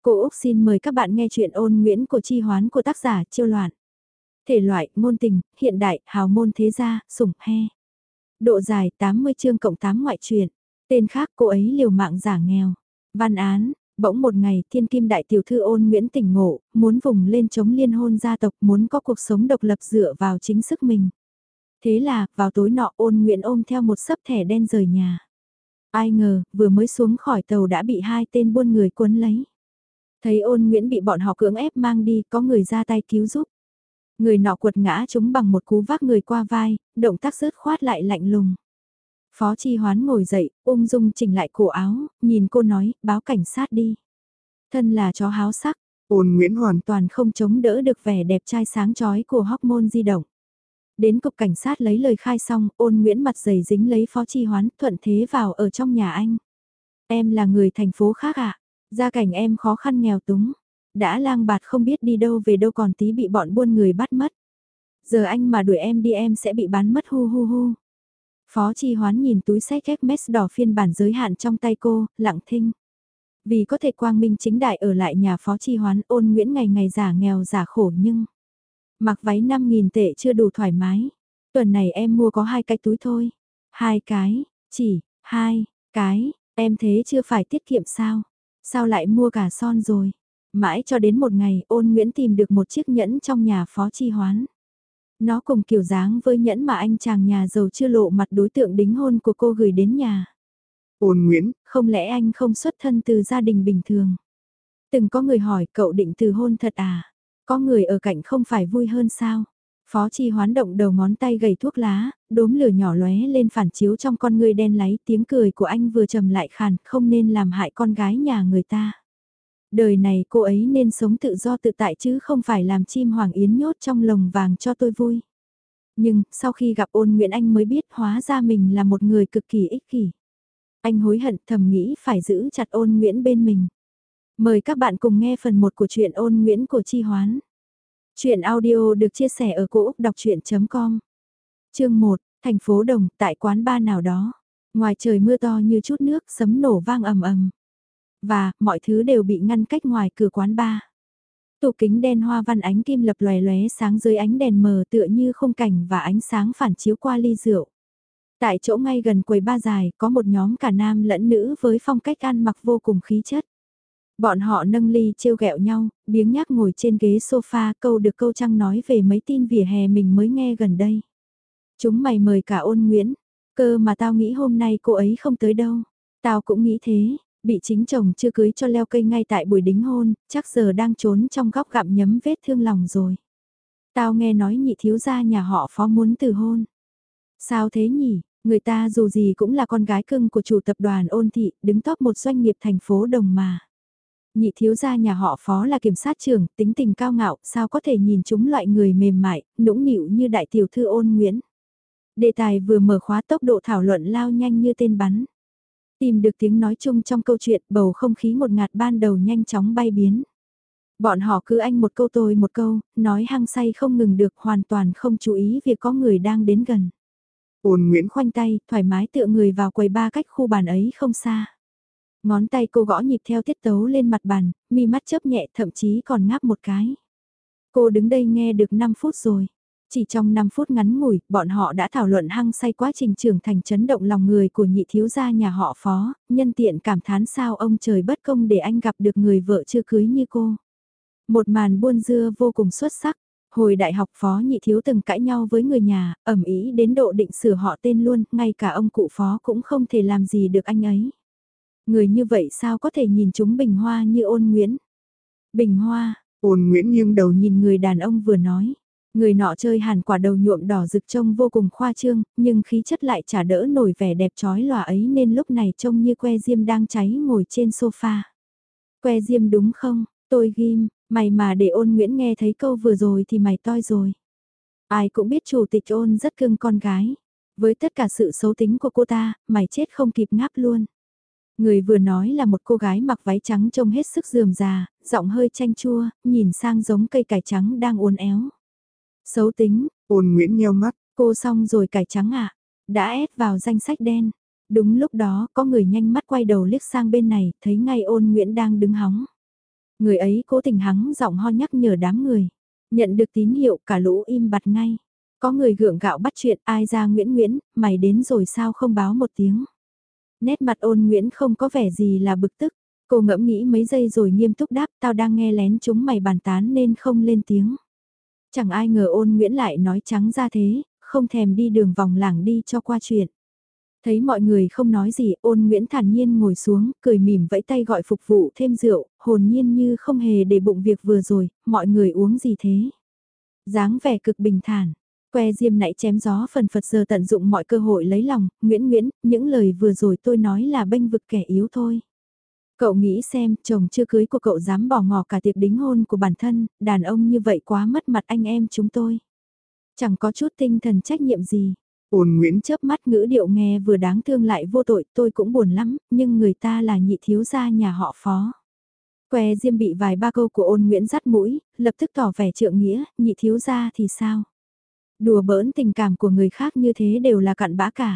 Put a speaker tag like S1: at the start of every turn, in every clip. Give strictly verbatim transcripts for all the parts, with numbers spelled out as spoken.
S1: Cô Úc xin mời các bạn nghe chuyện ôn Nguyễn của Chi Hoán của tác giả Chiêu Loạn. Thể loại, ngôn tình, hiện đại, hào môn thế gia, sủng, he. Độ dài tám mươi chương cộng tám ngoại truyện. Tên khác cô ấy liều mạng giả nghèo. Văn án, bỗng một ngày thiên kim đại tiểu thư ôn Nguyễn tỉnh ngộ, muốn vùng lên chống liên hôn gia tộc, muốn có cuộc sống độc lập dựa vào chính sức mình. Thế là, vào tối nọ ôn Nguyễn ôm theo một sấp thẻ đen rời nhà. Ai ngờ, vừa mới xuống khỏi tàu đã bị hai tên buôn người cuốn lấy. Thấy ôn Nguyễn bị bọn họ cưỡng ép mang đi, có người ra tay cứu giúp. Người nọ quật ngã chúng bằng một cú vác người qua vai, động tác rớt khoát lại lạnh lùng. Phó Chi Hoán ngồi dậy, ung dung chỉnh lại cổ áo, nhìn cô nói, báo cảnh sát đi. Thân là chó háo sắc, ôn Nguyễn hoàn toàn không chống đỡ được vẻ đẹp trai sáng chói của hormone di động. Đến cục cảnh sát lấy lời khai xong, ôn Nguyễn mặt dày dính lấy Phó Chi Hoán, thuận thế vào ở trong nhà anh. Em là người thành phố khác ạ? Gia cảnh em khó khăn nghèo túng, đã lang bạt không biết đi đâu về đâu còn tí bị bọn buôn người bắt mất. Giờ anh mà đuổi em đi em sẽ bị bán mất hu hu hu. Phó Chi Hoán nhìn túi sách Hermes đỏ phiên bản giới hạn trong tay cô, lặng thinh. Vì có thể quang minh chính đại ở lại nhà Phó Chi Hoán, ôn Nguyễn ngày ngày giả nghèo giả khổ nhưng... Mặc váy năm nghìn tệ chưa đủ thoải mái. Tuần này em mua có hai cái túi thôi. Hai cái, chỉ, hai, cái, em thế chưa phải tiết kiệm sao? Sao lại mua cả son rồi? Mãi cho đến một ngày ôn Nguyễn tìm được một chiếc nhẫn trong nhà Phó Chi Hoán. Nó cùng kiểu dáng với nhẫn mà anh chàng nhà giàu chưa lộ mặt đối tượng đính hôn của cô gửi đến nhà. Ôn Nguyễn, không lẽ anh không xuất thân từ gia đình bình thường? Từng có người hỏi cậu định từ hôn thật à? Có người ở cạnh không phải vui hơn sao? Phó Chi Hoán động đầu ngón tay gầy thuốc lá, đốm lửa nhỏ lóe lên phản chiếu trong con ngươi đen láy, tiếng cười của anh vừa trầm lại khàn, không nên làm hại con gái nhà người ta. Đời này cô ấy nên sống tự do tự tại chứ không phải làm chim hoàng yến nhốt trong lồng vàng cho tôi vui. Nhưng, sau khi gặp ôn Nguyễn anh mới biết hóa ra mình là một người cực kỳ ích kỷ. Anh hối hận thầm nghĩ phải giữ chặt ôn Nguyễn bên mình. Mời các bạn cùng nghe phần một của truyện ôn Nguyễn của Chi Hoán. Chuyện audio được chia sẻ ở cỗ đọc chuyện com. Chương một, thành phố Đồng, tại quán bar nào đó. Ngoài trời mưa to như chút nước, sấm nổ vang ầm ầm. Và, mọi thứ đều bị ngăn cách ngoài cửa quán bar. Tủ kính đen hoa văn ánh kim lập lòe lóe sáng dưới ánh đèn mờ tựa như khung cảnh và ánh sáng phản chiếu qua ly rượu. Tại chỗ ngay gần quầy bar dài có một nhóm cả nam lẫn nữ với phong cách ăn mặc vô cùng khí chất. Bọn họ nâng ly trêu ghẹo nhau, biếng nhác ngồi trên ghế sofa câu được câu trăng nói về mấy tin vỉa hè mình mới nghe gần đây. Chúng mày mời cả ôn Nguyễn, cơ mà tao nghĩ hôm nay cô ấy không tới đâu. Tao cũng nghĩ thế, bị chính chồng chưa cưới cho leo cây ngay tại buổi đính hôn, chắc giờ đang trốn trong góc gặm nhấm vết thương lòng rồi. Tao nghe nói nhị thiếu gia nhà họ Phó muốn từ hôn. Sao thế nhỉ, người ta dù gì cũng là con gái cưng của chủ tập đoàn Ôn Thị, đứng top một doanh nghiệp thành phố Đồng mà. Nhị thiếu gia nhà họ Phó là kiểm sát trưởng, tính tình cao ngạo, sao có thể nhìn chúng loại người mềm mại, nũng nịu như đại tiểu thư ôn Nguyễn. Đề tài vừa mở khóa tốc độ thảo luận lao nhanh như tên bắn. Tìm được tiếng nói chung trong câu chuyện, bầu không khí một ngạt ban đầu nhanh chóng bay biến. Bọn họ cứ anh một câu tôi một câu, nói hăng say không ngừng được, hoàn toàn không chú ý việc có người đang đến gần. Ôn Nguyễn khoanh tay, thoải mái tựa người vào quầy bar cách khu bàn ấy không xa. Ngón tay cô gõ nhịp theo tiết tấu lên mặt bàn, mi mắt chớp nhẹ thậm chí còn ngáp một cái. Cô đứng đây nghe được năm phút rồi. Chỉ trong năm phút ngắn ngủi, bọn họ đã thảo luận hăng say quá trình trưởng thành chấn động lòng người của nhị thiếu gia nhà họ Phó, nhân tiện cảm thán sao ông trời bất công để anh gặp được người vợ chưa cưới như cô. Một màn buôn dưa vô cùng xuất sắc. Hồi đại học Phó nhị thiếu từng cãi nhau với người nhà, ẩm ý đến độ định sửa họ tên luôn, ngay cả ông cụ Phó cũng không thể làm gì được anh ấy. Người như vậy sao có thể nhìn chúng bình hoa như ôn Nguyễn? Bình hoa, ôn Nguyễn nghiêng đầu nhìn người đàn ông vừa nói. Người nọ chơi hàn quả đầu nhuộm đỏ rực trông vô cùng khoa trương, nhưng khí chất lại chả đỡ nổi vẻ đẹp chói lòa ấy nên lúc này trông như que diêm đang cháy ngồi trên sofa. Que diêm đúng không? Tôi ghim, mày mà để ôn Nguyễn nghe thấy câu vừa rồi thì mày toi rồi. Ai cũng biết chủ tịch ôn rất cưng con gái. Với tất cả sự xấu tính của cô ta, mày chết không kịp ngáp luôn. Người vừa nói là một cô gái mặc váy trắng trông hết sức rườm rà, giọng hơi chanh chua, nhìn sang giống cây cải trắng đang uốn éo. Xấu tính, ôn Nguyễn nheo mắt, cô xong rồi cải trắng ạ, à? Đã ép vào danh sách đen. Đúng lúc đó có người nhanh mắt quay đầu liếc sang bên này, thấy ngay ôn Nguyễn đang đứng hóng. Người ấy cố tình hắng giọng ho nhắc nhở đám người. Nhận được tín hiệu cả lũ im bặt ngay. Có người gượng gạo bắt chuyện ai ra Nguyễn Nguyễn, mày đến rồi sao không báo một tiếng. Nét mặt Ôn Nguyễn không có vẻ gì là bực tức. Cô ngẫm nghĩ mấy giây rồi nghiêm túc đáp tao đang nghe lén chúng mày bàn tán nên không lên tiếng. Chẳng ai ngờ Ôn Nguyễn lại nói trắng ra thế, không thèm đi đường vòng làng đi cho qua chuyện. Thấy mọi người không nói gì, Ôn Nguyễn thản nhiên ngồi xuống, cười mỉm vẫy tay gọi phục vụ thêm rượu, hồn nhiên như không hề để bụng việc vừa rồi, mọi người uống gì thế. Dáng vẻ cực bình thản, que diêm nãy chém gió phần phật giờ tận dụng mọi cơ hội lấy lòng, Nguyễn Nguyễn, những lời vừa rồi tôi nói là bênh vực kẻ yếu thôi. Cậu nghĩ xem, chồng chưa cưới của cậu dám bỏ ngỏ cả tiệc đính hôn của bản thân, đàn ông như vậy quá mất mặt anh em chúng tôi. Chẳng có chút tinh thần trách nhiệm gì. Ôn Nguyễn chớp mắt ngữ điệu nghe vừa đáng thương lại vô tội, tôi cũng buồn lắm, nhưng người ta là nhị thiếu gia nhà họ Phó. Que diêm bị vài ba câu của Ôn Nguyễn dắt mũi, lập tức tỏ vẻ trượng nghĩa, nhị thiếu gia thì sao? Đùa bỡn tình cảm của người khác như thế đều là cặn bã cả.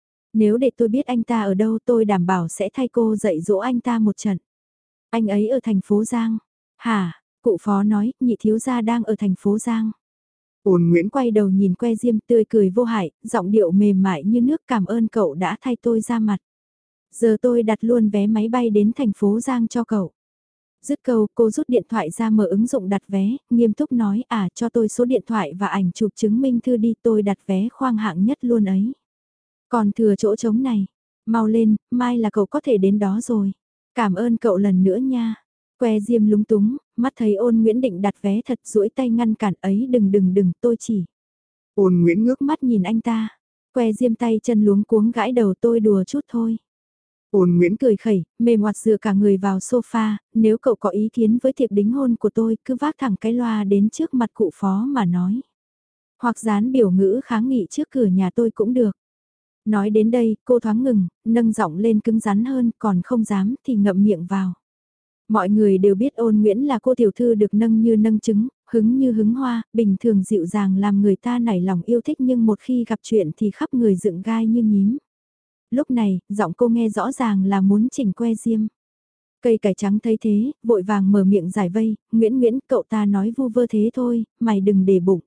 S1: Nếu để tôi biết anh ta ở đâu tôi đảm bảo sẽ thay cô dạy dỗ anh ta một trận. Anh ấy ở thành phố Giang. Hả? Cụ Phó nói, nhị thiếu gia đang ở thành phố Giang. Ôn Nguyễn quay đầu nhìn que diêm tươi cười vô hại, giọng điệu mềm mại như nước cảm ơn cậu đã thay tôi ra mặt. Giờ tôi đặt luôn vé máy bay đến thành phố Giang cho cậu. Dứt câu cô rút điện thoại ra mở ứng dụng đặt vé, nghiêm túc nói à cho tôi số điện thoại và ảnh chụp chứng minh thư đi tôi đặt vé khoang hạng nhất luôn ấy. Còn thừa chỗ trống này, mau lên, mai là cậu có thể đến đó rồi. Cảm ơn cậu lần nữa nha. Que diêm lúng túng, mắt thấy Ôn Nguyễn định đặt vé thật duỗi tay ngăn cản ấy đừng đừng đừng tôi chỉ. Ôn Nguyễn ngước mắt nhìn anh ta. Que diêm tay chân luống cuống gãi đầu tôi đùa chút thôi. Ôn Nguyễn cười khẩy, mềm ngoặt dựa cả người vào sofa, nếu cậu có ý kiến với tiệc đính hôn của tôi cứ vác thẳng cái loa đến trước mặt cụ Phó mà nói. Hoặc dán biểu ngữ kháng nghị trước cửa nhà tôi cũng được. Nói đến đây, cô thoáng ngừng, nâng giọng lên cứng rắn hơn, còn không dám thì ngậm miệng vào. Mọi người đều biết Ôn Nguyễn là cô tiểu thư được nâng như nâng trứng, hứng như hứng hoa, bình thường dịu dàng làm người ta nảy lòng yêu thích nhưng một khi gặp chuyện thì khắp người dựng gai như nhím. Lúc này, giọng cô nghe rõ ràng là muốn chỉnh que diêm. Cây cải trắng thấy thế, vội vàng mở miệng giải vây, Nguyễn Nguyễn cậu ta nói vu vơ thế thôi, mày đừng để bụng.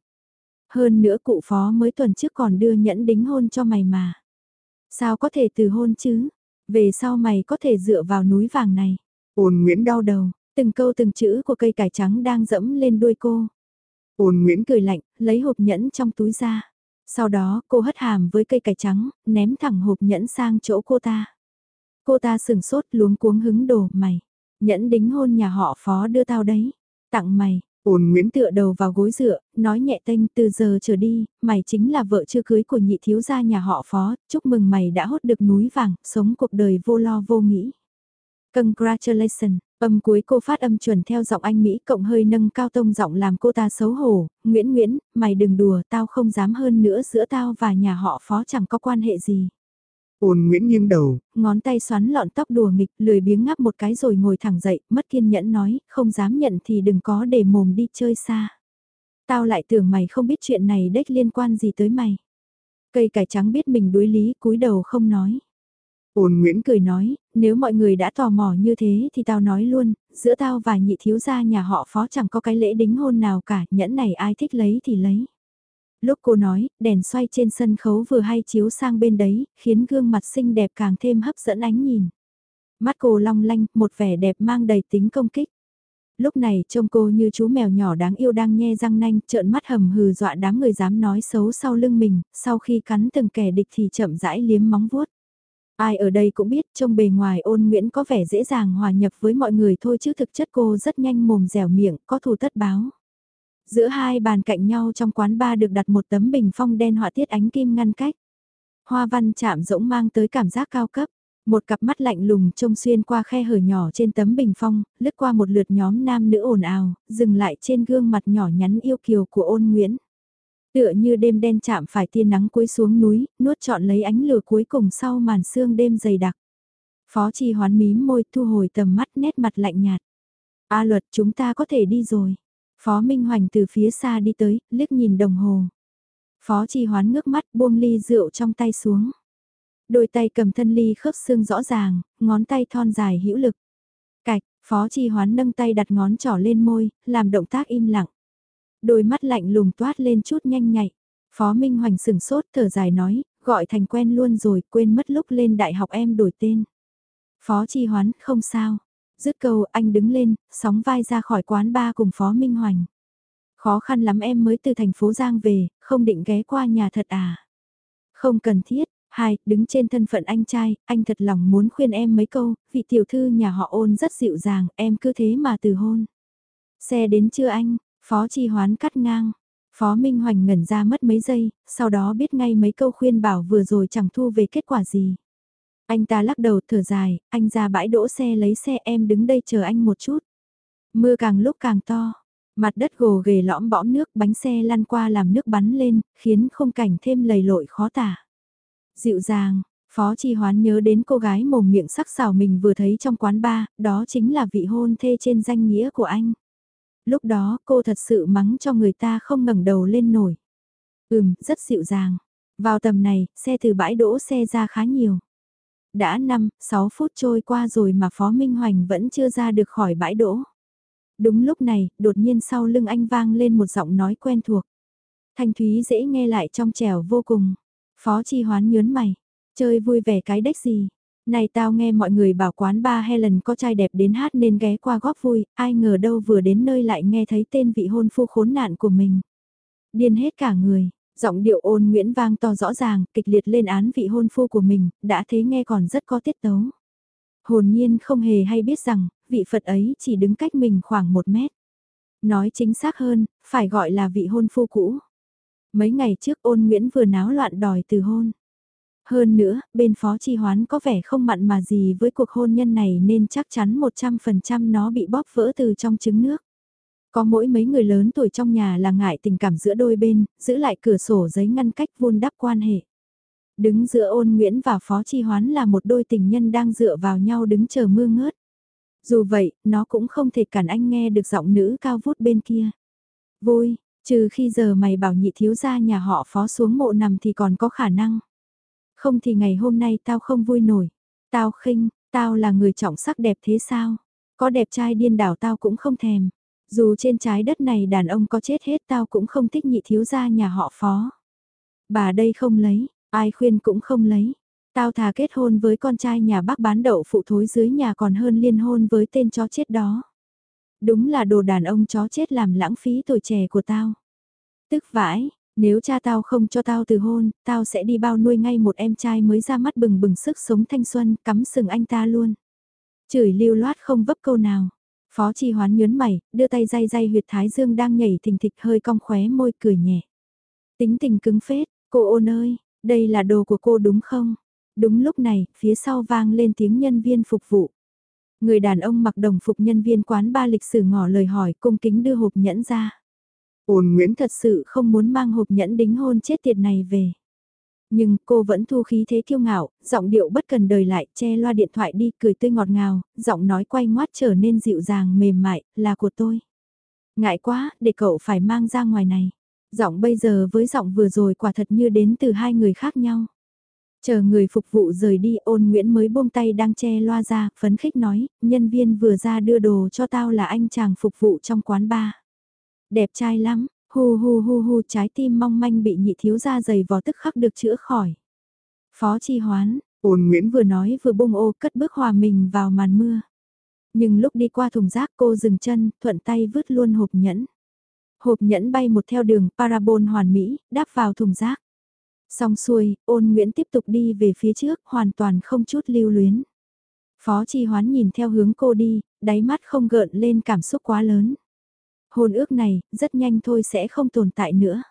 S1: Hơn nữa cụ Phó mới tuần trước còn đưa nhẫn đính hôn cho mày mà. Sao có thể từ hôn chứ? Về sau mày có thể dựa vào núi vàng này. Ôn Nguyễn đau đầu, từng câu từng chữ của cây cải trắng đang dẫm lên đuôi cô. Ôn Nguyễn cười lạnh, lấy hộp nhẫn trong túi ra. Sau đó cô hất hàm với cây cải trắng, ném thẳng hộp nhẫn sang chỗ cô ta. Cô ta sừng sốt luống cuống hứng đổ mày. Nhẫn đính hôn nhà họ Phó đưa tao đấy. Tặng mày. Ôn Nguyễn tựa đầu vào gối dựa, nói nhẹ tênh từ giờ trở đi, mày chính là vợ chưa cưới của nhị thiếu gia nhà họ Phó, chúc mừng mày đã hốt được núi vàng, sống cuộc đời vô lo vô nghĩ. Congratulations, âm cuối cô phát âm chuẩn theo giọng Anh Mỹ cộng hơi nâng cao tông giọng làm cô ta xấu hổ, Nguyễn Nguyễn, mày đừng đùa, tao không dám hơn nữa giữa tao và nhà họ Phó chẳng có quan hệ gì. Ôn Nguyễn nghiêng đầu, ngón tay xoắn lọn tóc đùa nghịch, lười biếng ngáp một cái rồi ngồi thẳng dậy, mất kiên nhẫn nói, không dám nhận thì đừng có để mồm đi chơi xa. Tao lại tưởng mày không biết chuyện này đếch liên quan gì tới mày. Cây cải trắng biết mình đuối lý, cúi đầu không nói. Ôn Nguyễn cười nói, nếu mọi người đã tò mò như thế thì tao nói luôn, giữa tao và nhị thiếu gia nhà họ Phó chẳng có cái lễ đính hôn nào cả, nhẫn này ai thích lấy thì lấy. Lúc cô nói, đèn xoay trên sân khấu vừa hay chiếu sang bên đấy, khiến gương mặt xinh đẹp càng thêm hấp dẫn ánh nhìn. Mắt cô long lanh, một vẻ đẹp mang đầy tính công kích. Lúc này trông cô như chú mèo nhỏ đáng yêu đang nhe răng nanh, trợn mắt hầm hừ dọa đám người dám nói xấu sau lưng mình, sau khi cắn từng kẻ địch thì chậm rãi liếm móng vuốt. Ai ở đây cũng biết trông bề ngoài Ôn Nguyễn có vẻ dễ dàng hòa nhập với mọi người thôi chứ thực chất cô rất nhanh mồm dẻo miệng, có thù tất báo. Giữa hai bàn cạnh nhau trong quán bar được đặt một tấm bình phong đen họa tiết ánh kim ngăn cách. Hoa văn chạm rỗng mang tới cảm giác cao cấp. Một cặp mắt lạnh lùng trông xuyên qua khe hở nhỏ trên tấm bình phong, lướt qua một lượt nhóm nam nữ ồn ào, dừng lại trên gương mặt nhỏ nhắn yêu kiều của Ôn Nguyễn. Tựa như đêm đen chạm phải tia nắng cuối xuống núi, nuốt trọn lấy ánh lửa cuối cùng sau màn sương đêm dày đặc. Phó Chi Hoán mím môi thu hồi tầm mắt nét mặt lạnh nhạt. A Luật chúng ta có thể đi rồi. Phó Minh Hoành từ phía xa đi tới, liếc nhìn đồng hồ. Phó Chi Hoán ngước mắt buông ly rượu trong tay xuống. Đôi tay cầm thân ly khớp xương rõ ràng, ngón tay thon dài hữu lực. Cạch, Phó Chi Hoán nâng tay đặt ngón trỏ lên môi, làm động tác im lặng. Đôi mắt lạnh lùng toát lên chút nhanh nhạy. Phó Minh Hoành sừng sốt thở dài nói, gọi thành quen luôn rồi, quên mất lúc lên đại học em đổi tên. Phó Chi Hoán, không sao. Dứt câu anh đứng lên, sóng vai ra khỏi quán bar cùng Phó Minh Hoành. Khó khăn lắm em mới từ thành phố Giang về, không định ghé qua nhà thật à? Không cần thiết. Hai, đứng trên thân phận anh trai, anh thật lòng muốn khuyên em mấy câu, vị tiểu thư nhà họ Ôn rất dịu dàng, em cứ thế mà từ hôn. Xe đến chưa anh? Phó Chi Hoán cắt ngang. Phó Minh Hoành ngẩn ra mất mấy giây, sau đó biết ngay mấy câu khuyên bảo vừa rồi chẳng thu về kết quả gì. Anh ta lắc đầu thở dài, anh ra bãi đỗ xe lấy xe, em đứng đây chờ anh một chút. Mưa càng lúc càng to, mặt đất gồ ghề lõm bõm nước, bánh xe lăn qua làm nước bắn lên, khiến khung cảnh thêm lầy lội khó tả. Dịu dàng, Phó Chi Hoán nhớ đến cô gái mồm miệng sắc sảo mình vừa thấy trong quán bar, đó chính là vị hôn thê trên danh nghĩa của anh. Lúc đó cô thật sự mắng cho người ta không ngẩng đầu lên nổi. Ừm, rất dịu dàng. Vào tầm này, xe từ bãi đỗ xe ra khá nhiều. Đã năm, sáu phút trôi qua rồi mà Phó Minh Hoành vẫn chưa ra được khỏi bãi đỗ. Đúng lúc này, đột nhiên sau lưng anh vang lên một giọng nói quen thuộc. Thanh thúy dễ nghe lại trong trẻo vô cùng. Phó Chi Hoán nhớn mày. Chơi vui vẻ cái đếch gì. Này tao nghe mọi người bảo quán bar Helen có trai đẹp đến hát nên ghé qua góp vui, ai ngờ đâu vừa đến nơi lại nghe thấy tên vị hôn phu khốn nạn của mình. Điên hết cả người, giọng điệu Ôn Nguyễn vang to rõ ràng, kịch liệt lên án vị hôn phu của mình, đã thế nghe còn rất có tiết tấu. Hồn nhiên không hề hay biết rằng, vị Phật ấy chỉ đứng cách mình khoảng một mét. Nói chính xác hơn, phải gọi là vị hôn phu cũ. Mấy ngày trước Ôn Nguyễn vừa náo loạn đòi từ hôn. Hơn nữa, bên Phó Chi Hoán có vẻ không mặn mà gì với cuộc hôn nhân này nên chắc chắn một trăm phần trăm nó bị bóp vỡ từ trong trứng nước. Có mỗi mấy người lớn tuổi trong nhà là ngại tình cảm giữa đôi bên, giữ lại cửa sổ giấy ngăn cách vun đắp quan hệ. Đứng giữa Ôn Nguyễn và Phó Chi Hoán là một đôi tình nhân đang dựa vào nhau đứng chờ mưa ngớt. Dù vậy, nó cũng không thể cản anh nghe được giọng nữ cao vút bên kia. Vui, trừ khi giờ mày bảo nhị thiếu gia nhà họ Phó xuống mộ nằm thì còn có khả năng. Không thì ngày hôm nay tao không vui nổi. Tao khinh, tao là người trọng sắc đẹp thế sao? Có đẹp trai điên đảo tao cũng không thèm. Dù trên trái đất này đàn ông có chết hết tao cũng không thích nhị thiếu gia nhà họ Phó. Bà đây không lấy, ai khuyên cũng không lấy. Tao thà kết hôn với con trai nhà bác bán đậu phụ thối dưới nhà còn hơn liên hôn với tên chó chết đó. Đúng là đồ đàn ông chó chết làm lãng phí tuổi trẻ của tao. Tức vãi. Nếu cha tao không cho tao từ hôn, tao sẽ đi bao nuôi ngay một em trai mới ra mắt bừng bừng sức sống thanh xuân, cắm sừng anh ta luôn. Chửi lưu loát không vấp câu nào. Phó Chi Hoán nhớn mày, đưa tay day day huyệt thái dương đang nhảy thình thịch hơi cong khóe môi cười nhẹ. Tính tình cứng phết, cô Ôn ơi, đây là đồ của cô đúng không? Đúng lúc này, phía sau vang lên tiếng nhân viên phục vụ. Người đàn ông mặc đồng phục nhân viên quán ba lịch sử ngỏ lời hỏi cung kính đưa hộp nhẫn ra. Ôn Nguyễn thật sự không muốn mang hộp nhẫn đính hôn chết tiệt này về. Nhưng cô vẫn thu khí thế kiêu ngạo, giọng điệu bất cần đời lại, che loa điện thoại đi, cười tươi ngọt ngào, giọng nói quay ngoắt trở nên dịu dàng mềm mại, là của tôi. Ngại quá, để cậu phải mang ra ngoài này. Giọng bây giờ với giọng vừa rồi quả thật như đến từ hai người khác nhau. Chờ người phục vụ rời đi, Ôn Nguyễn mới buông tay đang che loa ra, phấn khích nói, nhân viên vừa ra đưa đồ cho tao là anh chàng phục vụ trong quán bar. Đẹp trai lắm, hu hu hu hu, trái tim mong manh bị nhị thiếu gia giày vò tức khắc được chữa khỏi. Phó Chi Hoán, Ôn Nguyễn vừa nói vừa bung ô cất bước hòa mình vào màn mưa. Nhưng lúc đi qua thùng rác cô dừng chân, thuận tay vứt luôn hộp nhẫn. Hộp nhẫn bay một theo đường parabol hoàn mỹ, đáp vào thùng rác. Xong xuôi, Ôn Nguyễn tiếp tục đi về phía trước, hoàn toàn không chút lưu luyến. Phó Chi Hoán nhìn theo hướng cô đi, đáy mắt không gợn lên cảm xúc quá lớn. Hôn ước này, rất nhanh thôi sẽ không tồn tại nữa.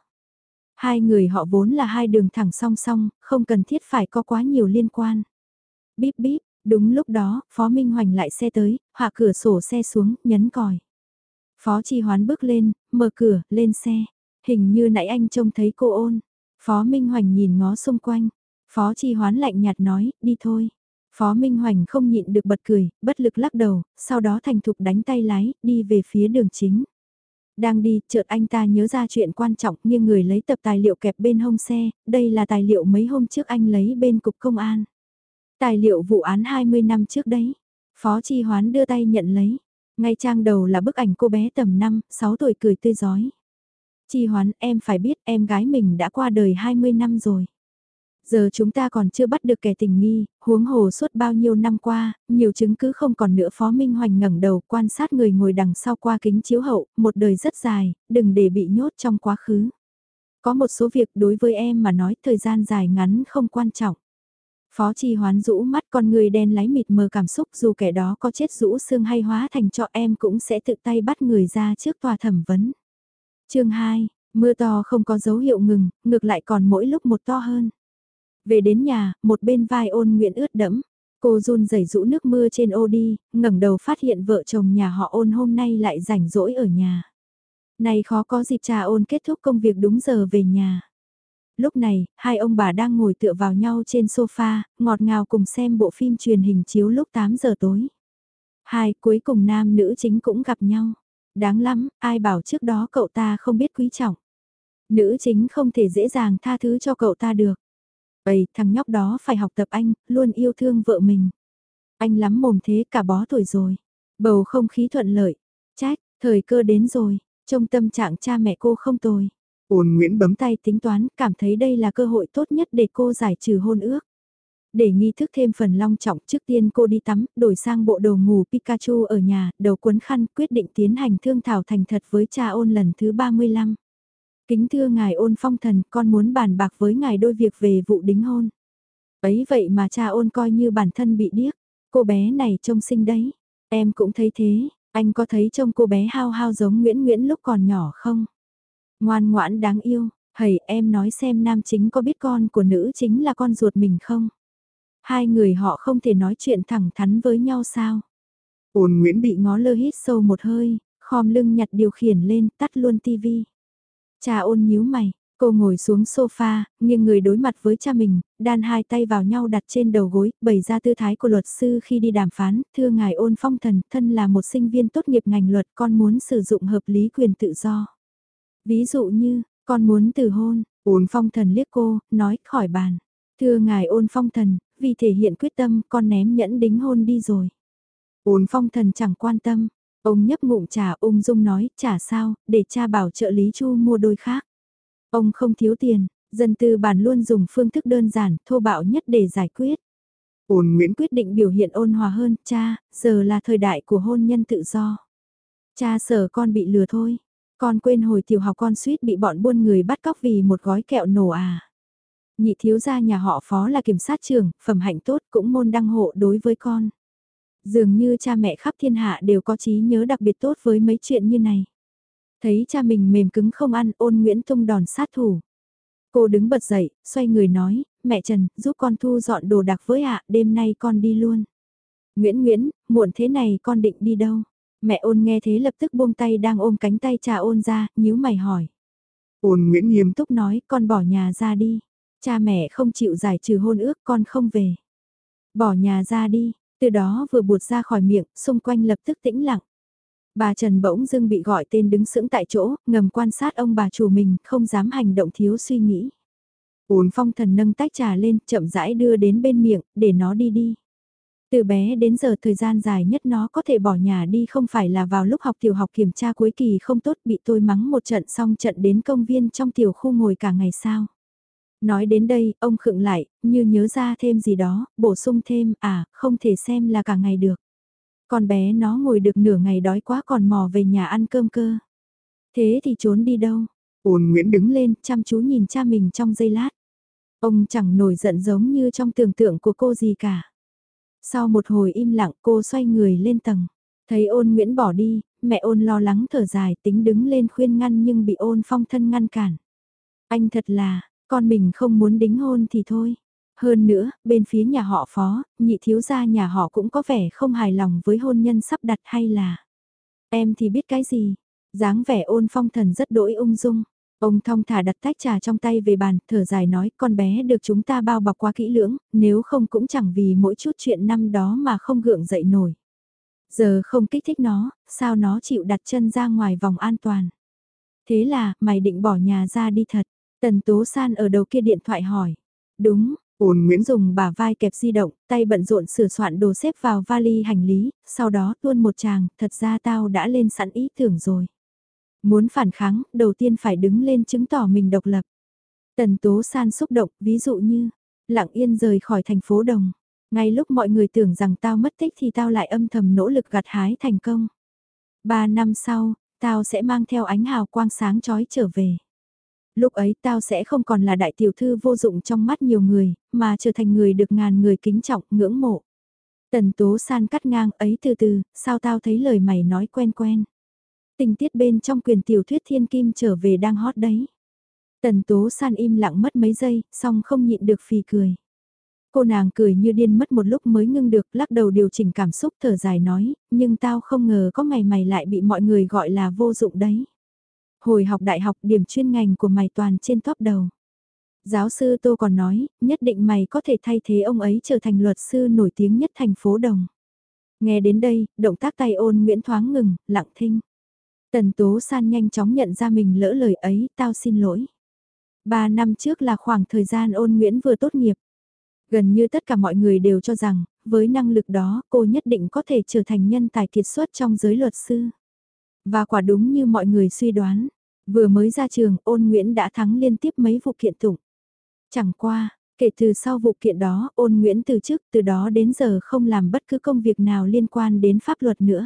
S1: Hai người họ vốn là hai đường thẳng song song, không cần thiết phải có quá nhiều liên quan. Bíp bíp, đúng lúc đó, Phó Minh Hoành lại xe tới, hạ cửa sổ xe xuống, nhấn còi. Phó Chi Hoán bước lên, mở cửa, lên xe. Hình như nãy anh trông thấy cô Ôn. Phó Minh Hoành nhìn ngó xung quanh. Phó Chi Hoán lạnh nhạt nói, đi thôi. Phó Minh Hoành không nhịn được bật cười, bất lực lắc đầu, sau đó thành thục đánh tay lái, đi về phía đường chính. Đang đi, chợt anh ta nhớ ra chuyện quan trọng nhưng người lấy tập tài liệu kẹp bên hông xe, đây là tài liệu mấy hôm trước anh lấy bên cục công an. Tài liệu vụ án hai mươi năm trước đấy. Phó Chi Hoán đưa tay nhận lấy. Ngay trang đầu là bức ảnh cô bé tầm năm, sáu tuổi cười tươi rói. Chi Hoán, em phải biết em gái mình đã qua đời hai mươi năm rồi. Giờ chúng ta còn chưa bắt được kẻ tình nghi, huống hồ suốt bao nhiêu năm qua, nhiều chứng cứ không còn nữa. Phó Minh Hoành ngẩng đầu quan sát người ngồi đằng sau qua kính chiếu hậu, một đời rất dài, đừng để bị nhốt trong quá khứ. Có một số việc đối với em mà nói thời gian dài ngắn không quan trọng. Phó Chi Hoán rũ mắt, con người đen láy mịt mờ cảm xúc, dù kẻ đó có chết rũ xương hay hóa thành cho em cũng sẽ tự tay bắt người ra trước tòa thẩm vấn. Chương hai, mưa to không có dấu hiệu ngừng, ngược lại còn mỗi lúc một to hơn. Về đến nhà, một bên vai Ôn Nguyễn ướt đẫm, cô run rẩy rũ nước mưa trên ô đi, ngẩng đầu phát hiện vợ chồng nhà họ Ôn hôm nay lại rảnh rỗi ở nhà. Này khó có dịp cha Ôn kết thúc công việc đúng giờ về nhà. Lúc này, hai ông bà đang ngồi tựa vào nhau trên sofa, ngọt ngào cùng xem bộ phim truyền hình chiếu lúc tám giờ tối. Hai, cuối cùng nam nữ chính cũng gặp nhau. Đáng lắm, ai bảo trước đó cậu ta không biết quý trọng. Nữ chính không thể dễ dàng tha thứ cho cậu ta được. Ây, thằng nhóc đó phải học tập anh, luôn yêu thương vợ mình. Anh lắm mồm thế cả bó tuổi rồi. Bầu không khí thuận lợi. Trách, thời cơ đến rồi, trông tâm trạng cha mẹ cô không tồi. Ôn Nguyễn bấm tay tính toán, cảm thấy đây là cơ hội tốt nhất để cô giải trừ hôn ước. Để nghi thức thêm phần long trọng, trước tiên cô đi tắm, đổi sang bộ đồ ngủ Pikachu ở nhà, đầu cuốn khăn, quyết định tiến hành thương thảo thành thật với cha Ôn lần thứ ba mươi lăm. Kính thưa ngài Ôn Phong Thần, con muốn bàn bạc với ngài đôi việc về vụ đính hôn. Ấy vậy mà cha Ôn coi như bản thân bị điếc, cô bé này trông xinh đấy. Em cũng thấy thế, anh có thấy trông cô bé hao hao giống Nguyễn Nguyễn lúc còn nhỏ không? Ngoan ngoãn đáng yêu, hầy em nói xem nam chính có biết con của nữ chính là con ruột mình không? Hai người họ không thể nói chuyện thẳng thắn với nhau sao? Ôn Nguyễn bị ngó lơ hít sâu một hơi, khom lưng nhặt điều khiển lên, tắt luôn tivi. Cha Ôn nhíu mày, cô ngồi xuống sofa, nghiêng người đối mặt với cha mình, đan hai tay vào nhau đặt trên đầu gối, bày ra tư thái của luật sư khi đi đàm phán. Thưa ngài Ôn Phong Thần, thân là một sinh viên tốt nghiệp ngành luật, con muốn sử dụng hợp lý quyền tự do. Ví dụ như, con muốn từ hôn. Ôn Phong Thần liếc cô, nói khỏi bàn. Thưa ngài Ôn Phong Thần, vì thể hiện quyết tâm con ném nhẫn đính hôn đi rồi. Ôn Phong Thần chẳng quan tâm. Ông nhấp ngụm trà ung dung nói, chả sao, để cha bảo trợ lý Chu mua đôi khác. Ông không thiếu tiền, dân tư bản luôn dùng phương thức đơn giản, thô bạo nhất để giải quyết. Ôn Nguyễn quyết định biểu hiện ôn hòa hơn, cha, giờ là thời đại của hôn nhân tự do. Cha sợ con bị lừa thôi, con quên hồi tiểu học con suýt bị bọn buôn người bắt cóc vì một gói kẹo nổ à. Nhị thiếu gia nhà họ Phó là kiểm sát trưởng, phẩm hạnh tốt cũng môn đăng hộ đối với con. Dường như cha mẹ khắp thiên hạ đều có trí nhớ đặc biệt tốt với mấy chuyện như này. Thấy cha mình mềm cứng không ăn, Ôn Nguyễn tung đòn sát thủ. Cô đứng bật dậy, xoay người nói, mẹ Trần, giúp con thu dọn đồ đạc với ạ, đêm nay con đi luôn. Nguyễn Nguyễn, muộn thế này con định đi đâu? Mẹ Ôn nghe thế lập tức buông tay đang ôm cánh tay cha Ôn ra, nhíu mày hỏi. Ôn Nguyễn nghiêm túc nói, con bỏ nhà ra đi. Cha mẹ không chịu giải trừ hôn ước, con không về. Bỏ nhà ra đi, từ đó vừa buột ra khỏi miệng, xung quanh lập tức tĩnh lặng. Bà Trần bỗng dưng bị gọi tên đứng sững tại chỗ, ngầm quan sát ông bà chủ mình, không dám hành động thiếu suy nghĩ. Ôn Phong Thần nâng tách trà lên, chậm rãi đưa đến bên miệng, để nó đi đi. Từ bé đến giờ thời gian dài nhất nó có thể bỏ nhà đi không phải là vào lúc học tiểu học kiểm tra cuối kỳ không tốt bị tôi mắng một trận xong trận đến công viên trong tiểu khu ngồi cả ngày sao. Nói đến đây, ông khựng lại, như nhớ ra thêm gì đó, bổ sung thêm, à, không thể xem là cả ngày được. Con bé nó ngồi được nửa ngày đói quá còn mò về nhà ăn cơm cơ. Thế thì trốn đi đâu? Ôn Nguyễn đứng lên, chăm chú nhìn cha mình trong giây lát. Ông chẳng nổi giận giống như trong tưởng tượng của cô gì cả. Sau một hồi im lặng cô xoay người lên tầng. Thấy Ôn Nguyễn bỏ đi, mẹ Ôn lo lắng thở dài tính đứng lên khuyên ngăn nhưng bị Ôn Phong Thân ngăn cản. Anh thật là, con mình không muốn đính hôn thì thôi. Hơn nữa, bên phía nhà họ Phó, nhị thiếu gia nhà họ cũng có vẻ không hài lòng với hôn nhân sắp đặt hay là. Em thì biết cái gì, dáng vẻ Ôn Phong Thần rất đỗi ung dung. Ông thong thả đặt tách trà trong tay về bàn, thở dài nói con bé được chúng ta bao bọc quá kỹ lưỡng, nếu không cũng chẳng vì mỗi chút chuyện năm đó mà không gượng dậy nổi. Giờ không kích thích nó, sao nó chịu đặt chân ra ngoài vòng an toàn. Thế là, mày định bỏ nhà ra đi thật. Tần Tố San ở đầu kia điện thoại hỏi. Đúng, Ôn Nguyễn dùng bả vai kẹp di động, tay bận rộn sửa soạn đồ xếp vào vali hành lý, sau đó tuôn một tràng, thật ra tao đã lên sẵn ý tưởng rồi. Muốn phản kháng, đầu tiên phải đứng lên chứng tỏ mình độc lập. Tần Tố San xúc động, ví dụ như, lặng yên rời khỏi thành phố Đồng. Ngay lúc mọi người tưởng rằng tao mất tích thì tao lại âm thầm nỗ lực gặt hái thành công. Ba năm sau, tao sẽ mang theo ánh hào quang sáng chói trở về. Lúc ấy tao sẽ không còn là đại tiểu thư vô dụng trong mắt nhiều người, mà trở thành người được ngàn người kính trọng, ngưỡng mộ. Tần Tố San cắt ngang ấy từ từ, sao tao thấy lời mày nói quen quen. Tình tiết bên trong quyền tiểu thuyết thiên kim trở về đang hot đấy. Tần Tố San im lặng mất mấy giây, xong không nhịn được phì cười. Cô nàng cười như điên mất một lúc mới ngưng được, lắc đầu điều chỉnh cảm xúc thở dài nói, nhưng tao không ngờ có ngày mày lại bị mọi người gọi là vô dụng đấy. Hồi học đại học điểm chuyên ngành của mày toàn trên top đầu. Giáo sư Tô còn nói, nhất định mày có thể thay thế ông ấy trở thành luật sư nổi tiếng nhất thành phố Đồng. Nghe đến đây, động tác tay Ôn Nguyễn thoáng ngừng, lặng thinh. Tần Tố San nhanh chóng nhận ra mình lỡ lời ấy, tao xin lỗi. Ba năm trước là khoảng thời gian Ôn Nguyễn vừa tốt nghiệp. Gần như tất cả mọi người đều cho rằng, với năng lực đó cô nhất định có thể trở thành nhân tài kiệt xuất trong giới luật sư. Và quả đúng như mọi người suy đoán, vừa mới ra trường Ôn Nguyễn đã thắng liên tiếp mấy vụ kiện tụng. Chẳng qua, kể từ sau vụ kiện đó Ôn Nguyễn từ chức, từ đó đến giờ không làm bất cứ công việc nào liên quan đến pháp luật nữa.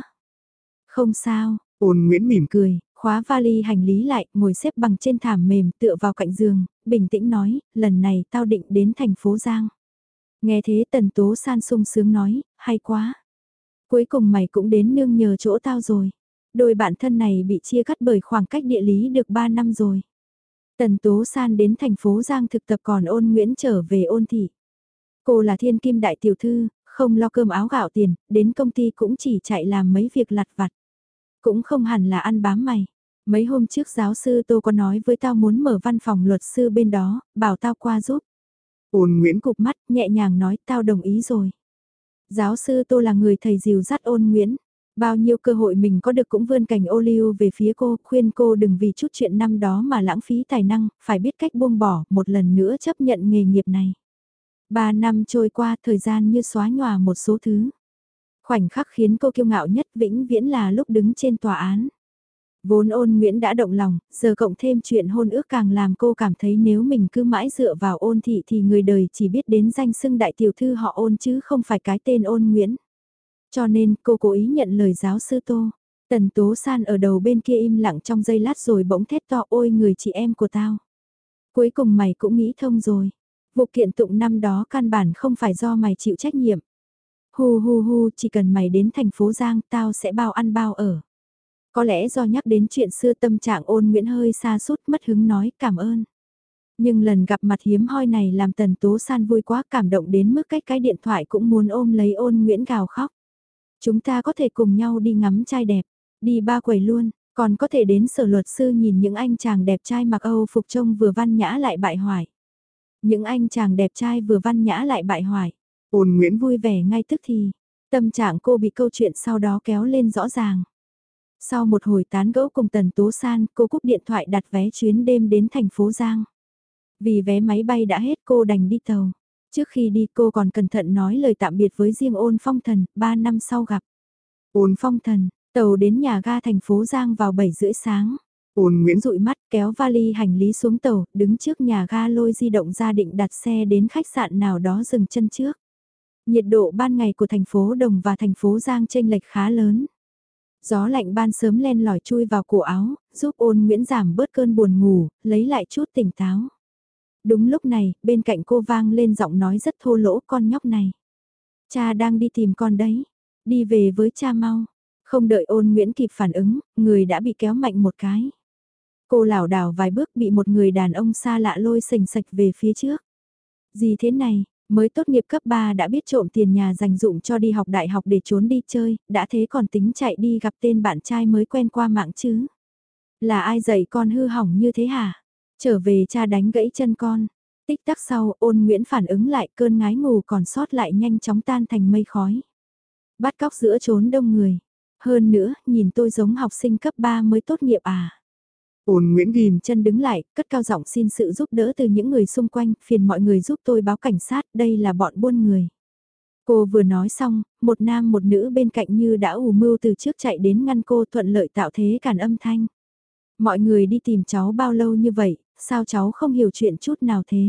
S1: Không sao, Ôn Nguyễn mỉm cười, khóa vali hành lý lại, ngồi xếp bằng trên thảm mềm tựa vào cạnh giường, bình tĩnh nói, lần này tao định đến thành phố Giang. Nghe thế Tần Tố San sung sướng nói, hay quá. Cuối cùng mày cũng đến nương nhờ chỗ tao rồi. Đôi bạn thân này bị chia cắt bởi khoảng cách địa lý được ba năm rồi. Tần Tố San đến thành phố Giang thực tập còn Ôn Nguyễn trở về Ôn thị. Cô là thiên kim đại tiểu thư, không lo cơm áo gạo tiền, đến công ty cũng chỉ chạy làm mấy việc lặt vặt. Cũng không hẳn là ăn bám mày. Mấy hôm trước giáo sư Tô có nói với tao muốn mở văn phòng luật sư bên đó, bảo tao qua giúp. Ôn Nguyễn cụp mắt, nhẹ nhàng nói tao đồng ý rồi. Giáo sư Tô là người thầy dìu dắt Ôn Nguyễn. Bao nhiêu cơ hội mình có được cũng vươn cành ô liu về phía cô, khuyên cô đừng vì chút chuyện năm đó mà lãng phí tài năng, phải biết cách buông bỏ, một lần nữa chấp nhận nghề nghiệp này. Ba năm trôi qua, thời gian như xóa nhòa một số thứ. Khoảnh khắc khiến cô kiêu ngạo nhất vĩnh viễn là lúc đứng trên tòa án. Vốn Ôn Nguyễn đã động lòng, giờ cộng thêm chuyện hôn ước càng làm cô cảm thấy nếu mình cứ mãi dựa vào Ôn thị thì người đời chỉ biết đến danh xưng đại tiểu thư họ Ôn chứ không phải cái tên Ôn Nguyễn. Cho nên cô cố ý nhận lời giáo sư Tô. Tần Tố San ở đầu bên kia im lặng trong giây lát rồi bỗng thét to, ôi người chị em của tao. Cuối cùng mày cũng nghĩ thông rồi. Vụ kiện tụng năm đó căn bản không phải do mày chịu trách nhiệm. Hu hu hu, chỉ cần mày đến thành phố Giang tao sẽ bao ăn bao ở. Có lẽ do nhắc đến chuyện xưa tâm trạng Ôn Nguyễn hơi sa sút mất hứng nói cảm ơn. Nhưng lần gặp mặt hiếm hoi này làm Tần Tố San vui quá cảm động đến mức cách cái điện thoại cũng muốn ôm lấy Ôn Nguyễn gào khóc. Chúng ta có thể cùng nhau đi ngắm trai đẹp, đi ba quầy luôn, còn có thể đến sở luật sư nhìn những anh chàng đẹp trai mặc Âu phục trông vừa văn nhã lại bại hoại. Những anh chàng đẹp trai vừa văn nhã lại bại hoại. Ôn Nguyễn vui vẻ ngay tức thì, tâm trạng cô bị câu chuyện sau đó kéo lên rõ ràng. Sau một hồi tán gẫu cùng Tần Tố San, cô cúp điện thoại đặt vé chuyến đêm đến thành phố Giang. Vì vé máy bay đã hết cô đành đi tàu. Trước khi đi cô còn cẩn thận nói lời tạm biệt với riêng Ôn Phong Thần, ba năm sau gặp. Ôn Phong Thần, tàu đến nhà ga thành phố Giang vào bảy rưỡi sáng. Ôn Nguyễn dụi mắt kéo vali hành lý xuống tàu, đứng trước nhà ga lôi di động ra định đặt xe đến khách sạn nào đó dừng chân trước. Nhiệt độ ban ngày của thành phố Đồng và thành phố Giang chênh lệch khá lớn. Gió lạnh ban sớm len lỏi chui vào cổ áo, giúp Ôn Nguyễn giảm bớt cơn buồn ngủ, lấy lại chút tỉnh táo. Đúng lúc này, bên cạnh cô vang lên giọng nói rất thô lỗ, con nhóc này. Cha đang đi tìm con đấy, đi về với cha mau. Không đợi Ôn Nguyễn kịp phản ứng, người đã bị kéo mạnh một cái. Cô lảo đảo vài bước bị một người đàn ông xa lạ lôi sềnh sạch về phía trước. Gì thế này, mới tốt nghiệp cấp ba đã biết trộm tiền nhà dành dụm cho đi học đại học để trốn đi chơi, đã thế còn tính chạy đi gặp tên bạn trai mới quen qua mạng chứ. Là ai dạy con hư hỏng như thế hả? Trở về cha đánh gãy chân con. Tích tắc sau, Ôn Nguyễn phản ứng lại, cơn ngái ngủ còn sót lại nhanh chóng tan thành mây khói. Bắt cóc giữa chốn đông người. Hơn nữa, nhìn tôi giống học sinh cấp ba mới tốt nghiệp à? Ôn Nguyễn ghim chân đứng lại, cất cao giọng xin sự giúp đỡ từ những người xung quanh, phiền mọi người giúp tôi báo cảnh sát, đây là bọn buôn người. Cô vừa nói xong, một nam một nữ bên cạnh như đã ủ mưu từ trước chạy đến ngăn cô, thuận lợi tạo thế cản âm thanh. Mọi người đi tìm cháu bao lâu như vậy, sao cháu không hiểu chuyện chút nào thế?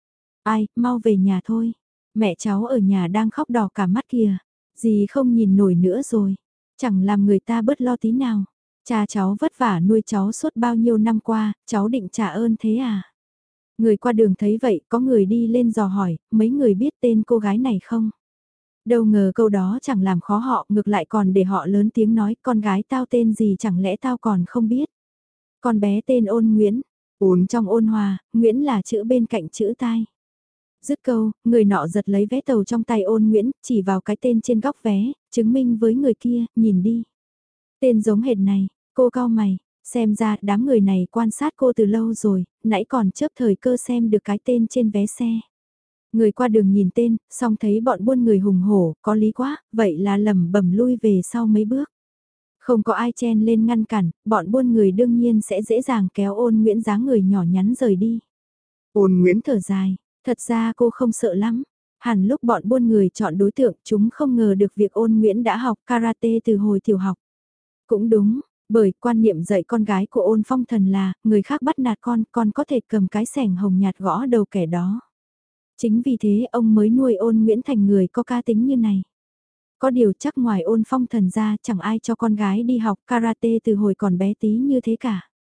S1: Ai, mau về nhà thôi. Mẹ cháu ở nhà đang khóc đỏ cả mắt kìa. Dì không nhìn nổi nữa rồi. Chẳng làm người ta bớt lo tí nào. Cha cháu vất vả nuôi cháu suốt bao nhiêu năm qua, cháu định trả ơn thế à? Người qua đường thấy vậy, có người đi lên dò hỏi, mấy người biết tên cô gái này không? Đâu ngờ câu đó chẳng làm khó họ, ngược lại còn để họ lớn tiếng nói, con gái tao tên gì chẳng lẽ tao còn không biết? Con bé tên Ôn Nguyễn, ôn trong ôn hòa, Nguyễn là chữ bên cạnh chữ tai. Dứt câu, người nọ giật lấy vé tàu trong tay Ôn Nguyễn, chỉ vào cái tên trên góc vé, chứng minh với người kia, nhìn đi. Tên giống hệt này, cô cau mày, xem ra đám người này quan sát cô từ lâu rồi, nãy còn chớp thời cơ xem được cái tên trên vé xe. Người qua đường nhìn tên, xong thấy bọn buôn người hùng hổ, có lý quá, vậy là lầm bẩm lui về sau mấy bước. Không có ai chen lên ngăn cản, bọn buôn người đương nhiên sẽ dễ dàng kéo Ôn Nguyễn dáng người nhỏ nhắn rời đi. Ôn Nguyễn thở dài, thật ra cô không sợ lắm. Hẳn lúc bọn buôn người chọn đối tượng chúng không ngờ được việc Ôn Nguyễn đã học karate từ hồi tiểu học. Cũng đúng, bởi quan niệm dạy con gái của Ôn Phong Thần là người khác bắt nạt con, con có thể cầm cái xẻng hồng nhạt gõ đầu kẻ đó. Chính vì thế ông mới nuôi Ôn Nguyễn thành người có cá tính như này. Có điều chắc ngoài Ôn Phong Thần ra chẳng ai cho con gái đi học karate từ hồi còn bé tí như thế cả.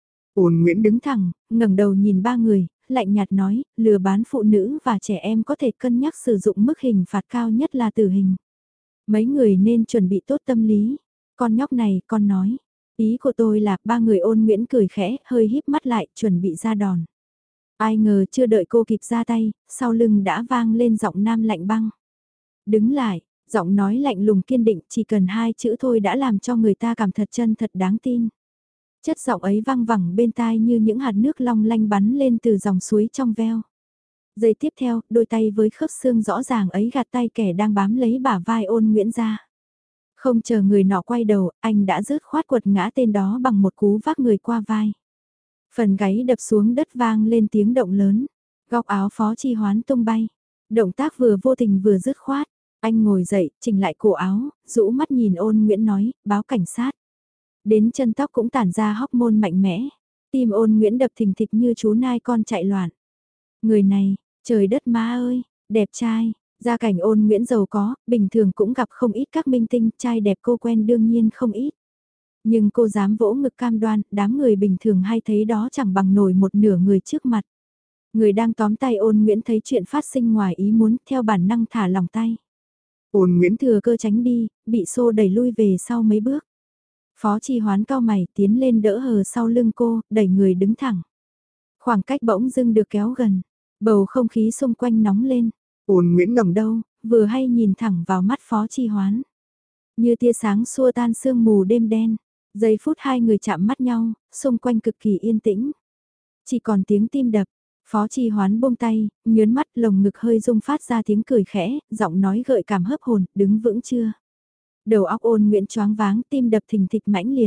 S1: Ôn Nguyễn đứng thẳng, ngẩng đầu nhìn ba người, lạnh nhạt nói, lừa bán phụ nữ và trẻ em có thể cân nhắc sử dụng mức hình phạt cao nhất là tử hình. Mấy người nên chuẩn bị tốt tâm lý. Con nhóc này, con nói. Ý của tôi là ba người Ôn Nguyễn cười khẽ, hơi híp mắt lại, chuẩn bị ra đòn. Ai ngờ chưa đợi cô kịp ra tay, sau lưng đã vang lên giọng nam lạnh băng. Đứng lại, giọng nói lạnh lùng kiên định, chỉ cần hai chữ thôi đã làm cho người ta cảm thật chân thật đáng tin. Chất giọng ấy vang vẳng bên tai như những hạt nước long lanh bắn lên từ dòng suối trong veo. Giây tiếp theo, đôi tay với khớp xương rõ ràng ấy gạt tay kẻ đang bám lấy bả vai Ôn Nguyễn ra. Không chờ người nọ quay đầu, anh đã rớt khoát quật ngã tên đó bằng một cú vác người qua vai. Phần gáy đập xuống đất vang lên tiếng động lớn. Góc áo Phó Chi Hoán tung bay. Động tác vừa vô tình vừa dứt khoát. Anh ngồi dậy, chỉnh lại cổ áo, rũ mắt nhìn Ôn Nguyễn nói, báo cảnh sát. Đến chân tóc cũng tản ra hormone mạnh mẽ. Tim Ôn Nguyễn đập thình thịch như chú nai con chạy loạn. Người này, trời đất má ơi, đẹp trai. Gia cảnh Ôn Nguyễn giàu có, bình thường cũng gặp không ít các minh tinh, trai đẹp cô quen đương nhiên không ít. Nhưng cô dám vỗ ngực cam đoan, đám người bình thường hay thấy đó chẳng bằng nổi một nửa người trước mặt. Người đang tóm tay Ôn Nguyễn thấy chuyện phát sinh ngoài ý muốn, theo bản năng thả lòng tay. Ôn Nguyễn thừa cơ tránh đi, bị xô đẩy lui về sau mấy bước. Phó Chi Hoán cao mày tiến lên đỡ hờ sau lưng cô, đẩy người đứng thẳng. Khoảng cách bỗng dưng được kéo gần, bầu không khí xung quanh nóng lên. Ôn Nguyễn ngẩng đầu, vừa hay nhìn thẳng vào mắt Phó Chi Hoán. Như tia sáng xua tan sương mù đêm đen. Giây phút hai người chạm mắt nhau, xung quanh cực kỳ yên tĩnh. Chỉ còn tiếng tim đập, Phó Chi Hoán buông tay, nhớn mắt lồng ngực hơi rung phát ra tiếng cười khẽ, giọng nói gợi cảm hấp hồn, đứng vững chưa? Đầu óc Ôn Nguyễn choáng váng, tim đập thình thịch mãnh liệt.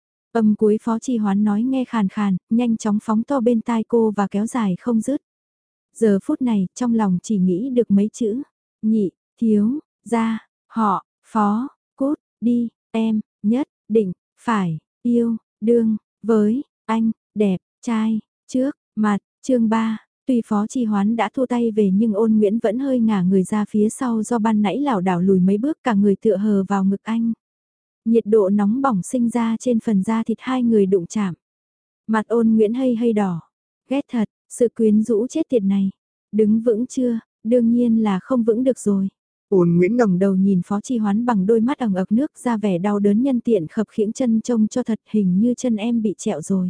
S1: Âm cuối Phó Chi Hoán nói nghe khàn khàn, nhanh chóng phóng to bên tai cô và kéo dài không dứt. Giờ phút này, trong lòng chỉ nghĩ được mấy chữ, nhị, thiếu, gia, họ, Phó, cút, đi, em, nhất, định, phải, yêu, đương, với, anh, đẹp, trai, trước, mặt, chương ba. Tuy Phó Chi Hoán đã thua tay về nhưng Ôn Nguyễn vẫn hơi ngả người ra phía sau do ban nãy lảo đảo lùi mấy bước cả người tựa hờ vào ngực anh. Nhiệt độ nóng bỏng sinh ra trên phần da thịt hai người đụng chạm. Mặt Ôn Nguyễn hơi hơi đỏ. Ghét thật, sự quyến rũ chết tiệt này. Đứng vững chưa? Đương nhiên là không vững được rồi. Ôn Nguyễn ngẩng đầu nhìn Phó Chi Hoán bằng đôi mắt ẩn ực nước ra vẻ đau đớn nhân tiện khập khiễng chân trông cho thật hình như chân em bị trẹo rồi.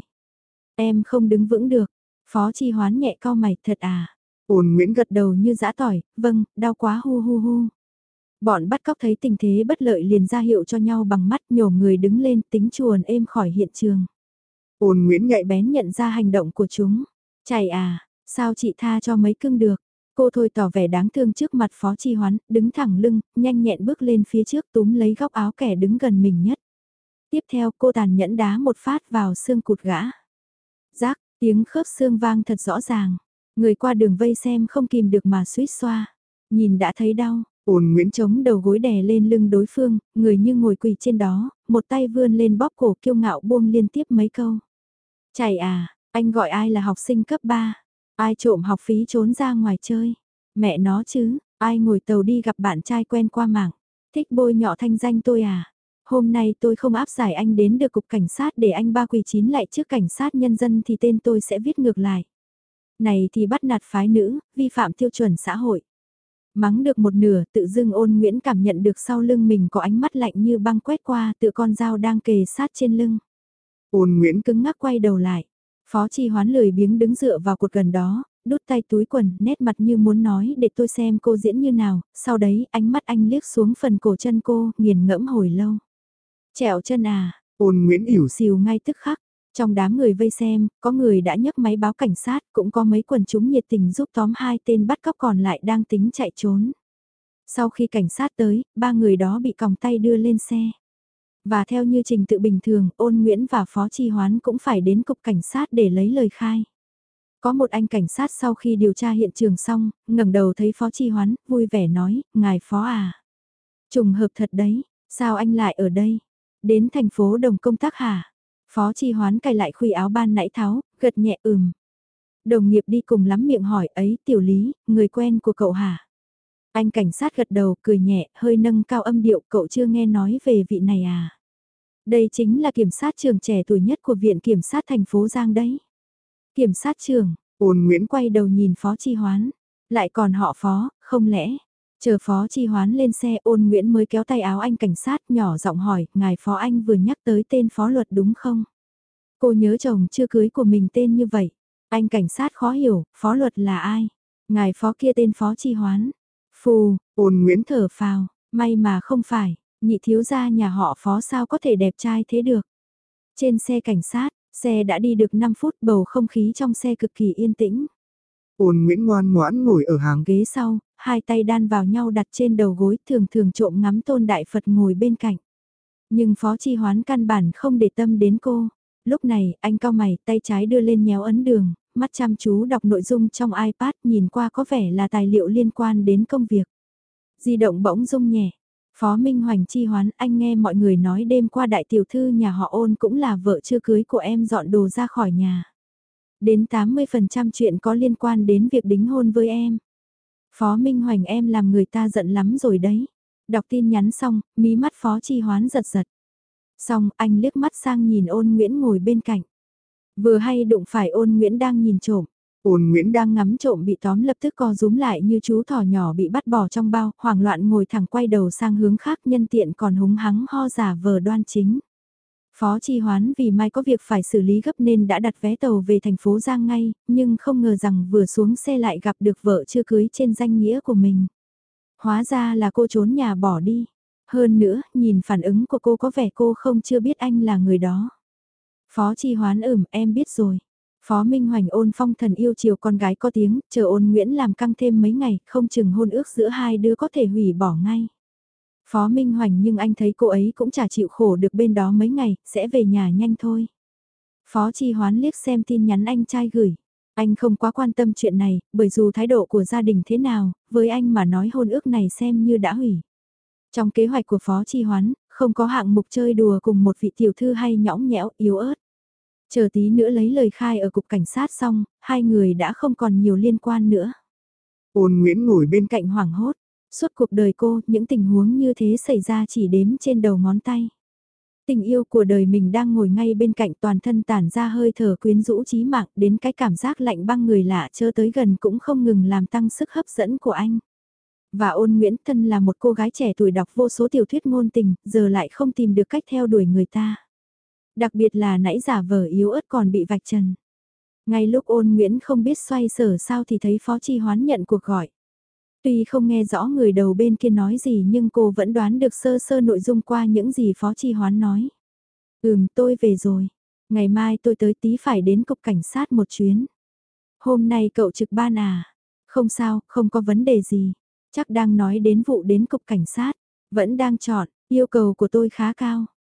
S1: Em không đứng vững được. Phó Chi Hoán nhẹ cau mày, thật à? Ôn Nguyễn gật đầu như giã tỏi, vâng, đau quá hu hu hu. Bọn bắt cóc thấy tình thế bất lợi liền ra hiệu cho nhau bằng mắt nhổ người đứng lên tính chuồn êm khỏi hiện trường. Ôn Nguyễn nhạy bén nhận ra hành động của chúng. Chạy à, sao chị tha cho mấy cưng được? Cô thôi tỏ vẻ đáng thương trước mặt Phó Chi Hoán, đứng thẳng lưng, nhanh nhẹn bước lên phía trước túm lấy góc áo kẻ đứng gần mình nhất. Tiếp theo cô tàn nhẫn đá một phát vào xương cụt gã. Rác, tiếng khớp xương vang thật rõ ràng. Người qua đường vây xem không kìm được mà suýt xoa. Nhìn đã thấy đau, Ôn Nguyễn chống đầu gối đè lên lưng đối phương, người như ngồi quỳ trên đó, một tay vươn lên bóp cổ kiêu ngạo buông liên tiếp mấy câu. Chạy à, anh gọi ai là học sinh cấp ba? Ai trộm học phí trốn ra ngoài chơi? Mẹ nó chứ, ai ngồi tàu đi gặp bạn trai quen qua mạng? Thích bôi nhọ thanh danh tôi à? Hôm nay tôi không áp giải anh đến được cục cảnh sát để anh ba quỳ chín lại trước cảnh sát nhân dân thì tên tôi sẽ viết ngược lại. Này thì bắt nạt phái nữ, vi phạm tiêu chuẩn xã hội. Mắng được một nửa, tự dưng Ôn Nguyễn cảm nhận được sau lưng mình có ánh mắt lạnh như băng quét qua, tựa con dao đang kề sát trên lưng. Ôn Nguyễn cứng ngắc quay đầu lại. Phó Chi Hoán lười biếng đứng dựa vào cột gần đó, đút tay túi quần, nét mặt như muốn nói để tôi xem cô diễn như nào, sau đấy ánh mắt anh liếc xuống phần cổ chân cô, nghiền ngẫm hồi lâu. Trẹo chân à, Ôn Nguyễn ỉu xìu ngay tức khắc. Trong đám người vây xem, có người đã nhấc máy báo cảnh sát, cũng có mấy quần chúng nhiệt tình giúp tóm hai tên bắt cóc còn lại đang tính chạy trốn. Sau khi cảnh sát tới, ba người đó bị còng tay đưa lên xe. Và theo như trình tự bình thường, Ôn Nguyễn và Phó Chi Hoán cũng phải đến cục cảnh sát để lấy lời khai. Có một anh cảnh sát sau khi điều tra hiện trường xong, ngẩng đầu thấy Phó Chi Hoán, vui vẻ nói, ngài Phó à. Trùng hợp thật đấy, sao anh lại ở đây? Đến thành phố Đồng công tác hả? Phó Chi Hoán cài lại khuy áo ban nãy tháo, gật nhẹ ừm. Đồng nghiệp đi cùng lắm miệng hỏi ấy, Tiểu Lý, người quen của cậu hả? Anh cảnh sát gật đầu, cười nhẹ, hơi nâng cao âm điệu, cậu chưa nghe nói về vị này à? Đây chính là kiểm sát trưởng trẻ tuổi nhất của Viện Kiểm sát thành phố Giang đấy. Kiểm sát trưởng, Ôn Nguyễn quay đầu nhìn Phó Chi Hoán, lại còn họ Phó, không lẽ? Chờ Phó Chi Hoán lên xe, Ôn Nguyễn mới kéo tay áo anh cảnh sát nhỏ giọng hỏi, ngài Phó anh vừa nhắc tới tên Phó Luật đúng không? Cô nhớ chồng chưa cưới của mình tên như vậy. Anh cảnh sát khó hiểu, Phó Luật là ai? Ngài Phó kia tên Phó Chi Hoán. Phù, Ôn Nguyễn thở phào, may mà không phải, nhị thiếu gia nhà họ Phó sao có thể đẹp trai thế được. Trên xe cảnh sát, xe đã đi được năm phút, bầu không khí trong xe cực kỳ yên tĩnh. Ôn Nguyễn ngoan ngoãn ngồi ở hàng ghế sau, hai tay đan vào nhau đặt trên đầu gối, thường thường trộm ngắm Tôn Đại Phật ngồi bên cạnh. Nhưng Phó Chi Hoán căn bản không để tâm đến cô. Lúc này, anh cau mày, tay trái đưa lên nhéo ấn đường, mắt chăm chú đọc nội dung trong iPad, nhìn qua có vẻ là tài liệu liên quan đến công việc. Di động bỗng rung nhẹ. Phó Minh Hoành Chi Hoán, anh nghe mọi người nói đêm qua đại tiểu thư nhà họ Ôn cũng là vợ chưa cưới của em dọn đồ ra khỏi nhà. Đến tám mươi phần trăm chuyện có liên quan đến việc đính hôn với em. Phó Minh Hoành em làm người ta giận lắm rồi đấy. Đọc tin nhắn xong, mí mắt Phó Chi Hoán giật giật. Xong anh liếc mắt sang nhìn Ôn Nguyễn ngồi bên cạnh. Vừa hay đụng phải Ôn Nguyễn đang nhìn trộm. Ôn Nguyễn đang ngắm trộm bị tóm lập tức co rúm lại như chú thỏ nhỏ bị bắt bỏ trong bao, hoảng loạn ngồi thẳng quay đầu sang hướng khác, nhân tiện còn húng hắng ho giả vờ đoan chính. Phó Chi Hoán vì mai có việc phải xử lý gấp nên đã đặt vé tàu về thành phố Giang ngay, nhưng không ngờ rằng vừa xuống xe lại gặp được vợ chưa cưới trên danh nghĩa của mình. Hóa ra là cô trốn nhà bỏ đi. Hơn nữa, nhìn phản ứng của cô có vẻ cô không chưa biết anh là người đó. Phó Chi Hoán ửm, em biết rồi. Phó Minh Hoành ôn phong thần yêu chiều con gái có tiếng, chờ Ôn Nguyễn làm căng thêm mấy ngày, không chừng hôn ước giữa hai đứa có thể hủy bỏ ngay. Phó Minh Hoành nhưng anh thấy cô ấy cũng chả chịu khổ được bên đó mấy ngày, sẽ về nhà nhanh thôi. Phó Chi Hoán liếc xem tin nhắn anh trai gửi. Anh không quá quan tâm chuyện này, bởi dù thái độ của gia đình thế nào, với anh mà nói hôn ước này xem như đã hủy. Trong kế hoạch của Phó Chi Hoán, không có hạng mục chơi đùa cùng một vị tiểu thư hay nhõng nhẽo, yếu ớt. Chờ tí nữa lấy lời khai ở cục cảnh sát xong, hai người đã không còn nhiều liên quan nữa. Ôn Nguyễn ngồi bên cạnh hoảng hốt. Suốt cuộc đời cô, những tình huống như thế xảy ra chỉ đếm trên đầu ngón tay. Tình yêu của đời mình đang ngồi ngay bên cạnh, toàn thân tản ra hơi thở quyến rũ chí mạng, đến cái cảm giác lạnh băng người lạ chớ tới gần cũng không ngừng làm tăng sức hấp dẫn của anh. Và Ôn Nguyễn thân là một cô gái trẻ tuổi đọc vô số tiểu thuyết ngôn tình, giờ lại không tìm được cách theo đuổi người ta. Đặc biệt là nãy giả vờ yếu ớt còn bị vạch trần. Ngay lúc Ôn Nguyễn không biết xoay sở sao thì thấy Phó Chi Hoán nhận cuộc gọi. Tuy không nghe rõ người đầu bên kia nói gì nhưng cô vẫn đoán được sơ sơ nội dung qua những gì Phó Chi Hoán nói. Ừm, tôi về rồi. Ngày mai tôi tới tí phải đến cục cảnh sát một chuyến. Hôm nay cậu trực ban à? Không sao, không có vấn đề gì. Chắc đang nói đến vụ đến cục cảnh sát. Vẫn đang chọn, yêu cầu của tôi khá cao.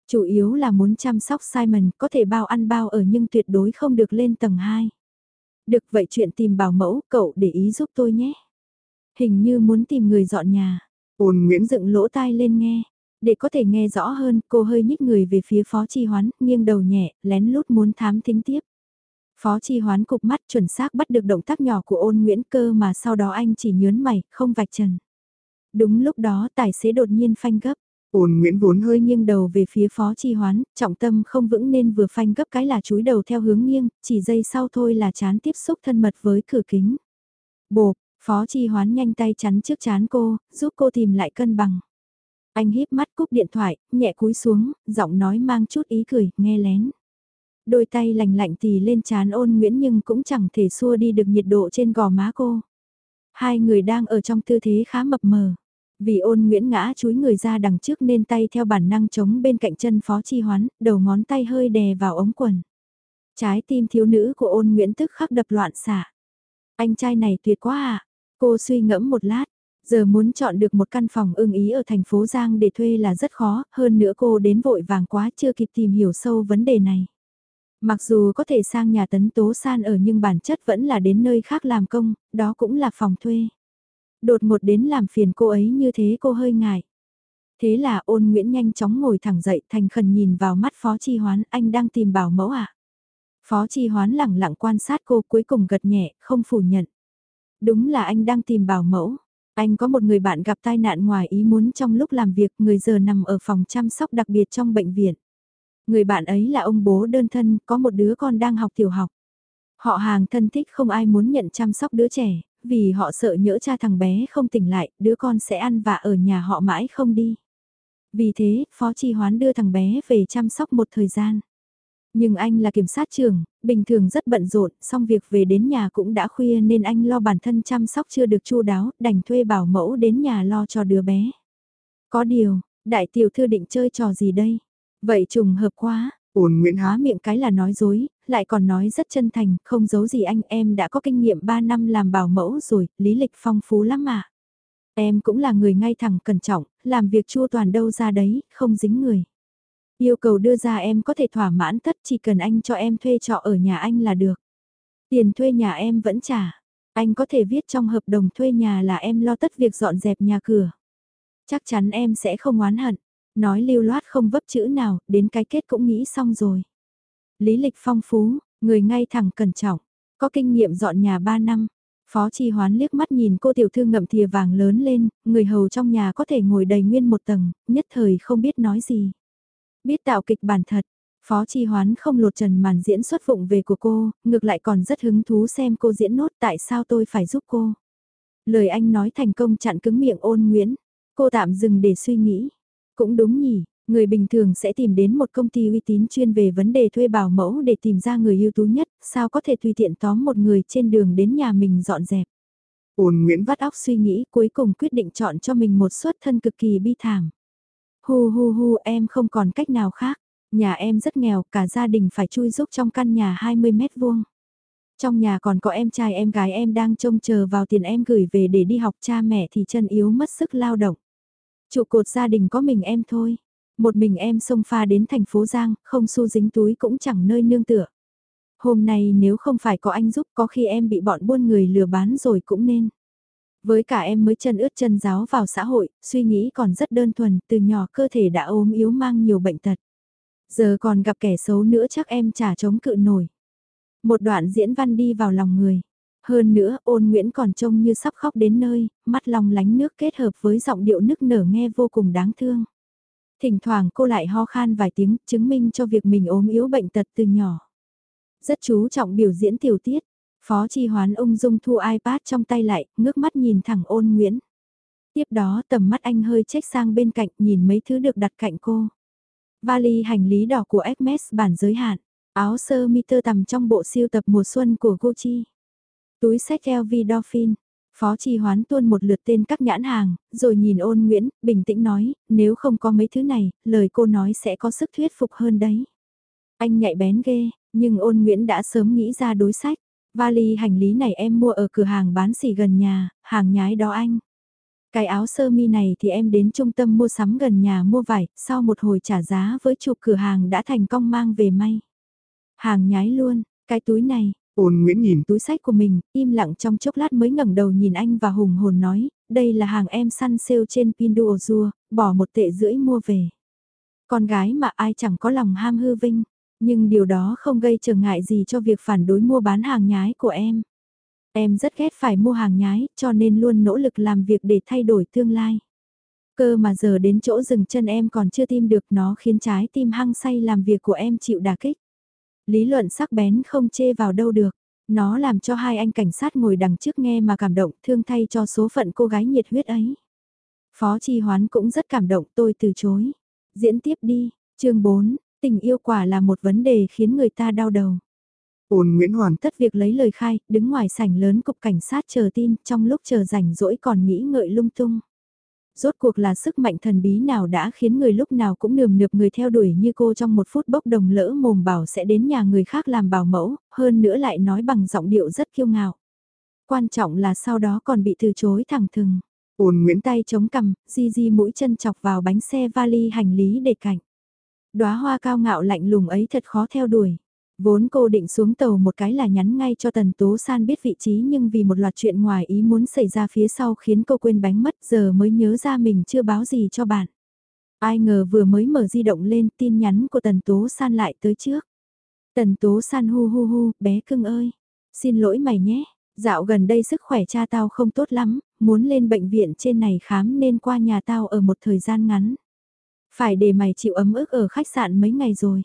S1: Chủ yếu là muốn chăm sóc Simon, có thể bao ăn bao ở nhưng tuyệt đối không được lên tầng hai. Được vậy chuyện tìm bảo mẫu, cậu để ý giúp tôi nhé. Hình như muốn tìm người dọn nhà. Ôn Nguyễn dựng lỗ tai lên nghe. Để có thể nghe rõ hơn, cô hơi nhích người về phía Phó Chi Hoán, nghiêng đầu nhẹ, lén lút muốn thám thính tiếp. Phó Chi Hoán cục mắt chuẩn xác bắt được động tác nhỏ của Ôn Nguyễn cơ mà sau đó anh chỉ nhớn mày, không vạch trần. Đúng lúc đó tài xế đột nhiên phanh gấp. Ôn Nguyễn vốn hơi nghiêng đầu về phía Phó Chi Hoán, trọng tâm không vững nên vừa phanh gấp cái là chúi đầu theo hướng nghiêng, chỉ giây sau thôi là chán tiếp xúc thân mật với cửa kính. Bộp, Phó Chi Hoán nhanh tay chắn trước chán cô, giúp cô tìm lại cân bằng. Anh híp mắt cúp điện thoại, nhẹ cúi xuống, giọng nói mang chút ý cười, nghe lén. Đôi tay lành lạnh tì lên chán Ôn Nguyễn nhưng cũng chẳng thể xua đi được nhiệt độ trên gò má cô. Hai người đang ở trong tư thế khá mập mờ. Vì Ôn Nguyễn ngã chúi người ra đằng trước nên tay theo bản năng chống bên cạnh chân Phó Chi Hoán, đầu ngón tay hơi đè vào ống quần. Trái tim thiếu nữ của Ôn Nguyễn tức khắc đập loạn xạ. Anh trai này tuyệt quá à? Cô suy ngẫm một lát. Giờ muốn chọn được một căn phòng ưng ý ở thành phố Giang để thuê là rất khó, hơn nữa cô đến vội vàng quá chưa kịp tìm hiểu sâu vấn đề này. Mặc dù có thể sang nhà Tấn Tố San ở nhưng bản chất vẫn là đến nơi khác làm công, đó cũng là phòng thuê. Đột ngột đến làm phiền cô ấy như thế cô hơi ngại. Thế là Ôn Nguyễn nhanh chóng ngồi thẳng dậy thành khẩn nhìn vào mắt Phó Chi Hoán, anh đang tìm bảo mẫu à? Phó Chi Hoán lẳng lặng quan sát cô cuối cùng gật nhẹ, không phủ nhận. Đúng là anh đang tìm bảo mẫu. Anh có một người bạn gặp tai nạn ngoài ý muốn trong lúc làm việc, người giờ nằm ở phòng chăm sóc đặc biệt trong bệnh viện. Người bạn ấy là ông bố đơn thân, có một đứa con đang học tiểu học. Họ hàng thân thích không ai muốn nhận chăm sóc đứa trẻ, vì họ sợ nhỡ cha thằng bé không tỉnh lại, đứa con sẽ ăn vạ ở nhà họ mãi không đi. Vì thế, Phó Chi Hoán đưa thằng bé về chăm sóc một thời gian. Nhưng anh là kiểm sát trưởng, bình thường rất bận rộn, xong việc về đến nhà cũng đã khuya nên anh lo bản thân chăm sóc chưa được chu đáo, đành thuê bảo mẫu đến nhà lo cho đứa bé. Có điều, đại tiểu thư định chơi trò gì đây? Vậy trùng hợp quá, Ôn Nguyễn há miệng cái là nói dối, lại còn nói rất chân thành, không giấu gì anh, em đã có kinh nghiệm ba năm làm bảo mẫu rồi, lý lịch phong phú lắm mà. Em cũng là người ngay thẳng cẩn trọng, làm việc chua toàn đâu ra đấy, không dính người. Yêu cầu đưa ra em có thể thỏa mãn tất, chỉ cần anh cho em thuê trọ ở nhà anh là được. Tiền thuê nhà em vẫn trả, anh có thể viết trong hợp đồng thuê nhà là em lo tất việc dọn dẹp nhà cửa. Chắc chắn em sẽ không oán hận. Nói lưu loát không vấp chữ nào, đến cái kết cũng nghĩ xong rồi. Lý lịch phong phú, người ngay thẳng cẩn trọng, có kinh nghiệm dọn nhà ba năm. Phó Chi Hoán liếc mắt nhìn cô tiểu thư ngậm thìa vàng lớn lên, người hầu trong nhà có thể ngồi đầy nguyên một tầng, nhất thời không biết nói gì. Biết tạo kịch bản thật, Phó Chi Hoán không lột trần màn diễn xuất vụng về của cô, ngược lại còn rất hứng thú xem cô diễn nốt tại sao tôi phải giúp cô. Lời anh nói thành công chặn cứng miệng Ôn Nguyễn, cô tạm dừng để suy nghĩ. Cũng đúng nhỉ, người bình thường sẽ tìm đến một công ty uy tín chuyên về vấn đề thuê bảo mẫu để tìm ra người ưu tú nhất, sao có thể tùy tiện tóm một người trên đường đến nhà mình dọn dẹp. Ôn Nguyễn vắt óc suy nghĩ cuối cùng quyết định chọn cho mình một xuất thân cực kỳ bi thảm. Hu hu hu em không còn cách nào khác, nhà em rất nghèo, cả gia đình phải chui rúc trong căn nhà hai mươi mét vuông. Trong nhà còn có em trai em gái em đang trông chờ vào tiền em gửi về để đi học, cha mẹ thì chân yếu mất sức lao động. Trụ cột gia đình có mình em thôi. Một mình em xông pha đến thành phố Giang, không xu dính túi cũng chẳng nơi nương tựa. Hôm nay nếu không phải có anh giúp có khi em bị bọn buôn người lừa bán rồi cũng nên. Với cả em mới chân ướt chân ráo vào xã hội, suy nghĩ còn rất đơn thuần, từ nhỏ cơ thể đã ốm yếu mang nhiều bệnh tật. Giờ còn gặp kẻ xấu nữa chắc em chả chống cự nổi. Một đoạn diễn văn đi vào lòng người. Hơn nữa, Ôn Nguyễn còn trông như sắp khóc đến nơi, mắt long lánh nước kết hợp với giọng điệu nức nở nghe vô cùng đáng thương. Thỉnh thoảng cô lại ho khan vài tiếng, chứng minh cho việc mình ốm yếu bệnh tật từ nhỏ. Rất chú trọng biểu diễn tiểu tiết, Phó Chi Hoán ung dung thu iPad trong tay lại, ngước mắt nhìn thẳng Ôn Nguyễn. Tiếp đó tầm mắt anh hơi chếch sang bên cạnh nhìn mấy thứ được đặt cạnh cô. Vali hành lý đỏ của Hermes bản giới hạn, áo sơ mi tơ tằm trong bộ siêu tập mùa xuân của Gucci. Túi xách eo vi Dolphin, Phó Chi Hoán tuôn một lượt tên các nhãn hàng, rồi nhìn Ôn Nguyễn, bình tĩnh nói, nếu không có mấy thứ này, lời cô nói sẽ có sức thuyết phục hơn đấy. Anh nhạy bén ghê, nhưng Ôn Nguyễn đã sớm nghĩ ra đối sách. Vali hành lý này em mua ở cửa hàng bán xỉ gần nhà, hàng nhái đó anh. Cái áo sơ mi này thì em đến trung tâm mua sắm gần nhà mua vải, sau một hồi trả giá với chụp cửa hàng đã thành công mang về may. Hàng nhái luôn, cái túi này, Ôn Nguyễn nhìn túi sách của mình, im lặng trong chốc lát mới ngẩng đầu nhìn anh và hùng hồn nói, đây là hàng em săn sale trên Pinduoduo, bỏ một tệ rưỡi mua về. Con gái mà ai chẳng có lòng ham hư vinh, nhưng điều đó không gây trở ngại gì cho việc phản đối mua bán hàng nhái của em. Em rất ghét phải mua hàng nhái, cho nên luôn nỗ lực làm việc để thay đổi tương lai. Cơ mà giờ đến chỗ dừng chân em còn chưa tìm được, nó khiến trái tim hăng say làm việc của em chịu đả kích. Lý luận sắc bén không chê vào đâu được. Nó làm cho hai anh cảnh sát ngồi đằng trước nghe mà cảm động, thương thay cho số phận cô gái nhiệt huyết ấy. Phó Chi Hoán cũng rất cảm động, tôi từ chối. Diễn tiếp đi, chương bốn, tình yêu quả là một vấn đề khiến người ta đau đầu. Ôn Nguyễn hoàn tất việc lấy lời khai, đứng ngoài sảnh lớn cục cảnh sát chờ tin, trong lúc chờ rảnh rỗi còn nghĩ ngợi lung tung. Rốt cuộc là sức mạnh thần bí nào đã khiến người lúc nào cũng nườm nượp người theo đuổi như cô trong một phút bốc đồng lỡ mồm bảo sẽ đến nhà người khác làm bảo mẫu, hơn nữa lại nói bằng giọng điệu rất kiêu ngạo. Quan trọng là sau đó còn bị từ chối thẳng thừng. Ôn Nguyễn tay chống cằm, di di mũi chân chọc vào bánh xe vali hành lý để cạnh. Đóa hoa cao ngạo lạnh lùng ấy thật khó theo đuổi. Vốn cô định xuống tàu một cái là nhắn ngay cho Tần Tố San biết vị trí, nhưng vì một loạt chuyện ngoài ý muốn xảy ra phía sau khiến cô quên bánh mất, giờ mới nhớ ra mình chưa báo gì cho bạn. Ai ngờ vừa mới mở di động lên, tin nhắn của Tần Tố San lại tới trước. Tần Tố San hu hu hu, bé cưng ơi. Xin lỗi mày nhé, dạo gần đây sức khỏe cha tao không tốt lắm, muốn lên bệnh viện trên này khám nên qua nhà tao ở một thời gian ngắn. Phải để mày chịu ấm ức ở khách sạn mấy ngày rồi.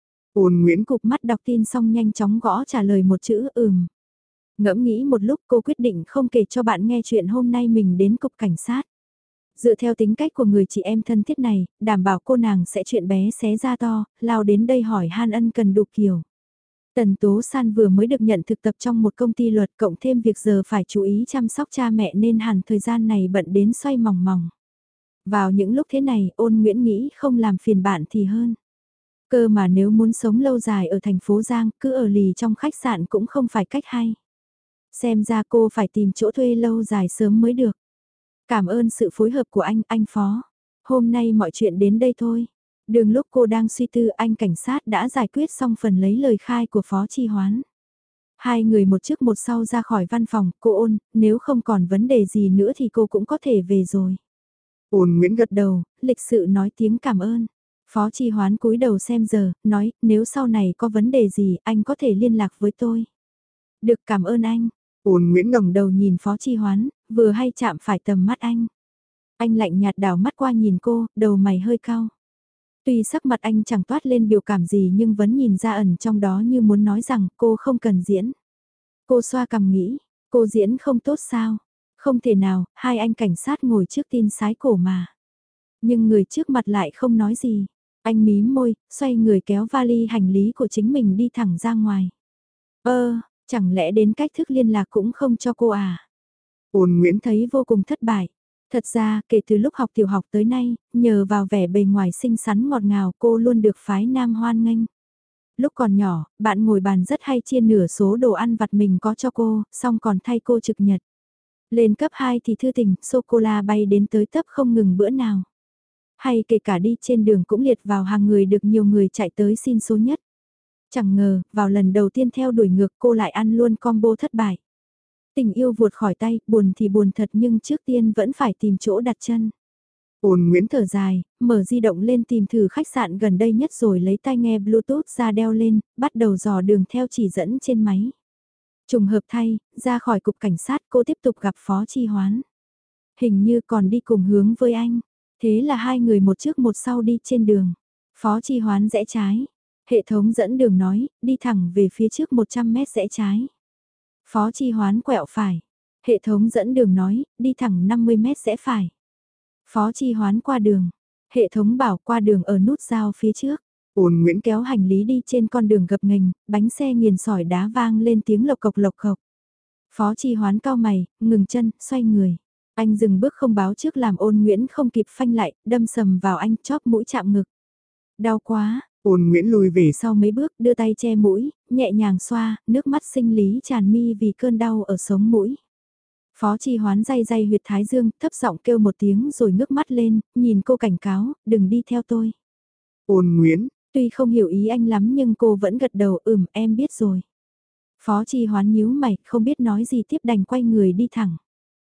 S1: Ôn Nguyễn cụp mắt đọc tin xong nhanh chóng gõ trả lời một chữ ừm. Ngẫm nghĩ một lúc cô quyết định không kể cho bạn nghe chuyện hôm nay mình đến cục cảnh sát. Dựa theo tính cách của người chị em thân thiết này, đảm bảo cô nàng sẽ chuyện bé xé ra to, lao đến đây hỏi han ân cần đủ kiểu. Tần Tố San vừa mới được nhận thực tập trong một công ty luật, cộng thêm việc giờ phải chú ý chăm sóc cha mẹ nên hẳn thời gian này bận đến xoay mòng mòng. Vào những lúc thế này, Ôn Nguyễn nghĩ không làm phiền bạn thì hơn. Cơ mà nếu muốn sống lâu dài ở thành phố Giang, cứ ở lì trong khách sạn cũng không phải cách hay. Xem ra cô phải tìm chỗ thuê lâu dài sớm mới được. Cảm ơn sự phối hợp của anh, anh Phó. Hôm nay mọi chuyện đến đây thôi. Đường lúc cô đang suy tư, anh cảnh sát đã giải quyết xong phần lấy lời khai của Phó Chi Hoán. Hai người một trước một sau ra khỏi văn phòng, cô Ôn, nếu không còn vấn đề gì nữa thì cô cũng có thể về rồi. Ôn Nguyễn gật đầu, lịch sự nói tiếng cảm ơn. Phó Chi Hoán cúi đầu xem giờ, nói, nếu sau này có vấn đề gì, anh có thể liên lạc với tôi. Được, cảm ơn anh. Ôn Nguyễn ngẩng đầu nhìn Phó Chi Hoán, vừa hay chạm phải tầm mắt anh. Anh lạnh nhạt đảo mắt qua nhìn cô, đầu mày hơi cau. Tuy sắc mặt anh chẳng toát lên biểu cảm gì nhưng vẫn nhìn ra ẩn trong đó như muốn nói rằng cô không cần diễn. Cô xoa cằm nghĩ, cô diễn không tốt sao? Không thể nào, hai anh cảnh sát ngồi trước tin sái cổ mà. Nhưng người trước mặt lại không nói gì. Anh mím môi, xoay người kéo vali hành lý của chính mình đi thẳng ra ngoài. Ơ, chẳng lẽ đến cách thức liên lạc cũng không cho cô à? Ôn Nguyễn thấy vô cùng thất bại. Thật ra, kể từ lúc học tiểu học tới nay, nhờ vào vẻ bề ngoài xinh xắn ngọt ngào cô luôn được phái nam hoan nghênh. Lúc còn nhỏ, bạn ngồi bàn rất hay chia nửa số đồ ăn vặt mình có cho cô, xong còn thay cô trực nhật. Lên cấp hai thì thư tình, sô-cô-la bay đến tới tấp không ngừng bữa nào. Hay kể cả đi trên đường cũng liệt vào hàng người được nhiều người chạy tới xin số nhất. Chẳng ngờ, vào lần đầu tiên theo đuổi ngược cô lại ăn luôn combo thất bại. Tình yêu vụt khỏi tay, buồn thì buồn thật nhưng trước tiên vẫn phải tìm chỗ đặt chân. Ôn Nguyễn thở dài, mở di động lên tìm thử khách sạn gần đây nhất rồi lấy tai nghe Bluetooth ra đeo lên, bắt đầu dò đường theo chỉ dẫn trên máy. Trùng hợp thay, ra khỏi cục cảnh sát cô tiếp tục gặp Phó Chi Hoán. Hình như còn đi cùng hướng với anh. Thế là hai người một trước một sau đi trên đường. Phó Chi Hoán rẽ trái. Hệ thống dẫn đường nói, đi thẳng về phía trước một trăm mét rẽ trái. Phó Chi Hoán quẹo phải. Hệ thống dẫn đường nói, đi thẳng năm mươi mét rẽ phải. Phó Chi Hoán qua đường. Hệ thống bảo qua đường ở nút giao phía trước. Ôn Nguyễn kéo hành lý đi trên con đường gập ghềnh, bánh xe nghiền sỏi đá vang lên tiếng lộc cộc lộc cộc. Phó Chi Hoán cau mày, ngừng chân, xoay người. Anh dừng bước không báo trước làm Ôn Nguyễn không kịp phanh lại, đâm sầm vào anh, chóp mũi chạm ngực. Đau quá, Ôn Nguyễn lùi về sau mấy bước, đưa tay che mũi, nhẹ nhàng xoa, nước mắt sinh lý tràn mi vì cơn đau ở sống mũi. Phó Chi Hoán day day huyệt thái dương, thấp giọng kêu một tiếng rồi ngước mắt lên, nhìn cô cảnh cáo, đừng đi theo tôi.
S2: Ôn Nguyễn,
S1: Tuy không hiểu ý anh lắm nhưng cô vẫn gật đầu, ừm em biết rồi. Phó Chi Hoán nhíu mày, không biết nói gì tiếp đành quay người đi thẳng.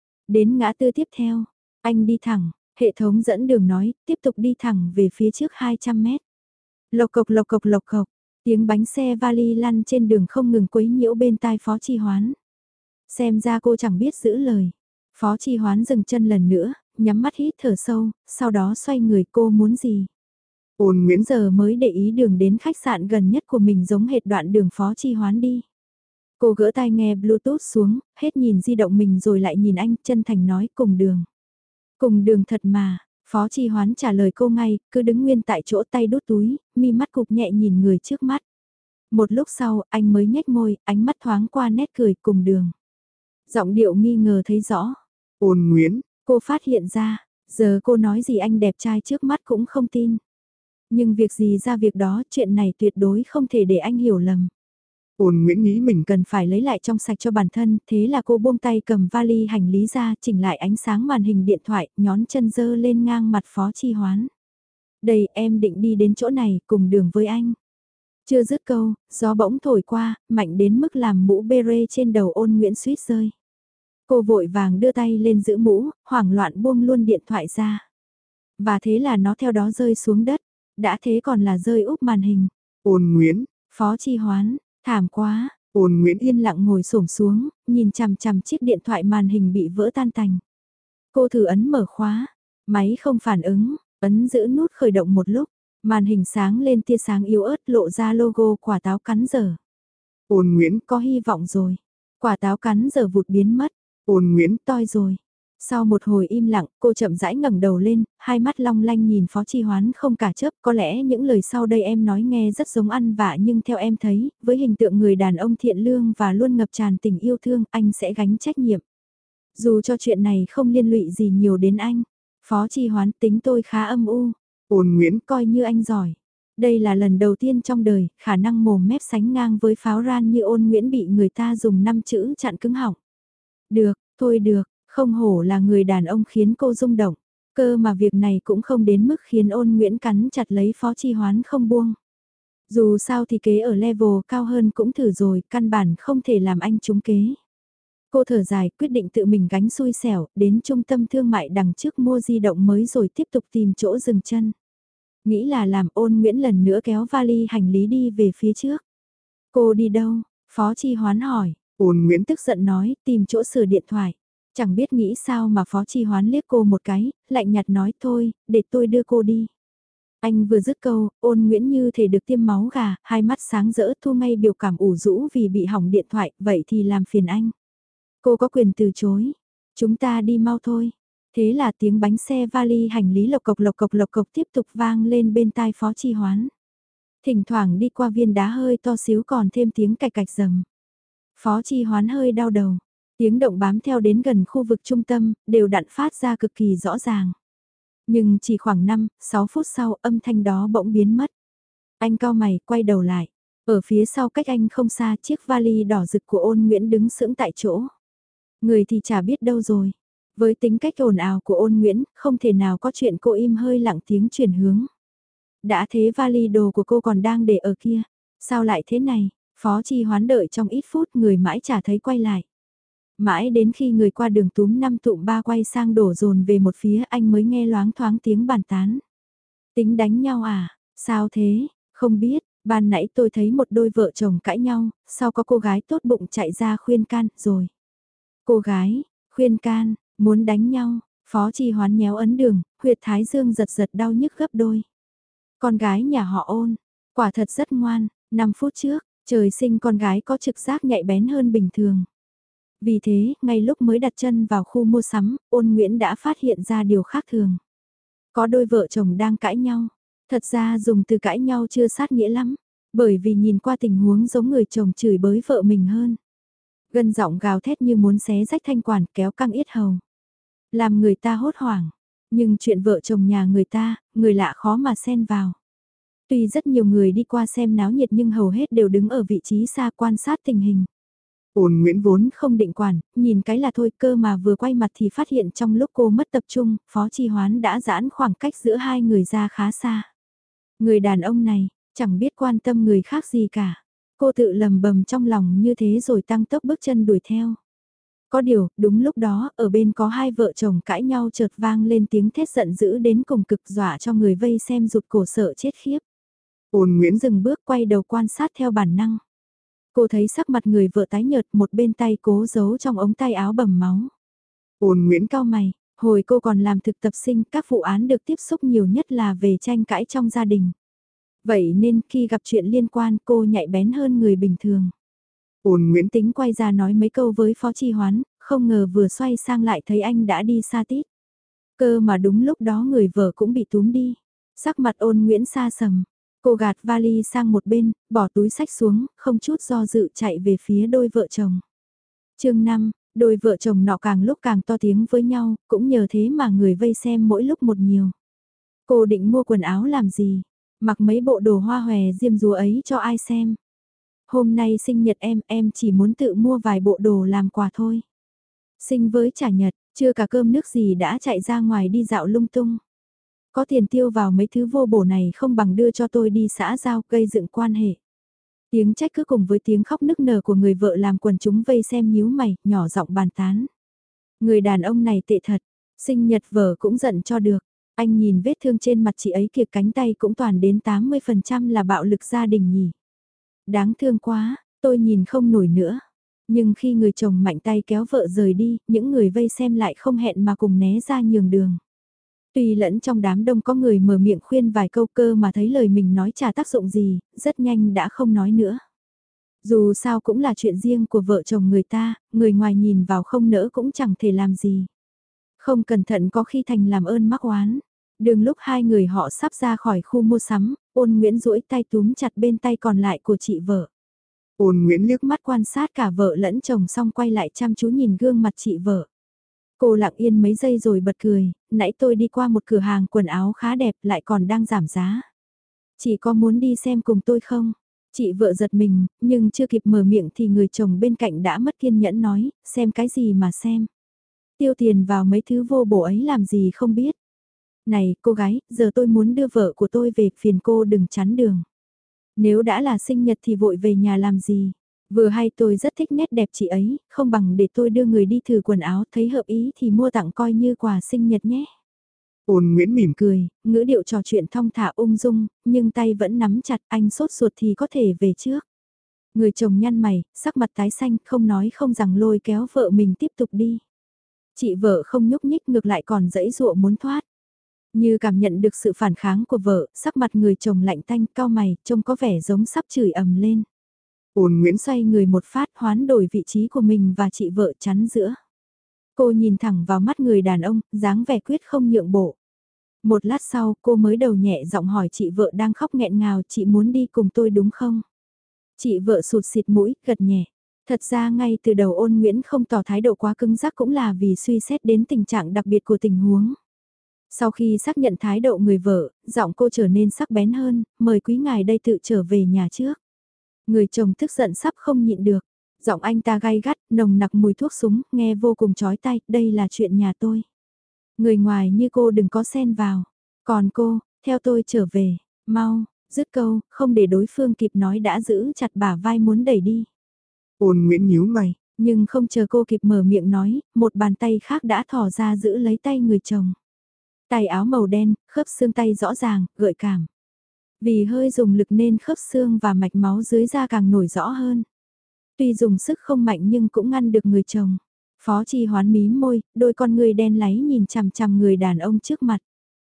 S1: Đến ngã tư tiếp theo, anh đi thẳng, hệ thống dẫn đường nói, tiếp tục đi thẳng về phía trước hai trăm mét. Lộc cộc lộc cộc lộc cộc, tiếng bánh xe vali lăn trên đường không ngừng quấy nhiễu bên tai Phó Chi Hoán. Xem ra cô chẳng biết giữ lời. Phó Chi Hoán dừng chân lần nữa, nhắm mắt hít thở sâu, sau đó xoay người, cô muốn gì.
S2: Ôn Nguyễn
S1: Giờ mới để ý đường đến khách sạn gần nhất của mình giống hệt đoạn đường Phó Chi Hoán đi. Cô gỡ tai nghe Bluetooth xuống, hết nhìn di động mình rồi lại nhìn anh, chân thành nói cùng đường. Cùng đường thật mà, Phó Chi Hoán trả lời cô ngay, cứ đứng nguyên tại chỗ, tay đút túi, mi mắt cụp nhẹ nhìn người trước mắt. Một lúc sau, anh mới nhếch môi, ánh mắt thoáng qua nét cười cùng đường. Giọng điệu nghi ngờ thấy rõ.
S2: Ôn Nguyễn,
S1: Cô phát hiện ra, giờ cô nói gì anh đẹp trai trước mắt cũng không tin. Nhưng việc gì ra việc đó, chuyện này tuyệt đối không thể để anh hiểu lầm.
S2: Ôn Nguyễn nghĩ mình
S1: Cần phải lấy lại trong sạch cho bản thân, thế là cô buông tay cầm vali hành lý ra, chỉnh lại ánh sáng màn hình điện thoại, nhón chân dơ lên ngang mặt Phó Chi Hoán. Đây em định đi đến chỗ này, cùng đường với anh. Chưa dứt câu, gió bỗng thổi qua, mạnh đến mức làm mũ bê trên đầu Ôn Nguyễn suýt rơi. Cô vội vàng đưa tay lên giữ mũ, hoảng loạn buông luôn điện thoại ra. Và thế là nó theo đó rơi xuống đất, đã thế còn là rơi úp màn hình.
S2: Ôn Nguyễn,
S1: Phó Chi Hoán, thảm quá,
S2: Ôn Nguyễn
S1: yên lặng ngồi xổm xuống, nhìn chằm chằm chiếc điện thoại màn hình bị vỡ tan tành. Cô thử ấn mở khóa, máy không phản ứng, ấn giữ nút khởi động một lúc, màn hình sáng lên tia sáng yếu ớt lộ ra logo quả táo cắn dở.
S2: Ôn Nguyễn,
S1: Có hy vọng rồi, quả táo cắn dở vụt biến mất,
S2: Ôn Nguyễn,
S1: toi rồi. Sau một hồi im lặng, cô chậm rãi ngẩng đầu lên, hai mắt long lanh nhìn Phó Chi Hoán không cả chớp. Có lẽ những lời sau đây em nói nghe rất giống ăn vạ nhưng theo em thấy, với hình tượng người đàn ông thiện lương và luôn ngập tràn tình yêu thương, anh sẽ gánh trách nhiệm. Dù cho chuyện này không liên lụy gì nhiều đến anh. Phó Chi Hoán tính tôi khá âm u.
S2: Ôn Nguyễn,
S1: Coi như anh giỏi. Đây là lần đầu tiên trong đời, khả năng mồm mép sánh ngang với pháo ran như Ôn Nguyễn bị người ta dùng năm chữ chặn cứng họng. Được, thôi được. Không hổ là người đàn ông khiến cô rung động, cơ mà việc này cũng không đến mức khiến Ôn Nguyễn cắn chặt lấy Phó Chi Hoán không buông. Dù sao thì kế ở level cao hơn cũng thử rồi, căn bản không thể làm anh trúng kế. Cô thở dài quyết định tự mình gánh xui xẻo, đến trung tâm thương mại đằng trước mua di động mới rồi tiếp tục tìm chỗ dừng chân. Nghĩ là làm Ôn Nguyễn lần nữa kéo vali hành lý đi về phía trước. Cô đi đâu? Phó Chi Hoán hỏi.
S2: Ôn Nguyễn
S1: Tức giận nói tìm chỗ sửa điện thoại. Chẳng biết nghĩ sao mà Phó Chi Hoán liếc cô một cái, lạnh nhạt nói thôi, để tôi đưa cô đi. Anh vừa dứt câu, Ôn Nguyễn như thể được tiêm máu gà, hai mắt sáng rỡ thu ngay biểu cảm ủ rũ vì bị hỏng điện thoại, vậy thì làm phiền anh. Cô có quyền từ chối, chúng ta đi mau thôi. Thế là tiếng bánh xe vali hành lý lộc cộc lộc cộc lộc cộc tiếp tục vang lên bên tai Phó Chi Hoán. Thỉnh thoảng đi qua viên đá hơi to xíu còn thêm tiếng cạch cạch rầm. Phó Chi Hoán hơi đau đầu. Tiếng động bám theo đến gần khu vực trung tâm, đều đặn phát ra cực kỳ rõ ràng. Nhưng chỉ khoảng năm, sáu phút sau âm thanh đó bỗng biến mất. Anh cau mày, quay đầu lại. Ở phía sau cách anh không xa chiếc vali đỏ rực của Ôn Nguyễn đứng sững tại chỗ. Người thì chả biết đâu rồi. Với tính cách ồn ào của Ôn Nguyễn, không thể nào có chuyện cô im hơi lặng tiếng chuyển hướng. Đã thế vali đồ của cô còn đang để ở kia. Sao lại thế này? Phó Chi Hoán đợi trong ít phút người mãi chả thấy quay lại. Mãi đến khi người qua đường túm năm tụm ba quay sang đổ dồn về một phía anh mới nghe loáng thoáng tiếng bàn tán. Tính đánh nhau à? Sao thế? Không biết, ban nãy tôi thấy một đôi vợ chồng cãi nhau, sau có cô gái tốt bụng chạy ra khuyên can, rồi. Cô gái, khuyên can, muốn đánh nhau, Phó Chi Hoán nhéo ấn đường, huyệt thái dương giật giật đau nhức gấp đôi. Con gái nhà họ Ôn, quả thật rất ngoan, năm phút trước, trời sinh con gái có trực giác nhạy bén hơn bình thường. Vì thế, ngay lúc mới đặt chân vào khu mua sắm, Ôn Nguyễn đã phát hiện ra điều khác thường. Có đôi vợ chồng đang cãi nhau. Thật ra dùng từ cãi nhau chưa sát nghĩa lắm, bởi vì nhìn qua tình huống giống người chồng chửi bới vợ mình hơn. Gân giọng gào thét như muốn xé rách thanh quản kéo căng yết hầu. Làm người ta hốt hoảng, nhưng chuyện vợ chồng nhà người ta, người lạ khó mà xen vào. Tuy rất nhiều người đi qua xem náo nhiệt nhưng hầu hết đều đứng ở vị trí xa quan sát tình hình.
S2: Ôn Nguyễn
S1: Vốn không định quản, nhìn cái là thôi cơ mà vừa quay mặt thì phát hiện trong lúc cô mất tập trung, Phó Chi Hoán đã giãn khoảng cách giữa hai người ra khá xa. Người đàn ông này, chẳng biết quan tâm người khác gì cả. Cô tự lầm bầm trong lòng như thế rồi tăng tốc bước chân đuổi theo. Có điều, đúng lúc đó, ở bên có hai vợ chồng cãi nhau chợt vang lên tiếng thét giận dữ đến cùng cực dọa cho người vây xem rụt cổ sợ chết khiếp.
S2: Ôn Nguyễn
S1: Dừng bước quay đầu quan sát theo bản năng. Cô thấy sắc mặt người vợ tái nhợt, một bên tay cố giấu trong ống tay áo bầm máu.
S2: Ôn Nguyễn
S1: Cao mày, hồi cô còn làm thực tập sinh, các vụ án được tiếp xúc nhiều nhất là về tranh cãi trong gia đình. Vậy nên khi gặp chuyện liên quan cô nhạy bén hơn người bình thường.
S2: Ôn Nguyễn
S1: Tính quay ra nói mấy câu với Phó Chi Hoán, không ngờ vừa xoay sang lại thấy anh đã đi xa tít. Cơ mà đúng lúc đó người vợ cũng bị túm đi. Sắc mặt Ôn Nguyễn xa sầm. Cô gạt vali sang một bên, bỏ túi sách xuống, không chút do dự chạy về phía đôi vợ chồng. chương năm, đôi vợ chồng nọ càng lúc càng to tiếng với nhau, cũng nhờ thế mà người vây xem mỗi lúc một nhiều. Cô định mua quần áo làm gì? Mặc mấy bộ đồ hoa hòe diêm dúa ấy cho ai xem? Hôm nay sinh nhật em, em chỉ muốn tự mua vài bộ đồ làm quà thôi. Sinh với trả nhật, chưa cả cơm nước gì đã chạy ra ngoài đi dạo lung tung. Có tiền tiêu vào mấy thứ vô bổ này không bằng đưa cho tôi đi xã giao gây dựng quan hệ. Tiếng trách cứ cùng với tiếng khóc nức nở của người vợ làm quần chúng vây xem nhíu mày, nhỏ giọng bàn tán. Người đàn ông này tệ thật, sinh nhật vợ cũng giận cho được. Anh nhìn vết thương trên mặt chị ấy kìa, cánh tay cũng toàn đến tám mươi phần trăm là bạo lực gia đình nhỉ. Đáng thương quá, tôi nhìn không nổi nữa. Nhưng khi người chồng mạnh tay kéo vợ rời đi, những người vây xem lại không hẹn mà cùng né ra nhường đường. Tuy lẫn trong đám đông có người mở miệng khuyên vài câu cơ mà thấy lời mình nói chả tác dụng gì, rất nhanh đã không nói nữa. Dù sao cũng là chuyện riêng của vợ chồng người ta, người ngoài nhìn vào không nỡ cũng chẳng thể làm gì. Không cẩn thận có khi thành làm ơn mắc oán. Đường lúc hai người họ sắp ra khỏi khu mua sắm, Ôn Nguyễn duỗi tay túm chặt bên tay còn lại của chị vợ.
S2: Ôn Nguyễn liếc
S1: Mắt quan sát cả vợ lẫn chồng xong quay lại chăm chú nhìn gương mặt chị vợ. Cô lặng yên mấy giây rồi bật cười, nãy tôi đi qua một cửa hàng quần áo khá đẹp lại còn đang giảm giá. Chị có muốn đi xem cùng tôi không? Chị vợ giật mình, nhưng chưa kịp mở miệng thì người chồng bên cạnh đã mất kiên nhẫn nói, xem cái gì mà xem. Tiêu tiền vào mấy thứ vô bổ ấy làm gì không biết. Này cô gái, giờ tôi muốn đưa vợ của tôi về, phiền cô đừng chắn đường. Nếu đã là sinh nhật thì vội về nhà làm gì? Vừa hay tôi rất thích nét đẹp chị ấy, không bằng để tôi đưa người đi thử quần áo, thấy hợp ý thì mua tặng coi như quà sinh nhật nhé.
S2: Ôn Nguyễn mỉm
S1: Cười, ngữ điệu trò chuyện thong thả ung dung, nhưng tay vẫn nắm chặt, anh sốt ruột thì có thể về trước. Người chồng nhăn mày, sắc mặt tái xanh, không nói không rằng lôi kéo vợ mình tiếp tục đi. Chị vợ không nhúc nhích ngược lại còn dãy dụa muốn thoát. Như cảm nhận được sự phản kháng của vợ, sắc mặt người chồng lạnh tanh cao mày, trông có vẻ giống sắp chửi ầm lên.
S2: Ôn Nguyễn
S1: Xoay người một phát hoán đổi vị trí của mình và chị vợ chắn giữa. Cô nhìn thẳng vào mắt người đàn ông, dáng vẻ quyết không nhượng bộ. Một lát sau cô mới đầu nhẹ giọng hỏi chị vợ đang khóc nghẹn ngào, chị muốn đi cùng tôi đúng không? Chị vợ sụt xịt mũi, gật nhẹ. Thật ra ngay từ đầu Ôn Nguyễn không tỏ thái độ quá cứng rắc cũng là vì suy xét đến tình trạng đặc biệt của tình huống. Sau khi xác nhận thái độ người vợ, giọng cô trở nên sắc bén hơn, mời quý ngài đây tự trở về nhà trước. Người chồng tức giận sắp không nhịn được. Giọng anh ta gay gắt, nồng nặc mùi thuốc súng, nghe vô cùng chói tai, đây là chuyện nhà tôi. Người ngoài như cô đừng có xen vào. Còn cô, theo tôi trở về, mau, dứt câu, không để đối phương kịp nói đã giữ chặt bả vai muốn đẩy đi.
S2: Ôn Nguyễn nhíu mày.
S1: Nhưng không chờ cô kịp mở miệng nói, một bàn tay khác đã thò ra giữ lấy tay người chồng. Tay áo màu đen, khớp xương tay rõ ràng, gợi cảm. Vì hơi dùng lực nên khớp xương và mạch máu dưới da càng nổi rõ hơn. Tuy dùng sức không mạnh nhưng cũng ngăn được người chồng. Phó Chi Hoán mím môi, đôi con người đen láy nhìn chằm chằm người đàn ông trước mặt.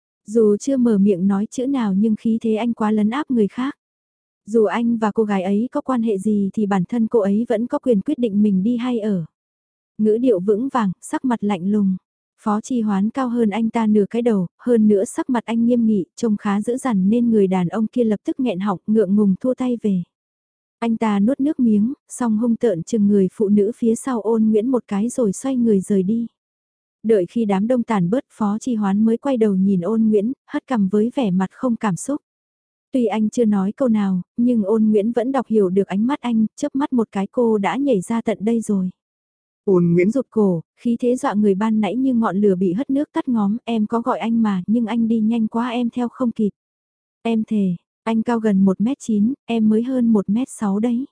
S1: Dù chưa mở miệng nói chữ nào nhưng khí thế anh quá lấn áp người khác. Dù anh và cô gái ấy có quan hệ gì thì bản thân cô ấy vẫn có quyền quyết định mình đi hay ở. Ngữ điệu vững vàng, sắc mặt lạnh lùng. Phó Chi Hoán cao hơn anh ta nửa cái đầu, hơn nữa sắc mặt anh nghiêm nghị, trông khá dữ dằn nên người đàn ông kia lập tức nghẹn họng, ngượng ngùng thua tay về. Anh ta nuốt nước miếng, xong hung tợn chừng người phụ nữ phía sau Ôn Nguyễn một cái rồi xoay người rời đi. Đợi khi đám đông tàn bớt Phó Chi Hoán mới quay đầu nhìn Ôn Nguyễn, hất cằm với vẻ mặt không cảm xúc. Tuy anh chưa nói câu nào, nhưng Ôn Nguyễn vẫn đọc hiểu được ánh mắt anh, chớp mắt một cái cô đã nhảy ra tận đây rồi.
S2: Ôn Nguyễn
S1: Rụt cổ, khí thế dọa người ban nãy như ngọn lửa bị hất nước tắt ngóm, em có gọi anh mà, nhưng anh đi nhanh quá em theo không kịp. Em thề, anh cao gần một mét chín, em mới hơn một mét sáu đấy.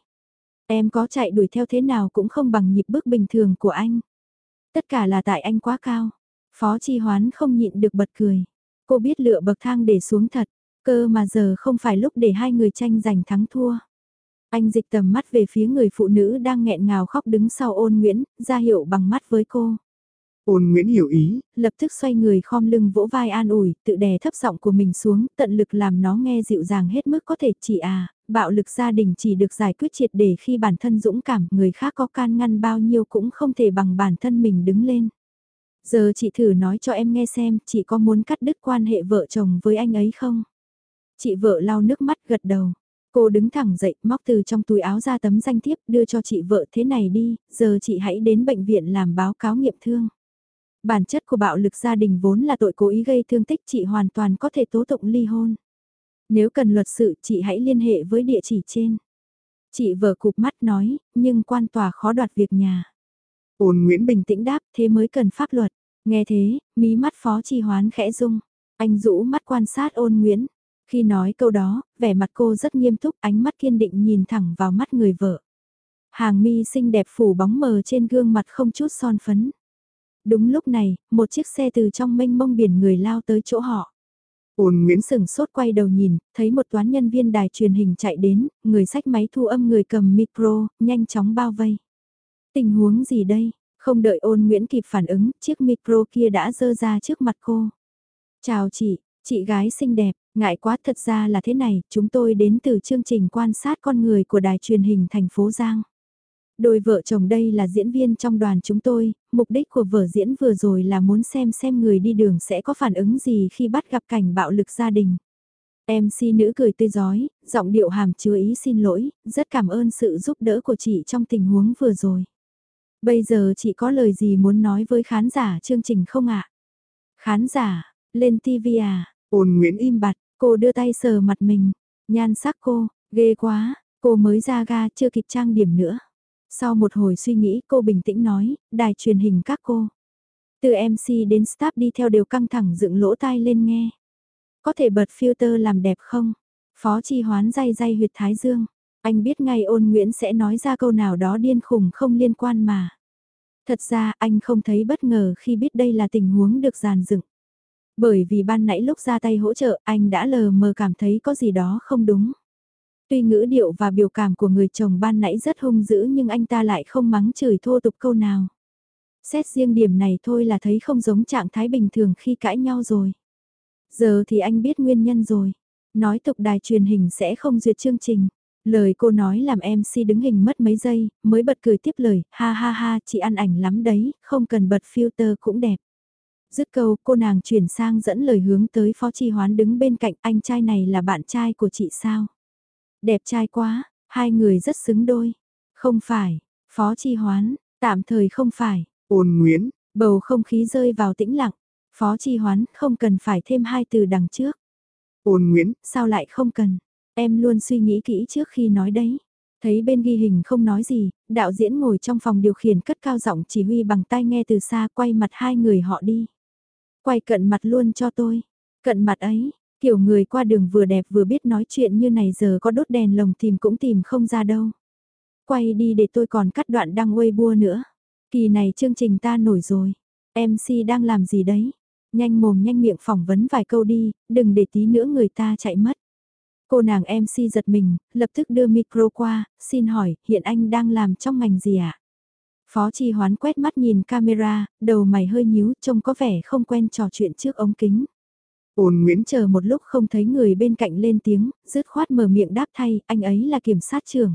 S1: Em có chạy đuổi theo thế nào cũng không bằng nhịp bước bình thường của anh. Tất cả là tại anh quá cao. Phó Chi Hoán không nhịn được bật cười. Cô biết lựa bậc thang để xuống thật, cơ mà giờ không phải lúc để hai người tranh giành thắng thua. Anh dịch tầm mắt về phía người phụ nữ đang nghẹn ngào khóc đứng sau Ôn Nguyễn, ra hiệu bằng mắt với cô.
S2: Ôn Nguyễn hiểu ý,
S1: Lập tức xoay người khom lưng vỗ vai an ủi, tự đè thấp giọng của mình xuống, tận lực làm nó nghe dịu dàng hết mức có thể. Chị à, bạo lực gia đình chỉ được giải quyết triệt để khi bản thân dũng cảm, người khác có can ngăn bao nhiêu cũng không thể bằng bản thân mình đứng lên. Giờ chị thử nói cho em nghe xem, chị có muốn cắt đứt quan hệ vợ chồng với anh ấy không? Chị vợ lau nước mắt gật đầu. Cô đứng thẳng dậy, móc từ trong túi áo ra tấm danh thiếp, đưa cho chị vợ. Thế này đi, giờ chị hãy đến bệnh viện làm báo cáo nghiệm thương. Bản chất của bạo lực gia đình vốn là tội cố ý gây thương tích, chị hoàn toàn có thể tố tụng ly hôn. Nếu cần luật sự, chị hãy liên hệ với địa chỉ trên. Chị vợ cụp mắt nói, nhưng quan tòa khó đoạt việc nhà.
S2: Ôn Nguyễn bình
S1: Bình tĩnh đáp, thế mới cần pháp luật. Nghe thế, mí mắt Phó Chi Hoán khẽ rung. Anh rũ mắt quan sát Ôn Nguyễn. Khi nói câu đó, vẻ mặt cô rất nghiêm túc, ánh mắt kiên định nhìn thẳng vào mắt người vợ. Hàng mi xinh đẹp phủ bóng mờ trên gương mặt không chút son phấn. Đúng lúc này, một chiếc xe từ trong mênh mông biển người lao tới chỗ họ.
S2: Ôn Nguyễn
S1: Sừng sốt quay đầu nhìn, thấy một toán nhân viên đài truyền hình chạy đến, người xách máy thu âm người cầm micro, nhanh chóng bao vây. Tình huống gì đây? Không đợi Ôn Nguyễn kịp phản ứng, chiếc micro kia đã dơ ra trước mặt cô. Chào chị, chị gái xinh đẹp, ngại quá, thật ra là thế này, chúng tôi đến từ chương trình quan sát con người của đài truyền hình thành phố Giang. Đôi vợ chồng đây là diễn viên trong đoàn chúng tôi, mục đích của vở diễn vừa rồi là muốn xem xem người đi đường sẽ có phản ứng gì khi bắt gặp cảnh bạo lực gia đình. em xê nữ cười tươi giói, giọng điệu hàm chứa ý xin lỗi, rất cảm ơn sự giúp đỡ của chị trong tình huống vừa rồi. Bây giờ chị có lời gì muốn nói với khán giả chương trình không ạ? Khán giả, lên ti vi à?
S2: Ôn Nguyễn
S1: Im bặt, cô đưa tay sờ mặt mình. Nhan sắc cô, ghê quá, cô mới ra ga chưa kịp trang điểm nữa. Sau một hồi suy nghĩ cô bình tĩnh nói, đài truyền hình các cô. Từ em xê đến staff đi theo đều căng thẳng dựng lỗ tai lên nghe. Có thể bật filter làm đẹp không? Phó Chi Hoán day day huyệt thái dương. Anh biết ngay Ôn Nguyễn sẽ nói ra câu nào đó điên khùng không liên quan mà. Thật ra anh không thấy bất ngờ khi biết đây là tình huống được dàn dựng. Bởi vì ban nãy lúc ra tay hỗ trợ anh đã lờ mờ cảm thấy có gì đó không đúng. Tuy ngữ điệu và biểu cảm của người chồng ban nãy rất hung dữ nhưng anh ta lại không mắng chửi thô tục câu nào. Xét riêng điểm này thôi là thấy không giống trạng thái bình thường khi cãi nhau rồi. Giờ thì anh biết nguyên nhân rồi. Nói tục đài truyền hình sẽ không duyệt chương trình. Lời cô nói làm em xê đứng hình mất mấy giây, mới bật cười tiếp lời, ha ha ha, chị ăn ảnh lắm đấy, không cần bật filter cũng đẹp. Dứt câu, cô nàng chuyển sang dẫn lời hướng tới Phó Chi Hoán đứng bên cạnh, anh trai này là bạn trai của chị sao? Đẹp trai quá, hai người rất xứng đôi. Không phải, Phó Chi Hoán, tạm thời không phải.
S2: Ôn Nguyễn,
S1: Bầu không khí rơi vào tĩnh lặng. Phó Chi Hoán, không cần phải thêm hai từ đằng trước.
S2: Ôn Nguyễn,
S1: Sao lại không cần? Em luôn suy nghĩ kỹ trước khi nói đấy. Thấy bên ghi hình không nói gì, đạo diễn ngồi trong phòng điều khiển cất cao giọng chỉ huy bằng tai nghe từ xa, quay mặt hai người họ đi. Quay cận mặt luôn cho tôi. Cận mặt ấy, kiểu người qua đường vừa đẹp vừa biết nói chuyện như này giờ có đốt đèn lồng tìm cũng tìm không ra đâu. Quay đi để tôi còn cắt đoạn đăng Weibo nữa. Kỳ này chương trình ta nổi rồi. em xê đang làm gì đấy? Nhanh mồm nhanh miệng phỏng vấn vài câu đi, đừng để tí nữa người ta chạy mất. Cô nàng em xê giật mình, lập tức đưa micro qua, xin hỏi, hiện anh đang làm trong ngành gì ạ? Phó Chi Hoán quét mắt nhìn camera, đầu mày hơi nhíu, trông có vẻ không quen trò chuyện trước ống kính.
S2: Ôn Nguyễn
S1: Chờ một lúc không thấy người bên cạnh lên tiếng, dứt khoát mở miệng đáp thay, anh ấy là kiểm sát trưởng.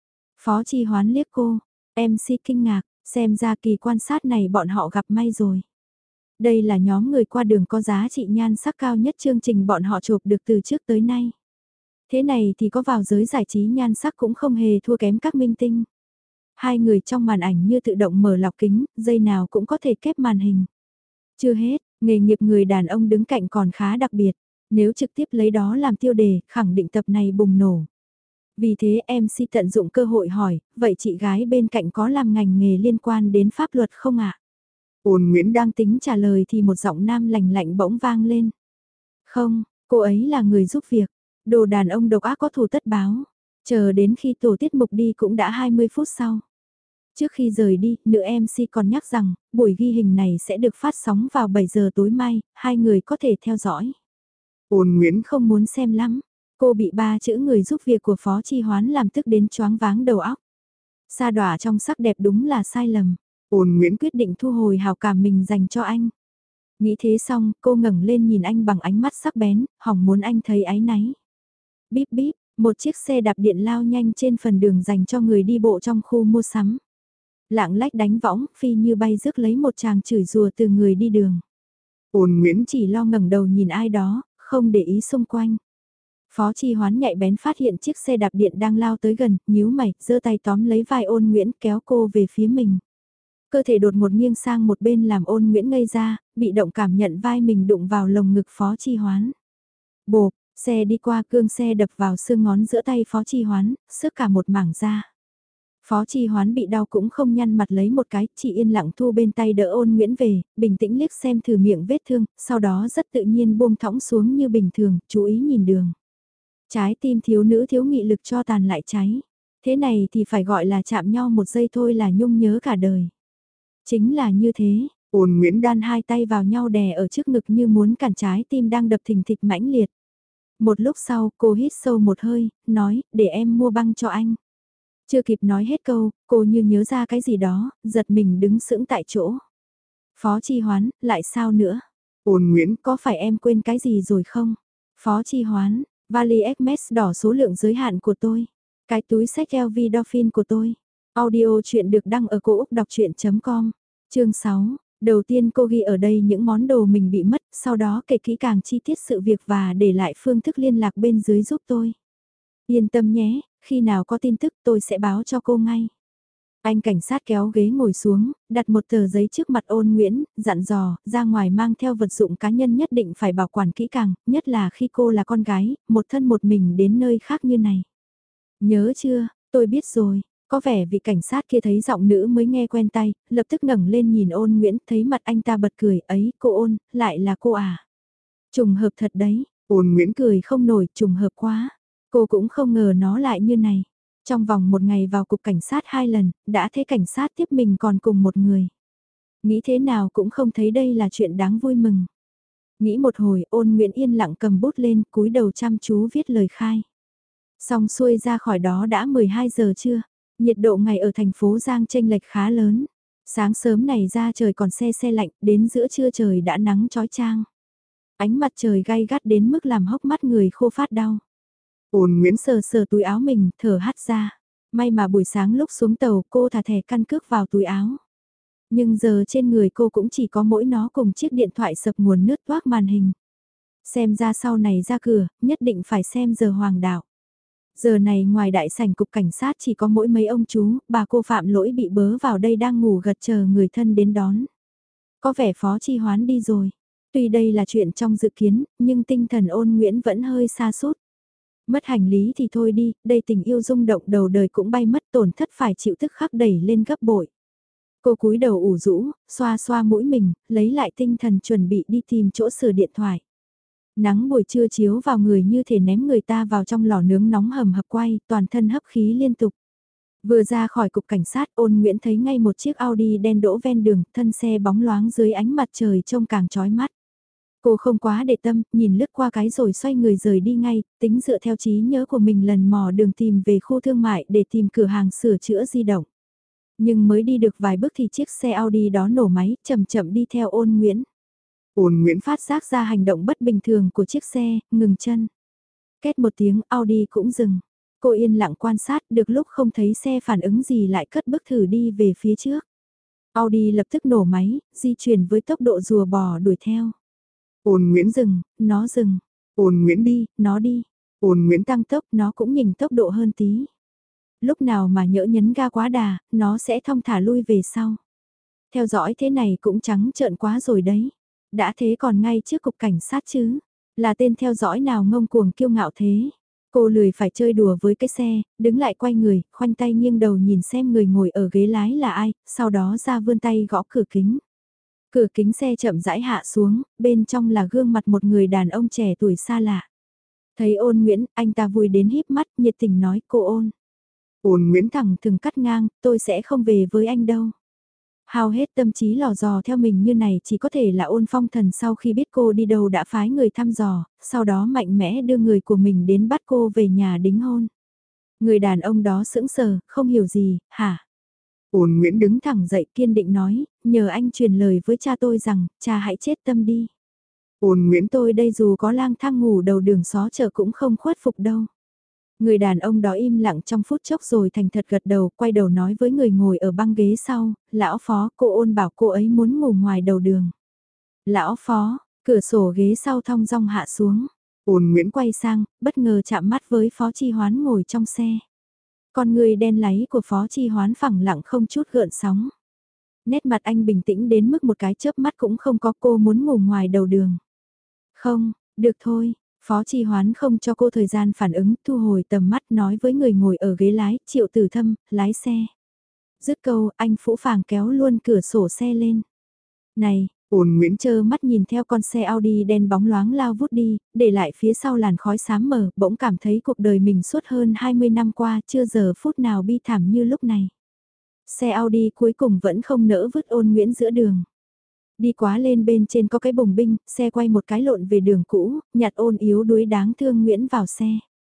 S1: Phó Chi Hoán liếc cô, em xê kinh ngạc, xem ra kỳ quan sát này bọn họ gặp may rồi. Đây là nhóm người qua đường có giá trị nhan sắc cao nhất chương trình bọn họ chụp được từ trước tới nay. Thế này thì có vào giới giải trí nhan sắc cũng không hề thua kém các minh tinh. Hai người trong màn ảnh như tự động mở lọc kính, giây nào cũng có thể kép màn hình. Chưa hết, nghề nghiệp người đàn ông đứng cạnh còn khá đặc biệt. Nếu trực tiếp lấy đó làm tiêu đề, khẳng định tập này bùng nổ. Vì thế em xê tận dụng cơ hội hỏi, vậy chị gái bên cạnh có làm ngành nghề liên quan đến pháp luật không ạ?
S2: Ôn Nguyễn
S1: Đang tính trả lời thì một giọng nam lành lạnh bỗng vang lên. Không, cô ấy là người giúp việc. Đồ đàn ông độc ác có thù tất báo. Chờ đến khi tổ tiết mục đi cũng đã hai mươi phút sau. Trước khi rời đi, nữ em xê còn nhắc rằng, buổi ghi hình này sẽ được phát sóng vào bảy giờ tối mai, hai người có thể theo dõi.
S2: Ôn Nguyễn
S1: Không muốn xem lắm. Cô bị ba chữ người giúp việc của Phó Chi Hoán làm tức đến choáng váng đầu óc. Sa đọa trong sắc đẹp đúng là sai lầm.
S2: Ôn Nguyễn
S1: Quyết định thu hồi hào cảm mình dành cho anh. Nghĩ thế xong, cô ngẩng lên nhìn anh bằng ánh mắt sắc bén, hỏng muốn anh thấy áy náy. Bíp bíp, một chiếc xe đạp điện lao nhanh trên phần đường dành cho người đi bộ trong khu mua sắm. Lạng lách đánh võng, phi như bay rước lấy một chàng chửi rùa từ người đi đường.
S2: Ôn Nguyễn
S1: Chỉ lo ngẩng đầu nhìn ai đó, không để ý xung quanh. Phó Chi Hoán nhạy bén phát hiện chiếc xe đạp điện đang lao tới gần, nhíu mày, giơ tay tóm lấy vai Ôn Nguyễn kéo cô về phía mình. Cơ thể đột một nghiêng sang một bên làm Ôn Nguyễn ngây ra, bị động cảm nhận vai mình đụng vào lồng ngực Phó Chi Hoán. Bộp, xe đi qua cương xe đập vào xương ngón giữa tay Phó Chi Hoán, sức cả một mảng da. Phó Chi Hoán bị đau cũng không nhăn mặt lấy một cái, chỉ yên lặng thu bên tay đỡ Ôn Nguyễn về, bình tĩnh liếc xem thử miệng vết thương, sau đó rất tự nhiên buông thõng xuống như bình thường, chú ý nhìn đường. Trái tim thiếu nữ thiếu nghị lực cho tàn lại cháy. Thế này thì phải gọi là chạm nhau một giây thôi là nhung nhớ cả đời. Chính là như thế,
S2: Ôn Nguyễn
S1: đan hai tay vào nhau đè ở trước ngực như muốn cản trái tim đang đập thình thịch mãnh liệt. Một lúc sau cô hít sâu một hơi, nói, để em mua băng cho anh. Chưa kịp nói hết câu, cô như nhớ ra cái gì đó, giật mình đứng sững tại chỗ. Phó Chi Hoán, lại sao nữa?
S2: Ôn Nguyễn
S1: Có phải em quên cái gì rồi không? Phó Chi Hoán, vali Hermes đỏ số lượng giới hạn của tôi. Cái túi sách eo vi Dolphin của tôi. Audio chuyện được đăng ở cổ Úc đọc chuyện com. Chương sáu. Đầu tiên cô ghi ở đây những món đồ mình bị mất, sau đó kể kỹ càng chi tiết sự việc và để lại phương thức liên lạc bên dưới giúp tôi. Yên tâm nhé, khi nào có tin tức tôi sẽ báo cho cô ngay. Anh cảnh sát kéo ghế ngồi xuống, đặt một tờ giấy trước mặt Ôn Nguyễn, dặn dò, ra ngoài mang theo vật dụng cá nhân nhất định phải bảo quản kỹ càng, nhất là khi cô là con gái, một thân một mình đến nơi khác như này. Nhớ chưa, tôi biết rồi. Có vẻ vị cảnh sát kia thấy giọng nữ mới nghe quen tay, lập tức ngẩng lên nhìn Ôn Nguyễn, thấy mặt anh ta bật cười, ấy, cô Ôn, lại là cô à. Trùng hợp thật đấy,
S2: Ôn Nguyễn
S1: cười không nổi, trùng hợp quá. Cô cũng không ngờ nó lại như này. Trong vòng một ngày vào cục cảnh sát hai lần, đã thấy cảnh sát tiếp mình còn cùng một người. Nghĩ thế nào cũng không thấy đây là chuyện đáng vui mừng. Nghĩ một hồi, Ôn Nguyễn yên lặng cầm bút lên, cúi đầu chăm chú viết lời khai. Xong xuôi ra khỏi đó đã mười hai giờ trưa. Nhiệt độ ngày ở thành phố Giang chênh lệch khá lớn. Sáng sớm này ra trời còn se se lạnh, đến giữa trưa trời đã nắng chói chang. Ánh mặt trời gay gắt đến mức làm hốc mắt người khô phát đau.
S2: Ôn Nguyễn
S1: Sờ sờ túi áo mình, thở hắt ra. May mà buổi sáng lúc xuống tàu cô thả thẻ căn cước vào túi áo. Nhưng giờ trên người cô cũng chỉ có mỗi nó cùng chiếc điện thoại sập nguồn nước toác màn hình. Xem ra sau này ra cửa, nhất định phải xem giờ hoàng đạo. Giờ này ngoài đại sảnh cục cảnh sát chỉ có mỗi mấy ông chú, bà cô phạm lỗi bị bớ vào đây đang ngủ gật chờ người thân đến đón. Có vẻ Phó Chi Hoán đi rồi. Tuy đây là chuyện trong dự kiến, nhưng tinh thần Ôn Nguyễn vẫn hơi xa sút. Mất hành lý thì thôi đi, đây tình yêu rung động đầu đời cũng bay mất, tổn thất phải chịu tức khắc đẩy lên gấp bội. Cô cúi đầu ủ rũ, xoa xoa mũi mình, lấy lại tinh thần chuẩn bị đi tìm chỗ sửa điện thoại. Nắng buổi trưa chiếu vào người như thể ném người ta vào trong lò nướng nóng hầm hập quay, toàn thân hấp khí liên tục. Vừa ra khỏi cục cảnh sát, Ôn Nguyễn thấy ngay một chiếc Audi đen đỗ ven đường, thân xe bóng loáng dưới ánh mặt trời trông càng chói mắt. Cô không quá để tâm, nhìn lướt qua cái rồi xoay người rời đi ngay, tính dựa theo trí nhớ của mình lần mò đường tìm về khu thương mại để tìm cửa hàng sửa chữa di động. Nhưng mới đi được vài bước thì chiếc xe Audi đó nổ máy, chậm chậm đi theo Ôn Nguyễn.
S2: Ôn Nguyễn
S1: Phát giác ra hành động bất bình thường của chiếc xe, ngừng chân. Két một tiếng, Audi cũng dừng. Cô yên lặng quan sát, được lúc không thấy xe phản ứng gì lại cất bước thử đi về phía trước. Audi lập tức nổ máy, di chuyển với tốc độ rùa bò đuổi theo.
S2: Ôn Nguyễn
S1: Dừng, nó dừng.
S2: Ôn Nguyễn
S1: Đi, nó đi.
S2: Ôn Nguyễn
S1: Tăng tốc, nó cũng nhỉnh tốc độ hơn tí. Lúc nào mà nhỡ nhấn ga quá đà, nó sẽ thong thả lui về sau. Theo dõi thế này cũng trắng trợn quá rồi đấy. Đã thế còn ngay trước cục cảnh sát chứ. Là tên theo dõi nào ngông cuồng kiêu ngạo thế? Cô lười phải chơi đùa với cái xe, đứng lại quay người, khoanh tay nghiêng đầu nhìn xem người ngồi ở ghế lái là ai, sau đó ra vươn tay gõ cửa kính. Cửa kính xe chậm rãi hạ xuống, bên trong là gương mặt một người đàn ông trẻ tuổi xa lạ. Thấy Ôn Nguyễn, anh ta vui đến híp mắt, nhiệt tình nói cô Ôn.
S2: Ôn Nguyễn
S1: Thẳng thừng cắt ngang, tôi sẽ không về với anh đâu. Hao hết tâm trí lò dò theo mình như này chỉ có thể là Ôn Phong Thần sau khi biết cô đi đâu đã phái người thăm dò, sau đó mạnh mẽ đưa người của mình đến bắt cô về nhà đính hôn. Người đàn ông đó sững sờ, không hiểu gì, hả?
S2: Ôn Nguyễn
S1: Đứng thẳng dậy kiên định nói, nhờ anh truyền lời với cha tôi rằng, cha hãy chết tâm đi.
S2: Ôn Nguyễn
S1: Tôi đây dù có lang thang ngủ đầu đường xó chợ cũng không khuất phục đâu. Người đàn ông đó im lặng trong phút chốc rồi thành thật gật đầu, quay đầu nói với người ngồi ở băng ghế sau, lão phó, cô Ôn bảo cô ấy muốn ngủ ngoài đầu đường. Lão phó, cửa sổ ghế sau thong dong hạ xuống.
S2: Ôn Nguyễn
S1: Quay sang, bất ngờ chạm mắt với phó chi hoán ngồi trong xe. Con người đen láy của phó chi hoán phẳng lặng không chút gợn sóng. Nét mặt anh bình tĩnh đến mức một cái chớp mắt cũng không có, cô muốn ngủ ngoài đầu đường. Không, được thôi. Phó Chi Hoán không cho cô thời gian phản ứng, thu hồi tầm mắt nói với người ngồi ở ghế lái, Triệu Tử Thâm, lái xe. Dứt câu, anh phũ phàng kéo luôn cửa sổ xe lên. Này,
S2: Ôn Nguyễn
S1: chơ mắt nhìn theo con xe Audi đen bóng loáng lao vút đi, để lại phía sau làn khói xám mờ, bỗng cảm thấy cuộc đời mình suốt hơn hai mươi năm qua chưa giờ phút nào bi thảm như lúc này. Xe Audi cuối cùng vẫn không nỡ vứt Ôn Nguyễn giữa đường. Đi quá lên bên trên có cái bồng binh, xe quay một cái lộn về đường cũ, nhặt Ôn yếu đuối đáng thương Nguyễn vào xe.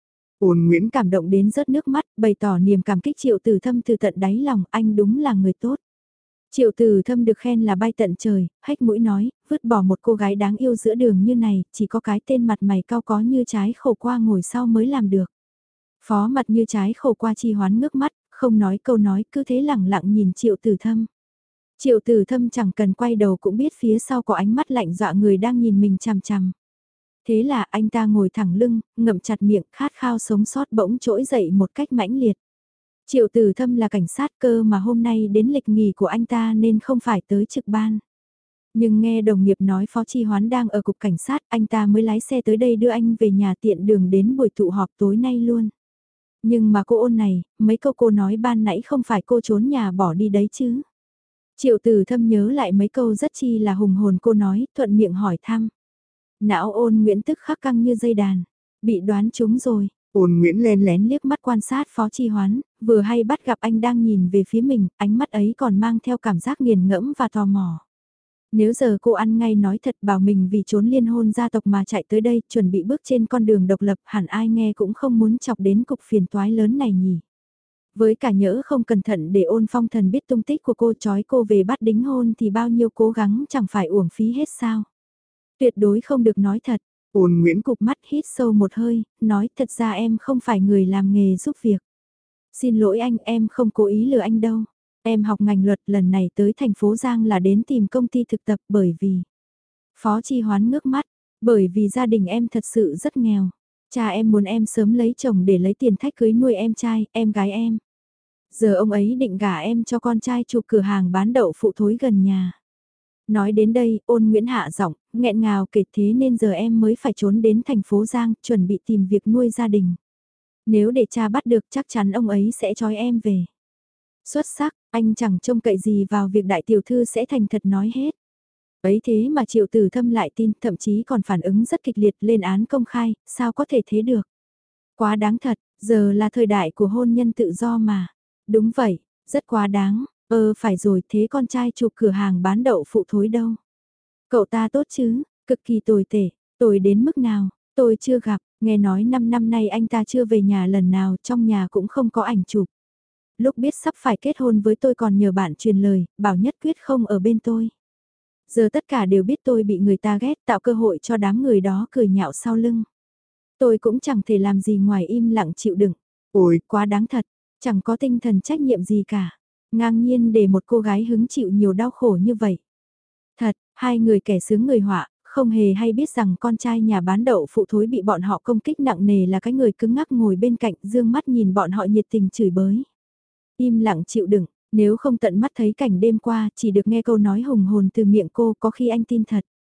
S2: Ôn Nguyễn
S1: Cảm động đến rớt nước mắt, bày tỏ niềm cảm kích Triệu Tử Thâm từ tận đáy lòng, anh đúng là người tốt. Triệu Tử Thâm được khen là bay tận trời, hách mũi nói, vứt bỏ một cô gái đáng yêu giữa đường như này, chỉ có cái tên mặt mày cao có như trái khổ qua ngồi sau mới làm được. Phó mặt như trái khổ qua Chi Hoán ngước mắt, không nói câu nói, cứ thế lẳng lặng nhìn Triệu Tử Thâm. Triệu Tử Thâm chẳng cần quay đầu cũng biết phía sau có ánh mắt lạnh dọa người đang nhìn mình chằm chằm. Thế là anh ta ngồi thẳng lưng, ngậm chặt miệng, khát khao sống sót bỗng trỗi dậy một cách mãnh liệt. Triệu Tử Thâm là cảnh sát cơ mà hôm nay đến lịch nghỉ của anh ta nên không phải tới trực ban. Nhưng nghe đồng nghiệp nói Phó Chi Hoán đang ở cục cảnh sát, anh ta mới lái xe tới đây đưa anh về nhà tiện đường đến buổi tụ họp tối nay luôn. Nhưng mà cô Ôn này, mấy câu cô nói ban nãy không phải cô trốn nhà bỏ đi đấy chứ. Triệu Tử Thâm nhớ lại mấy câu rất chi là hùng hồn cô nói, thuận miệng hỏi thăm. Não Ôn Nguyễn tức khắc căng như dây đàn, bị đoán trúng rồi.
S2: Ôn Nguyễn
S1: Len lén liếc mắt quan sát Phó Chi Hoán, vừa hay bắt gặp anh đang nhìn về phía mình, ánh mắt ấy còn mang theo cảm giác nghiền ngẫm và tò mò. Nếu giờ cô ăn ngay nói thật bảo mình vì trốn liên hôn gia tộc mà chạy tới đây, chuẩn bị bước trên con đường độc lập, hẳn ai nghe cũng không muốn chọc đến cục phiền toái lớn này nhỉ. Với cả nhỡ không cẩn thận để Ôn Phong Thần biết tung tích của cô trói cô về bắt đính hôn thì bao nhiêu cố gắng chẳng phải uổng phí hết sao. Tuyệt đối không được nói thật.
S2: Ôn Nguyễn
S1: Cục mắt hít sâu một hơi, nói thật ra em không phải người làm nghề giúp việc. Xin lỗi anh, em không cố ý lừa anh đâu. Em học ngành luật lần này tới thành phố Giang là đến tìm công ty thực tập bởi vì... Phó Chi Hoán ngước mắt, bởi vì gia đình em thật sự rất nghèo. Cha em muốn em sớm lấy chồng để lấy tiền thách cưới nuôi em trai, em gái em. Giờ ông ấy định gả em cho con trai chụp cửa hàng bán đậu phụ thối gần nhà. Nói đến đây, Ôn Nguyễn hạ giọng, nghẹn ngào kể thế nên giờ em mới phải trốn đến thành phố Giang, chuẩn bị tìm việc nuôi gia đình. Nếu để cha bắt được chắc chắn ông ấy sẽ trói em về. Xuất sắc, anh chẳng trông cậy gì vào việc đại tiểu thư sẽ thành thật nói hết. Ấy thế mà Triệu Tử Thâm lại tin, thậm chí còn phản ứng rất kịch liệt lên án công khai, sao có thể thế được. Quá đáng thật, giờ là thời đại của hôn nhân tự do mà. Đúng vậy, rất quá đáng, ờ phải rồi thế con trai chụp cửa hàng bán đậu phụ thối đâu. Cậu ta tốt chứ, cực kỳ tồi tệ, tồi đến mức nào, tôi chưa gặp, nghe nói năm năm nay anh ta chưa về nhà lần nào, trong nhà cũng không có ảnh chụp. Lúc biết sắp phải kết hôn với tôi còn nhờ bạn truyền lời, bảo nhất quyết không ở bên tôi. Giờ tất cả đều biết tôi bị người ta ghét, tạo cơ hội cho đám người đó cười nhạo sau lưng. Tôi cũng chẳng thể làm gì ngoài im lặng chịu đựng.
S2: Ôi,
S1: quá đáng thật, chẳng có tinh thần trách nhiệm gì cả. Ngang nhiên để một cô gái hứng chịu nhiều đau khổ như vậy. Thật, hai người kẻ sướng người họa, không hề hay biết rằng con trai nhà bán đậu phụ thối bị bọn họ công kích nặng nề là cái người cứng ngắc ngồi bên cạnh dương mắt nhìn bọn họ nhiệt tình chửi bới. Im lặng chịu đựng, nếu không tận mắt thấy cảnh đêm qua chỉ được nghe câu nói hùng hồn từ miệng cô có khi anh tin thật.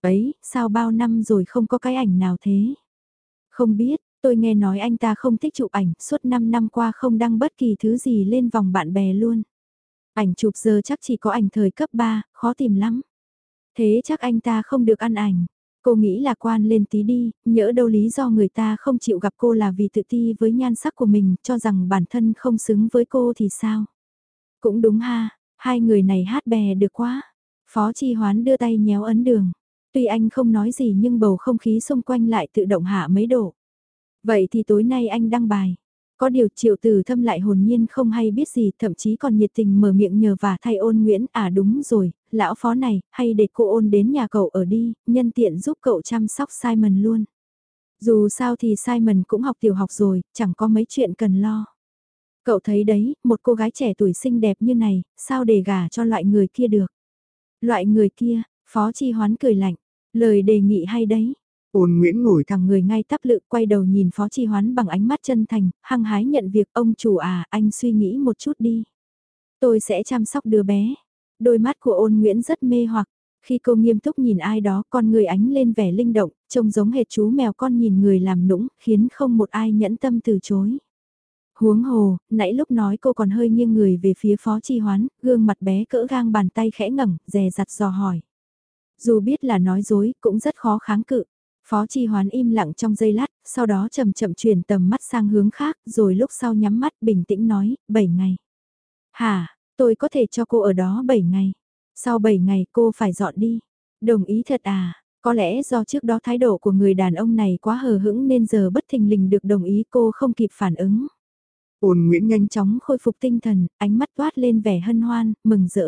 S1: Ấy, sao bao năm rồi không có cái ảnh nào thế? Không biết, tôi nghe nói anh ta không thích chụp ảnh, suốt năm năm qua không đăng bất kỳ thứ gì lên vòng bạn bè luôn. Ảnh chụp giờ chắc chỉ có ảnh thời cấp ba, khó tìm lắm. Thế chắc anh ta không được ăn ảnh. Cô nghĩ lạc quan lên tí đi, nhỡ đâu lý do người ta không chịu gặp cô là vì tự ti với nhan sắc của mình, cho rằng bản thân không xứng với cô thì sao? Cũng đúng ha, hai người này hát bè được quá. Phó Chi Hoán đưa tay nhéo ấn đường. Tuy anh không nói gì nhưng bầu không khí xung quanh lại tự động hạ mấy độ. Vậy thì tối nay anh đăng bài. Có điều Triệu Tử Thâm lại hồn nhiên không hay biết gì, thậm chí còn nhiệt tình mở miệng nhờ vả thay Ôn Nguyễn. À đúng rồi, lão phó này, hay để cô Ôn đến nhà cậu ở đi, nhân tiện giúp cậu chăm sóc Simon luôn. Dù sao thì Simon cũng học tiểu học rồi, chẳng có mấy chuyện cần lo. Cậu thấy đấy, một cô gái trẻ tuổi xinh đẹp như này, sao để gả cho loại người kia được? Loại người kia, Phó Chi Hoán cười lạnh, lời đề nghị hay đấy.
S2: Ôn Nguyễn ngồi
S1: Thằng người ngay tắp lự quay đầu nhìn Phó Chi Hoán bằng ánh mắt chân thành, hăng hái nhận việc ông chủ à, anh suy nghĩ một chút đi. Tôi sẽ chăm sóc đứa bé. Đôi mắt của Ôn Nguyễn rất mê hoặc. Khi cô nghiêm túc nhìn ai đó con người ánh lên vẻ linh động, trông giống hệt chú mèo con nhìn người làm nũng, khiến không một ai nhẫn tâm từ chối. Huống hồ, nãy lúc nói cô còn hơi nghiêng người về phía Phó Chi Hoán, gương mặt bé cỡ gang bàn tay khẽ ngẩng, dè dặt dò hỏi. Dù biết là nói dối, cũng rất khó kháng cự. Phó Chi Hoán im lặng trong giây lát, sau đó chậm chậm chuyển tầm mắt sang hướng khác, rồi lúc sau nhắm mắt bình tĩnh nói, bảy ngày. Hả, tôi có thể cho cô ở đó bảy ngày. Sau bảy ngày cô phải dọn đi. Đồng ý thật à, có lẽ do trước đó thái độ của người đàn ông này quá hờ hững nên giờ bất thình lình được đồng ý cô không kịp phản ứng.
S2: Ôn Nguyễn nhanh
S1: Nhanh chóng khôi phục tinh thần, ánh mắt toát lên vẻ hân hoan, mừng rỡ.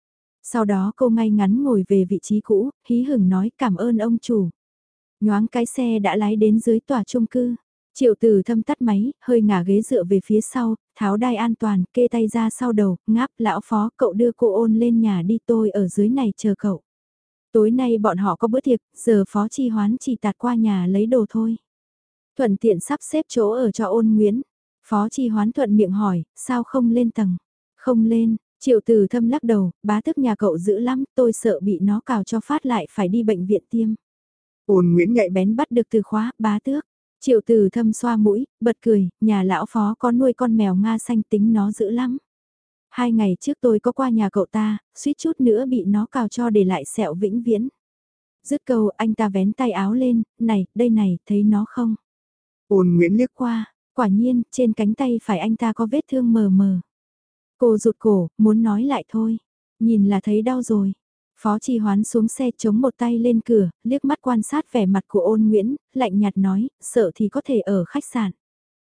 S1: Sau đó cô ngay ngắn ngồi về vị trí cũ, hí hửng nói cảm ơn ông chủ. Nhoáng cái xe đã lái đến dưới tòa chung cư. Triệu Tử Thâm tắt máy, hơi ngả ghế dựa về phía sau, tháo đai an toàn, kê tay ra sau đầu, ngáp lão phó cậu đưa cô Ôn lên nhà đi, tôi ở dưới này chờ cậu. Tối nay bọn họ có bữa tiệc, giờ Phó Chi Hoán chỉ tạt qua nhà lấy đồ thôi. Thuận tiện sắp xếp chỗ ở cho Ôn Nguyễn. Phó Chi Hoán thuận miệng hỏi, sao không lên tầng? Không lên, Triệu Tử Thâm lắc đầu, bá tức nhà cậu dữ lắm, tôi sợ bị nó cào cho phát lại phải đi bệnh viện tiêm.
S2: Ôn Nguyễn nhạy
S1: Bén bắt được từ khóa, bá tước. Triệu Tử Thâm xoa mũi, bật cười, nhà lão phó có nuôi con mèo Nga xanh tính nó dữ lắm. Hai ngày trước tôi có qua nhà cậu ta, suýt chút nữa bị nó cào cho để lại sẹo vĩnh viễn. Dứt câu anh ta vén tay áo lên, này, đây này, thấy nó không?
S2: Ôn Nguyễn liếc
S1: Qua, quả nhiên, trên cánh tay phải anh ta có vết thương mờ mờ. Cô rụt cổ, muốn nói lại thôi. Nhìn là thấy đau rồi. Phó Chi Hoán xuống xe chống một tay lên cửa, liếc mắt quan sát vẻ mặt của Ôn Nguyễn, lạnh nhạt nói, sợ thì có thể ở khách sạn.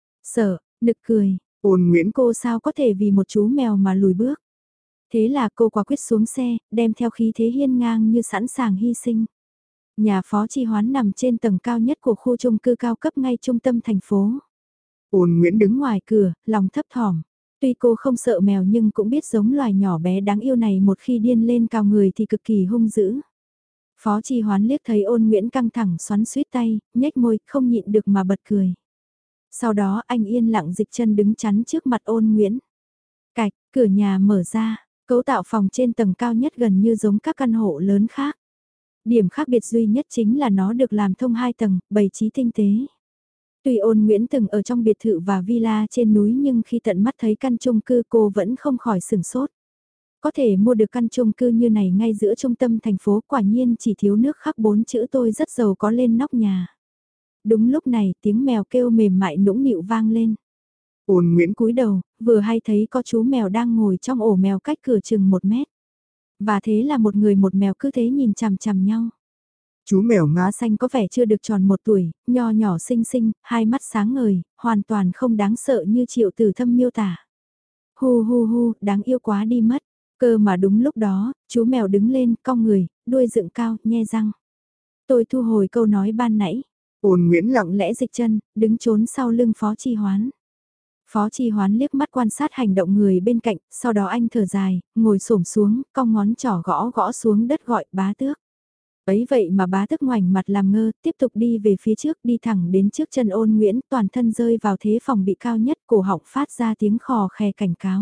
S1: Sợ, nực cười.
S2: Ôn Nguyễn
S1: Cô sao có thể vì một chú mèo mà lùi bước. Thế là cô quả quyết xuống xe, đem theo khí thế hiên ngang như sẵn sàng hy sinh. Nhà Phó Chi Hoán nằm trên tầng cao nhất của khu chung cư cao cấp ngay trung tâm thành phố.
S2: Ôn Nguyễn đứng
S1: Đứng ngoài cửa, lòng thấp thỏm. Tuy cô không sợ mèo nhưng cũng biết giống loài nhỏ bé đáng yêu này một khi điên lên cào người thì cực kỳ hung dữ. Phó Chi Hoán liếc thấy Ôn Nguyễn căng thẳng xoắn suýt tay, nhếch môi, không nhịn được mà bật cười. Sau đó anh yên lặng dịch chân đứng chắn trước mặt Ôn Nguyễn. Cạch, cửa nhà mở ra, cấu tạo phòng trên tầng cao nhất gần như giống các căn hộ lớn khác. Điểm khác biệt duy nhất chính là nó được làm thông hai tầng, bày trí tinh tế. Tuy Ôn Nguyễn từng ở trong biệt thự và villa trên núi nhưng khi tận mắt thấy căn chung cư cô vẫn không khỏi sửng sốt. Có thể mua được căn chung cư như này ngay giữa trung tâm thành phố, quả nhiên chỉ thiếu nước khắc bốn chữ tôi rất giàu có lên nóc nhà. Đúng lúc này tiếng mèo kêu mềm mại nũng nịu vang lên.
S2: Ôn Nguyễn
S1: Cúi đầu, vừa hay thấy có chú mèo đang ngồi trong ổ mèo cách cửa chừng một mét. Và thế là một người một mèo cứ thế nhìn chằm chằm nhau.
S2: Chú mèo Nga
S1: Ngá xanh có vẻ chưa được tròn một tuổi, nho nhỏ xinh xinh, hai mắt sáng ngời, hoàn toàn không đáng sợ như Triệu Tử Thâm miêu tả. Hu hu hu, đáng yêu quá đi mất. Cơ mà đúng lúc đó, chú mèo đứng lên, cong người, đuôi dựng cao, nhe răng. Tôi thu hồi câu nói ban nãy.
S2: Ôn Nguyễn lặng
S1: Lặng lẽ dịch chân, đứng trốn sau lưng Phó Chi Hoán. Phó Chi Hoán liếc mắt quan sát hành động người bên cạnh, sau đó anh thở dài, ngồi xổm xuống, cong ngón trỏ gõ gõ xuống đất gọi bá tước. Ấy vậy mà bá tước ngoảnh mặt làm ngơ, tiếp tục đi về phía trước, đi thẳng đến trước chân Ôn Nguyễn, toàn thân rơi vào thế phòng bị cao nhất, cổ họng phát ra tiếng khò khè cảnh cáo.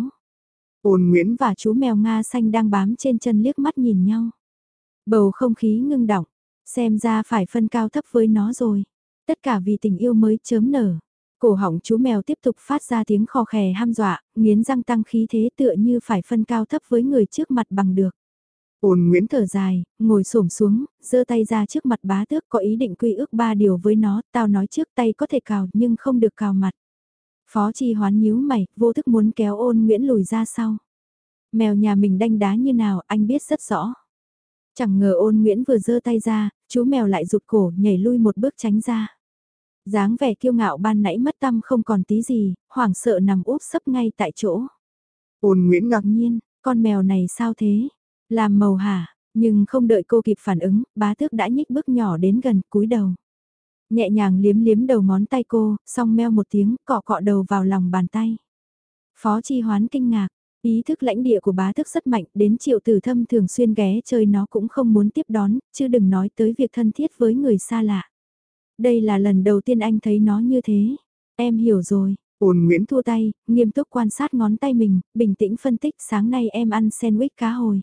S2: Ôn Nguyễn
S1: Và chú mèo Nga xanh đang bám trên chân liếc mắt nhìn nhau. Bầu không khí ngưng đọng, Xem ra phải phân cao thấp với nó rồi. Tất cả vì tình yêu mới chớm nở. Cổ họng chú mèo tiếp tục phát ra tiếng khò khè hăm dọa, nghiến răng tăng khí thế tựa như phải phân cao thấp với người trước mặt bằng được.
S2: Ôn Nguyễn
S1: Thở dài, ngồi xổm xuống, giơ tay ra trước mặt bá tước có ý định quy ước ba điều với nó, tao nói trước tay có thể cào nhưng không được cào mặt. Phó Chi Hoán nhíu mày, vô thức muốn kéo Ôn Nguyễn lùi ra sau. Mèo nhà mình đanh đá như nào anh biết rất rõ. Chẳng ngờ Ôn Nguyễn vừa giơ tay ra, chú mèo lại rụt cổ nhảy lui một bước tránh ra. Dáng vẻ kiêu ngạo ban nãy mất tâm không còn tí gì, hoảng sợ nằm úp sấp ngay tại chỗ.
S2: Ôn Nguyễn ngạc
S1: Ngạc nhiên, con mèo này sao thế? Làm màu hả? Nhưng không đợi cô kịp phản ứng, bá tước đã nhích bước nhỏ đến gần, cúi đầu. Nhẹ nhàng liếm liếm đầu ngón tay cô, xong meo một tiếng, cọ cọ đầu vào lòng bàn tay. Phó Chi Hoán kinh ngạc, ý thức lãnh địa của bá tước rất mạnh, đến Triệu Tử Thâm thường xuyên ghé chơi nó cũng không muốn tiếp đón, chứ đừng nói tới việc thân thiết với người xa lạ. Đây là lần đầu tiên anh thấy nó như thế. Em hiểu rồi.
S2: Ôn Nguyễn
S1: Thua tay, nghiêm túc quan sát ngón tay mình, bình tĩnh phân tích sáng nay em ăn sandwich cá hồi.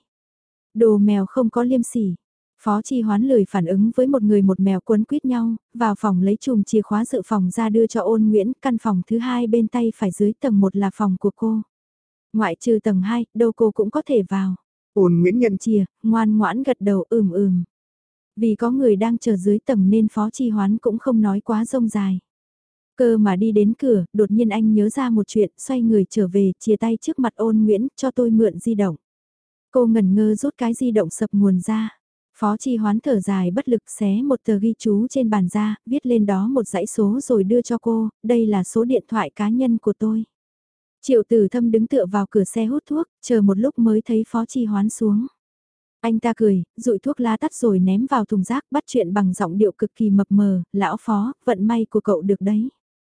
S1: Đồ mèo không có liêm sỉ. Phó Chi Hoán lười phản ứng với một người một mèo quấn quýt nhau, vào phòng lấy chùm chìa khóa dự phòng ra đưa cho Ôn Nguyễn, căn phòng thứ hai bên tay phải dưới tầng một là phòng của cô. Ngoại trừ tầng hai, đâu cô cũng có thể vào.
S2: Ôn Nguyễn nhận
S1: Chìa, ngoan ngoãn gật đầu ừm ừm. Vì có người đang chờ dưới tầng nên Phó Chi Hoán cũng không nói quá rông dài. Cơ mà đi đến cửa, đột nhiên anh nhớ ra một chuyện, xoay người trở về, chia tay trước mặt Ôn Nguyễn, cho tôi mượn di động. Cô ngẩn ngơ rút cái di động sập nguồn ra. Phó Chi Hoán thở dài bất lực xé một tờ ghi chú trên bàn ra, viết lên đó một dãy số rồi đưa cho cô, đây là số điện thoại cá nhân của tôi. Triệu Tử Thâm đứng tựa vào cửa xe hút thuốc, chờ một lúc mới thấy Phó Chi Hoán xuống. Anh ta cười, rụi thuốc lá tắt rồi ném vào thùng rác, bắt chuyện bằng giọng điệu cực kỳ mập mờ, lão Phó, vận may của cậu được đấy.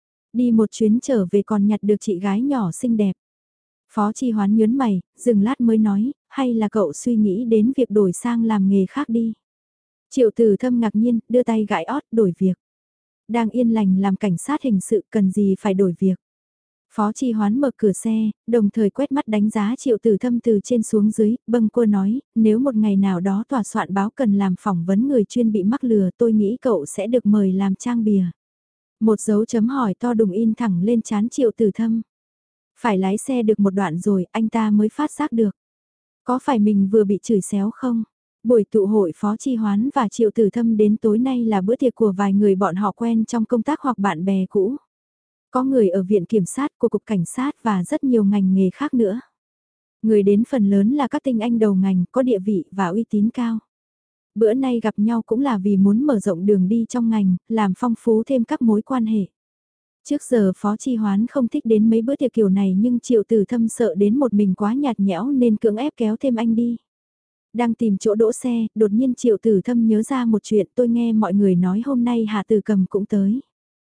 S1: Đi một chuyến trở về còn nhặt được chị gái nhỏ xinh đẹp. Phó Chi Hoán nhớn mày, dừng lát mới nói, hay là cậu suy nghĩ đến việc đổi sang làm nghề khác đi. Triệu Tử Thâm ngạc nhiên, đưa tay gãi ót, đổi việc. Đang yên lành làm cảnh sát hình sự cần gì phải đổi việc. Phó Chi Hoán mở cửa xe, đồng thời quét mắt đánh giá Triệu Tử Thâm từ trên xuống dưới, bâng quơ nói, nếu một ngày nào đó tòa soạn báo cần làm phỏng vấn người chuyên bị mắc lừa tôi nghĩ cậu sẽ được mời làm trang bìa. Một dấu chấm hỏi to đùng in thẳng lên trán Triệu Tử Thâm. Phải lái xe được một đoạn rồi anh ta mới phát giác được. Có phải mình vừa bị chửi xéo không? Buổi tụ hội Phó Chi Hoán và Triệu Tử Thâm đến tối nay là bữa tiệc của vài người bọn họ quen trong công tác hoặc bạn bè cũ. Có người ở viện kiểm sát của cục cảnh sát và rất nhiều ngành nghề khác nữa. Người đến phần lớn là các tinh anh đầu ngành có địa vị và uy tín cao. Bữa nay gặp nhau cũng là vì muốn mở rộng đường đi trong ngành, làm phong phú thêm các mối quan hệ. Trước giờ Phó Chi Hoán không thích đến mấy bữa tiệc kiểu này nhưng Triệu Tử Thâm sợ đến một mình quá nhạt nhẽo nên cưỡng ép kéo thêm anh đi. Đang tìm chỗ đỗ xe, đột nhiên Triệu Tử Thâm nhớ ra một chuyện tôi nghe mọi người nói hôm nay Hà Từ Cầm cũng tới.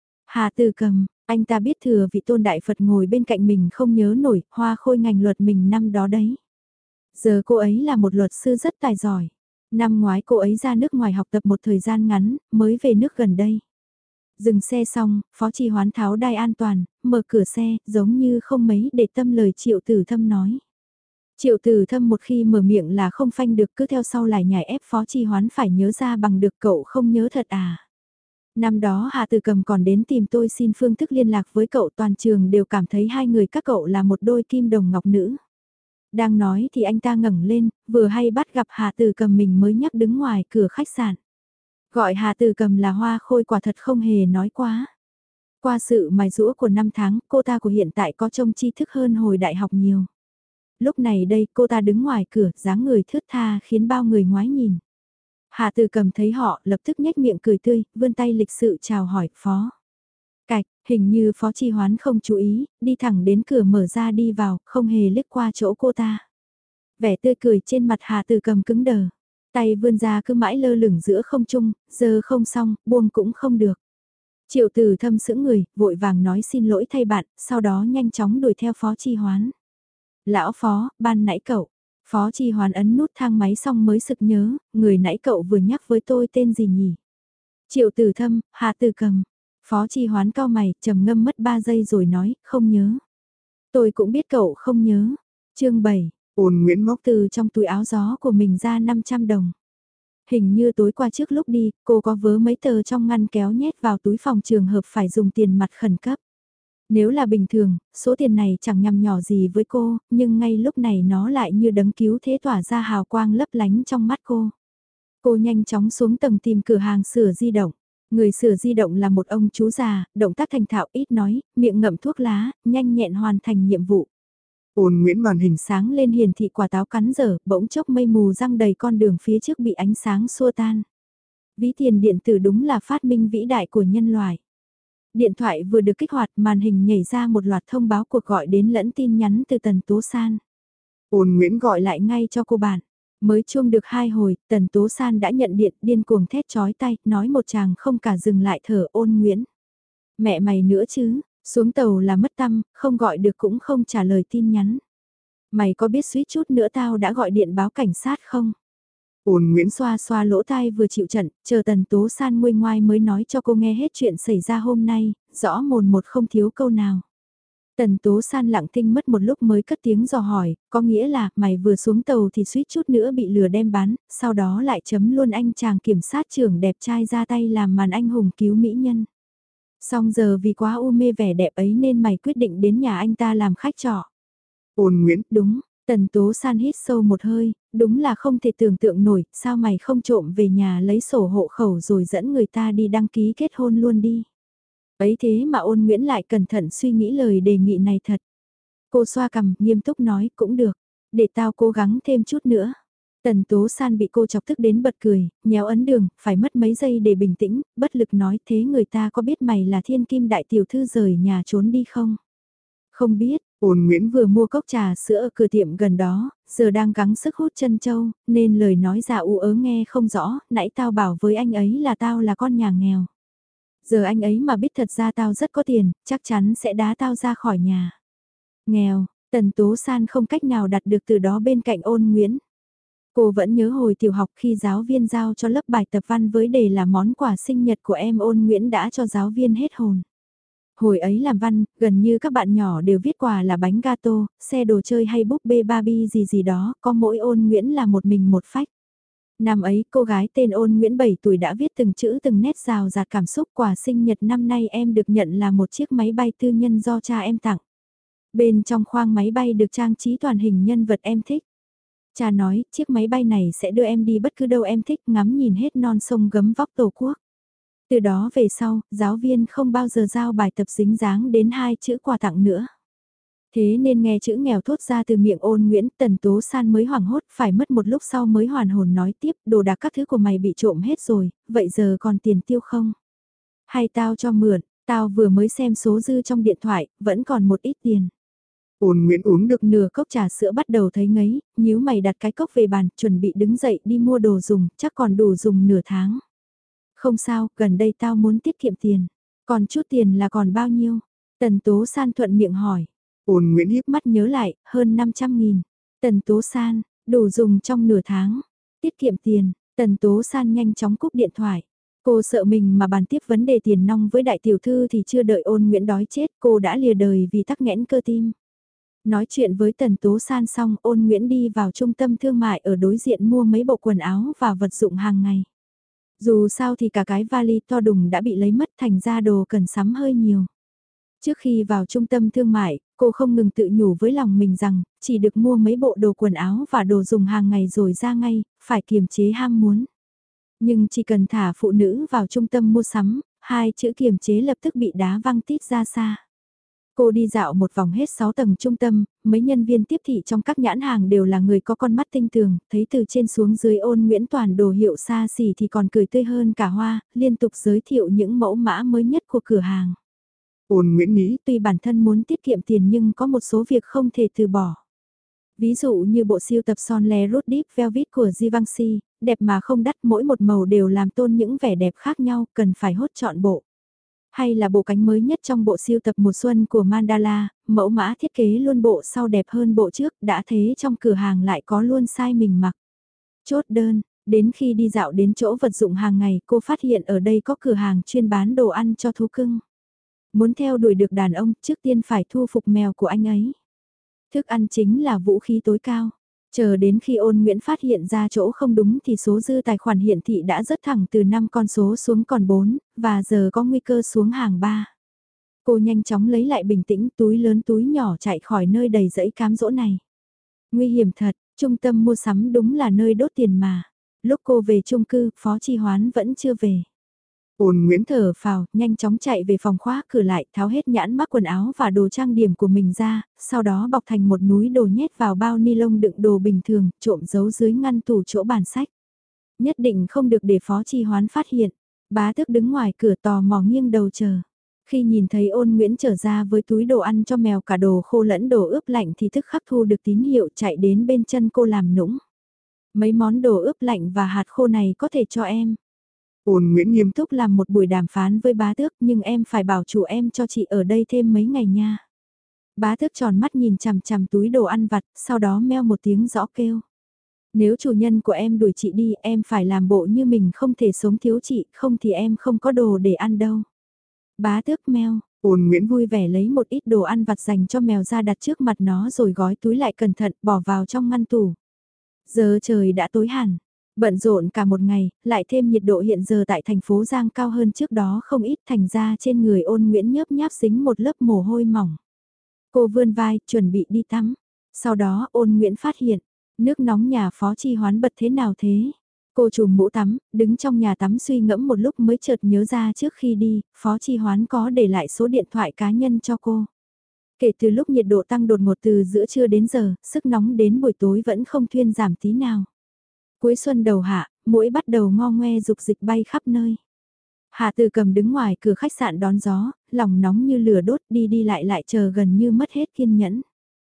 S1: Hà Từ Cầm, anh ta biết thừa vị tôn đại Phật ngồi bên cạnh mình không nhớ nổi, hoa khôi ngành luật mình năm đó đấy. Giờ cô ấy là một luật sư rất tài giỏi. Năm ngoái cô ấy ra nước ngoài học tập một thời gian ngắn, mới về nước gần đây. Dừng xe xong, Phó Chi Hoán tháo đai an toàn, mở cửa xe, giống như không mấy để tâm lời Triệu Tử Thâm nói. Triệu Tử Thâm một khi mở miệng là không phanh được cứ theo sau lại nhảy ép Phó Chi Hoán phải nhớ ra bằng được cậu không nhớ thật à. Năm đó Hà Từ Cầm còn đến tìm tôi xin phương thức liên lạc với cậu toàn trường đều cảm thấy hai người các cậu là một đôi kim đồng ngọc nữ. Đang nói thì anh ta ngẩng lên, vừa hay bắt gặp Hà Từ Cầm mình mới nhắc đứng ngoài cửa khách sạn. Gọi Hà Từ Cầm là hoa khôi quả thật không hề nói quá. Qua sự mài rũa của năm tháng, cô ta của hiện tại có trông tri thức hơn hồi đại học nhiều. Lúc này đây cô ta đứng ngoài cửa, dáng người thướt tha khiến bao người ngoái nhìn. Hà Từ Cầm thấy họ, lập tức nhếch miệng cười tươi, vươn tay lịch sự chào hỏi, phó. Cạch, hình như Phó Chi Hoán không chú ý, đi thẳng đến cửa mở ra đi vào, không hề liếc qua chỗ cô ta. Vẻ tươi cười trên mặt Hà Từ Cầm cứng đờ. Tay vươn ra cứ mãi lơ lửng giữa không trung, giờ không xong, buông cũng không được. Triệu Tử Thâm sững người, vội vàng nói xin lỗi thay bạn, sau đó nhanh chóng đuổi theo Phó Chi Hoán. Lão Phó, ban nãy cậu. Phó Chi Hoán ấn nút thang máy xong mới sực nhớ, người nãy cậu vừa nhắc với tôi tên gì nhỉ? Triệu Tử Thâm, Hà Từ Cầm. Phó Chi Hoán cau mày, trầm ngâm mất ba giây rồi nói, không nhớ. Tôi cũng biết cậu không nhớ. Chương bảy.
S2: Ôn Nguyễn móc
S1: từ trong túi áo gió của mình ra năm trăm đồng. Hình như tối qua trước lúc đi, cô có vớ mấy tờ trong ngăn kéo nhét vào túi phòng trường hợp phải dùng tiền mặt khẩn cấp. Nếu là bình thường, số tiền này chẳng nhằm nhỏ gì với cô, nhưng ngay lúc này nó lại như đấng cứu thế tỏa ra hào quang lấp lánh trong mắt cô. Cô nhanh chóng xuống tầng tìm cửa hàng sửa di động. Người sửa di động là một ông chú già, động tác thành thạo ít nói, miệng ngậm thuốc lá, nhanh nhẹn hoàn thành nhiệm vụ.
S2: Ôn Nguyễn màn hình
S1: Sáng lên hiển thị quả táo cắn dở, bỗng chốc mây mù răng đầy con đường phía trước bị ánh sáng xua tan. Ví tiền điện tử đúng là phát minh vĩ đại của nhân loại. Điện thoại vừa được kích hoạt, màn hình nhảy ra một loạt thông báo cuộc gọi đến lẫn tin nhắn từ Tần Tố San.
S2: Ôn Nguyễn
S1: Gọi lại ngay cho cô bạn. Mới chuông được hai hồi, Tần Tố San đã nhận điện, điên cuồng thét chói tay, nói một chàng không cả dừng lại thở. Ôn Nguyễn. Mẹ mày nữa chứ, xuống tàu là mất tăm, không gọi được cũng không trả lời tin nhắn. Mày có biết suýt chút nữa tao đã gọi điện báo cảnh sát không?
S2: Ôn Nguyễn
S1: Xoa xoa lỗ tai vừa chịu trận, chờ Tần Tố San nguôi ngoai mới nói cho cô nghe hết chuyện xảy ra hôm nay, rõ mồn một không thiếu câu nào. Tần Tố San lặng thinh mất một lúc mới cất tiếng dò hỏi, có nghĩa là mày vừa xuống tàu thì suýt chút nữa bị lừa đem bán, sau đó lại chấm luôn anh chàng kiểm sát trưởng đẹp trai ra tay làm màn anh hùng cứu mỹ nhân. Xong giờ vì quá u mê vẻ đẹp ấy nên mày quyết định đến nhà anh ta làm khách trọ.
S2: Ôn Nguyễn.
S1: Đúng, Tần Tố San hít sâu một hơi, đúng là không thể tưởng tượng nổi, sao mày không trộm về nhà lấy sổ hộ khẩu rồi dẫn người ta đi đăng ký kết hôn luôn đi. Ấy thế mà Ôn Nguyễn lại cẩn thận suy nghĩ lời đề nghị này thật. Cô xoa cằm, nghiêm túc nói, cũng được, để tao cố gắng thêm chút nữa. Tần Tố San bị cô chọc tức đến bật cười, nhéo ấn đường, phải mất mấy giây để bình tĩnh, bất lực nói thế người ta có biết mày là thiên kim đại tiểu thư rời nhà trốn đi không? Không biết,
S2: Ôn Nguyễn
S1: vừa mua cốc trà sữa ở cửa tiệm gần đó, giờ đang gắng sức hút chân châu, nên lời nói ra u ớ nghe không rõ, nãy tao bảo với anh ấy là tao là con nhà nghèo. Giờ anh ấy mà biết thật ra tao rất có tiền, chắc chắn sẽ đá tao ra khỏi nhà. Nghèo, Tần Tố San không cách nào đặt được từ đó bên cạnh Ôn Nguyễn. Cô vẫn nhớ hồi tiểu học khi giáo viên giao cho lớp bài tập văn với đề là món quà sinh nhật của em. Ôn Nguyễn đã cho giáo viên hết hồn. Hồi ấy làm văn, gần như các bạn nhỏ đều viết quà là bánh gato, xe đồ chơi hay búp bê Barbie gì gì đó, có mỗi Ôn Nguyễn là một mình một phách. Năm ấy cô gái tên Ôn Nguyễn bảy tuổi đã viết từng chữ từng nét rào rạt cảm xúc. Quà sinh nhật năm nay em được nhận là một chiếc máy bay tư nhân do cha em tặng. Bên trong khoang máy bay được trang trí toàn hình nhân vật em thích. Cha nói, chiếc máy bay này sẽ đưa em đi bất cứ đâu em thích, ngắm nhìn hết non sông gấm vóc Tổ quốc. Từ đó về sau, giáo viên không bao giờ giao bài tập dính dáng đến hai chữ quà tặng nữa. Thế nên nghe chữ nghèo thốt ra từ miệng Ôn Nguyễn, Tần Tố San mới hoảng hốt, phải mất một lúc sau mới hoàn hồn nói tiếp, đồ đạc các thứ của mày bị trộm hết rồi, vậy giờ còn tiền tiêu không? Hay tao cho mượn, tao vừa mới xem số dư trong điện thoại, vẫn còn một ít tiền.
S2: Ôn Nguyễn uống được
S1: Nửa cốc trà sữa bắt đầu thấy ngấy, nhíu mày đặt cái cốc về bàn, chuẩn bị đứng dậy đi mua đồ dùng, chắc còn đủ dùng nửa tháng. Không sao, gần đây tao muốn tiết kiệm tiền. Còn chút tiền là còn bao nhiêu? Tần Tố San thuận miệng hỏi.
S2: Ôn Nguyễn hiếp
S1: Mắt nhớ lại, hơn năm trăm nghìn. Tần Tố San, đủ dùng trong nửa tháng. Tiết kiệm tiền, Tần Tố San nhanh chóng cúp điện thoại. Cô sợ mình mà bàn tiếp vấn đề tiền nong với đại tiểu thư thì chưa đợi Ôn Nguyễn đói chết, cô đã lìa đời vì tắc nghẽn cơ tim. Nói chuyện với Tần Tố San xong, Ôn Nguyễn đi vào trung tâm thương mại ở đối diện mua mấy bộ quần áo và vật dụng hàng ngày. Dù sao thì cả cái vali to đùng đã bị lấy mất, thành ra đồ cần sắm hơi nhiều. Trước khi vào trung tâm thương mại, cô không ngừng tự nhủ với lòng mình rằng, chỉ được mua mấy bộ đồ quần áo và đồ dùng hàng ngày rồi ra ngay, phải kiềm chế ham muốn. Nhưng chỉ cần thả phụ nữ vào trung tâm mua sắm, hai chữ kiềm chế lập tức bị đá văng tít ra xa. Cô đi dạo một vòng hết sáu tầng trung tâm, mấy nhân viên tiếp thị trong các nhãn hàng đều là người có con mắt tinh tường, thấy từ trên xuống dưới Ôn Nguyễn toàn đồ hiệu xa xỉ thì còn cười tươi hơn cả hoa, liên tục giới thiệu những mẫu mã mới nhất của cửa hàng.
S2: Ôn Nguyễn nghĩ,
S1: Tuy bản thân muốn tiết kiệm tiền nhưng có một số việc không thể từ bỏ. Ví dụ như bộ siêu tập son le Rose Deep Velvet của Givenchy, đẹp mà không đắt, mỗi một màu đều làm tôn những vẻ đẹp khác nhau, cần phải hốt chọn bộ. Hay là bộ cánh mới nhất trong bộ siêu tập mùa xuân của Mandala, mẫu mã thiết kế luôn bộ sau đẹp hơn bộ trước, đã thế trong cửa hàng lại có luôn size mình mặc. Chốt đơn, đến khi đi dạo đến chỗ vật dụng hàng ngày cô phát hiện ở đây có cửa hàng chuyên bán đồ ăn cho thú cưng. Muốn theo đuổi được đàn ông trước tiên phải thu phục mèo của anh ấy. Thức ăn chính là vũ khí tối cao. Chờ đến khi Ôn Nguyễn phát hiện ra chỗ không đúng thì số dư tài khoản hiển thị đã rớt thẳng từ năm con số xuống còn bốn, và giờ có nguy cơ xuống hàng ba. Cô nhanh chóng lấy lại bình tĩnh, túi lớn túi nhỏ chạy khỏi nơi đầy rẫy cám dỗ này. Nguy hiểm thật, trung tâm mua sắm đúng là nơi đốt tiền mà. Lúc cô về chung cư, Phó Chi Hoán vẫn chưa về.
S2: Ôn Nguyễn
S1: Thở phào, nhanh chóng chạy về phòng khóa cửa lại, tháo hết nhãn mác quần áo và đồ trang điểm của mình ra, sau đó bọc thành một núi đồ nhét vào bao ni lông đựng đồ bình thường, trộm giấu dưới ngăn tủ chỗ bàn sách. Nhất định không được để Phó Chi Hoán phát hiện. Bá Tước đứng ngoài cửa tò mò nghiêng đầu chờ. Khi nhìn thấy Ôn Nguyễn trở ra với túi đồ ăn cho mèo cả đồ khô lẫn đồ ướp lạnh thì tức khắc thu được tín hiệu chạy đến bên chân cô làm nũng. Mấy món đồ ướp lạnh và hạt khô này có thể cho em.
S2: Ôn Nguyễn nghiêm
S1: Túc làm một buổi đàm phán với Bá Tước nhưng em phải bảo chủ em cho chị ở đây thêm mấy ngày nha. Bá Tước tròn mắt nhìn chằm chằm túi đồ ăn vặt, sau đó meo một tiếng rõ kêu. Nếu chủ nhân của em đuổi chị đi, em phải làm bộ như mình không thể sống thiếu chị, không thì em không có đồ để ăn đâu. Bá Tước meo,
S2: Ôn Nguyễn
S1: vui vẻ lấy một ít đồ ăn vặt dành cho mèo ra đặt trước mặt nó rồi gói túi lại cẩn thận bỏ vào trong ngăn tủ. Giờ trời đã tối hẳn, bận rộn cả một ngày, lại thêm nhiệt độ hiện giờ tại thành phố Giang cao hơn trước đó không ít, thành ra trên người Ôn Nguyễn nhớp nháp dính một lớp mồ hôi mỏng. Cô vươn vai, chuẩn bị đi tắm. Sau đó Ôn Nguyễn phát hiện, nước nóng nhà Phó Chi Hoán bật thế nào thế? Cô trùm mũ tắm, đứng trong nhà tắm suy ngẫm một lúc mới chợt nhớ ra trước khi đi, Phó Chi Hoán có để lại số điện thoại cá nhân cho cô. Kể từ lúc nhiệt độ tăng đột ngột từ giữa trưa đến giờ, sức nóng đến buổi tối vẫn không thuyên giảm tí nào. Cuối xuân đầu hạ, muỗi bắt đầu ngo ngoe dục dịch bay khắp nơi. Hạ Từ Cầm đứng ngoài cửa khách sạn đón gió, lòng nóng như lửa đốt đi đi lại lại chờ gần như mất hết kiên nhẫn.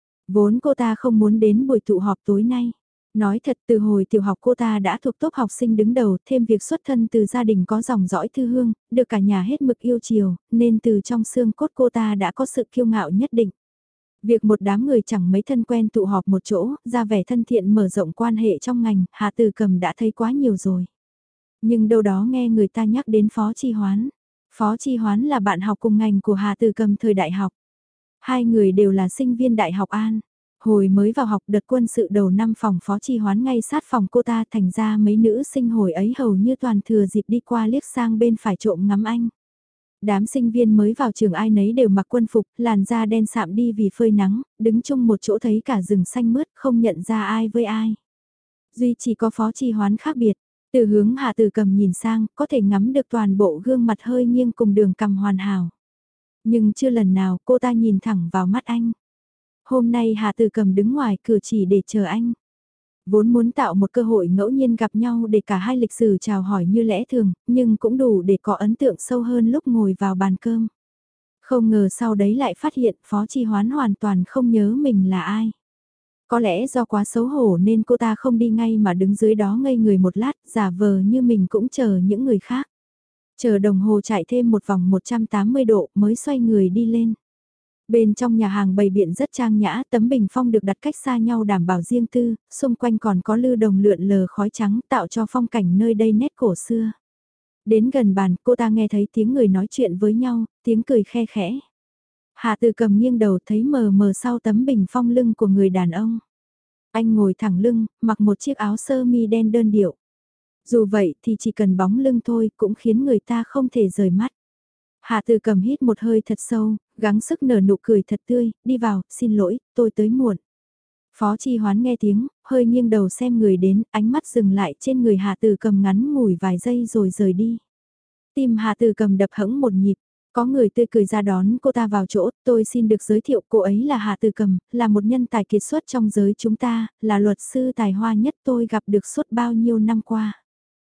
S1: Vốn cô ta không muốn đến buổi tụ họp tối nay. Nói thật từ hồi tiểu học cô ta đã thuộc top học sinh đứng đầu, thêm việc xuất thân từ gia đình có dòng dõi thư hương, được cả nhà hết mực yêu chiều, nên từ trong xương cốt cô ta đã có sự kiêu ngạo nhất định. Việc một đám người chẳng mấy thân quen tụ họp một chỗ, ra vẻ thân thiện mở rộng quan hệ trong ngành, Hạ Từ Cầm đã thấy quá nhiều rồi. Nhưng đâu đó nghe người ta nhắc đến Phó Chi Hoán. Phó Chi Hoán là bạn học cùng ngành của Hạ Từ Cầm thời đại học. Hai người đều là sinh viên đại học An. Hồi mới vào học đợt quân sự đầu năm phòng Phó Chi Hoán ngay sát phòng cô ta, thành ra mấy nữ sinh hồi ấy hầu như toàn thừa dịp đi qua liếc sang bên phải trộm ngắm anh. Đám sinh viên mới vào trường ai nấy đều mặc quân phục, làn da đen sạm đi vì phơi nắng, đứng chung một chỗ thấy cả rừng xanh mướt không nhận ra ai với ai. Duy chỉ có Phó Chi Hoán khác biệt, từ hướng Hạ Từ Cầm nhìn sang có thể ngắm được toàn bộ gương mặt hơi nghiêng cùng đường cằm hoàn hảo. Nhưng chưa lần nào cô ta nhìn thẳng vào mắt anh. Hôm nay Hạ Từ Cầm đứng ngoài cửa chỉ để chờ anh. Vốn muốn tạo một cơ hội ngẫu nhiên gặp nhau để cả hai lịch sử chào hỏi như lẽ thường, nhưng cũng đủ để có ấn tượng sâu hơn lúc ngồi vào bàn cơm. Không ngờ sau đấy lại phát hiện Phó Chi Hoán hoàn toàn không nhớ mình là ai. Có lẽ do quá xấu hổ nên cô ta không đi ngay mà đứng dưới đó ngây người một lát, giả vờ như mình cũng chờ những người khác. Chờ đồng hồ chạy thêm một vòng một trăm tám mươi độ mới xoay người đi lên. Bên trong nhà hàng bày biện rất trang nhã, tấm bình phong được đặt cách xa nhau đảm bảo riêng tư, xung quanh còn có lư đồng lượn lờ khói trắng tạo cho phong cảnh nơi đây nét cổ xưa. Đến gần bàn, cô ta nghe thấy tiếng người nói chuyện với nhau, tiếng cười khe khẽ. Hạ Từ Cầm nghiêng đầu thấy mờ mờ sau tấm bình phong lưng của người đàn ông. Anh ngồi thẳng lưng, mặc một chiếc áo sơ mi đen đơn điệu. Dù vậy thì chỉ cần bóng lưng thôi cũng khiến người ta không thể rời mắt. Hạ Từ Cầm hít một hơi thật sâu, gắng sức nở nụ cười thật tươi, đi vào, xin lỗi, tôi tới muộn. Phó Chi Hoán nghe tiếng, hơi nghiêng đầu xem người đến, ánh mắt dừng lại trên người Hạ Từ Cầm ngắn ngủi vài giây rồi rời đi. Tim Hạ Từ Cầm đập hững một nhịp, có người tươi cười ra đón cô ta vào chỗ, tôi xin được giới thiệu cô ấy là Hạ Từ Cầm, là một nhân tài kiệt xuất trong giới chúng ta, là luật sư tài hoa nhất tôi gặp được suốt bao nhiêu năm qua.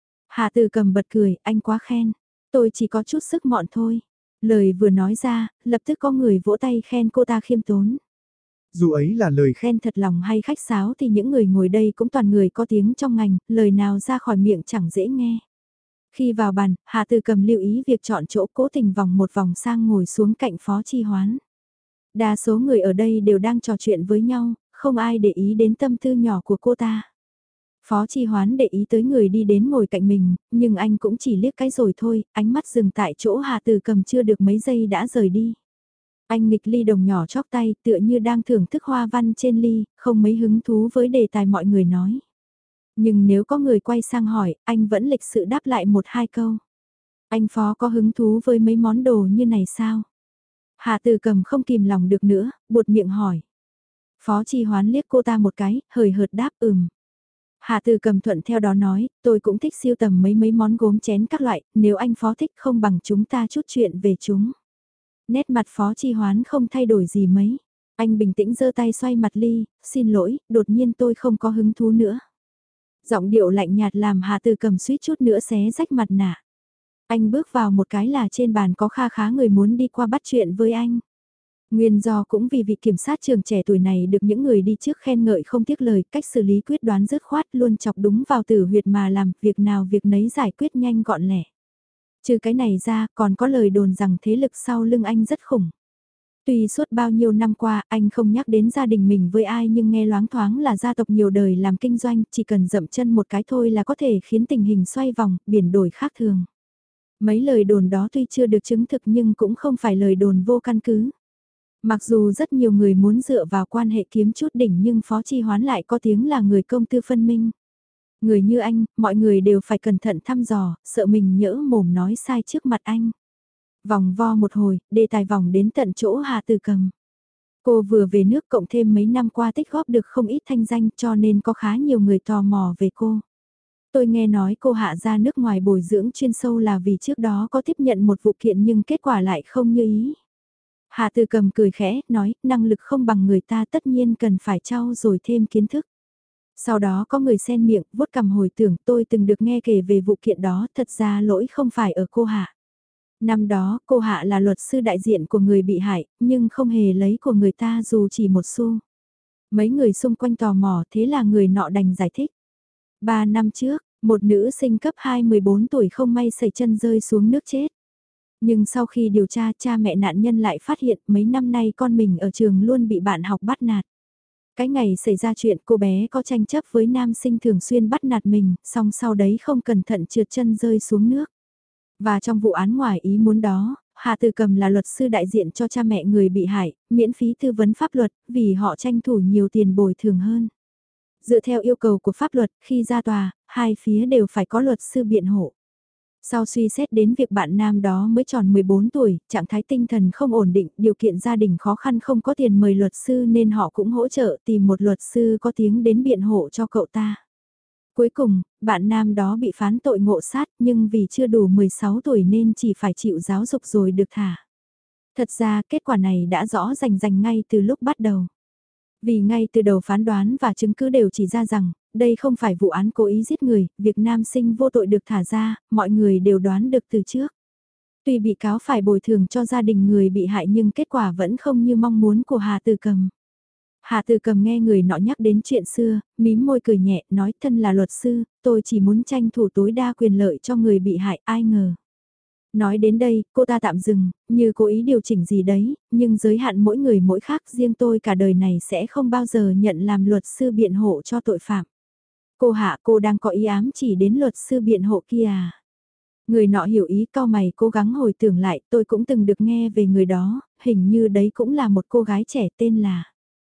S1: Hạ Từ Cầm bật cười, anh quá khen, tôi chỉ có chút sức mọn thôi. Lời vừa nói ra, lập tức có người vỗ tay khen cô ta khiêm tốn.
S2: Dù ấy là lời
S1: Khen thật lòng hay khách sáo thì những người ngồi đây cũng toàn người có tiếng trong ngành, lời nào ra khỏi miệng chẳng dễ nghe. Khi vào bàn, Hạ Từ Cầm lưu ý việc chọn chỗ, cố tình vòng một vòng sang ngồi xuống cạnh Phó Chi Hoán. Đa số người ở đây đều đang trò chuyện với nhau, không ai để ý đến tâm tư nhỏ của cô ta. Phó Chi Hoán để ý tới người đi đến ngồi cạnh mình, nhưng anh cũng chỉ liếc cái rồi thôi, ánh mắt dừng tại chỗ Hạ Từ Cầm chưa được mấy giây đã rời đi. Anh nghịch ly đồng nhỏ chóp tay tựa như đang thưởng thức hoa văn trên ly, không mấy hứng thú với đề tài mọi người nói. Nhưng nếu có người quay sang hỏi, anh vẫn lịch sự đáp lại một hai câu. Anh Phó có hứng thú với mấy món đồ như này sao? Hạ Từ Cầm không kìm lòng được nữa, buột miệng hỏi. Phó Chi Hoán liếc cô ta một cái, hời hợt đáp ừm. Hạ Từ Cầm thuận theo đó nói, tôi cũng thích siêu tầm mấy mấy món gốm chén các loại, nếu anh Phó thích không bằng chúng ta chút chuyện về chúng. Nét mặt Phó Chi Hoán không thay đổi gì mấy. Anh bình tĩnh giơ tay xoay mặt ly, xin lỗi, đột nhiên tôi không có hứng thú nữa. Giọng điệu lạnh nhạt làm Hạ Từ Cầm suýt chút nữa xé rách mặt nạ. Anh bước vào một cái là trên bàn có kha khá người muốn đi qua bắt chuyện với anh. Nguyên do cũng vì vị kiểm sát trường trẻ tuổi này được những người đi trước khen ngợi không tiếc lời, cách xử lý quyết đoán dứt khoát luôn chọc đúng vào tử huyệt mà làm, việc nào việc nấy giải quyết nhanh gọn lẹ. Trừ cái này ra, còn có lời đồn rằng thế lực sau lưng anh rất khủng. Tuy suốt bao nhiêu năm qua anh không nhắc đến gia đình mình với ai nhưng nghe loáng thoáng là gia tộc nhiều đời làm kinh doanh, chỉ cần dậm chân một cái thôi là có thể khiến tình hình xoay vòng, biển đổi khác thường. Mấy lời đồn đó tuy chưa được chứng thực nhưng cũng không phải lời đồn vô căn cứ. Mặc dù rất nhiều người muốn dựa vào quan hệ kiếm chút đỉnh nhưng Phó Chi Hoán lại có tiếng là người công tư phân minh. Người như anh, mọi người đều phải cẩn thận thăm dò, sợ mình nhỡ mồm nói sai trước mặt anh. Vòng vo một hồi, đề tài vòng đến tận chỗ Hạ Từ Cầm. Cô vừa về nước cộng thêm mấy năm qua tích góp được không ít thanh danh cho nên có khá nhiều người tò mò về cô. Tôi nghe nói cô Hạ ra nước ngoài bồi dưỡng chuyên sâu là vì trước đó có tiếp nhận một vụ kiện nhưng kết quả lại không như ý. Hạ Từ Cầm cười khẽ, nói, năng lực không bằng người ta tất nhiên cần phải trau dồi thêm kiến thức. Sau đó có người xen miệng, vuốt cằm hồi tưởng tôi từng được nghe kể về vụ kiện đó, thật ra lỗi không phải ở cô Hạ. Năm đó, cô Hạ là luật sư đại diện của người bị hại, nhưng không hề lấy của người ta dù chỉ một xu. Mấy người xung quanh tò mò, thế là người nọ đành giải thích. Ba năm trước, một nữ sinh cấp hai mười bốn tuổi không may sẩy chân rơi xuống nước chết. Nhưng sau khi điều tra, cha mẹ nạn nhân lại phát hiện mấy năm nay con mình ở trường luôn bị bạn học bắt nạt. Cái ngày xảy ra chuyện cô bé có tranh chấp với nam sinh thường xuyên bắt nạt mình, song sau đấy không cẩn thận trượt chân rơi xuống nước. Và trong vụ án ngoài ý muốn đó, Hạ Từ Cầm là luật sư đại diện cho cha mẹ người bị hại, miễn phí tư vấn pháp luật vì họ tranh thủ nhiều tiền bồi thường hơn. Dựa theo yêu cầu của pháp luật, khi ra tòa, hai phía đều phải có luật sư biện hộ. Sau suy xét đến việc bạn nam đó mới tròn mười bốn tuổi, trạng thái tinh thần không ổn định, điều kiện gia đình khó khăn không có tiền mời luật sư nên họ cũng hỗ trợ tìm một luật sư có tiếng đến biện hộ cho cậu ta. Cuối cùng, bạn nam đó bị phán tội ngộ sát nhưng vì chưa đủ mười sáu tuổi nên chỉ phải chịu giáo dục rồi được thả. Thật ra kết quả này đã rõ rành rành ngay từ lúc bắt đầu. Vì ngay từ đầu phán đoán và chứng cứ đều chỉ ra rằng, đây không phải vụ án cố ý giết người, việc nam sinh vô tội được thả ra, mọi người đều đoán được từ trước. Tuy bị cáo phải bồi thường cho gia đình người bị hại nhưng kết quả vẫn không như mong muốn của Hà Từ Cầm. Hà Từ Cầm nghe người nọ nhắc đến chuyện xưa, mím môi cười nhẹ, nói thân là luật sư, tôi chỉ muốn tranh thủ tối đa quyền lợi cho người bị hại, ai ngờ. Nói đến đây, cô ta tạm dừng, như cố ý điều chỉnh gì đấy, nhưng giới hạn mỗi người mỗi khác, riêng tôi cả đời này sẽ không bao giờ nhận làm luật sư biện hộ cho tội phạm. Cô Hạ, cô đang có ý ám chỉ đến luật sư biện hộ kia à? Người nọ hiểu ý, cau mày cố gắng hồi tưởng lại, tôi cũng từng được nghe về người đó, hình như đấy cũng là một cô gái trẻ tên là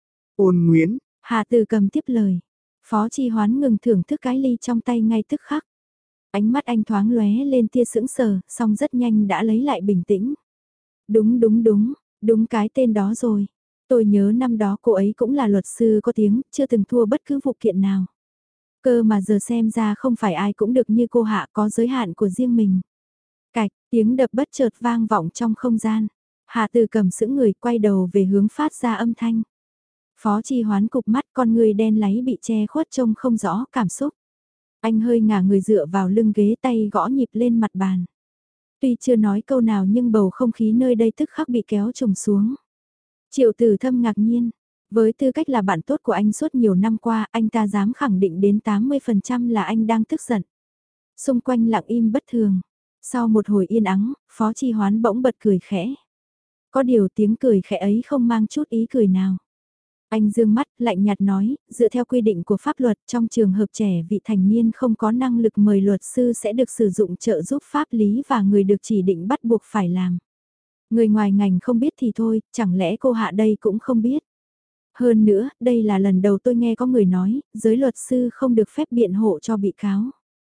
S2: Ôn Nguyễn.
S1: Hà Từ Cầm tiếp lời. Phó Chi Hoán ngừng thưởng thức cái ly trong tay ngay tức khắc. Ánh mắt anh thoáng lóe lên tia sững sờ, song rất nhanh đã lấy lại bình tĩnh. Đúng đúng đúng, đúng cái tên đó rồi. Tôi nhớ năm đó cô ấy cũng là luật sư có tiếng, chưa từng thua bất cứ vụ kiện nào. Cơ mà giờ xem ra không phải ai cũng được như cô Hạ có giới hạn của riêng mình. Cạch, tiếng đập bất chợt vang vọng trong không gian. Hạ Từ Cầm sững người quay đầu về hướng phát ra âm thanh. Phó Chi Hoán cụp mắt con người đen láy bị che khuất trông không rõ cảm xúc. Anh hơi ngả người dựa vào lưng ghế tay gõ nhịp lên mặt bàn. Tuy chưa nói câu nào nhưng bầu không khí nơi đây tức khắc bị kéo trùng xuống. Triệu Tử Thâm ngạc nhiên. Với tư cách là bạn tốt của anh suốt nhiều năm qua, anh ta dám khẳng định đến tám mươi phần trăm là anh đang tức giận. Xung quanh lặng im bất thường. Sau một hồi yên ắng, Phó Chi Hoán bỗng bật cười khẽ. Có điều tiếng cười khẽ ấy không mang chút ý cười nào. Anh dương mắt, lạnh nhạt nói, dựa theo quy định của pháp luật trong trường hợp trẻ vị thành niên không có năng lực mời luật sư sẽ được sử dụng trợ giúp pháp lý và người được chỉ định bắt buộc phải làm. Người ngoài ngành không biết thì thôi, chẳng lẽ cô Hạ đây cũng không biết. Hơn nữa, đây là lần đầu tôi nghe có người nói, giới luật sư không được phép biện hộ cho bị cáo.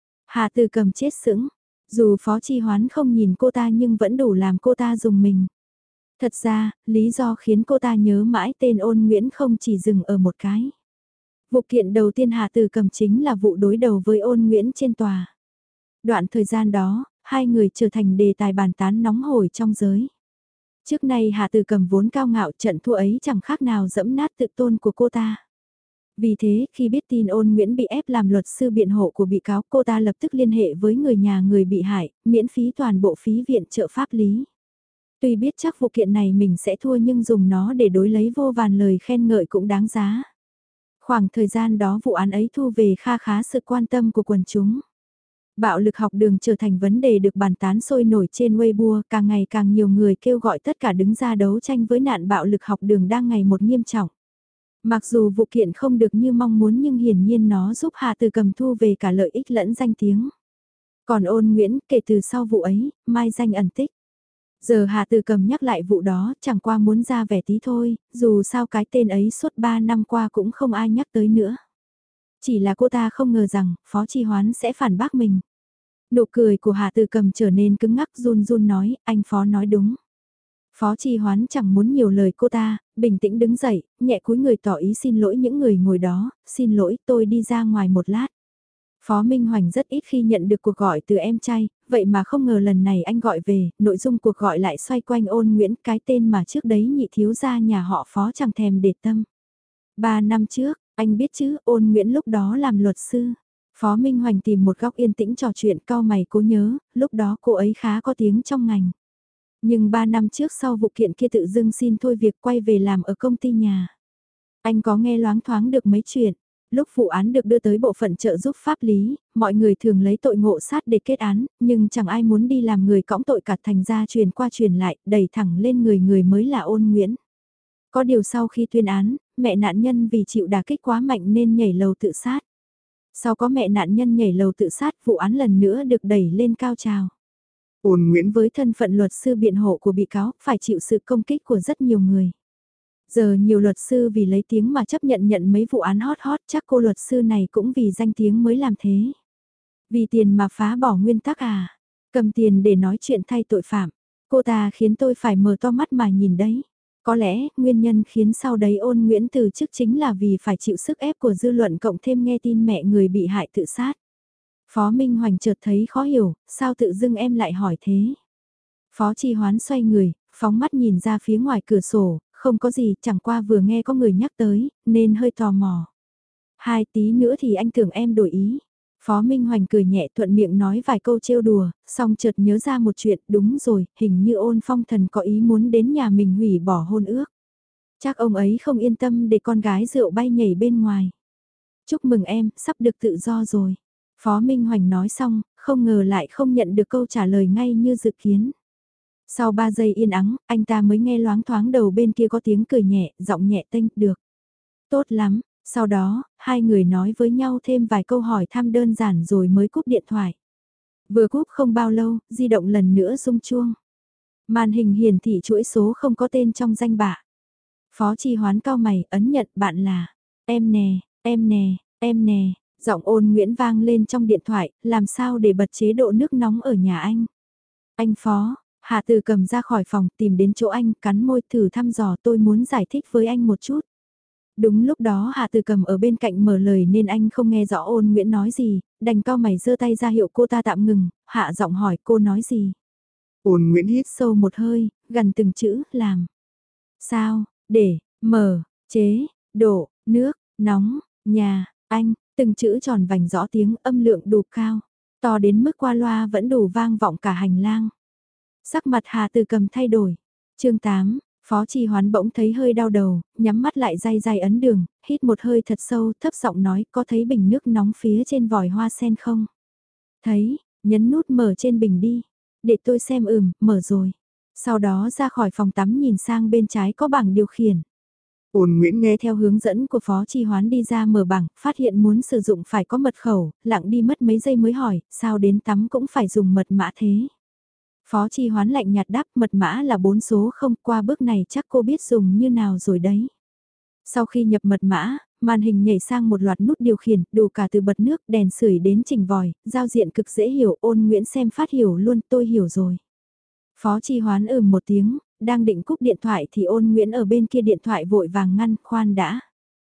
S1: Hà Từ Cầm chết sững, dù Phó Chi Hoán không nhìn cô ta nhưng vẫn đủ làm cô ta dùng mình. Thật ra, lý do khiến cô ta nhớ mãi tên Ôn Nguyễn không chỉ dừng ở một cái. Vụ kiện đầu tiên Hà Từ Cầm chính là vụ đối đầu với Ôn Nguyễn trên tòa. Đoạn thời gian đó, hai người trở thành đề tài bàn tán nóng hổi trong giới. Trước nay Hà Từ Cầm vốn cao ngạo, trận thua ấy chẳng khác nào dẫm nát tự tôn của cô ta. Vì thế, khi biết tin Ôn Nguyễn bị ép làm luật sư biện hộ của bị cáo, cô ta lập tức liên hệ với người nhà người bị hại, miễn phí toàn bộ phí viện trợ pháp lý. Tuy biết chắc vụ kiện này mình sẽ thua nhưng dùng nó để đối lấy vô vàn lời khen ngợi cũng đáng giá. Khoảng thời gian đó vụ án ấy thu về kha khá sự quan tâm của quần chúng. Bạo lực học đường trở thành vấn đề được bàn tán sôi nổi trên Weibo, càng ngày càng nhiều người kêu gọi tất cả đứng ra đấu tranh với nạn bạo lực học đường đang ngày một nghiêm trọng. Mặc dù vụ kiện không được như mong muốn nhưng hiển nhiên nó giúp Hà Từ Cầm thu về cả lợi ích lẫn danh tiếng. Còn Ôn Nguyễn, kể từ sau vụ ấy, mai danh ẩn tích. Giờ Hà Từ Cầm nhắc lại vụ đó, chẳng qua muốn ra vẻ tí thôi, dù sao cái tên ấy suốt ba năm qua cũng không ai nhắc tới nữa. Chỉ là cô ta không ngờ rằng, Phó Chi Hoán sẽ phản bác mình. Nụ cười của Hà Từ Cầm trở nên cứng ngắc, run run nói, anh Phó nói đúng. Phó Chi Hoán chẳng muốn nhiều lời cô ta, bình tĩnh đứng dậy, nhẹ cúi người tỏ ý xin lỗi những người ngồi đó, xin lỗi tôi đi ra ngoài một lát. Phó Minh Hoành rất ít khi nhận được cuộc gọi từ em trai, vậy mà không ngờ lần này anh gọi về, nội dung cuộc gọi lại xoay quanh Ôn Nguyễn, cái tên mà trước đấy nhị thiếu gia nhà họ Phó chẳng thèm để tâm. Ba năm trước, anh biết chứ, Ôn Nguyễn lúc đó làm luật sư. Phó Minh Hoành tìm một góc yên tĩnh trò chuyện, cau mày cố nhớ, lúc đó cô ấy khá có tiếng trong ngành. Nhưng ba năm trước sau vụ kiện kia tự dưng xin thôi việc quay về làm ở công ty nhà. Anh có nghe loáng thoáng được mấy chuyện. Lúc vụ án được đưa tới bộ phận trợ giúp pháp lý, mọi người thường lấy tội ngộ sát để kết án, nhưng chẳng ai muốn đi làm người cõng tội cả, thành ra truyền qua truyền lại, đẩy thẳng lên người người mới là Ôn Nguyễn. Có điều sau khi tuyên án, mẹ nạn nhân vì chịu đả kích quá mạnh nên nhảy lầu tự sát. Sau có mẹ nạn nhân nhảy lầu tự sát, vụ án lần nữa được đẩy lên cao trào.
S2: Ôn Nguyễn
S1: Với thân phận luật sư biện hộ của bị cáo, phải chịu sự công kích của rất nhiều người. Giờ nhiều luật sư vì lấy tiếng mà chấp nhận nhận mấy vụ án hot hot, chắc cô luật sư này cũng vì danh tiếng mới làm thế. Vì tiền mà phá bỏ nguyên tắc à? Cầm tiền để nói chuyện thay tội phạm. Cô ta khiến tôi phải mở to mắt mà nhìn đấy. Có lẽ, nguyên nhân khiến sau đấy Ôn Nguyễn từ chức chính là vì phải chịu sức ép của dư luận cộng thêm nghe tin mẹ người bị hại tự sát. Phó Minh Hoành chợt thấy khó hiểu, sao tự dưng em lại hỏi thế? Phó Chi Hoán xoay người, phóng mắt nhìn ra phía ngoài cửa sổ, không có gì, chẳng qua vừa nghe có người nhắc tới, nên hơi tò mò. Hai tí nữa thì anh tưởng em đổi ý. Phó Minh Hoành cười nhẹ thuận miệng nói vài câu trêu đùa, xong chợt nhớ ra một chuyện, đúng rồi, hình như Ôn Phong Thần có ý muốn đến nhà mình hủy bỏ hôn ước. Chắc ông ấy không yên tâm để con gái rượu bay nhảy bên ngoài. Chúc mừng em, sắp được tự do rồi. Phó Minh Hoành nói xong, không ngờ lại không nhận được câu trả lời ngay như dự kiến. Sau ba giây yên ắng, anh ta mới nghe loáng thoáng đầu bên kia có tiếng cười nhẹ, giọng nhẹ tênh, được. Tốt lắm, sau đó, hai người nói với nhau thêm vài câu hỏi thăm đơn giản rồi mới cúp điện thoại. Vừa cúp không bao lâu, di động lần nữa rung chuông. Màn hình hiển thị chuỗi số không có tên trong danh bạ. Phó Chi Hoán cau mày, ấn nhận bạn là, em nè, em nè, em nè, giọng Ôn Nguyễn vang lên trong điện thoại, làm sao để bật chế độ nước nóng ở nhà anh. Anh Phó, Hạ Từ Cầm ra khỏi phòng tìm đến chỗ anh, cắn môi thử thăm dò, tôi muốn giải thích với anh một chút. Đúng lúc đó Hạ Từ Cầm ở bên cạnh mở lời nên anh không nghe rõ Ôn Nguyễn nói gì, đành cau mày giơ tay ra hiệu cô ta tạm ngừng, hạ giọng hỏi cô nói gì.
S2: Ôn Nguyễn hít
S1: Sâu một hơi, gần từng chữ, làm. Sao, để, mở, chế, đổ, nước, nóng, nhà, anh, từng chữ tròn vành rõ tiếng, âm lượng đủ cao, to đến mức qua loa vẫn đủ vang vọng cả hành lang. Sắc mặt Hà Từ Cầm thay đổi. chương tám, Phó Chi Hoán bỗng thấy hơi đau đầu, nhắm mắt lại day day ấn đường, hít một hơi thật sâu, thấp giọng nói, có thấy bình nước nóng phía trên vòi hoa sen không? Thấy, nhấn nút mở trên bình đi. Để tôi xem. Ừm, mở rồi. Sau đó ra khỏi phòng tắm nhìn sang bên trái có bảng điều khiển.
S2: Ôn Nguyễn nghe
S1: Theo hướng dẫn của Phó Chi Hoán đi ra mở bảng, phát hiện muốn sử dụng phải có mật khẩu, lặng đi mất mấy giây mới hỏi, sao đến tắm cũng phải dùng mật mã thế? Phó Chi Hoán lạnh nhạt đáp mật mã là bốn số không, qua bước này chắc cô biết dùng như nào rồi đấy. Sau khi nhập mật mã, màn hình nhảy sang một loạt nút điều khiển, đủ cả từ bật nước, đèn sưởi đến chỉnh vòi, giao diện cực dễ hiểu, Ôn Nguyễn xem phát hiểu luôn, tôi hiểu rồi. Phó Chi Hoán ừm một tiếng, đang định cúp điện thoại thì Ôn Nguyễn ở bên kia điện thoại vội vàng ngăn, khoan đã.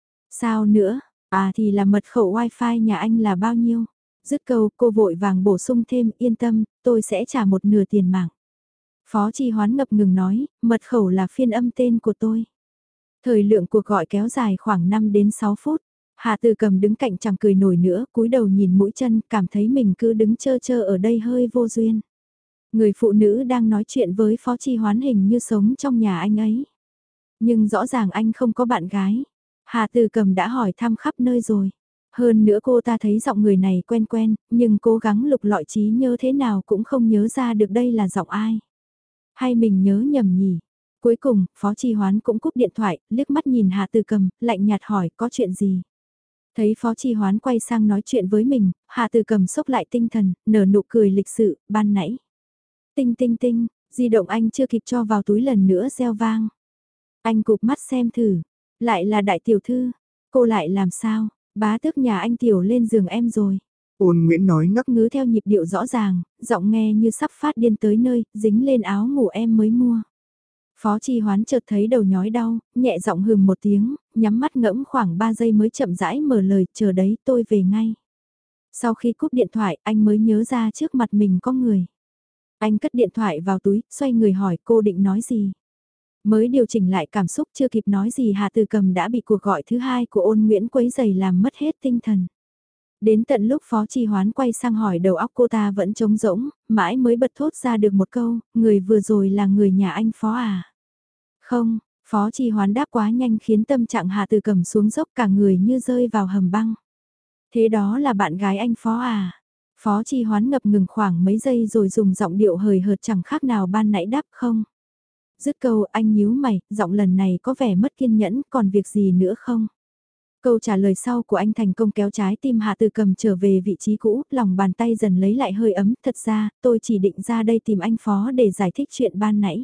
S1: Sao nữa, à thì là mật khẩu wifi nhà anh là bao nhiêu? Dứt câu cô vội vàng bổ sung thêm, yên tâm, tôi sẽ trả một nửa tiền mạng. Phó Chi Hoán ngập ngừng nói, mật khẩu là phiên âm tên của tôi. Thời lượng cuộc gọi kéo dài khoảng năm đến sáu phút. Hạ Từ Cầm đứng cạnh chẳng cười nổi nữa, cúi đầu nhìn mũi chân, cảm thấy mình cứ đứng chơ chơ ở đây hơi vô duyên. Người phụ nữ đang nói chuyện với Phó Chi Hoán hình như sống trong nhà anh ấy. Nhưng rõ ràng anh không có bạn gái. Hạ Từ Cầm đã hỏi thăm khắp nơi rồi. Hơn nữa cô ta thấy giọng người này quen quen, nhưng cố gắng lục lọi trí nhớ thế nào cũng không nhớ ra được đây là giọng ai. Hay mình nhớ nhầm nhỉ? Cuối cùng, Phó Chi Hoán cũng cúp điện thoại, liếc mắt nhìn Hạ Từ Cầm, lạnh nhạt hỏi có chuyện gì. Thấy Phó Chi Hoán quay sang nói chuyện với mình, Hạ Từ Cầm sốc lại tinh thần, nở nụ cười lịch sự, ban nãy. Tinh tinh tinh, di động anh chưa kịp cho vào túi lần nữa reo vang. Anh cụp mắt xem thử, lại là đại tiểu thư, cô lại làm sao, bá tước nhà anh tiểu lên giường em rồi.
S2: Ôn Nguyễn nói ngắc
S1: Ngứ theo nhịp điệu rõ ràng, giọng nghe như sắp phát điên tới nơi, dính lên áo ngủ em mới mua. Phó Chi Hoán chợt thấy đầu nhói đau, nhẹ giọng hừm một tiếng, nhắm mắt ngẫm khoảng ba giây mới chậm rãi mở lời, chờ đấy tôi về ngay. Sau khi cúp điện thoại, anh mới nhớ ra trước mặt mình có người. Anh cất điện thoại vào túi, xoay người hỏi cô định nói gì. Mới điều chỉnh lại cảm xúc chưa kịp nói gì Hà Từ Cầm đã bị cuộc gọi thứ hai của Ôn Nguyễn quấy giày làm mất hết tinh thần. Đến tận lúc Phó Chi Hoán quay sang hỏi đầu óc cô ta vẫn trống rỗng, mãi mới bật thốt ra được một câu, người vừa rồi là người nhà anh Phó à? Không, Phó Chi Hoán đáp quá nhanh khiến tâm trạng Hà Từ Cầm xuống dốc cả người như rơi vào hầm băng. Thế đó là bạn gái anh Phó à? Phó Chi Hoán ngập ngừng khoảng mấy giây rồi dùng giọng điệu hời hợt chẳng khác nào ban nãy đáp không. Dứt câu anh nhíu mày, giọng lần này có vẻ mất kiên nhẫn, còn việc gì nữa không? Câu trả lời sau của anh thành công kéo trái tim Hạ Từ Cầm trở về vị trí cũ, lòng bàn tay dần lấy lại hơi ấm, thật ra, tôi chỉ định ra đây tìm anh Phó để giải thích chuyện ban nãy.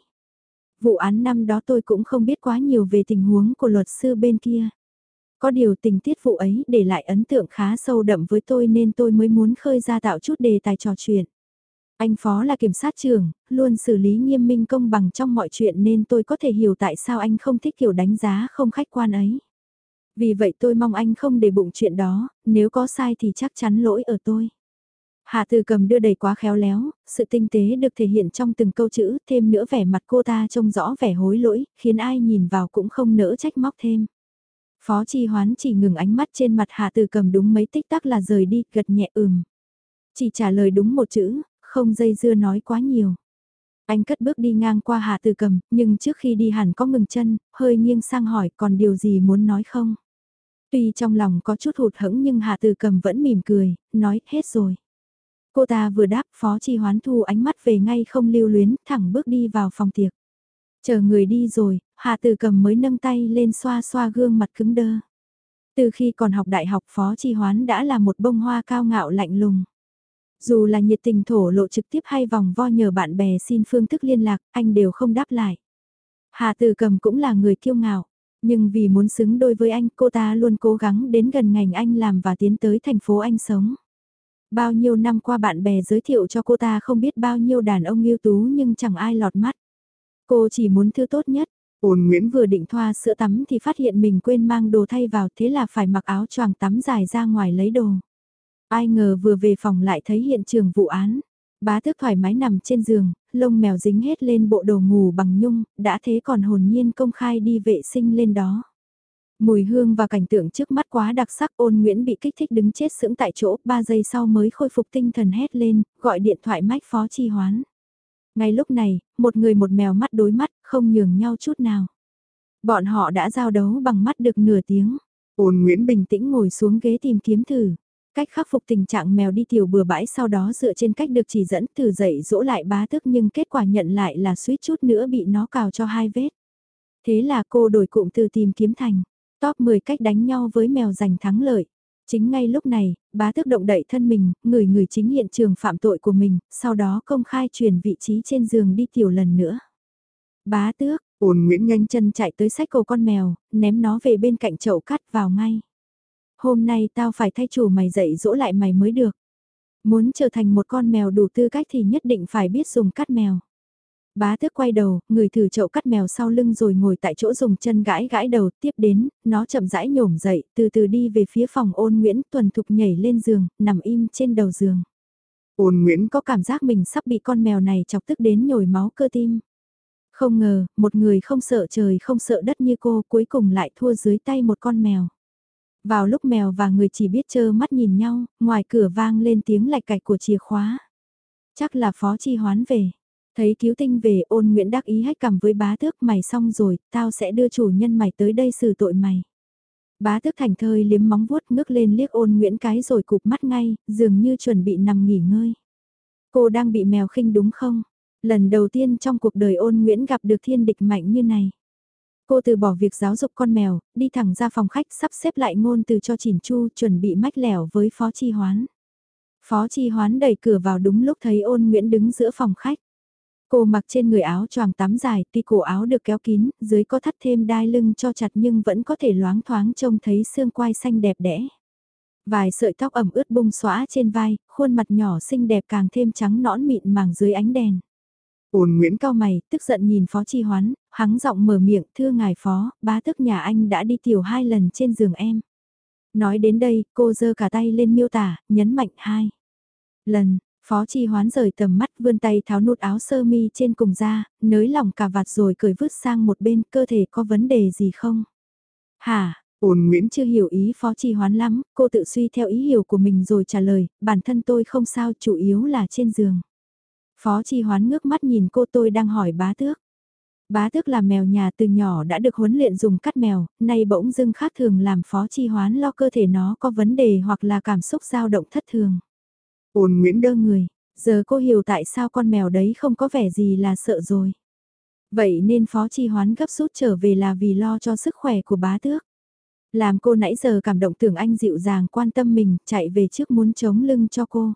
S1: Vụ án năm đó tôi cũng không biết quá nhiều về tình huống của luật sư bên kia. Có điều tình tiết vụ ấy để lại ấn tượng khá sâu đậm với tôi nên tôi mới muốn khơi ra tạo chút đề tài trò chuyện. Anh Phó là kiểm sát trưởng, luôn xử lý nghiêm minh công bằng trong mọi chuyện nên tôi có thể hiểu tại sao anh không thích kiểu đánh giá không khách quan ấy. Vì vậy tôi mong anh không để bụng chuyện đó, nếu có sai thì chắc chắn lỗi ở tôi. Hạ Từ Cầm đưa đầy quá khéo léo, sự tinh tế được thể hiện trong từng câu chữ, thêm nữa vẻ mặt cô ta trông rõ vẻ hối lỗi, khiến ai nhìn vào cũng không nỡ trách móc thêm. Phó Chi Hoán chỉ ngừng ánh mắt trên mặt Hạ Từ Cầm đúng mấy tích tắc là rời đi, gật nhẹ ừm. Chỉ trả lời đúng một chữ, không dây dưa nói quá nhiều. Anh cất bước đi ngang qua Hạ Từ Cầm, nhưng trước khi đi hẳn có ngừng chân, hơi nghiêng sang hỏi còn điều gì muốn nói không? Tuy trong lòng có chút hụt hẫng nhưng Hạ Từ Cầm vẫn mỉm cười, nói hết rồi. Cô ta vừa đáp Phó Chi Hoán thu ánh mắt về ngay không lưu luyến, thẳng bước đi vào phòng tiệc. Chờ người đi rồi, Hạ Từ Cầm mới nâng tay lên xoa xoa gương mặt cứng đơ. Từ khi còn học đại học Phó Chi Hoán đã là một bông hoa cao ngạo lạnh lùng. Dù là nhiệt tình thổ lộ trực tiếp hay vòng vo nhờ bạn bè xin phương thức liên lạc, anh đều không đáp lại. Hạ Từ Cầm cũng là người kiêu ngạo, nhưng vì muốn xứng đôi với anh cô ta luôn cố gắng đến gần ngành anh làm và tiến tới thành phố anh sống. Bao nhiêu năm qua bạn bè giới thiệu cho cô ta không biết bao nhiêu đàn ông ưu tú nhưng chẳng ai lọt mắt. Cô chỉ muốn thứ tốt nhất. Ôn Nguyễn vừa định thoa sữa tắm thì phát hiện mình quên mang đồ thay vào thế là phải mặc áo choàng tắm dài ra ngoài lấy đồ. Ai ngờ vừa về phòng lại thấy hiện trường vụ án. Bá Tước thoải mái nằm trên giường, lông mèo dính hết lên bộ đồ ngủ bằng nhung, đã thế còn hồn nhiên công khai đi vệ sinh lên đó. Mùi hương và cảnh tượng trước mắt quá đặc sắc, Ôn Nguyễn bị kích thích đứng chết sững tại chỗ, ba giây sau mới khôi phục tinh thần hét lên, gọi điện thoại mách Phó Chi Hoán. Ngay lúc này, một người một mèo mắt đối mắt, không nhường nhau chút nào. Bọn họ đã giao đấu bằng mắt được nửa tiếng. Ôn Nguyễn bình tĩnh ngồi xuống ghế tìm kiếm thử. Cách khắc phục tình trạng mèo đi tiểu bừa bãi sau đó dựa trên cách được chỉ dẫn thử dậy dỗ lại Bá Tước nhưng kết quả nhận lại là suýt chút nữa bị nó cào cho hai vết. Thế là cô đổi cụm từ tìm kiếm thành top mười cách đánh nhau với mèo giành thắng lợi. Chính ngay lúc này, bá tước động đậy thân mình, người người chính hiện trường phạm tội của mình, sau đó công khai chuyển vị trí trên giường đi tiểu lần nữa. Bá tước,
S2: Ôn Nguyễn nhanh
S1: chân chạy tới xách cầu con mèo, ném nó về bên cạnh chậu cắt vào ngay. Hôm nay tao phải thay chủ mày dạy dỗ lại mày mới được. Muốn trở thành một con mèo đủ tư cách thì nhất định phải biết dùng cắt mèo. Bá tước quay đầu, người thử chậu cắt mèo sau lưng rồi ngồi tại chỗ dùng chân gãi gãi đầu, tiếp đến, nó chậm rãi nhổm dậy, từ từ đi về phía phòng Ôn Nguyễn, tuần thục nhảy lên giường, nằm im trên đầu giường.
S2: Ôn Nguyễn
S1: Có cảm giác mình sắp bị con mèo này chọc tức đến nhồi máu cơ tim. Không ngờ, một người không sợ trời không sợ đất như cô cuối cùng lại thua dưới tay một con mèo. Vào lúc mèo và người chỉ biết trơ mắt nhìn nhau, ngoài cửa vang lên tiếng lạch cạch của chìa khóa. Chắc là Phó Chi Hoán về. Thấy cứu tinh về, Ôn Nguyễn đắc ý hách cầm với bá tước, mày xong rồi, tao sẽ đưa chủ nhân mày tới đây xử tội mày. Bá tước thành thơi liếm móng vuốt ngước lên liếc Ôn Nguyễn cái rồi cụp mắt ngay, dường như chuẩn bị nằm nghỉ ngơi. Cô đang bị mèo khinh đúng không? Lần đầu tiên trong cuộc đời Ôn Nguyễn gặp được thiên địch mạnh như này. Cô từ bỏ việc giáo dục con mèo, đi thẳng ra phòng khách sắp xếp lại ngôn từ cho chỉn chu, chuẩn bị mách lẻo với Phó Chi Hoán. Phó Chi Hoán đẩy cửa vào đúng lúc thấy Ôn Nguyễn đứng giữa phòng khách. Cô mặc trên người áo choàng tắm dài, tuy cổ áo được kéo kín, dưới có thắt thêm đai lưng cho chặt nhưng vẫn có thể loáng thoáng trông thấy xương quai xanh đẹp đẽ. Vài sợi tóc ẩm ướt bung xõa trên vai, khuôn mặt nhỏ xinh đẹp càng thêm trắng nõn mịn màng dưới ánh đèn.
S2: Ôn Nguyễn
S1: Cao mày, tức giận nhìn Phó Chi Hoán, hắng giọng mở miệng, thưa ngài Phó, bá tước nhà anh đã đi tiểu hai lần trên giường em. Nói đến đây, cô giơ cả tay lên miêu tả, nhấn mạnh hai lần. Phó Chi Hoán rời tầm mắt vươn tay tháo nút áo sơ mi trên cùng ra, nới lỏng cà vạt rồi cởi vứt sang một bên, cơ thể có vấn đề gì không? Hả?
S2: Ôn Nguyễn
S1: Chưa hiểu ý Phó Chi Hoán lắm, cô tự suy theo ý hiểu của mình rồi trả lời, bản thân tôi không sao, chủ yếu là trên giường. Phó Chi Hoán ngước mắt nhìn cô, tôi đang hỏi bá tước. Bá tước là mèo nhà từ nhỏ đã được huấn luyện dùng cắt mèo, nay bỗng dưng khác thường làm Phó Chi Hoán lo cơ thể nó có vấn đề hoặc là cảm xúc dao động thất thường.
S2: Ôn Nguyễn
S1: Đơ người, giờ cô hiểu tại sao con mèo đấy không có vẻ gì là sợ rồi. Vậy nên Phó Chi Hoán gấp rút trở về là vì lo cho sức khỏe của bá tước. Làm cô nãy giờ cảm động tưởng anh dịu dàng quan tâm mình, chạy về trước muốn chống lưng cho cô.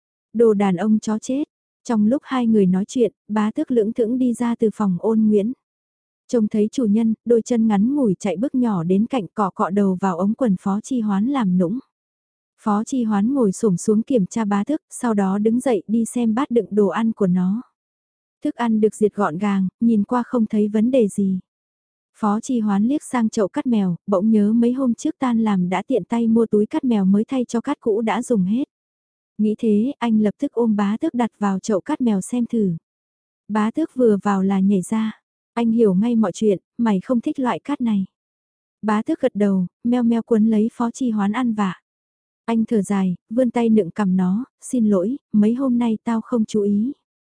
S1: Đồ đàn ông chó chết. Trong lúc hai người nói chuyện, bá tước lưỡng thững đi ra từ phòng Ôn Nguyễn. Trông thấy chủ nhân, đôi chân ngắn ngủi chạy bước nhỏ đến cạnh cọ cọ đầu vào ống quần Phó Chi Hoán làm nũng. Phó Chi Hoán ngồi xổm xuống kiểm tra bá tước, sau đó đứng dậy đi xem bát đựng đồ ăn của nó. Thức ăn được diệt gọn gàng, nhìn qua không thấy vấn đề gì. Phó Chi Hoán liếc sang chậu cắt mèo, bỗng nhớ mấy hôm trước tan làm đã tiện tay mua túi cắt mèo mới thay cho cát cũ đã dùng hết. Nghĩ thế, anh lập tức ôm bá tước đặt vào chậu cắt mèo xem thử. Bá tước vừa vào là nhảy ra. Anh hiểu ngay mọi chuyện, mày không thích loại cát này. Bá tước gật đầu, meo meo cuốn lấy Phó Chi Hoán ăn vạ. Anh thở dài, vươn tay nựng cầm nó, xin lỗi, mấy hôm nay tao không chú ý.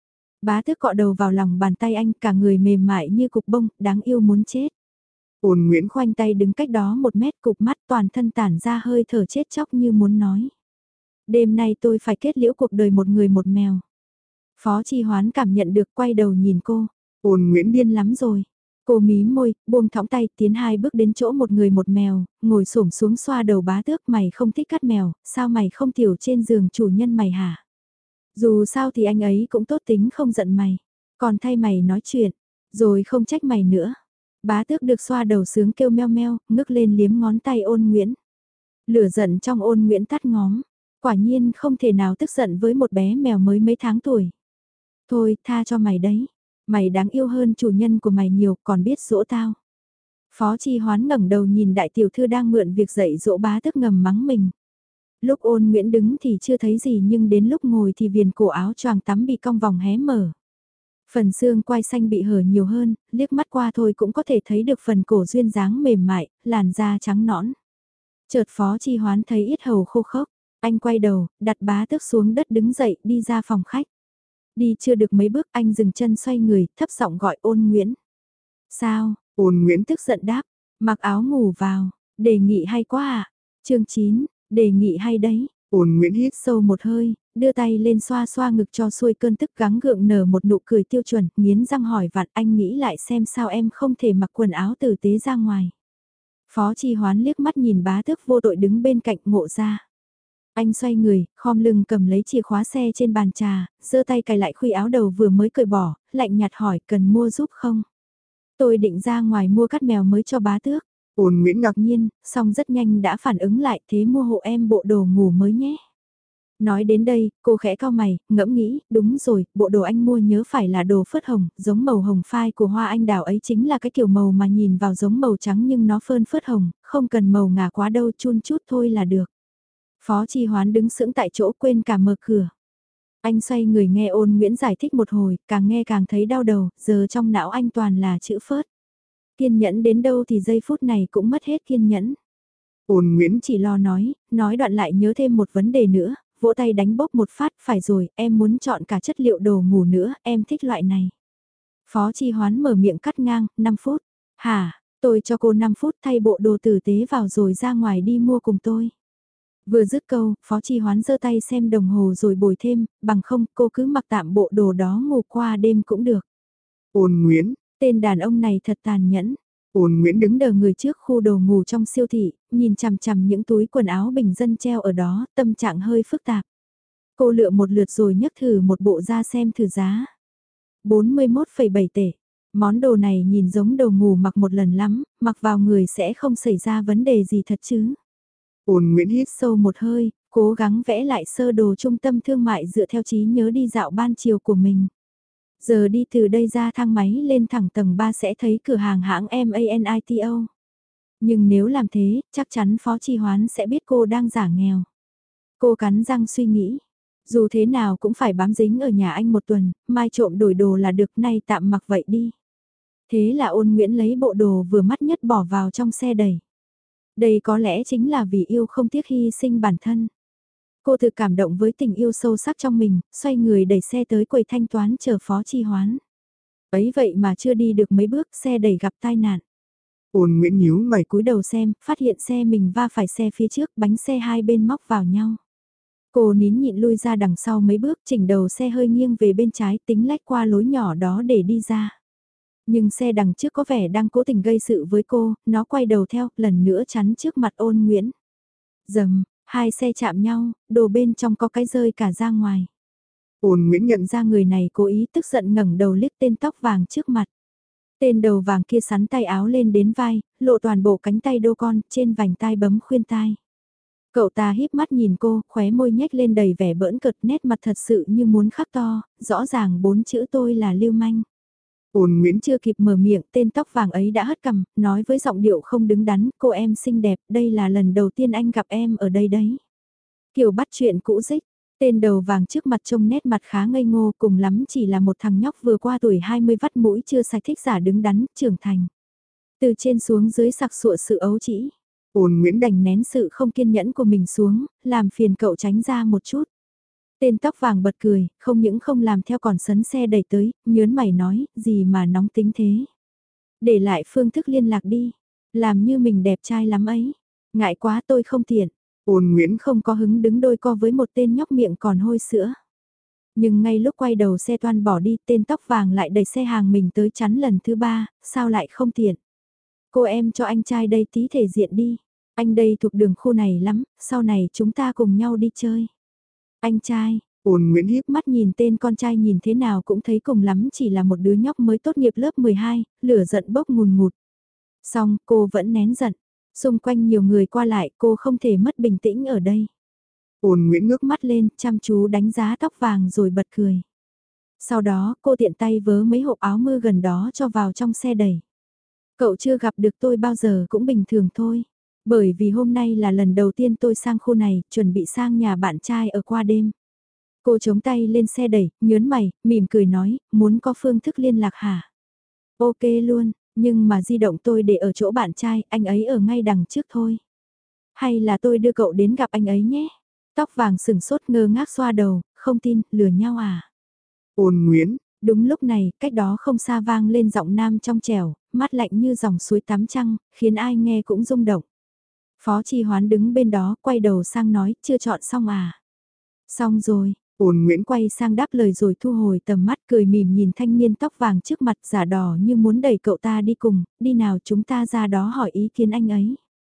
S1: Bá tước cọ đầu vào lòng bàn tay anh, cả người mềm mại như cục bông, đáng yêu muốn chết.
S2: Ôn Nguyễn
S1: Khoanh tay đứng cách đó một mét, cục mắt toàn thân tản ra hơi thở chết chóc như muốn nói. Đêm nay tôi phải kết liễu cuộc đời một người một mèo. Phó Chi Hoán cảm nhận được, quay đầu nhìn cô.
S2: Ôn Nguyễn
S1: Điên lắm rồi. Cô mí môi, buông thõng tay, tiến hai bước đến chỗ một người một mèo, ngồi xổm xuống xoa đầu bá tước, mày không thích cắt mèo, sao mày không tiểu trên giường chủ nhân mày hả? Dù sao thì anh ấy cũng tốt tính không giận mày, còn thay mày nói chuyện, rồi không trách mày nữa. Bá tước được xoa đầu sướng kêu meo meo, ngước lên liếm ngón tay Ôn Nguyễn. Lửa giận trong Ôn Nguyễn tắt ngóm, quả nhiên không thể nào tức giận với một bé mèo mới mấy tháng tuổi. Thôi, tha cho mày đấy. Mày đáng yêu hơn chủ nhân của mày nhiều, còn biết dỗ tao. Phó Chi Hoán ngẩng đầu nhìn đại tiểu thư đang mượn việc dạy dỗ bá tước ngầm mắng mình. Lúc Ôn Nguyễn đứng thì chưa thấy gì nhưng đến lúc ngồi thì viền cổ áo choàng tắm bị cong vòng hé mở. Phần xương quai xanh bị hở nhiều hơn, liếc mắt qua thôi cũng có thể thấy được phần cổ duyên dáng mềm mại, làn da trắng nõn. Chợt Phó Chi Hoán thấy yết hầu khô khốc, anh quay đầu, đặt bá tước xuống đất đứng dậy đi ra phòng khách. Đi chưa được mấy bước anh dừng chân xoay người, thấp giọng gọi Ôn Nguyễn. Sao?
S2: Ôn Nguyễn
S1: Tức giận đáp, mặc áo ngủ vào, đề nghị hay quá à? Chương chín, đề nghị hay đấy.
S2: Ôn Nguyễn hít
S1: Sâu một hơi, đưa tay lên xoa xoa ngực cho xuôi cơn tức gắng gượng nở một nụ cười tiêu chuẩn, nghiến răng hỏi vặn anh nghĩ lại xem sao em không thể mặc quần áo tử tế ra ngoài. Phó Chi Hoán liếc mắt nhìn bá tước vô tội đứng bên cạnh Ngộ ra. Anh xoay người, khom lưng cầm lấy chìa khóa xe trên bàn trà, giơ tay cài lại khuy áo đầu vừa mới cởi bỏ, lạnh nhạt hỏi cần mua giúp không? Tôi định ra ngoài mua cắt mèo mới cho bá tước.
S2: Ôn Nguyễn ngạc
S1: Nhiên, song rất nhanh đã phản ứng lại thế mua hộ em bộ đồ ngủ mới nhé. Nói đến đây, cô khẽ cau mày, ngẫm nghĩ, đúng rồi, bộ đồ anh mua nhớ phải là đồ phớt hồng, giống màu hồng phai của hoa anh đào ấy chính là cái kiểu màu mà nhìn vào giống màu trắng nhưng nó phơn phớt hồng, không cần màu ngả quá đâu, chun chút thôi là được. Phó Chi Hoán đứng sững tại chỗ quên cả mở cửa. Anh xoay người nghe Ôn Nguyễn giải thích một hồi, càng nghe càng thấy đau đầu, giờ trong não anh toàn là chữ phớt. Kiên nhẫn đến đâu thì giây phút này cũng mất hết kiên nhẫn.
S2: Ôn Nguyễn
S1: Chỉ lo nói, nói đoạn lại nhớ thêm một vấn đề nữa, vỗ tay đánh bóp một phát, phải rồi, em muốn chọn cả chất liệu đồ ngủ nữa, em thích loại này. Phó Chi Hoán mở miệng cắt ngang, năm phút. Hả, tôi cho cô năm phút thay bộ đồ tử tế vào rồi ra ngoài đi mua cùng tôi. Vừa dứt câu, Phó Chi Hoán giơ tay xem đồng hồ rồi bồi thêm, bằng không cô cứ mặc tạm bộ đồ đó ngủ qua đêm cũng được.
S2: Ôn Nguyễn,
S1: Tên đàn ông này thật tàn nhẫn.
S2: Ôn Nguyễn
S1: Đứng đờ người trước khu đồ ngủ trong siêu thị, nhìn chằm chằm những túi quần áo bình dân treo ở đó, tâm trạng hơi phức tạp. Cô lựa một lượt rồi nhấc thử một bộ ra xem thử giá. bốn mươi mốt phẩy bảy tệ. Món đồ này nhìn giống đồ ngủ mặc một lần lắm, mặc vào người sẽ không xảy ra vấn đề gì thật chứ.
S2: Ôn Nguyễn hít
S1: Hít sâu một hơi, cố gắng vẽ lại sơ đồ trung tâm thương mại dựa theo trí nhớ đi dạo ban chiều của mình. Giờ đi từ đây ra thang máy lên thẳng tầng ba sẽ thấy cửa hàng hãng MANITO. Nhưng nếu làm thế, chắc chắn Phó Chi Hoán sẽ biết cô đang giả nghèo. Cô cắn răng suy nghĩ. Dù thế nào cũng phải bám dính ở nhà anh một tuần, mai trộm đổi đồ là được, nay tạm mặc vậy đi. Thế là Ôn Nguyễn lấy bộ đồ vừa mắt nhất bỏ vào trong xe đẩy. Đây có lẽ chính là vì yêu không tiếc hy sinh bản thân. Cô thực cảm động với tình yêu sâu sắc trong mình, xoay người đẩy xe tới quầy thanh toán chờ Phó Chi Hoán. Ấy vậy mà chưa đi được mấy bước xe đẩy gặp tai nạn.
S2: Ôn Nguyễn nhíu mày
S1: Cúi đầu xem, phát hiện xe mình va phải xe phía trước, bánh xe hai bên móc vào nhau. Cô nín nhịn lui ra đằng sau mấy bước, chỉnh đầu xe hơi nghiêng về bên trái, tính lách qua lối nhỏ đó để đi ra. Nhưng xe đằng trước có vẻ đang cố tình gây sự với cô, nó quay đầu theo, lần nữa chắn trước mặt Ôn Nguyễn. Dầm, hai xe chạm nhau, đồ bên trong có cái rơi cả ra ngoài.
S2: Ôn Nguyễn nhận
S1: Nhận ra người này cố ý tức giận ngẩng đầu liếc tên tóc vàng trước mặt. Tên đầu vàng kia sắn tay áo lên đến vai, lộ toàn bộ cánh tay đô con, trên vành tai bấm khuyên tai. Cậu ta híp mắt nhìn cô, khóe môi nhếch lên đầy vẻ bỡn cợt, nét mặt thật sự như muốn khắc to, rõ ràng bốn chữ tôi là lưu manh.
S2: Ôn Nguyễn
S1: Chưa kịp mở miệng, tên tóc vàng ấy đã hất cằm, nói với giọng điệu không đứng đắn, cô em xinh đẹp, đây là lần đầu tiên anh gặp em ở đây đấy. Kiểu bắt chuyện cũ dích, tên đầu vàng trước mặt trông nét mặt khá ngây ngô, cùng lắm chỉ là một thằng nhóc vừa qua tuổi hai mươi vắt mũi chưa sạch thích giả đứng đắn, trưởng thành. Từ trên xuống dưới sặc sụa sự ấu trĩ.
S2: Ôn Nguyễn
S1: Đành nén sự không kiên nhẫn của mình xuống, làm phiền cậu tránh ra một chút. Tên tóc vàng bật cười, không những không làm theo còn sấn xe đẩy tới, nhớn mày nói, gì mà nóng tính thế. Để lại phương thức liên lạc đi, làm như mình đẹp trai lắm ấy. Ngại quá tôi không tiện.
S2: Ôn Nguyễn
S1: Không có hứng đứng đôi co với một tên nhóc miệng còn hôi sữa. Nhưng ngay lúc quay đầu xe toan bỏ đi, tên tóc vàng lại đẩy xe hàng mình tới chắn lần thứ ba, sao lại không tiện. Cô em cho anh trai đây tí thể diện đi. Anh đây thuộc đường khu này lắm, sau này chúng ta cùng nhau đi chơi. Anh trai,
S2: Ôn Nguyễn híp
S1: mắt nhìn tên con trai nhìn thế nào cũng thấy cùng lắm chỉ là một đứa nhóc mới tốt nghiệp lớp mười hai, lửa giận bốc ngùn ngụt. Xong cô vẫn nén giận, xung quanh nhiều người qua lại cô không thể mất bình tĩnh ở đây.
S2: Ôn Nguyễn ngước
S1: Mắt lên chăm chú đánh giá tóc vàng rồi bật cười. Sau đó cô tiện tay vớ mấy hộp áo mưa gần đó cho vào trong xe đẩy. Cậu chưa gặp được tôi bao giờ cũng bình thường thôi. Bởi vì hôm nay là lần đầu tiên tôi sang khu này, chuẩn bị sang nhà bạn trai ở qua đêm. Cô chống tay lên xe đẩy, nhớn mày, mỉm cười nói, muốn có phương thức liên lạc hả? Ok luôn, nhưng mà di động tôi để ở chỗ bạn trai, anh ấy ở ngay đằng trước thôi. Hay là tôi đưa cậu đến gặp anh ấy nhé? Tóc vàng sừng sốt ngơ ngác xoa đầu, không tin, lừa nhau à?
S2: Ôn Nguyễn,
S1: Đúng lúc này, cách đó không xa vang lên giọng nam trong trẻo, mát lạnh như dòng suối tắm trăng, khiến ai nghe cũng rung động. Phó Chi Hoán đứng bên đó, quay đầu sang nói, chưa chọn xong à? Xong rồi,
S2: Ôn Nguyễn
S1: quay sang đáp lời rồi thu hồi tầm mắt cười mỉm nhìn thanh niên tóc vàng trước mặt giả đỏ như muốn đẩy cậu ta đi cùng, đi nào chúng ta ra đó hỏi ý kiến anh ấy.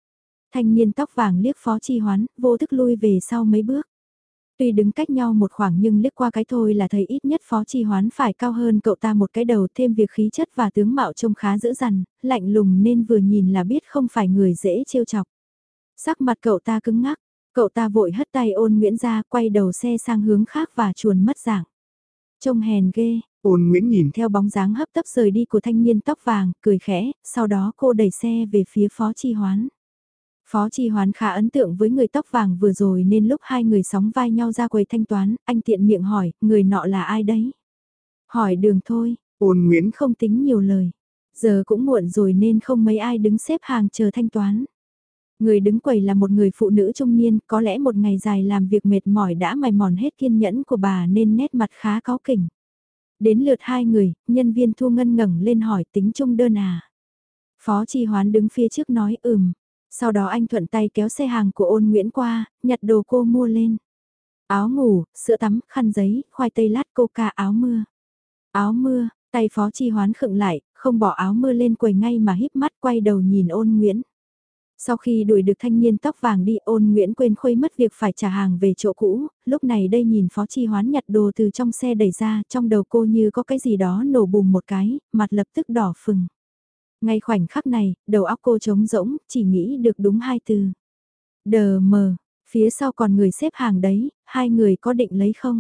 S1: Thanh niên tóc vàng liếc Phó Chi Hoán, vô thức lui về sau mấy bước. Tuy đứng cách nhau một khoảng nhưng liếc qua cái thôi là thấy ít nhất Phó Chi Hoán phải cao hơn cậu ta một cái đầu, thêm việc khí chất và tướng mạo trông khá dữ dằn, lạnh lùng nên vừa nhìn là biết không phải người dễ trêu chọc. Sắc mặt cậu ta cứng ngắc, cậu ta vội hất tay Ôn Nguyễn ra, quay đầu xe sang hướng khác và chuồn mất dạng. Trông hèn ghê,
S2: Ôn Nguyễn nhìn
S1: theo bóng dáng hấp tấp rời đi của thanh niên tóc vàng, cười khẽ, sau đó cô đẩy xe về phía Phó Chi Hoán. Phó Chi Hoán khá ấn tượng với người tóc vàng vừa rồi nên lúc hai người sóng vai nhau ra quầy thanh toán, anh tiện miệng hỏi, người nọ là ai đấy? Hỏi đường thôi,
S2: Ôn Nguyễn
S1: không tính nhiều lời. Giờ cũng muộn rồi nên không mấy ai đứng xếp hàng chờ thanh toán. Người đứng quầy là một người phụ nữ trung niên, có lẽ một ngày dài làm việc mệt mỏi đã mài mòn hết kiên nhẫn của bà nên nét mặt khá cáu kỉnh. Đến lượt hai người, nhân viên thu ngân ngẩng lên hỏi tính chung đơn à. Phó Chi Hoán đứng phía trước nói ừm. Sau đó anh thuận tay kéo xe hàng của Ôn Nguyễn qua, nhặt đồ cô mua lên. Áo ngủ, sữa tắm, khăn giấy, khoai tây lát, coca, áo mưa. Áo mưa, tay Phó Chi Hoán khựng lại, không bỏ áo mưa lên quầy ngay mà híp mắt quay đầu nhìn Ôn Nguyễn. Sau khi đuổi được thanh niên tóc vàng đi, Ôn Nguyễn quên khuấy mất việc phải trả hàng về chỗ cũ, lúc này đây nhìn Phó Chi Hoán nhặt đồ từ trong xe đẩy ra, trong đầu cô như có cái gì đó nổ bùm một cái, mặt lập tức đỏ phừng. Ngay khoảnh khắc này, đầu óc cô trống rỗng, chỉ nghĩ được đúng hai từ. Đờ mờ, phía sau còn người xếp hàng đấy, hai người có định lấy không?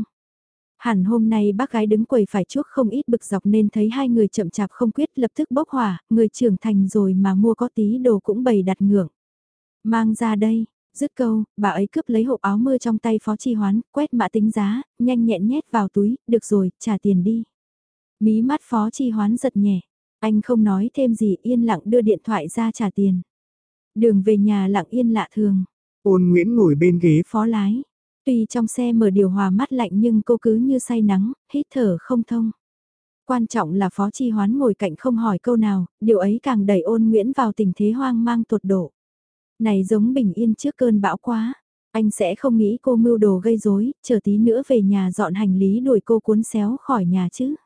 S1: Hẳn hôm nay bác gái đứng quầy phải chuốc không ít bực dọc nên thấy hai người chậm chạp không quyết lập tức bốc hỏa, người trưởng thành rồi mà mua có tí đồ cũng bày đặt ngưỡng. Mang ra đây, dứt câu, bà ấy cướp lấy hộp áo mưa trong tay Phó Chi Hoán, quét mã tính giá, nhanh nhẹn nhét vào túi, được rồi, trả tiền đi. Mí mắt Phó Chi Hoán giật nhẹ, anh không nói thêm gì yên lặng đưa điện thoại ra trả tiền. Đường về nhà lặng yên lạ thường.
S2: Ôn Nguyễn ngồi bên ghế
S1: Phó lái. Tuy trong xe mở điều hòa mát lạnh nhưng cô cứ như say nắng, hít thở không thông. Quan trọng là Phó Chi Hoán ngồi cạnh không hỏi câu nào, điều ấy càng đẩy Ôn Nguyễn vào tình thế hoang mang tột độ. Này giống bình yên trước cơn bão quá. Anh sẽ không nghĩ cô mưu đồ gây rối, chờ tí nữa về nhà dọn hành lý đuổi cô cuốn xéo khỏi nhà chứ.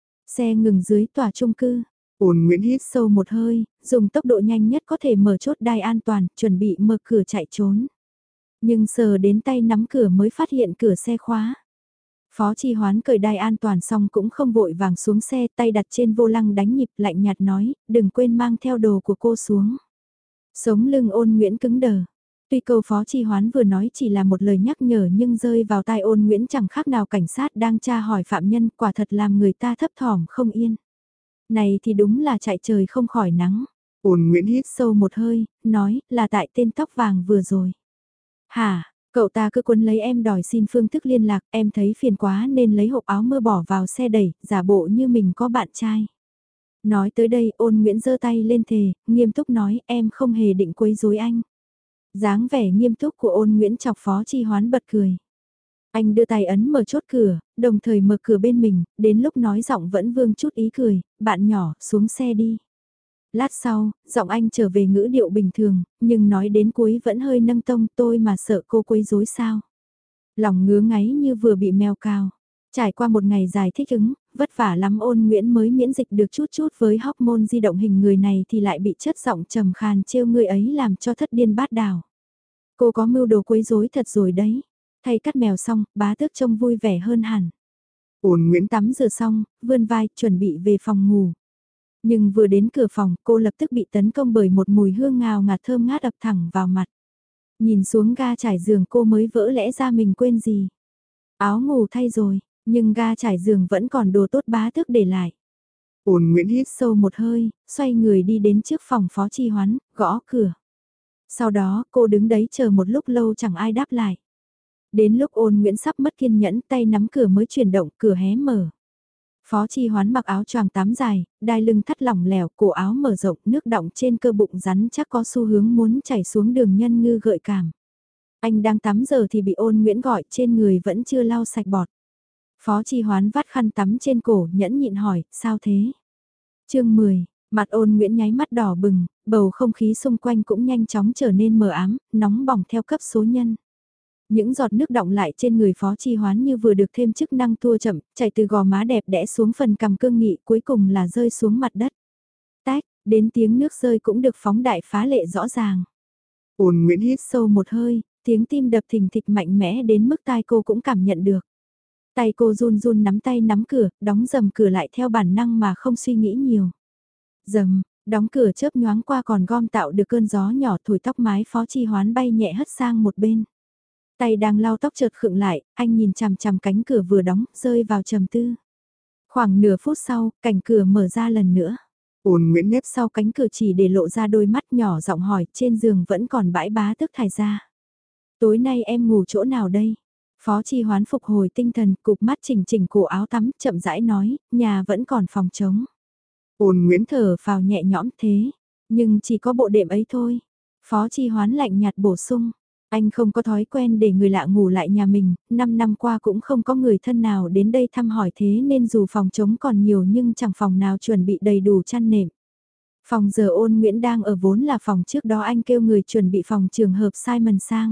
S1: Xe ngừng dưới tòa chung cư.
S2: Ôn Nguyễn hít
S1: Hít sâu một hơi, dùng tốc độ nhanh nhất có thể mở chốt đai an toàn, chuẩn bị mở cửa chạy trốn. Nhưng sờ đến tay nắm cửa mới phát hiện cửa xe khóa. Phó Chi Hoán cởi đai an toàn xong cũng không vội vàng xuống xe, tay đặt trên vô lăng đánh nhịp lạnh nhạt nói, đừng quên mang theo đồ của cô xuống. Sống lưng Ôn Nguyễn cứng đờ. Tuy câu Phó Chi Hoán vừa nói chỉ là một lời nhắc nhở nhưng rơi vào tai Ôn Nguyễn chẳng khác nào cảnh sát đang tra hỏi phạm nhân, quả thật làm người ta thấp thỏm không yên. Này thì đúng là chạy trời không khỏi nắng.
S2: Ôn Nguyễn hít
S1: Sâu một hơi, nói là tại tên tóc vàng vừa rồi. Hả, cậu ta cứ quấn lấy em đòi xin phương thức liên lạc, em thấy phiền quá nên lấy hộp áo mưa bỏ vào xe đẩy, giả bộ như mình có bạn trai. Nói tới đây Ôn Nguyễn giơ tay lên thề, nghiêm túc nói em không hề định quấy rối anh. Dáng vẻ nghiêm túc của Ôn Nguyễn chọc Phó Chi Hoán bật cười. Anh đưa tay ấn mở chốt cửa, đồng thời mở cửa bên mình, đến lúc nói giọng vẫn vương chút ý cười, bạn nhỏ, xuống xe đi. Lát sau, giọng anh trở về ngữ điệu bình thường, nhưng nói đến cuối vẫn hơi nâng tông tôi mà sợ cô quấy rối sao. Lòng ngứa ngáy như vừa bị mèo cào. Trải qua một ngày dài thích ứng, vất vả lắm Ôn Nguyễn mới miễn dịch được chút chút với hormone di động hình người này thì lại bị chất giọng trầm khàn trêu người ấy làm cho thất điên bát đảo. Cô có mưu đồ quấy rối thật rồi đấy. Thay cắt mèo xong, bá tước trông vui vẻ hơn hẳn.
S2: Ôn Nguyễn
S1: Tắm rửa xong, vươn vai, chuẩn bị về phòng ngủ. Nhưng vừa đến cửa phòng, cô lập tức bị tấn công bởi một mùi hương ngào ngạt thơm ngát ập thẳng vào mặt. Nhìn xuống ga trải giường cô mới vỡ lẽ ra mình quên gì. Áo ngủ thay rồi, nhưng ga trải giường vẫn còn đồ tốt bá tước để lại.
S2: Ôn Nguyễn hít
S1: Sâu một hơi, xoay người đi đến trước phòng Phó Chi Hoán, gõ cửa. Sau đó cô đứng đấy chờ một lúc lâu chẳng ai đáp lại. Đến lúc Ôn Nguyễn sắp mất kiên nhẫn tay nắm cửa mới chuyển động cửa hé mở. Phó Chi Hoán mặc áo choàng tắm dài, đai lưng thắt lỏng lẻo, cổ áo mở rộng, nước đọng trên cơ bụng rắn chắc có xu hướng muốn chảy xuống đường nhân ngư gợi cảm. Anh đang tắm giờ thì bị Ôn Nguyễn gọi trên người vẫn chưa lau sạch bọt. Phó Chi Hoán vắt khăn tắm trên cổ nhẫn nhịn hỏi, sao thế? chương mười, mặt Ôn Nguyễn nháy mắt đỏ bừng, bầu không khí xung quanh cũng nhanh chóng trở nên mờ ám, nóng bỏng theo cấp số nhân. Những giọt nước đọng lại trên người Phó Chi Hoán như vừa được thêm chức năng tua chậm, chảy từ gò má đẹp đẽ xuống phần cằm cương nghị cuối cùng là rơi xuống mặt đất. Tách, đến tiếng nước rơi cũng được phóng đại phá lệ rõ ràng.
S2: Ôn Nguyễn hít
S1: Sâu một hơi, tiếng tim đập thình thịch mạnh mẽ đến mức tai cô cũng cảm nhận được. Tay cô run run nắm tay nắm cửa, đóng dầm cửa lại theo bản năng mà không suy nghĩ nhiều. Dầm, đóng cửa chớp nhoáng qua còn gom tạo được cơn gió nhỏ thổi tóc mái Phó Chi Hoán bay nhẹ hất sang một bên. Tay đang lau tóc chợt khựng lại, anh nhìn chằm chằm cánh cửa vừa đóng, rơi vào trầm tư. Khoảng nửa phút sau, cánh cửa mở ra lần nữa.
S2: Ôn Nguyễn nếp
S1: Sau cánh cửa chỉ để lộ ra đôi mắt nhỏ giọng hỏi, trên giường vẫn còn bãi bá tức thải ra. Tối nay em ngủ chỗ nào đây? Phó Chi Hoán phục hồi tinh thần, cụp mắt chỉnh chỉnh cổ áo tắm, chậm rãi nói, nhà vẫn còn phòng trống.
S2: Ôn Nguyễn
S1: Thở vào nhẹ nhõm thế, nhưng chỉ có bộ đệm ấy thôi. Phó Chi Hoán lạnh nhạt bổ sung, anh không có thói quen để người lạ ngủ lại nhà mình, năm năm qua cũng không có người thân nào đến đây thăm hỏi thế nên dù phòng trống còn nhiều nhưng chẳng phòng nào chuẩn bị đầy đủ chăn nệm. Phòng giờ Ôn Nguyễn đang ở vốn là phòng trước đó anh kêu người chuẩn bị phòng trường hợp Simon sang.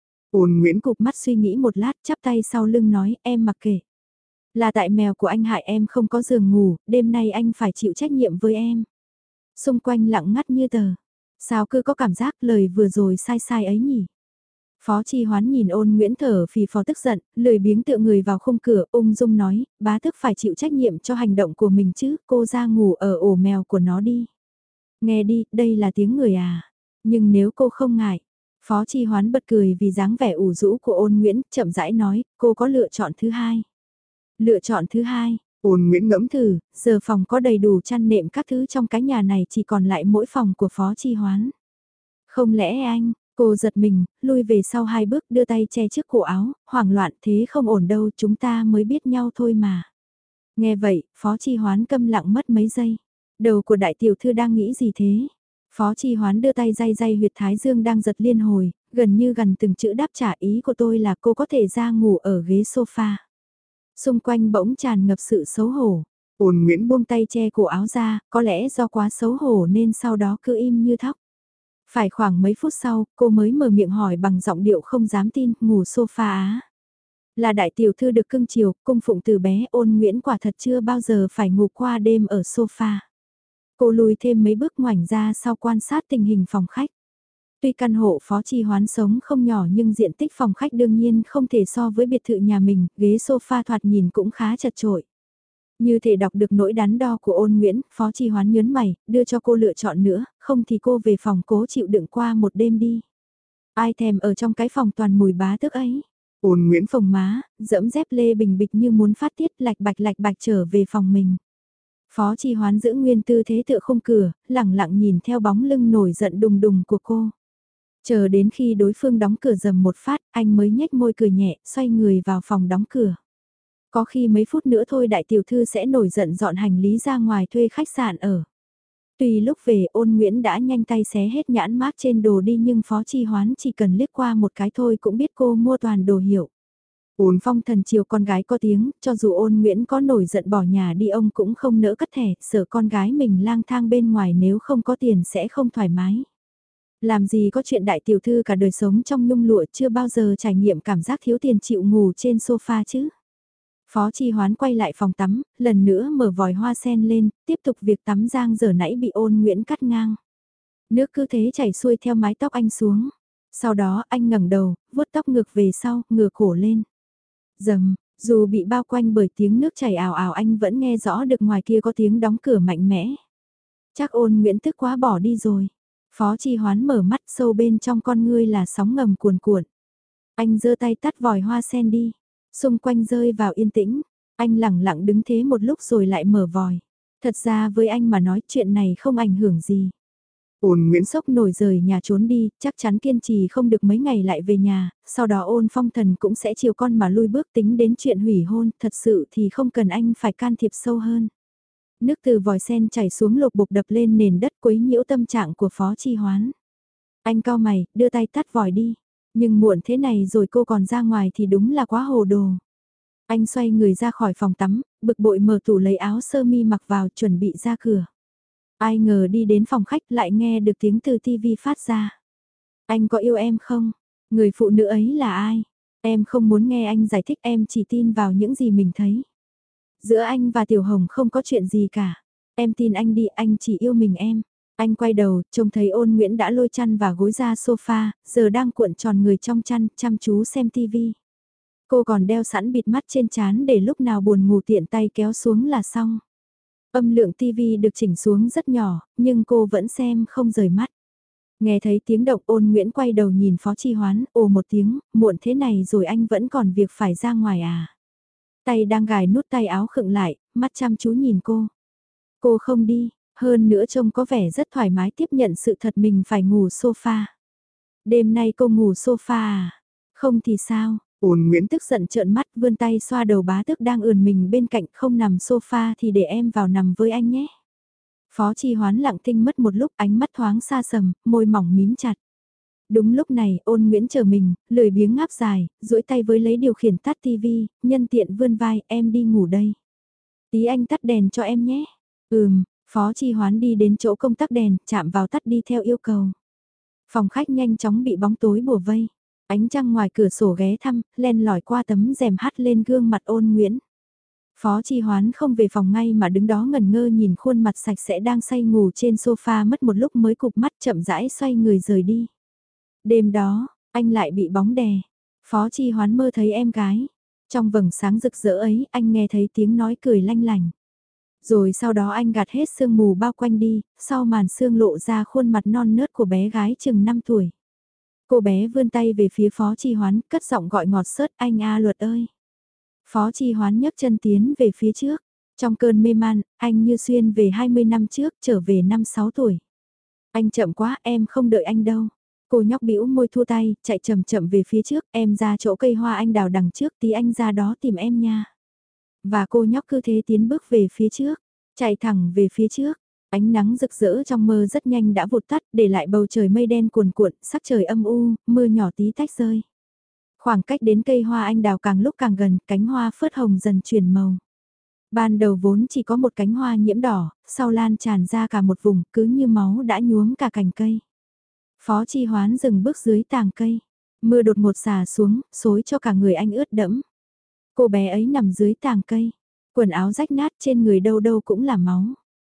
S2: Ôn Nguyễn
S1: Cụp mắt suy nghĩ một lát, chắp tay sau lưng nói, em mặc kệ. Là tại mèo của anh hại em không có giường ngủ, đêm nay anh phải chịu trách nhiệm với em. Xung quanh lặng ngắt như tờ. Sao cứ có cảm giác lời vừa rồi sai sai ấy nhỉ? Phó Chi Hoán nhìn Ôn Nguyễn thở phì phò tức giận, lười biếng tựa người vào khung cửa, ung dung nói, bá tức phải chịu trách nhiệm cho hành động của mình chứ, cô ra ngủ ở ổ mèo của nó đi. Nghe đi, đây là tiếng người à. Nhưng nếu cô không ngại, Phó Chi Hoán bật cười vì dáng vẻ ủ rũ của Ôn Nguyễn, chậm rãi nói, cô có lựa chọn thứ hai. Lựa chọn thứ hai,
S2: Ôn Nguyễn ngẫm
S1: thử, giờ phòng có đầy đủ chăn nệm các thứ trong cái nhà này chỉ còn lại mỗi phòng của Phó Chi Hoán. Không lẽ anh, cô giật mình, lui về sau hai bước đưa tay che trước cổ áo, hoảng loạn thế không ổn đâu chúng ta mới biết nhau thôi mà. Nghe vậy, Phó Chi Hoán câm lặng mất mấy giây. Đầu của đại tiểu thư đang nghĩ gì thế? Phó Chi Hoán đưa tay day day huyệt thái dương đang giật liên hồi, gần như gần từng chữ đáp trả ý của tôi là cô có thể ra ngủ ở ghế sofa. Xung quanh bỗng tràn ngập sự xấu hổ.
S2: Ôn Nguyễn
S1: Buông tay che cổ áo ra, có lẽ do quá xấu hổ nên sau đó cứ im như thóc. Phải khoảng mấy phút sau, cô mới mở miệng hỏi bằng giọng điệu không dám tin, ngủ sofa á. Là đại tiểu thư được cưng chiều, cung phụng từ bé Ôn Nguyễn quả thật chưa bao giờ phải ngủ qua đêm ở sofa. Cô lùi thêm mấy bước ngoảnh ra sau quan sát tình hình phòng khách. Tuy căn hộ Phó Chi Hoán sống không nhỏ nhưng diện tích phòng khách đương nhiên không thể so với biệt thự nhà mình, ghế sofa thoạt nhìn cũng khá chật chội. Như thể đọc được nỗi đắn đo của Ôn Nguyễn, Phó Chi Hoán nhớn mày, đưa cho cô lựa chọn nữa, không thì cô về phòng cố chịu đựng qua một đêm đi. Ai thèm ở trong cái phòng toàn mùi bá tức ấy.
S2: Ôn Nguyễn
S1: Phồng má, dẫm dép lê bình bịch như muốn phát tiết lạch bạch lạch bạch trở về phòng mình. Phó Chi Hoán giữ nguyên tư thế tựa khung cửa, lẳng lặng nhìn theo bóng lưng nổi giận đùng đùng của cô. Chờ đến khi đối phương đóng cửa rầm một phát, anh mới nhếch môi cười nhẹ, xoay người vào phòng đóng cửa. Có khi mấy phút nữa thôi đại tiểu thư sẽ nổi giận dọn hành lý ra ngoài thuê khách sạn ở. Tuy lúc về Ôn Nguyễn đã nhanh tay xé hết nhãn mác trên đồ đi nhưng Phó Chi Hoán chỉ cần liếc qua một cái thôi cũng biết cô mua toàn đồ hiệu. Ôn Phong thần chiều con gái có tiếng, cho dù Ôn Nguyễn có nổi giận bỏ nhà đi ông cũng không nỡ cất thẻ, sợ con gái mình lang thang bên ngoài nếu không có tiền sẽ không thoải mái. Làm gì có chuyện đại tiểu thư cả đời sống trong nhung lụa chưa bao giờ trải nghiệm cảm giác thiếu tiền chịu ngủ trên sofa chứ. Phó Chi Hoán quay lại phòng tắm, lần nữa mở vòi hoa sen lên, tiếp tục việc tắm giang giờ nãy bị Ôn Nguyễn cắt ngang. Nước cứ thế chảy xuôi theo mái tóc anh xuống. Sau đó anh ngẩng đầu, vuốt tóc ngược về sau, ngửa cổ lên. Dầm, dù bị bao quanh bởi tiếng nước chảy ào ào anh vẫn nghe rõ được ngoài kia có tiếng đóng cửa mạnh mẽ. Chắc Ôn Nguyễn tức quá bỏ đi rồi. Phó Chi Hoán mở mắt sâu bên trong con ngươi là sóng ngầm cuồn cuộn. Anh giơ tay tắt vòi hoa sen đi. Xung quanh rơi vào yên tĩnh. Anh lẳng lặng đứng thế một lúc rồi lại mở vòi. Thật ra với anh mà nói chuyện này không ảnh hưởng gì.
S2: Ôn Nguyễn
S1: Sốc nổi rời nhà trốn đi, chắc chắn kiên trì không được mấy ngày lại về nhà, sau đó Ôn Phong Thần cũng sẽ chiều con mà lui bước tính đến chuyện hủy hôn, thật sự thì không cần anh phải can thiệp sâu hơn. Nước từ vòi sen chảy xuống lột bục đập lên nền đất quấy nhiễu tâm trạng của Phó Chi Hoán. Anh cau mày, đưa tay tắt vòi đi. Nhưng muộn thế này rồi cô còn ra ngoài thì đúng là quá hồ đồ. Anh xoay người ra khỏi phòng tắm, bực bội mở tủ lấy áo sơ mi mặc vào chuẩn bị ra cửa. Ai ngờ đi đến phòng khách lại nghe được tiếng từ tivi phát ra. Anh có yêu em không? Người phụ nữ ấy là ai? Em không muốn nghe anh giải thích, em chỉ tin vào những gì mình thấy. Giữa anh và Tiểu Hồng không có chuyện gì cả. Em tin anh đi, anh chỉ yêu mình em. Anh quay đầu, trông thấy Ôn Nguyễn đã lôi chăn và gối ra sofa, giờ đang cuộn tròn người trong chăn, chăm chú xem tivi. Cô còn đeo sẵn bịt mắt trên trán để lúc nào buồn ngủ tiện tay kéo xuống là xong. Âm lượng tivi được chỉnh xuống rất nhỏ, nhưng cô vẫn xem không rời mắt. Nghe thấy tiếng động Ôn Nguyễn quay đầu nhìn Phó Chi Hoán, ồ một tiếng, muộn thế này rồi anh vẫn còn việc phải ra ngoài à. Tay đang gài nút tay áo khựng lại, mắt chăm chú nhìn cô. Cô không đi, hơn nữa trông có vẻ rất thoải mái tiếp nhận sự thật mình phải ngủ sofa. Đêm nay cô ngủ sofa à? Không thì sao?
S2: Ôn Nguyễn
S1: Tức giận trợn mắt vươn tay xoa đầu bá tước đang ườn mình bên cạnh, không nằm sofa thì để em vào nằm với anh nhé. Phó Chi Hoán lặng thinh mất một lúc, ánh mắt thoáng xa sầm, môi mỏng mím chặt. Đúng lúc này Ôn Nguyễn chờ mình, lười biếng ngáp dài, duỗi tay với lấy điều khiển tắt tivi, nhân tiện vươn vai, em đi ngủ đây. Tí anh tắt đèn cho em nhé. Ừm, Phó Chi Hoán đi đến chỗ công tắc đèn, chạm vào tắt đi theo yêu cầu. Phòng khách nhanh chóng bị bóng tối bủa vây. Ánh trăng ngoài cửa sổ ghé thăm, len lỏi qua tấm rèm hắt lên gương mặt Ôn Nguyễn. Phó Chi Hoán không về phòng ngay mà đứng đó ngẩn ngơ nhìn khuôn mặt sạch sẽ đang say ngủ trên sofa mất một lúc mới cụp mắt chậm rãi xoay người rời đi. Đêm đó, anh lại bị bóng đè. Phó Chi Hoán mơ thấy em gái. Trong vầng sáng rực rỡ ấy, anh nghe thấy tiếng nói cười lanh lành. Rồi sau đó anh gạt hết sương mù bao quanh đi, sau màn sương lộ ra khuôn mặt non nớt của bé gái chừng năm tuổi. Cô bé vươn tay về phía Phó Chi Hoán, cất giọng gọi ngọt xớt anh A Luật ơi. Phó Chi Hoán nhấc chân tiến về phía trước. Trong cơn mê man, anh như xuyên về hai mươi năm trước, trở về năm sáu tuổi. Anh chậm quá, em không đợi anh đâu. Cô nhóc bĩu môi thua tay, chạy chậm chậm về phía trước, em ra chỗ cây hoa anh đào đằng trước tí anh ra đó tìm em nha. Và cô nhóc cứ thế tiến bước về phía trước, chạy thẳng về phía trước. Ánh nắng rực rỡ trong mơ rất nhanh đã vụt tắt, để lại bầu trời mây đen cuồn cuộn, sắc trời âm u, mưa nhỏ tí tách rơi. Khoảng cách đến cây hoa anh đào càng lúc càng gần, cánh hoa phớt hồng dần chuyển màu. Ban đầu vốn chỉ có một cánh hoa nhiễm đỏ, sau lan tràn ra cả một vùng, cứ như máu đã nhuốm cả cành cây. Phó Chi Hoán dừng bước dưới tàng cây. Mưa đột ngột xả xuống, xối cho cả người anh ướt đẫm. Cô bé ấy nằm dưới tàng cây. Quần áo rách nát trên người đâu đâu cũng là máu.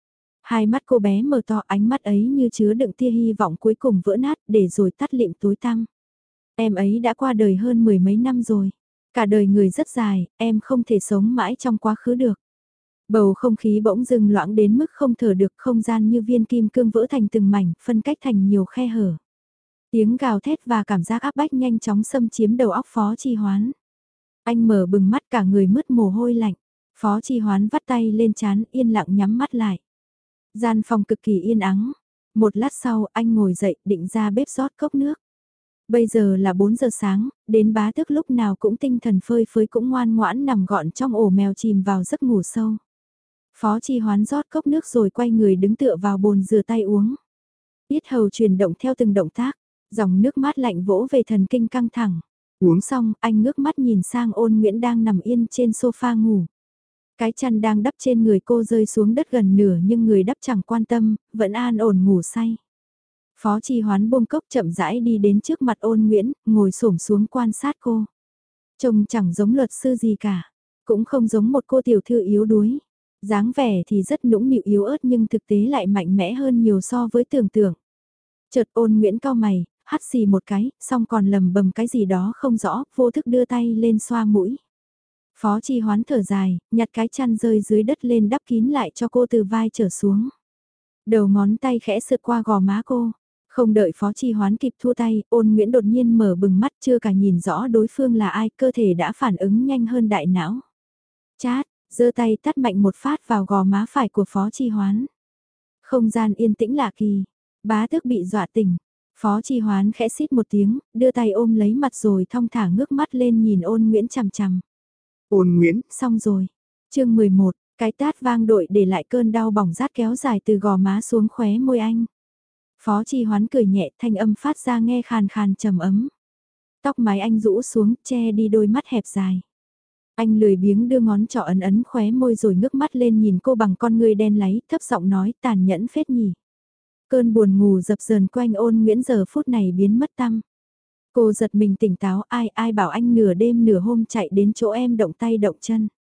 S1: Hai mắt cô bé mở to, ánh mắt ấy như chứa đựng tia hy vọng cuối cùng vỡ nát để rồi tắt lịm tối tăm. Em ấy đã qua đời hơn mười mấy năm rồi. Cả đời người rất dài, em không thể sống mãi trong quá khứ được. Bầu không khí bỗng dưng loãng đến mức không thở được, không gian như viên kim cương vỡ thành từng mảnh, phân cách thành nhiều khe hở. Tiếng gào thét và cảm giác áp bách nhanh chóng xâm chiếm đầu óc Phó Chi Hoán. Anh mở bừng mắt cả người mứt mồ hôi lạnh. Phó Chi Hoán vắt tay lên trán yên lặng nhắm mắt lại. Gian phòng cực kỳ yên ắng. Một lát sau anh ngồi dậy định ra bếp rót cốc nước. Bây giờ là bốn giờ sáng, đến bá tước lúc nào cũng tinh thần phơi phới cũng ngoan ngoãn nằm gọn trong ổ mèo chìm vào giấc ngủ sâu. Phó Chi Hoán rót cốc nước rồi quay người đứng tựa vào bồn rửa tay uống. Yết hầu chuyển động theo từng động tác, dòng nước mát lạnh vỗ về thần kinh căng thẳng. Uống xong, anh ngước mắt nhìn sang Ôn Nguyễn đang nằm yên trên sofa ngủ. Cái chăn đang đắp trên người cô rơi xuống đất gần nửa nhưng người đắp chẳng quan tâm, vẫn an ổn ngủ say. Phó Chi Hoán buông cốc chậm rãi đi đến trước mặt Ôn Nguyễn, ngồi xổm xuống quan sát cô. Trông chẳng giống luật sư gì cả, cũng không giống một cô tiểu thư yếu đuối. Dáng vẻ thì rất nũng nịu yếu ớt nhưng thực tế lại mạnh mẽ hơn nhiều so với tưởng tượng. Chợt Ôn Nguyễn cau mày, hắt xì một cái, xong còn lầm bầm cái gì đó không rõ, vô thức đưa tay lên xoa mũi. Phó Chi Hoán thở dài, nhặt cái chăn rơi dưới đất lên đắp kín lại cho cô từ vai trở xuống. Đầu ngón tay khẽ sượt qua gò má cô. Không đợi Phó Chi Hoán kịp thua tay, Ôn Nguyễn đột nhiên mở bừng mắt chưa cả nhìn rõ đối phương là ai, cơ thể đã phản ứng nhanh hơn đại não. Chát, giơ tay tát mạnh một phát vào gò má phải của Phó Chi Hoán. Không gian yên tĩnh lạ kỳ, bá tước bị dọa tỉnh. Phó Chi Hoán khẽ xít một tiếng, đưa tay ôm lấy mặt rồi thong thả ngước mắt lên nhìn Ôn Nguyễn chằm chằm.
S2: Ôn Nguyễn,
S1: xong rồi. Chương mười một, cái tát vang đội để lại cơn đau bỏng rát kéo dài từ gò má xuống khóe môi anh. Phó Chi Hoán cười nhẹ, thanh âm phát ra nghe khàn khàn trầm ấm. Tóc mái anh rũ xuống, che đi đôi mắt hẹp dài. Anh lười biếng đưa ngón trỏ ấn ấn khóe môi rồi ngước mắt lên nhìn cô bằng con ngươi đen láy, thấp giọng nói tàn nhẫn phết nhỉ. Cơn buồn ngủ dập dờn quanh Ôn Nguyễn giờ phút này biến mất tăm. Cô giật mình tỉnh táo, ai ai bảo anh nửa đêm nửa hôm chạy đến chỗ em động tay động chân.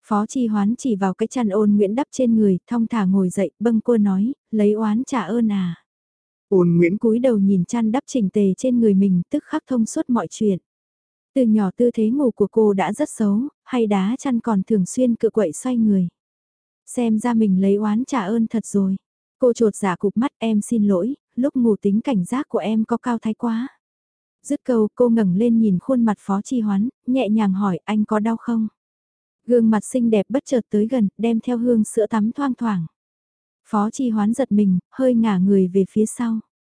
S1: Phó Chi Hoán chỉ vào cái chăn Ôn Nguyễn đắp trên người, thong thả ngồi dậy, bâng quơ nói, lấy oán trả ơn à.
S2: Ôn Nguyễn
S1: Cúi đầu nhìn chăn đắp chỉnh tề trên người mình, tức khắc thông suốt mọi chuyện. Từ nhỏ tư thế ngủ của cô đã rất xấu, hay đá chăn còn thường xuyên cựa quậy xoay người. Xem ra mình lấy oán trả ơn thật rồi. Cô trột dạ cụp mắt, em xin lỗi, lúc ngủ tính cảnh giác của em có cao thái quá. Dứt câu cô ngẩng lên nhìn khuôn mặt Phó Chi Hoán, nhẹ nhàng hỏi anh có đau không? Gương mặt xinh đẹp bất chợt tới gần, đem theo hương sữa tắm thoang thoảng. Phó Chi Hoán giật mình, hơi ngả người về phía sau.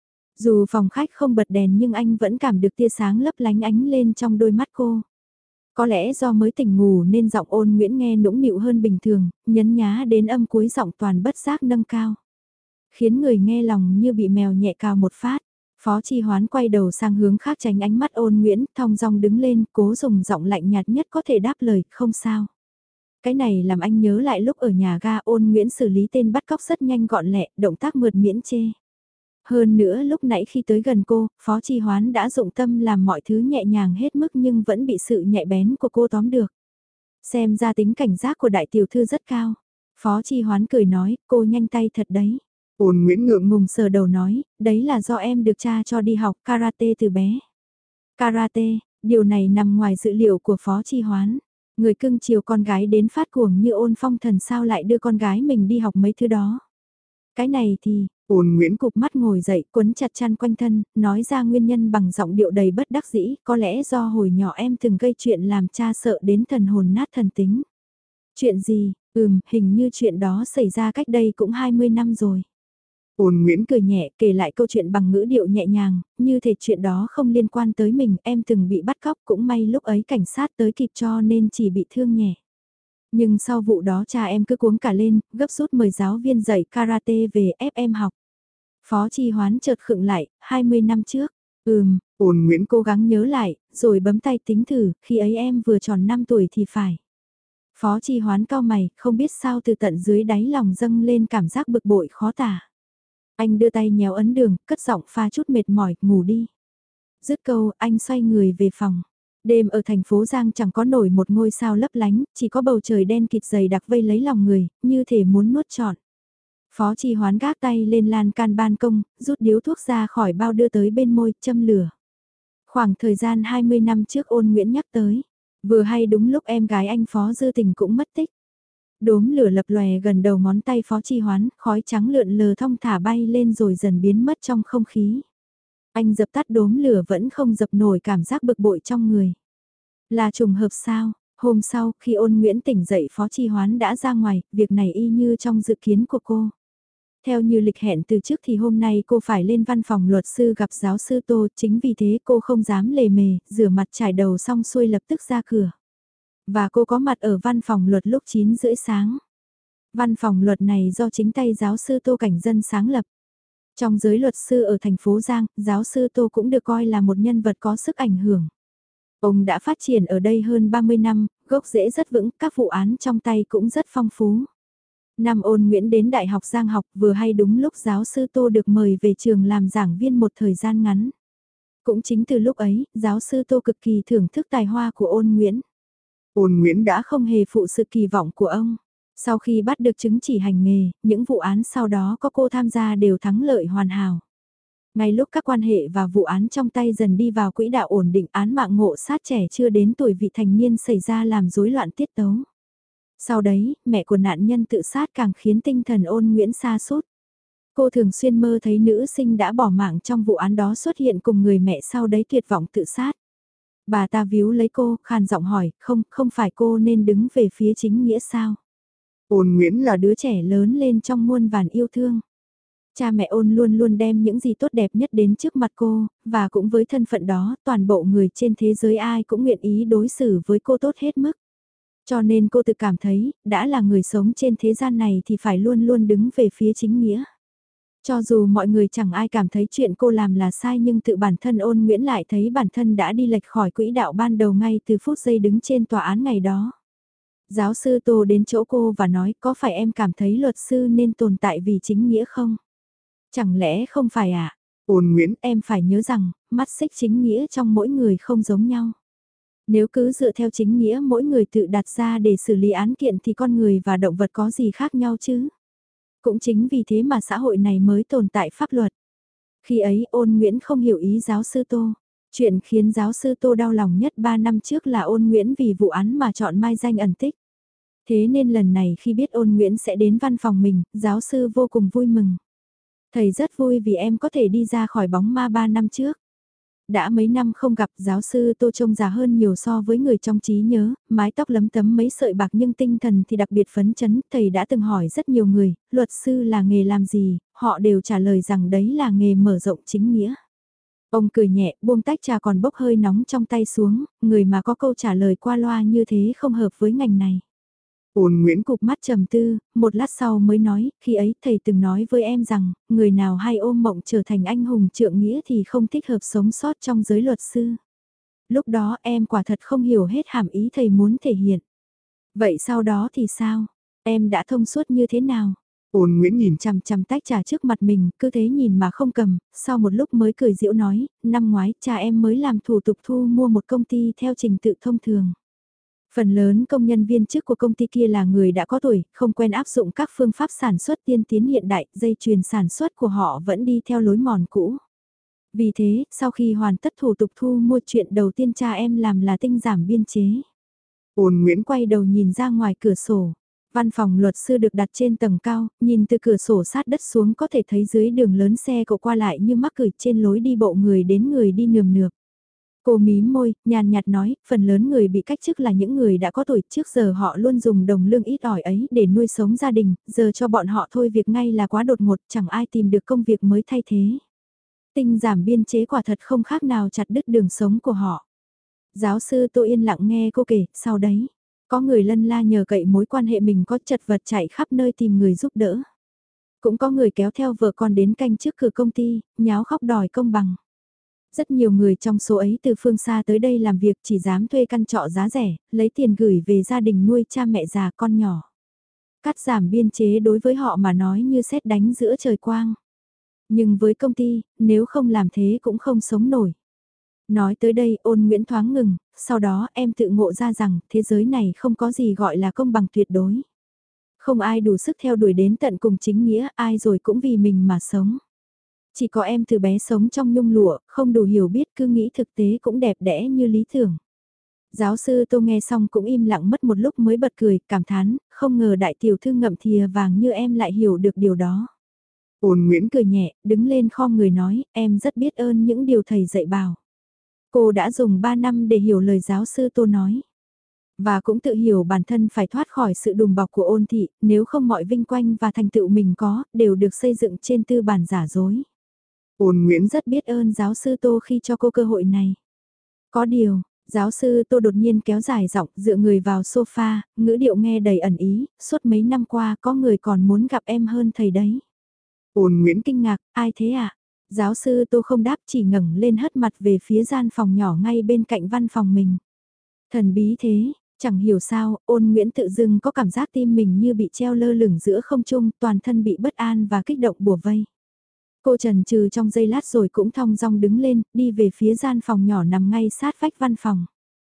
S1: Dù phòng khách không bật đèn nhưng anh vẫn cảm được tia sáng lấp lánh ánh lên trong đôi mắt cô. Có lẽ do mới tỉnh ngủ nên giọng Ôn Nguyễn nghe nũng nịu hơn bình thường, nhấn nhá đến âm cuối giọng toàn bất giác nâng cao. Khiến người nghe lòng như bị mèo nhẹ cào một phát. Phó Chi Hoán quay đầu sang hướng khác tránh ánh mắt Ôn Nguyễn, thong dong đứng lên, cố dùng giọng lạnh nhạt nhất có thể đáp lời, không sao. Cái này làm anh nhớ lại lúc ở nhà ga Ôn Nguyễn xử lý tên bắt cóc rất nhanh gọn lẹ, động tác mượt miễn chê. Hơn nữa lúc nãy khi tới gần cô, Phó Chi Hoán đã dụng tâm làm mọi thứ nhẹ nhàng hết mức nhưng vẫn bị sự nhạy bén của cô tóm được. Xem ra tính cảnh giác của đại tiểu thư rất cao. Phó Chi Hoán cười nói, cô nhanh tay thật đấy.
S2: Ôn Nguyễn ngượng
S1: Ngùng sờ đầu nói, đấy là do em được cha cho đi học karate từ bé. Karate, điều này nằm ngoài dự liệu của Phó Chi Hoán. Người cưng chiều con gái đến phát cuồng như Ôn Phong Thần sao lại đưa con gái mình đi học mấy thứ đó. Cái này thì,
S2: Ôn Nguyễn
S1: cụp mắt ngồi dậy quấn chặt chăn quanh thân, nói ra nguyên nhân bằng giọng điệu đầy bất đắc dĩ, có lẽ do hồi nhỏ em từng gây chuyện làm cha sợ đến thần hồn nát thần tính. Chuyện gì, ừm, hình như chuyện đó xảy ra cách đây cũng hai mươi năm rồi.
S2: Ôn Nguyễn
S1: Cười nhẹ kể lại câu chuyện bằng ngữ điệu nhẹ nhàng, như thể chuyện đó không liên quan tới mình, em từng bị bắt cóc cũng may lúc ấy cảnh sát tới kịp cho nên chỉ bị thương nhẹ. Nhưng sau vụ đó cha em cứ cuống cả lên, gấp rút mời giáo viên dạy karate về ép em học. Phó Chi Hoán chợt khựng lại, hai mươi năm trước. Ừm,
S2: Ôn Nguyễn
S1: cố gắng nhớ lại, rồi bấm tay tính thử, khi ấy em vừa tròn năm tuổi thì phải. Phó Chi Hoán cau mày, không biết sao từ tận dưới đáy lòng dâng lên cảm giác bực bội khó tả. Anh đưa tay nhéo ấn đường, cất giọng pha chút mệt mỏi, ngủ đi. Dứt câu, anh xoay người về phòng. Đêm ở thành phố Giang chẳng có nổi một ngôi sao lấp lánh, chỉ có bầu trời đen kịt dày đặc vây lấy lòng người, như thể muốn nuốt trọn. Phó Chi Hoán gác tay lên lan can ban công, rút điếu thuốc ra khỏi bao đưa tới bên môi, châm lửa. Khoảng thời gian hai mươi năm trước Ôn Nguyễn nhắc tới, vừa hay đúng lúc em gái anh Phó Dư Tình cũng mất tích. Đốm lửa lập lòe gần đầu ngón tay Phó Chi Hoán, khói trắng lượn lờ thong thả bay lên rồi dần biến mất trong không khí. Anh dập tắt đốm lửa vẫn không dập nổi cảm giác bực bội trong người. Là trùng hợp sao? Hôm sau, khi Ôn Nguyễn tỉnh dậy Phó Chi Hoán đã ra ngoài, việc này y như trong dự kiến của cô. Theo như lịch hẹn từ trước thì hôm nay cô phải lên văn phòng luật sư gặp giáo sư Tô, chính vì thế cô không dám lề mề, rửa mặt trải đầu xong xuôi lập tức ra cửa. Và cô có mặt ở văn phòng luật lúc chín rưỡi sáng. Văn phòng luật này do chính tay giáo sư Tô Cảnh Dân sáng lập. Trong giới luật sư ở thành phố Giang, giáo sư Tô cũng được coi là một nhân vật có sức ảnh hưởng. Ông đã phát triển ở đây hơn ba mươi năm, gốc rễ rất vững, các vụ án trong tay cũng rất phong phú. Năm Ôn Nguyễn đến Đại học Giang học vừa hay đúng lúc giáo sư Tô được mời về trường làm giảng viên một thời gian ngắn. Cũng chính từ lúc ấy, giáo sư Tô cực kỳ thưởng thức tài hoa của Ôn Nguyễn.
S2: Ôn Nguyễn
S1: Đã không hề phụ sự kỳ vọng của ông. Sau khi bắt được chứng chỉ hành nghề, những vụ án sau đó có cô tham gia đều thắng lợi hoàn hảo. Ngay lúc các quan hệ và vụ án trong tay dần đi vào quỹ đạo ổn định, án mạng ngộ sát trẻ chưa đến tuổi vị thành niên xảy ra làm rối loạn tiết tấu. Sau đấy, mẹ của nạn nhân tự sát càng khiến tinh thần Ôn Nguyễn sa sút. Cô thường xuyên mơ thấy nữ sinh đã bỏ mạng trong vụ án đó xuất hiện cùng người mẹ sau đấy tuyệt vọng tự sát. Bà ta víu lấy cô, khàn giọng hỏi, không, không phải cô nên đứng về phía chính nghĩa sao?
S2: Ôn Nguyễn là
S1: Đứa trẻ lớn lên trong muôn vàn yêu thương. Cha mẹ Ôn luôn luôn đem những gì tốt đẹp nhất đến trước mặt cô, và cũng với thân phận đó, toàn bộ người trên thế giới ai cũng nguyện ý đối xử với cô tốt hết mức. Cho nên cô tự cảm thấy, đã là người sống trên thế gian này thì phải luôn luôn đứng về phía chính nghĩa. Cho dù mọi người chẳng ai cảm thấy chuyện cô làm là sai nhưng tự bản thân Ôn Nguyễn lại thấy bản thân đã đi lệch khỏi quỹ đạo ban đầu ngay từ phút giây đứng trên tòa án ngày đó. Giáo sư Tô đến chỗ cô và nói có phải em cảm thấy luật sư nên tồn tại vì chính nghĩa không? Chẳng lẽ không phải ạ? À?
S2: Ôn Nguyễn,
S1: em phải nhớ rằng, mắt xích chính nghĩa trong mỗi người không giống nhau. Nếu cứ dựa theo chính nghĩa mỗi người tự đặt ra để xử lý án kiện thì con người và động vật có gì khác nhau chứ? Cũng chính vì thế mà xã hội này mới tồn tại pháp luật. Khi ấy Ôn Nguyễn không hiểu ý giáo sư Tô. Chuyện khiến giáo sư Tô đau lòng nhất ba năm trước là Ôn Nguyễn vì vụ án mà chọn mai danh ẩn tích. Thế nên lần này khi biết Ôn Nguyễn sẽ đến văn phòng mình, giáo sư vô cùng vui mừng. Thầy rất vui vì em có thể đi ra khỏi bóng ma ba năm trước. Đã mấy năm không gặp, giáo sư Tô trông già hơn nhiều so với người trong trí nhớ, mái tóc lấm tấm mấy sợi bạc nhưng tinh thần thì đặc biệt phấn chấn. Thầy đã từng hỏi rất nhiều người, luật sư là nghề làm gì, họ đều trả lời rằng đấy là nghề mở rộng chính nghĩa. Ông cười nhẹ, buông tách trà còn bốc hơi nóng trong tay xuống, người mà có câu trả lời qua loa như thế không hợp với ngành này.
S2: Ôn Nguyễn
S1: Cụp mắt trầm tư, một lát sau mới nói, khi ấy thầy từng nói với em rằng, người nào hay ôm mộng trở thành anh hùng trượng nghĩa thì không thích hợp sống sót trong giới luật sư. Lúc đó em quả thật không hiểu hết hàm ý thầy muốn thể hiện. Vậy sau đó thì sao? Em đã thông suốt như thế nào?
S2: Ôn Nguyễn nhìn
S1: Chằm chằm tách trà trước mặt mình, cứ thế nhìn mà không cầm, sau một lúc mới cười giễu nói, năm ngoái cha em mới làm thủ tục thu mua một công ty theo trình tự thông thường. Phần lớn công nhân viên chức của công ty kia là người đã có tuổi, không quen áp dụng các phương pháp sản xuất tiên tiến hiện đại, dây chuyền sản xuất của họ vẫn đi theo lối mòn cũ. Vì thế, sau khi hoàn tất thủ tục thu mua, chuyện đầu tiên cha em làm là tinh giảm biên chế.
S2: Ôn Nguyễn
S1: Quay đầu nhìn ra ngoài cửa sổ. Văn phòng luật sư được đặt trên tầng cao, nhìn từ cửa sổ sát đất xuống có thể thấy dưới đường lớn xe cộ qua lại như mắc cười, trên lối đi bộ người đến người đi nườm nượp. Cô mím môi, nhàn nhạt nói, phần lớn người bị cách chức là những người đã có tuổi, trước giờ họ luôn dùng đồng lương ít ỏi ấy để nuôi sống gia đình, giờ cho bọn họ thôi việc ngay là quá đột ngột, chẳng ai tìm được công việc mới thay thế. Tinh giảm biên chế quả thật không khác nào chặt đứt đường sống của họ. Giáo sư Tô yên lặng nghe cô kể, sau đấy, có người lân la nhờ cậy mối quan hệ mình có chật vật chạy khắp nơi tìm người giúp đỡ. Cũng có người kéo theo vợ con đến canh trước cửa công ty, nháo khóc đòi công bằng. Rất nhiều người trong số ấy từ phương xa tới đây làm việc chỉ dám thuê căn trọ giá rẻ, lấy tiền gửi về gia đình nuôi cha mẹ già con nhỏ. Cắt giảm biên chế đối với họ mà nói như sét đánh giữa trời quang. Nhưng với công ty, nếu không làm thế cũng không sống nổi. Nói tới đây Ôn Nguyễn thoáng ngừng, sau đó em tự ngộ ra rằng thế giới này không có gì gọi là công bằng tuyệt đối. Không ai đủ sức theo đuổi đến tận cùng chính nghĩa, ai rồi cũng vì mình mà sống. Chỉ có em từ bé sống trong nhung lụa, không đủ hiểu biết cứ nghĩ thực tế cũng đẹp đẽ như lý tưởng. Giáo sư Tô nghe xong cũng im lặng mất một lúc mới bật cười, cảm thán, không ngờ đại tiểu thư ngậm thìa vàng như em lại hiểu được điều đó.
S2: Ôn Nguyễn
S1: Cười nhẹ, đứng lên khom người nói, em rất biết ơn những điều thầy dạy bảo. Cô đã dùng ba năm để hiểu lời giáo sư Tô nói. Và cũng tự hiểu bản thân phải thoát khỏi sự đùm bọc của Ôn thị, nếu không mọi vinh quang và thành tựu mình có, đều được xây dựng trên tư bản giả dối.
S2: Ôn Nguyễn
S1: Rất biết ơn giáo sư Tô khi cho cô cơ hội này. Có điều, giáo sư Tô đột nhiên kéo dài giọng dựa người vào sofa, ngữ điệu nghe đầy ẩn ý, suốt mấy năm qua có người còn muốn gặp em hơn thầy đấy.
S2: Ôn Nguyễn
S1: Kinh ngạc, ai thế ạ? À? Giáo sư Tô không đáp chỉ ngẩng lên hất mặt về phía gian phòng nhỏ ngay bên cạnh văn phòng mình. Thần bí thế, chẳng hiểu sao, Ôn Nguyễn tự dưng có cảm giác tim mình như bị treo lơ lửng giữa không trung, toàn thân bị bất an và kích động bủa vây. Cô chần chừ trong giây lát rồi cũng thong dong đứng lên, đi về phía gian phòng nhỏ nằm ngay sát vách văn phòng.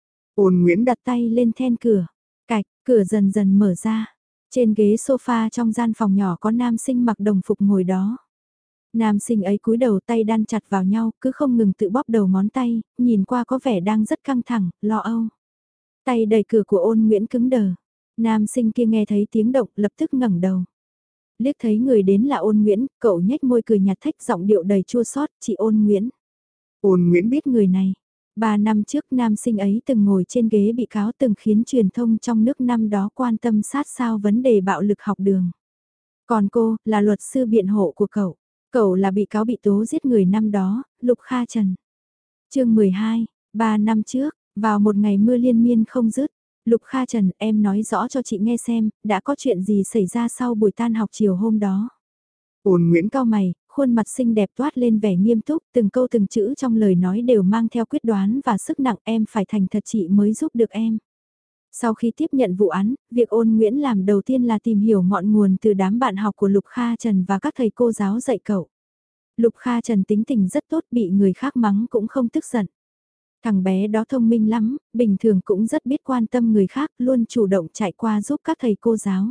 S2: Ôn Nguyễn
S1: Đặt tay lên then cửa, cạch, cửa dần dần mở ra. Trên ghế sofa trong gian phòng nhỏ có nam sinh mặc đồng phục ngồi đó. Nam sinh ấy cúi đầu tay đan chặt vào nhau, cứ không ngừng tự bóp đầu ngón tay, nhìn qua có vẻ đang rất căng thẳng, lo âu. Tay đẩy cửa của Ôn Nguyễn cứng đờ. Nam sinh kia nghe thấy tiếng động lập tức ngẩng đầu. Liếc thấy người đến là Ôn Nguyễn, cậu nhếch môi cười nhạt thách giọng điệu đầy chua xót, chị Ôn Nguyễn.
S2: Ôn Nguyễn
S1: Biết người này. Ba năm trước nam sinh ấy từng ngồi trên ghế bị cáo từng khiến truyền thông trong nước năm đó quan tâm sát sao vấn đề bạo lực học đường. Còn cô, là luật sư biện hộ của cậu. Cậu là bị cáo bị tố giết người năm đó, Lục Kha Trần. chương mười hai, ba năm trước, vào một ngày mưa liên miên không dứt. Lục Kha Trần, em nói rõ cho chị nghe xem, đã có chuyện gì xảy ra sau buổi tan học chiều hôm đó.
S2: Ôn Nguyễn
S1: Cao mày, khuôn mặt xinh đẹp toát lên vẻ nghiêm túc, từng câu từng chữ trong lời nói đều mang theo quyết đoán và sức nặng, em phải thành thật chị mới giúp được em. Sau khi tiếp nhận vụ án, việc Ôn Nguyễn làm đầu tiên là tìm hiểu ngọn nguồn từ đám bạn học của Lục Kha Trần và các thầy cô giáo dạy cậu. Lục Kha Trần tính tình rất tốt, bị người khác mắng cũng không tức giận. Thằng bé đó thông minh lắm, bình thường cũng rất biết quan tâm người khác, luôn chủ động chạy qua giúp các thầy cô giáo.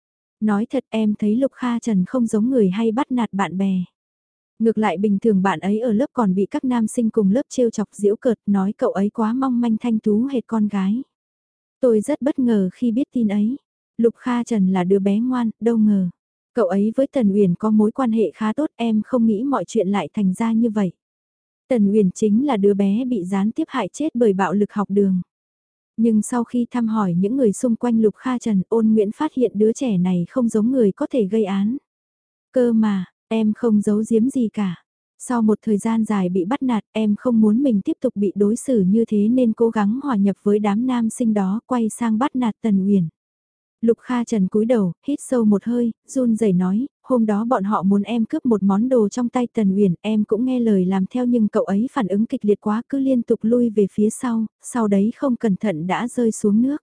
S1: Nói thật em thấy Lục Kha Trần không giống người hay bắt nạt bạn bè. Ngược lại bình thường bạn ấy ở lớp còn bị các nam sinh cùng lớp trêu chọc giễu cợt nói cậu ấy quá mong manh thanh tú hệt con gái. Tôi rất bất ngờ khi biết tin ấy. Lục Kha Trần là đứa bé ngoan, đâu ngờ. Cậu ấy với Tần Uyển có mối quan hệ khá tốt, em không nghĩ mọi chuyện lại thành ra như vậy. Tần Uyển chính là đứa bé bị gián tiếp hại chết bởi bạo lực học đường. Nhưng sau khi thăm hỏi những người xung quanh Lục Kha Trần, Ôn Nguyễn phát hiện đứa trẻ này không giống người có thể gây án. Cơ mà, em không giấu giếm gì cả. Sau một thời gian dài bị bắt nạt, em không muốn mình tiếp tục bị đối xử như thế nên cố gắng hòa nhập với đám nam sinh đó, quay sang bắt nạt Tần Uyển. Lục Kha Trần cúi đầu, hít sâu một hơi, run rẩy nói, hôm đó bọn họ muốn em cướp một món đồ trong tay Tần Uyển, em cũng nghe lời làm theo nhưng cậu ấy phản ứng kịch liệt quá cứ liên tục lui về phía sau, sau đấy không cẩn thận đã rơi xuống nước.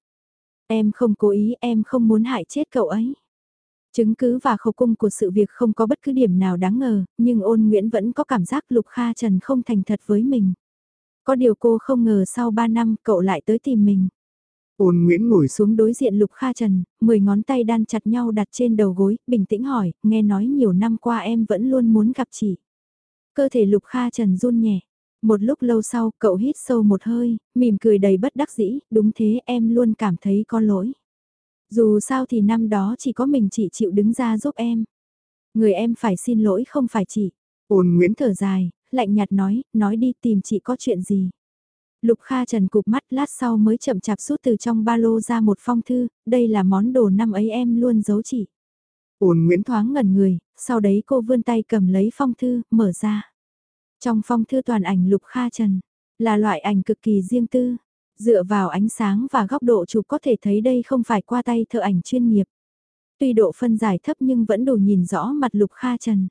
S1: Em không cố ý, em không muốn hại chết cậu ấy. Chứng cứ và khẩu cung của sự việc không có bất cứ điểm nào đáng ngờ, nhưng Ôn Nguyễn vẫn có cảm giác Lục Kha Trần không thành thật với mình. Có điều cô không ngờ sau ba năm cậu lại tới tìm mình.
S2: Ôn Nguyễn ngồi xuống.
S1: Xuống đối diện Lục Kha Trần, mười ngón tay đan chặt nhau đặt trên đầu gối, bình tĩnh hỏi, nghe nói nhiều năm qua em vẫn luôn muốn gặp chị. Cơ thể Lục Kha Trần run nhẹ. Một lúc lâu sau, cậu hít sâu một hơi, mỉm cười đầy bất đắc dĩ, đúng thế em luôn cảm thấy có lỗi. Dù sao thì năm đó chỉ có mình chị chịu đứng ra giúp em. Người em phải xin lỗi không phải chị.
S2: Ôn Nguyễn
S1: Thở dài, lạnh nhạt nói, nói đi tìm chị có chuyện gì. Lục Kha Trần cụp mắt lát sau mới chậm chạp rút từ trong ba lô ra một phong thư, đây là món đồ năm ấy em luôn giấu chị.
S2: Ôn Nguyễn
S1: Thoáng ngẩn người, sau đấy cô vươn tay cầm lấy phong thư, mở ra. Trong phong thư toàn ảnh Lục Kha Trần, là loại ảnh cực kỳ riêng tư. Dựa vào ánh sáng và góc độ chụp có thể thấy đây không phải qua tay thợ ảnh chuyên nghiệp. Tuy độ phân giải thấp nhưng vẫn đủ nhìn rõ mặt Lục Kha Trần.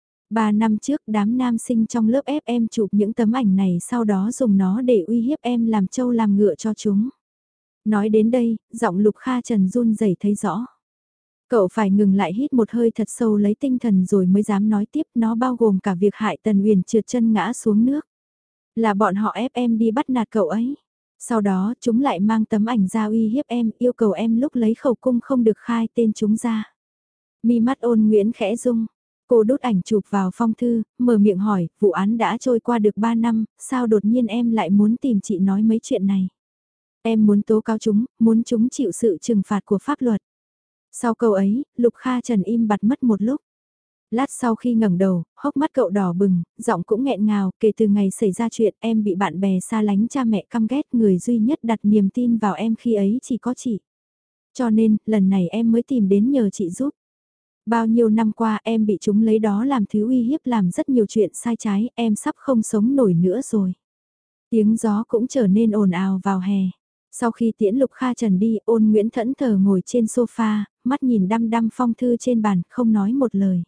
S1: Ba năm trước đám nam sinh trong lớp ép em chụp những tấm ảnh này sau đó dùng nó để uy hiếp em làm trâu làm ngựa cho chúng. Nói đến đây, giọng Lục Kha Trần run rẩy thấy rõ. Cậu phải ngừng lại hít một hơi thật sâu lấy tinh thần rồi mới dám nói tiếp, nó bao gồm cả việc hại Tần Uyển trượt chân ngã xuống nước. Là bọn họ ép em đi bắt nạt cậu ấy. Sau đó chúng lại mang tấm ảnh ra uy hiếp em, yêu cầu em lúc lấy khẩu cung không được khai tên chúng ra. Mi mắt Ôn Nguyễn khẽ rung. Cô đút ảnh chụp vào phong thư, mở miệng hỏi, vụ án đã trôi qua được ba năm, sao đột nhiên em lại muốn tìm chị nói mấy chuyện này? Em muốn tố cáo chúng, muốn chúng chịu sự trừng phạt của pháp luật. Sau câu ấy, Lục Kha Trần im bặt mất một lúc. Lát sau khi ngẩng đầu, hốc mắt cậu đỏ bừng, giọng cũng nghẹn ngào, kể từ ngày xảy ra chuyện em bị bạn bè xa lánh, cha mẹ căm ghét, người duy nhất đặt niềm tin vào em khi ấy chỉ có chị. Cho nên, lần này em mới tìm đến nhờ chị giúp. Bao nhiêu năm qua em bị chúng lấy đó làm thứ uy hiếp, làm rất nhiều chuyện sai trái, em sắp không sống nổi nữa rồi. Tiếng gió cũng trở nên ồn ào vào hè. Sau khi tiễn Lục Kha Trần đi, Ôn Nguyễn thẫn thờ ngồi trên sofa, mắt nhìn đăm đăm phong thư trên bàn, không nói một lời.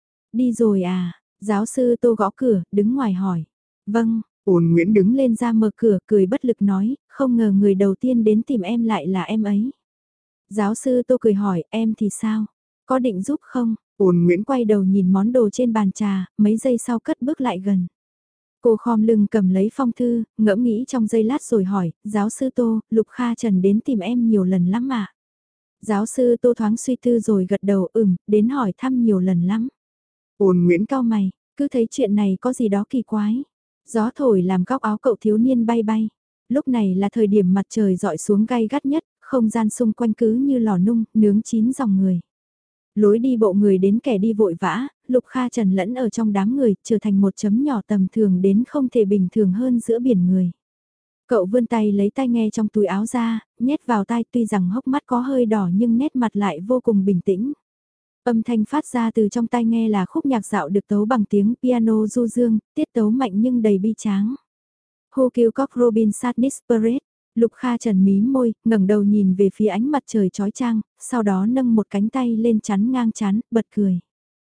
S1: Đi rồi à, giáo sư Tô gõ cửa, đứng ngoài hỏi. Vâng,
S2: Ôn Nguyễn đứng
S1: đứng lên ra mở cửa, cười bất lực nói, không ngờ người đầu tiên đến tìm em lại là em ấy. Giáo sư Tô cười hỏi, em thì sao? Có định giúp không?
S2: Ôn Nguyễn
S1: Quay đầu nhìn món đồ trên bàn trà, mấy giây sau cất bước lại gần. Cô khom lưng cầm lấy phong thư, ngẫm nghĩ trong giây lát rồi hỏi, giáo sư Tô, Lục Kha Trần đến tìm em nhiều lần lắm mà. Giáo sư Tô thoáng suy tư rồi gật đầu, ừm, đến hỏi thăm nhiều lần lắm.
S2: Ôn Nguyễn
S1: Cao mày, cứ thấy chuyện này có gì đó kỳ quái. Gió thổi làm góc áo cậu thiếu niên bay bay. Lúc này là thời điểm mặt trời dọi xuống gay gắt nhất, không gian xung quanh cứ như lò nung, nướng chín dòng người. Lối đi bộ người đến kẻ đi vội vã, Lục Kha Trần lẫn ở trong đám người, trở thành một chấm nhỏ tầm thường đến không thể bình thường hơn giữa biển người. Cậu vươn tay lấy tai nghe trong túi áo ra, nhét vào tai, tuy rằng hốc mắt có hơi đỏ nhưng nét mặt lại vô cùng bình tĩnh. Âm thanh phát ra từ trong tai nghe là khúc nhạc dạo được tấu bằng tiếng piano du dương, tiết tấu mạnh nhưng đầy bi tráng. Who Killed Cock Robin Sadness Parade. Lục Kha Trần mím môi, ngẩng đầu nhìn về phía ánh mặt trời chói chang, sau đó nâng một cánh tay lên chắn ngang chán, bật cười.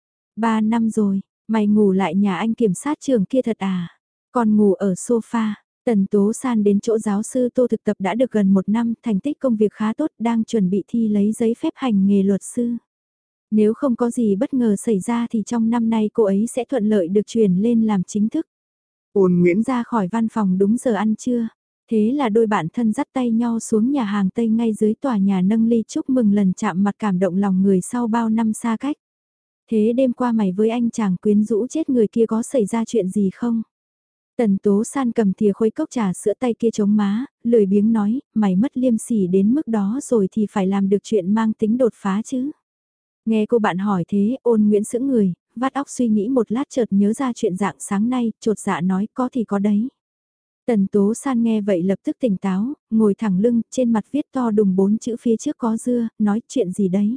S1: Ba năm rồi, mày ngủ lại nhà anh kiểm sát trường kia thật à? Còn ngủ ở sofa. Tần Tố San đến chỗ giáo sư Tô thực tập đã được gần một năm, thành tích công việc khá tốt, đang chuẩn bị thi lấy giấy phép hành nghề luật sư. Nếu không có gì bất ngờ xảy ra thì trong năm nay cô ấy sẽ thuận lợi được chuyển lên làm chính thức.
S2: Ôn Nguyễn
S1: Ra khỏi văn phòng đúng giờ ăn trưa. Thế là đôi bạn thân dắt tay nhau xuống nhà hàng Tây ngay dưới tòa nhà nâng ly chúc mừng lần chạm mặt cảm động lòng người sau bao năm xa cách. Thế đêm qua mày với anh chàng quyến rũ chết người kia có xảy ra chuyện gì không? Tần Tố San cầm thìa khuấy cốc trà sữa tay kia chống má, lười biếng nói, mày mất liêm sỉ đến mức đó rồi thì phải làm được chuyện mang tính đột phá chứ. Nghe cô bạn hỏi thế, Ôn Nguyễn sững người, vắt óc suy nghĩ một lát chợt nhớ ra chuyện dạng sáng nay, chột dạ nói có thì có đấy. Tần Tố San nghe vậy lập tức tỉnh táo, ngồi thẳng lưng, trên mặt viết to đùng bốn chữ phía trước có dưa, nói chuyện gì đấy.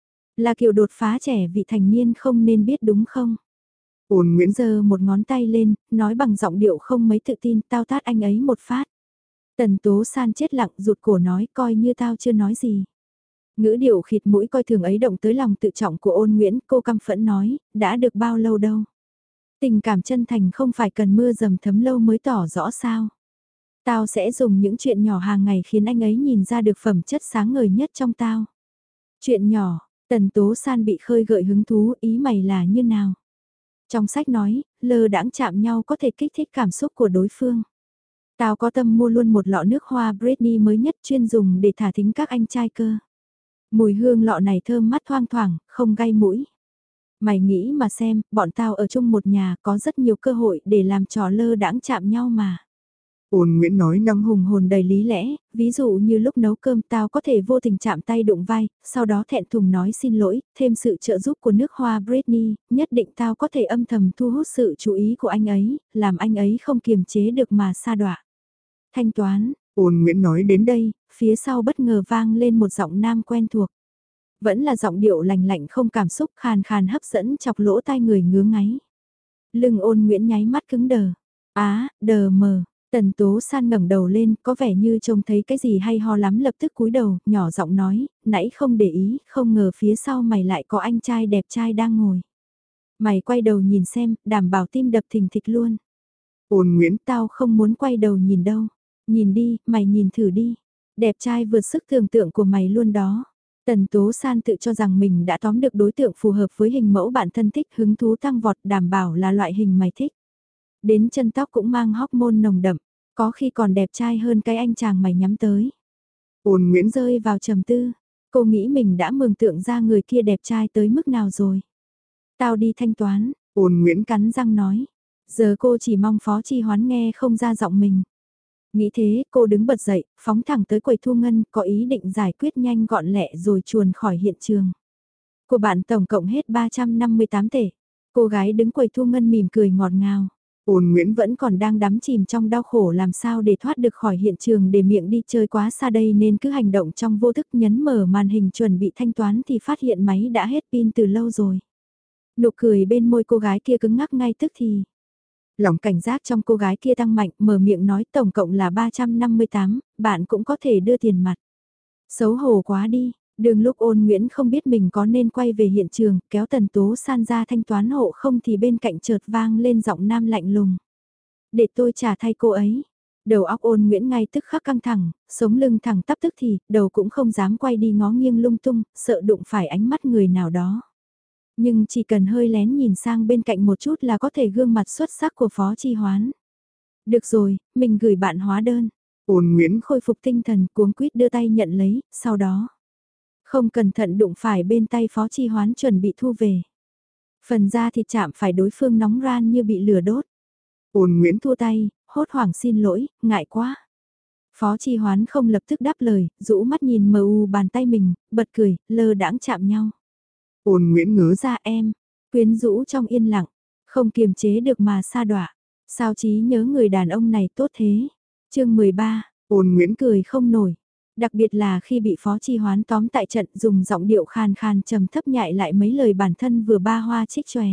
S1: Là kiểu đột phá trẻ vị thành niên không nên biết đúng không?
S2: Ôn Nguyễn
S1: Giơ một ngón tay lên, nói bằng giọng điệu không mấy tự tin, tao tát anh ấy một phát. Tần Tố San chết lặng rụt cổ nói coi như tao chưa nói gì. Ngữ điệu khịt mũi coi thường ấy động tới lòng tự trọng của Ôn Nguyễn, cô căm phẫn nói, đã được bao lâu đâu. Tình cảm chân thành không phải cần mưa dầm thấm lâu mới tỏ rõ sao. Tao sẽ dùng những chuyện nhỏ hàng ngày khiến anh ấy nhìn ra được phẩm chất sáng ngời nhất trong tao. Chuyện nhỏ, Tần Tố San bị khơi gợi hứng thú, ý mày là như nào? Trong sách nói, lơ đãng chạm nhau có thể kích thích cảm xúc của đối phương. Tao có tâm mua luôn một lọ nước hoa Britney mới nhất chuyên dùng để thả thính các anh trai cơ. Mùi hương lọ này thơm mắt thoang thoảng, không gai mũi. Mày nghĩ mà xem, bọn tao ở chung một nhà có rất nhiều cơ hội để làm trò lơ đãng chạm nhau mà.
S2: Ôn Nguyễn nói
S1: Năm
S2: năng
S1: hùng hồn đầy lý lẽ, ví dụ như lúc nấu cơm tao có thể vô tình chạm tay đụng vai, sau đó thẹn thùng nói xin lỗi, thêm sự trợ giúp của nước hoa Britney, nhất định tao có thể âm thầm thu hút sự chú ý của anh ấy, làm anh ấy không kiềm chế được mà sa đọa. Thanh toán,
S2: Ôn Nguyễn nói đến
S1: đến đây, phía sau bất ngờ vang lên một giọng nam quen thuộc. Vẫn là giọng điệu lành lạnh không cảm xúc khàn khàn hấp dẫn chọc lỗ tai người ngứa ngáy. Lưng Ôn Nguyễn nháy mắt cứng đờ. Á, đờ mờ. Tần Tố San ngẩng đầu lên, có vẻ như trông thấy cái gì hay ho lắm lập tức cúi đầu, nhỏ giọng nói, nãy không để ý, không ngờ phía sau mày lại có anh trai đẹp trai đang ngồi. Mày quay đầu nhìn xem, đảm bảo tim đập thình thịch luôn.
S2: Ôn Nguyễn,
S1: Tao không muốn quay đầu nhìn đâu. Nhìn đi, mày nhìn thử đi. Đẹp trai vượt sức tưởng tượng của mày luôn đó. Tần Tố San tự cho rằng mình đã tóm được đối tượng phù hợp với hình mẫu bản thân thích, hứng thú tăng vọt, đảm bảo là loại hình mày thích. Đến chân tóc cũng mang hormone nồng đậm, có khi còn đẹp trai hơn cái anh chàng mày nhắm tới.
S2: Ôn Nguyễn
S1: Rơi vào trầm tư, cô nghĩ mình đã mường tượng ra người kia đẹp trai tới mức nào rồi. Tao đi thanh toán,
S2: Ôn Nguyễn
S1: cắn răng nói. Giờ cô chỉ mong Phó Chi Hoán nghe không ra giọng mình. Nghĩ thế, cô đứng bật dậy, phóng thẳng tới quầy thu ngân, có ý định giải quyết nhanh gọn lẹ rồi chuồn khỏi hiện trường. Của bạn tổng cộng hết ba trăm năm mươi tám tể. Cô gái đứng quầy thu ngân mỉm cười ngọt ngào.
S2: Ôn Nguyễn
S1: Vẫn còn đang đắm chìm trong đau khổ làm sao để thoát được khỏi hiện trường để miệng đi chơi quá xa đây nên cứ hành động trong vô thức nhấn mở màn hình chuẩn bị thanh toán thì phát hiện máy đã hết pin từ lâu rồi. Nụ cười bên môi cô gái kia cứng ngắc ngay tức thì. Lòng cảnh giác trong cô gái kia tăng mạnh, mở miệng nói tổng cộng là ba trăm năm mươi tám, bạn cũng có thể đưa tiền mặt. Xấu hổ quá đi, đường lúc Ôn Nguyễn không biết mình có nên quay về hiện trường, kéo Tần Tố San ra thanh toán hộ không thì bên cạnh chợt vang lên giọng nam lạnh lùng. Để tôi trả thay cô ấy. Đầu óc Ôn Nguyễn ngay tức khắc căng thẳng, sống lưng thẳng tắp tức thì, đầu cũng không dám quay đi ngó nghiêng lung tung, sợ đụng phải ánh mắt người nào đó. Nhưng chỉ cần hơi lén nhìn sang bên cạnh một chút là có thể gương mặt xuất sắc của Phó Chi Hoán. Được rồi, mình gửi bạn hóa đơn.
S2: Ôn Nguyễn
S1: Khôi phục tinh thần cuống quýt đưa tay nhận lấy, sau đó. Không cẩn thận đụng phải bên tay Phó Chi Hoán chuẩn bị thu về. Phần da thịt chạm phải đối phương nóng ran như bị lửa đốt.
S2: Ôn Nguyễn
S1: Thua tay, hốt hoảng xin lỗi, ngại quá. Phó Chi Hoán không lập tức đáp lời, rũ mắt nhìn mờ u bàn tay mình, bật cười, lơ đãng chạm nhau.
S2: Ôn Nguyễn ngớ
S1: Ra em, quyến rũ trong yên lặng, không kiềm chế được mà sa đọa. Sao chí nhớ người đàn ông này tốt thế? Chương mười ba,
S2: Ôn Nguyễn
S1: cười không nổi. Đặc biệt là khi bị Phó Chi Hoán tóm tại trận dùng giọng điệu khàn khàn trầm thấp nhại lại mấy lời bản thân vừa ba hoa trích chòe.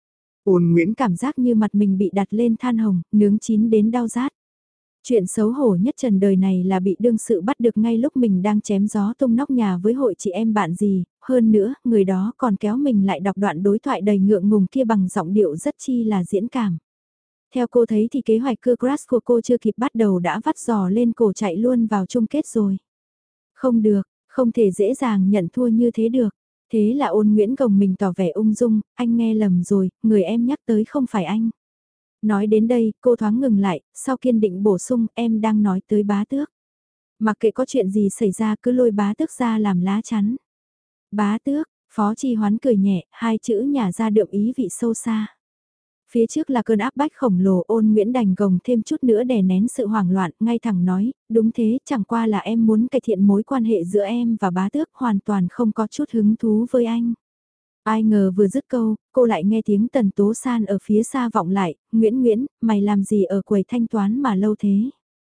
S2: Ôn Nguyễn
S1: Cảm giác như mặt mình bị đặt lên than hồng, nướng chín đến đau rát. Chuyện xấu hổ nhất trần đời này là bị đương sự bắt được ngay lúc mình đang chém gió tung nóc nhà với hội chị em bạn gì, hơn nữa, người đó còn kéo mình lại đọc đoạn đối thoại đầy ngượng ngùng kia bằng giọng điệu rất chi là diễn cảm. Theo cô thấy thì kế hoạch cưa crush của cô chưa kịp bắt đầu đã vắt giò lên cổ chạy luôn vào chung kết rồi. Không được, không thể dễ dàng nhận thua như thế được. Thế là Ôn Nguyễn gồng mình tỏ vẻ ung dung, anh nghe lầm rồi, người em nhắc tới không phải anh. Nói đến đây, cô thoáng ngừng lại, sau kiên định bổ sung em đang nói tới bá tước. Mặc kệ có chuyện gì xảy ra cứ lôi bá tước ra làm lá chắn. Bá tước, Phó Chi Hoán cười nhẹ, hai chữ nhả ra đượm ý vị sâu xa. Phía trước là cơn áp bách khổng lồ, Ôn Nguyễn đành gồng thêm chút nữa đè nén sự hoảng loạn, ngay thẳng nói, đúng thế, chẳng qua là em muốn cải thiện mối quan hệ giữa em và bá tước, hoàn toàn không có chút hứng thú với anh. Ai ngờ vừa dứt câu, cô lại nghe tiếng Tần Tố San ở phía xa vọng lại, Nguyễn Nguyễn, mày làm gì ở quầy thanh toán mà lâu thế?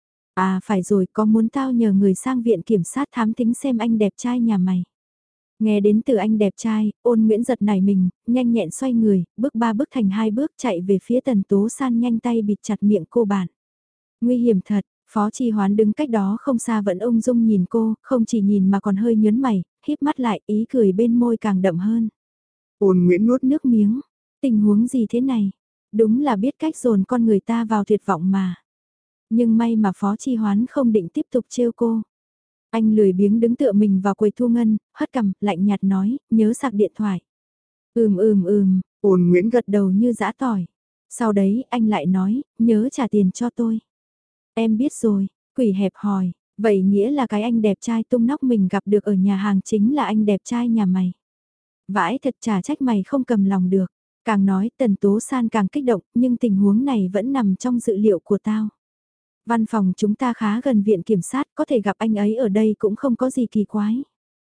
S1: À phải rồi, có muốn tao nhờ người sang viện kiểm sát thám thính xem anh đẹp trai nhà mày. Nghe đến từ anh đẹp trai, Ôn Nguyễn giật nảy mình, nhanh nhẹn xoay người, bước ba bước thành hai bước chạy về phía Tần Tố San, nhanh tay bịt chặt miệng cô bạn. Nguy hiểm thật, Phó Chi Hoán đứng cách đó không xa vẫn ung dung nhìn cô, không chỉ nhìn mà còn hơi nhớn mày, híp mắt lại, ý cười bên môi càng đậm hơn.
S2: Ôn Nguyễn nuốt
S1: Nước miếng, tình huống gì thế này? Đúng là biết cách dồn con người ta vào tuyệt vọng mà. Nhưng may mà Phó Chi Hoán không định tiếp tục trêu cô. Anh lười biếng đứng tựa mình vào quầy thu ngân, hất cằm, lạnh nhạt nói, nhớ sạc điện thoại. Ừm ừm ừm,
S2: Ôn Nguyễn
S1: gật đầu như dã tỏi. Sau đấy anh lại nói, nhớ trả tiền cho tôi. Em biết rồi, quỷ hẹp hòi, vậy nghĩa là cái anh đẹp trai tung nóc mình gặp được ở nhà hàng chính là anh đẹp trai nhà mày. Vãi thật, chả trách mày không cầm lòng được. Càng nói Tần Tố San càng kích động, nhưng tình huống này vẫn nằm trong dự liệu của tao. Văn phòng chúng ta khá gần viện kiểm sát, có thể gặp anh ấy ở đây cũng không có gì kỳ quái.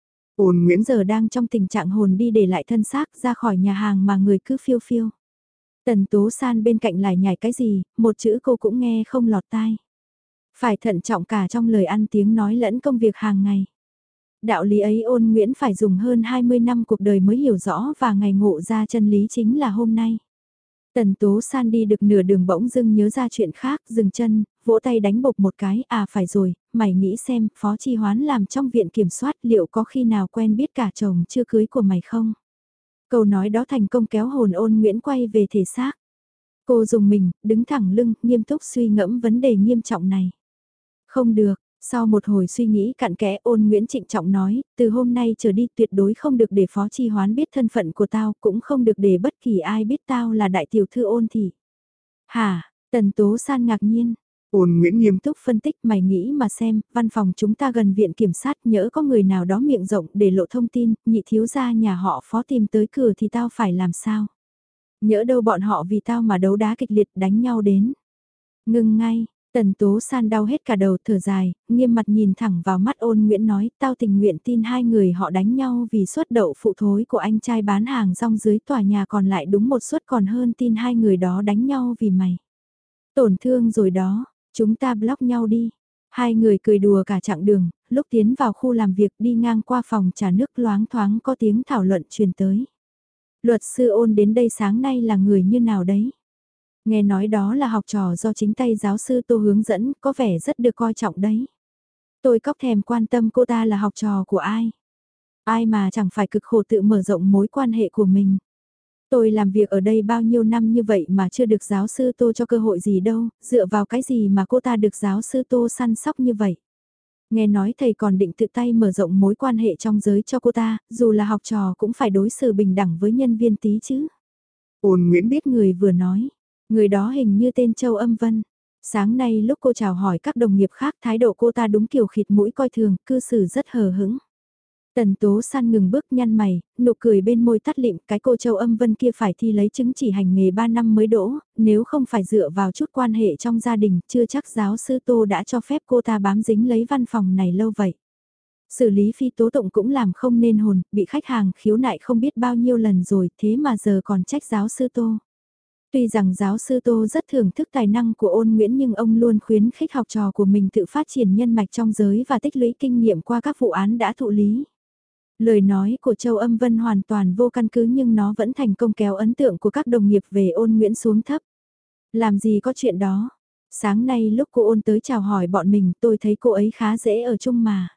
S2: Ôn Nguyễn
S1: Giờ đang trong tình trạng hồn đi để lại thân xác ra khỏi nhà hàng mà người cứ phiêu phiêu. Tần Tố San bên cạnh lại nhảy cái gì, một chữ cô cũng nghe không lọt tai. Phải thận trọng cả trong lời ăn tiếng nói lẫn công việc hàng ngày. Đạo lý ấy Ôn Nguyễn phải dùng hơn hai mươi năm cuộc đời mới hiểu rõ, và ngày ngộ ra chân lý chính là hôm nay. Tần Tố San đi được nửa đường bỗng dưng nhớ ra chuyện khác, dừng chân, vỗ tay đánh bộc một cái, à phải rồi, mày nghĩ xem, Phó Chi Hoán làm trong viện kiểm soát liệu có khi nào quen biết cả chồng chưa cưới của mày không? Câu nói đó thành công kéo hồn Ôn Nguyễn quay về thể xác. Cô dùng mình, đứng thẳng lưng, nghiêm túc suy ngẫm vấn đề nghiêm trọng này. Không được, sau một hồi suy nghĩ cặn kẽ, Ôn Nguyễn trịnh trọng nói, từ hôm nay trở đi tuyệt đối không được để Phó Chi Hoán biết thân phận của tao, cũng không được để bất kỳ ai biết tao là đại tiểu thư Ôn thị. Hả, Tần Tố San ngạc nhiên.
S2: Ôn Nguyễn nghiêm
S1: Túc phân tích, mày nghĩ mà xem, văn phòng chúng ta gần viện kiểm sát, nhỡ có người nào đó miệng rộng để lộ thông tin, nhị thiếu gia nhà họ Phó tìm tới cửa thì tao phải làm sao? Nhỡ đâu bọn họ vì tao mà đấu đá kịch liệt đánh nhau đến. Ngưng ngay, Tần Tố San đau hết cả đầu, thở dài, nghiêm mặt nhìn thẳng vào mắt Ôn Nguyễn nói, tao tình nguyện tin hai người họ đánh nhau vì suất đậu phụ thối của anh trai bán hàng rong dưới tòa nhà còn lại đúng một suất, còn hơn tin hai người đó đánh nhau vì mày. Tổn thương rồi đó, chúng ta block nhau đi. Hai người cười đùa cả chặng đường, lúc tiến vào khu làm việc đi ngang qua phòng trà nước loáng thoáng có tiếng thảo luận truyền tới. Luật sư Ôn đến đây sáng nay là người như nào đấy? Nghe nói đó là học trò do chính tay giáo sư Tô hướng dẫn, có vẻ rất được coi trọng đấy. Tôi cóc thèm quan tâm cô ta là học trò của ai. Ai mà chẳng phải cực khổ tự mở rộng mối quan hệ của mình. Tôi làm việc ở đây bao nhiêu năm như vậy mà chưa được giáo sư Tô cho cơ hội gì đâu, dựa vào cái gì mà cô ta được giáo sư Tô săn sóc như vậy. Nghe nói thầy còn định tự tay mở rộng mối quan hệ trong giới cho cô ta, dù là học trò cũng phải đối xử bình đẳng với nhân viên tí chứ.
S2: Ôn Nguyễn
S1: Biết người vừa nói, người đó hình như tên Châu Âm Vân. Sáng nay lúc cô chào hỏi các đồng nghiệp khác, thái độ cô ta đúng kiểu khịt mũi coi thường, cư xử rất hờ hững. Tần Tố San ngừng bước nhăn mày, nụ cười bên môi tắt lịm, cái cô Châu Âm Vân kia phải thi lấy chứng chỉ hành nghề ba năm mới đỗ, nếu không phải dựa vào chút quan hệ trong gia đình, chưa chắc giáo sư Tô đã cho phép cô ta bám dính lấy văn phòng này lâu vậy. Xử lý phi tố tụng cũng làm không nên hồn, bị khách hàng khiếu nại không biết bao nhiêu lần rồi, thế mà giờ còn trách giáo sư Tô. Tuy rằng giáo sư Tô rất thưởng thức tài năng của Ôn Nguyễn, nhưng ông luôn khuyến khích học trò của mình tự phát triển nhân mạch trong giới và tích lũy kinh nghiệm qua các vụ án đã thụ lý. Lời nói của Châu Âm Vân hoàn toàn vô căn cứ, nhưng nó vẫn thành công kéo ấn tượng của các đồng nghiệp về Ôn Nguyễn xuống thấp. Làm gì có chuyện đó. Sáng nay lúc cô Ôn tới chào hỏi bọn mình, tôi thấy cô ấy khá dễ ở chung mà.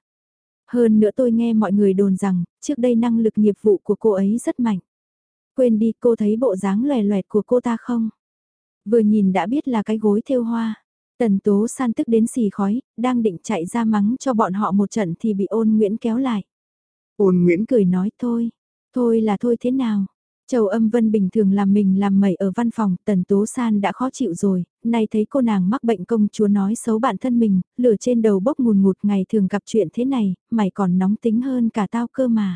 S1: Hơn nữa tôi nghe mọi người đồn rằng, trước đây năng lực nghiệp vụ của cô ấy rất mạnh. Quên đi, cô thấy bộ dáng loè loẹt của cô ta không? Vừa nhìn đã biết là cái gối thêu hoa. Tần Tố San tức đến xì khói, đang định chạy ra mắng cho bọn họ một trận thì bị Ôn Nguyễn kéo lại.
S2: Ôn Nguyễn
S1: Cười nói thôi, thôi là thôi thế nào? Châu Âm Vân bình thường làm mình làm mẩy ở văn phòng, Tần Tố San đã khó chịu rồi, nay thấy cô nàng mắc bệnh công chúa nói xấu bản thân mình, lửa trên đầu bốc ngùn ngụt ngày thường gặp chuyện thế này, mày còn nóng tính hơn cả tao cơ mà.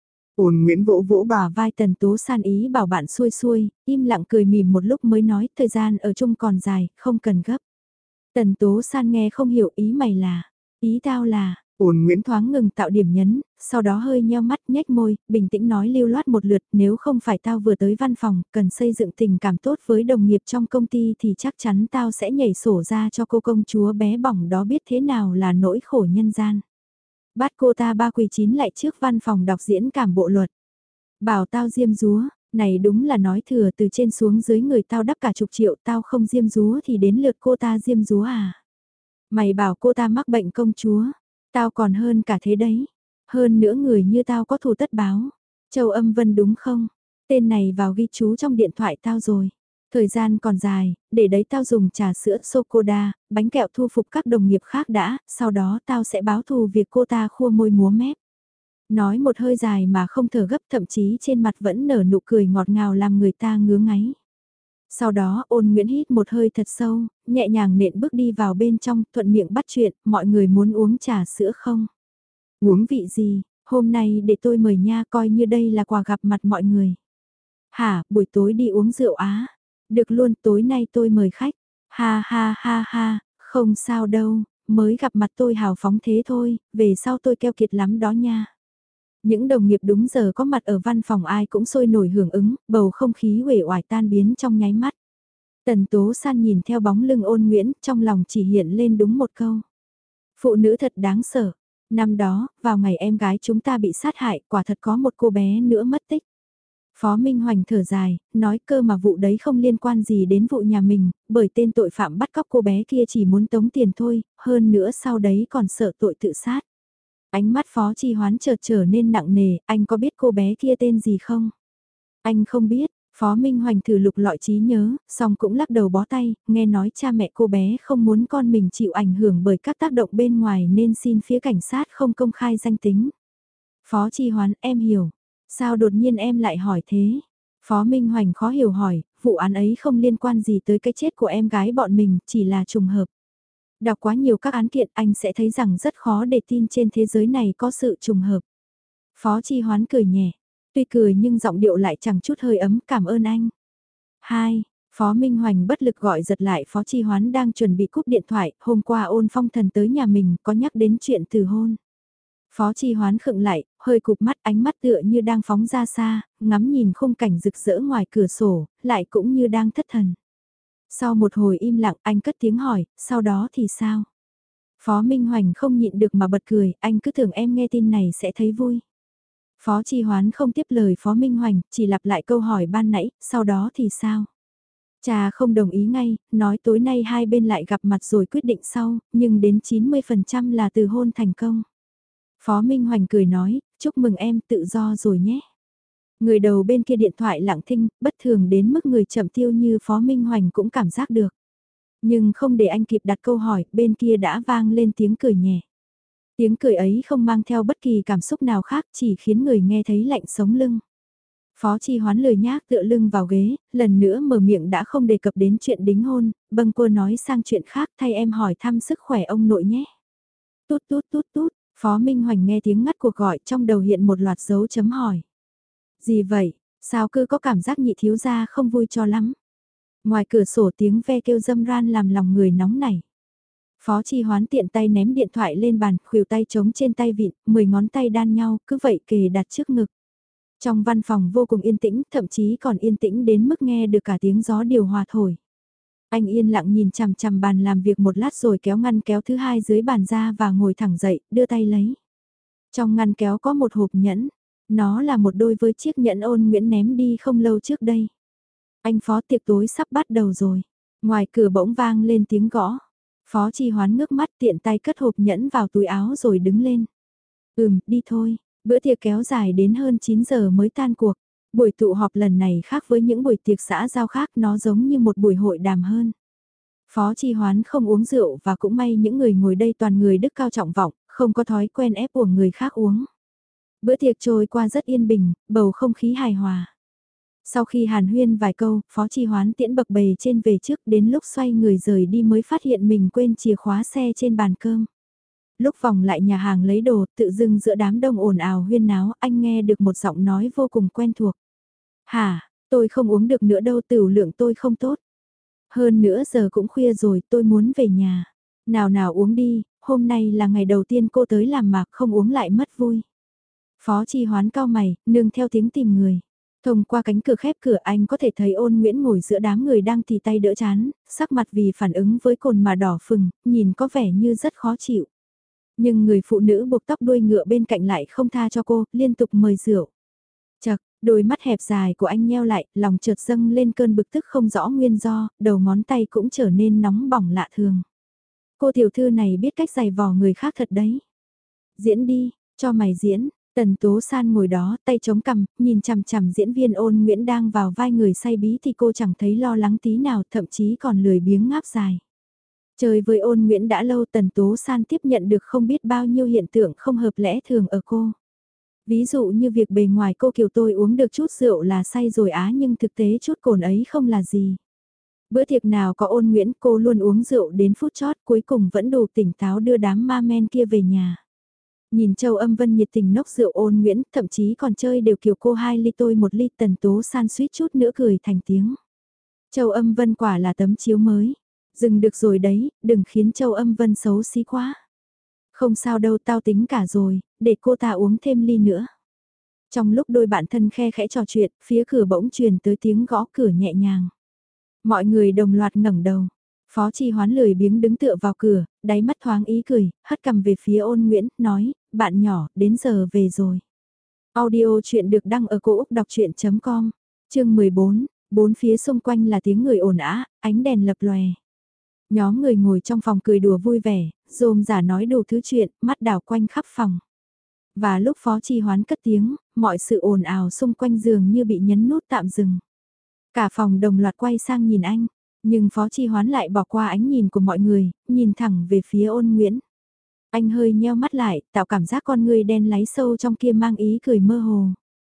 S2: Ôn Nguyễn vỗ vỗ bà.
S1: Bả vai Tần Tố San ý bảo bạn xuôi xuôi, im lặng cười mỉm một lúc mới nói thời gian ở chung còn dài, không cần gấp. Tần Tố San nghe không hiểu ý mày là, ý tao là,
S2: Ôn Nguyễn
S1: thoáng ngừng tạo điểm nhấn, sau đó hơi nheo mắt nhếch môi, bình tĩnh nói lưu loát một lượt, nếu không phải tao vừa tới văn phòng, cần xây dựng tình cảm tốt với đồng nghiệp trong công ty thì chắc chắn tao sẽ nhảy sổ ra cho cô công chúa bé bỏng đó biết thế nào là nỗi khổ nhân gian. Bắt cô ta ba quỳ chín lại trước văn phòng đọc diễn cảm bộ luật. Bảo tao diêm dúa, này đúng là nói thừa từ trên xuống dưới người tao đắp cả chục triệu, tao không diêm dúa thì đến lượt cô ta diêm dúa à. Mày bảo cô ta mắc bệnh công chúa, tao còn hơn cả thế đấy. Hơn nữa người như tao có thù tất báo. Châu Âm Vân đúng không? Tên này vào ghi chú trong điện thoại tao rồi. Thời gian còn dài, để đấy tao dùng trà sữa sô-cô-đa, bánh kẹo thu phục các đồng nghiệp khác đã, sau đó tao sẽ báo thù việc cô ta khua môi múa mép. Nói một hơi dài mà không thở gấp, thậm chí trên mặt vẫn nở nụ cười ngọt ngào làm người ta ngứa ngáy. Sau đó Ôn Nguyễn hít một hơi thật sâu, nhẹ nhàng nện bước đi vào bên trong, thuận miệng bắt chuyện, mọi người muốn uống trà sữa không? Uống vị gì? Hôm nay để tôi mời nha, coi như đây là quà gặp mặt mọi người. Hả, buổi tối đi uống rượu á? Được luôn, tối nay tôi mời khách. Ha ha ha ha, không sao đâu, mới gặp mặt tôi hào phóng thế thôi, về sau tôi keo kiệt lắm đó nha. Những đồng nghiệp đúng giờ có mặt ở văn phòng ai cũng sôi nổi hưởng ứng, bầu không khí uể oải tan biến trong nháy mắt. Tần Tố San nhìn theo bóng lưng Ôn Nguyễn, trong lòng chỉ hiện lên đúng một câu. Phụ nữ thật đáng sợ. Năm đó, vào ngày em gái chúng ta bị sát hại, quả thật có một cô bé nữa mất tích. Phó Minh Hoành thở dài, nói cơ mà vụ đấy không liên quan gì đến vụ nhà mình, bởi tên tội phạm bắt cóc cô bé kia chỉ muốn tống tiền thôi, hơn nữa sau đấy còn sợ tội tự sát. Ánh mắt Phó Chi Hoán chợt trở nên nặng nề, anh có biết cô bé kia tên gì không? Anh không biết, Phó Minh Hoành thử lục lọi trí nhớ, song cũng lắc đầu bó tay, nghe nói cha mẹ cô bé không muốn con mình chịu ảnh hưởng bởi các tác động bên ngoài nên xin phía cảnh sát không công khai danh tính. Phó Chi Hoán, em hiểu. Sao đột nhiên em lại hỏi thế? Phó Minh Hoành khó hiểu hỏi, vụ án ấy không liên quan gì tới cái chết của em gái bọn mình, chỉ là trùng hợp. Đọc quá nhiều các án kiện anh sẽ thấy rằng rất khó để tin trên thế giới này có sự trùng hợp. Phó Chi Hoán cười nhẹ, tuy cười nhưng giọng điệu lại chẳng chút hơi ấm, cảm ơn anh. Hai, Phó Minh Hoành bất lực gọi giật lại Phó Chi Hoán đang chuẩn bị cúp điện thoại, hôm qua Ôn Phong Thần tới nhà mình có nhắc đến chuyện từ hôn. Phó Chi Hoán khựng lại, hơi cụp mắt, ánh mắt tựa như đang phóng ra xa, ngắm nhìn khung cảnh rực rỡ ngoài cửa sổ, lại cũng như đang thất thần. Sau một hồi im lặng anh cất tiếng hỏi, sau đó thì sao? Phó Minh Hoành không nhịn được mà bật cười, anh cứ tưởng em nghe tin này sẽ thấy vui. Phó Chi Hoán không tiếp lời Phó Minh Hoành, chỉ lặp lại câu hỏi ban nãy, sau đó thì sao? Cha không đồng ý ngay, nói tối nay hai bên lại gặp mặt rồi quyết định sau, nhưng đến chín mươi phần trăm là từ hôn thành công. Phó Minh Hoành cười nói, chúc mừng em tự do rồi nhé. Người đầu bên kia điện thoại lặng thinh, bất thường đến mức người chậm tiêu như Phó Minh Hoành cũng cảm giác được. Nhưng không để anh kịp đặt câu hỏi, bên kia đã vang lên tiếng cười nhẹ. Tiếng cười ấy không mang theo bất kỳ cảm xúc nào khác, chỉ khiến người nghe thấy lạnh sống lưng. Phó Chi Hoán lười nhác tựa lưng vào ghế, lần nữa mở miệng đã không đề cập đến chuyện đính hôn, bâng quơ nói sang chuyện khác, thay em hỏi thăm sức khỏe ông nội nhé. Tút tút tút tút, Phó Minh Hoành nghe tiếng ngắt cuộc gọi, trong đầu hiện một loạt dấu chấm hỏi. Gì vậy, sao cứ có cảm giác nhị thiếu gia không vui cho lắm. Ngoài cửa sổ tiếng ve kêu râm ran làm lòng người nóng nảy. Phó Chi Hoán tiện tay ném điện thoại lên bàn, khuỷu tay trống trên tay vịn, mười ngón tay đan nhau, cứ vậy kề đặt trước ngực. Trong văn phòng vô cùng yên tĩnh, thậm chí còn yên tĩnh đến mức nghe được cả tiếng gió điều hòa thổi. Anh yên lặng nhìn chằm chằm bàn làm việc một lát rồi kéo ngăn kéo thứ hai dưới bàn ra và ngồi thẳng dậy, đưa tay lấy. Trong ngăn kéo có một hộp nhẫn, nó là một đôi với chiếc nhẫn Ôn Nguyễn ném đi không lâu trước đây. Anh Phó, tiệc tối sắp bắt đầu rồi. Ngoài cửa bỗng vang lên tiếng gõ. Phó Chi Hoán ngước mắt tiện tay cất hộp nhẫn vào túi áo rồi đứng lên. Ừm, đi thôi. Bữa tiệc kéo dài đến hơn chín giờ mới tan cuộc. Buổi tụ họp lần này khác với những buổi tiệc xã giao khác, nó giống như một buổi hội đàm hơn. Phó Chi Hoán không uống rượu và cũng may những người ngồi đây toàn người đức cao trọng vọng, không có thói quen ép uổng người khác uống. Bữa tiệc trôi qua rất yên bình, bầu không khí hài hòa. Sau khi hàn huyên vài câu, Phó Chi Hoán tiễn bậc bề trên về trước, đến lúc xoay người rời đi mới phát hiện mình quên chìa khóa xe trên bàn cơm. Lúc vòng lại nhà hàng lấy đồ, tự dưng giữa đám đông ồn ào huyên náo, anh nghe được một giọng nói vô cùng quen thuộc. Hả, tôi không uống được nữa đâu, tửu lượng tôi không tốt. Hơn nữa giờ cũng khuya rồi, tôi muốn về nhà. Nào nào uống đi, hôm nay là ngày đầu tiên cô tới làm mà không uống lại mất vui. Phó Chi Hoán cao mày, nương theo tiếng tìm người. Thông qua cánh cửa khép cửa anh có thể thấy Ôn Nguyễn ngồi giữa đám người đang tì tay đỡ chán, sắc mặt vì phản ứng với cồn mà đỏ phừng, nhìn có vẻ như rất khó chịu. Nhưng người phụ nữ buộc tóc đuôi ngựa bên cạnh lại không tha cho cô, liên tục mời rượu. Chật, đôi mắt hẹp dài của anh nheo lại, lòng chợt dâng lên cơn bực tức không rõ nguyên do, đầu ngón tay cũng trở nên nóng bỏng lạ thường. Cô tiểu thư này biết cách giày vò người khác thật đấy. Diễn đi, cho mày diễn. Tần Tố San ngồi đó, tay chống cằm, nhìn chằm chằm diễn viên Ôn Nguyễn đang vào vai người say bí thì cô chẳng thấy lo lắng tí nào, thậm chí còn lười biếng ngáp dài. Chơi với Ôn Nguyễn đã lâu, Tần Tố San tiếp nhận được không biết bao nhiêu hiện tượng không hợp lẽ thường ở cô. Ví dụ như việc bề ngoài cô kiểu tôi uống được chút rượu là say rồi á, nhưng thực tế chút cồn ấy không là gì. Bữa tiệc nào có Ôn Nguyễn cô luôn uống rượu đến phút chót, cuối cùng vẫn đủ tỉnh táo đưa đám ma men kia về nhà. Nhìn Châu Âm Vân nhiệt tình nốc rượu Ôn Nguyễn, thậm chí còn chơi đều kiểu cô hai ly tôi một ly, Tần Tố San suýt chút nữa cười thành tiếng. Châu Âm Vân quả là tấm chiếu mới. Dừng được rồi đấy, đừng khiến Châu Âm Vân xấu xí quá. Không sao đâu, tao tính cả rồi, để cô ta uống thêm ly nữa. Trong lúc đôi bạn thân khe khẽ trò chuyện, phía cửa bỗng truyền tới tiếng gõ cửa nhẹ nhàng. Mọi người đồng loạt ngẩng đầu. Phó Chi Hoán lười biếng đứng tựa vào cửa, đáy mắt thoáng ý cười, hất cằm về phía Ôn Nguyễn, nói, bạn nhỏ, đến giờ về rồi. Audio chuyện được đăng ở cổ Úc đọc chuyện com, chương mười bốn, bốn phía xung quanh là tiếng người ồn ào, ánh đèn lập lòe. Nhóm người ngồi trong phòng cười đùa vui vẻ, rôm rả nói đủ thứ chuyện, mắt đảo quanh khắp phòng. Và lúc Phó Chi Hoán cất tiếng, mọi sự ồn ào xung quanh giường như bị nhấn nút tạm dừng. Cả phòng đồng loạt quay sang nhìn anh, nhưng Phó Chi Hoán lại bỏ qua ánh nhìn của mọi người, nhìn thẳng về phía Ôn Nguyễn. Anh hơi nheo mắt lại, tạo cảm giác con người đen láy sâu trong kia mang ý cười mơ hồ.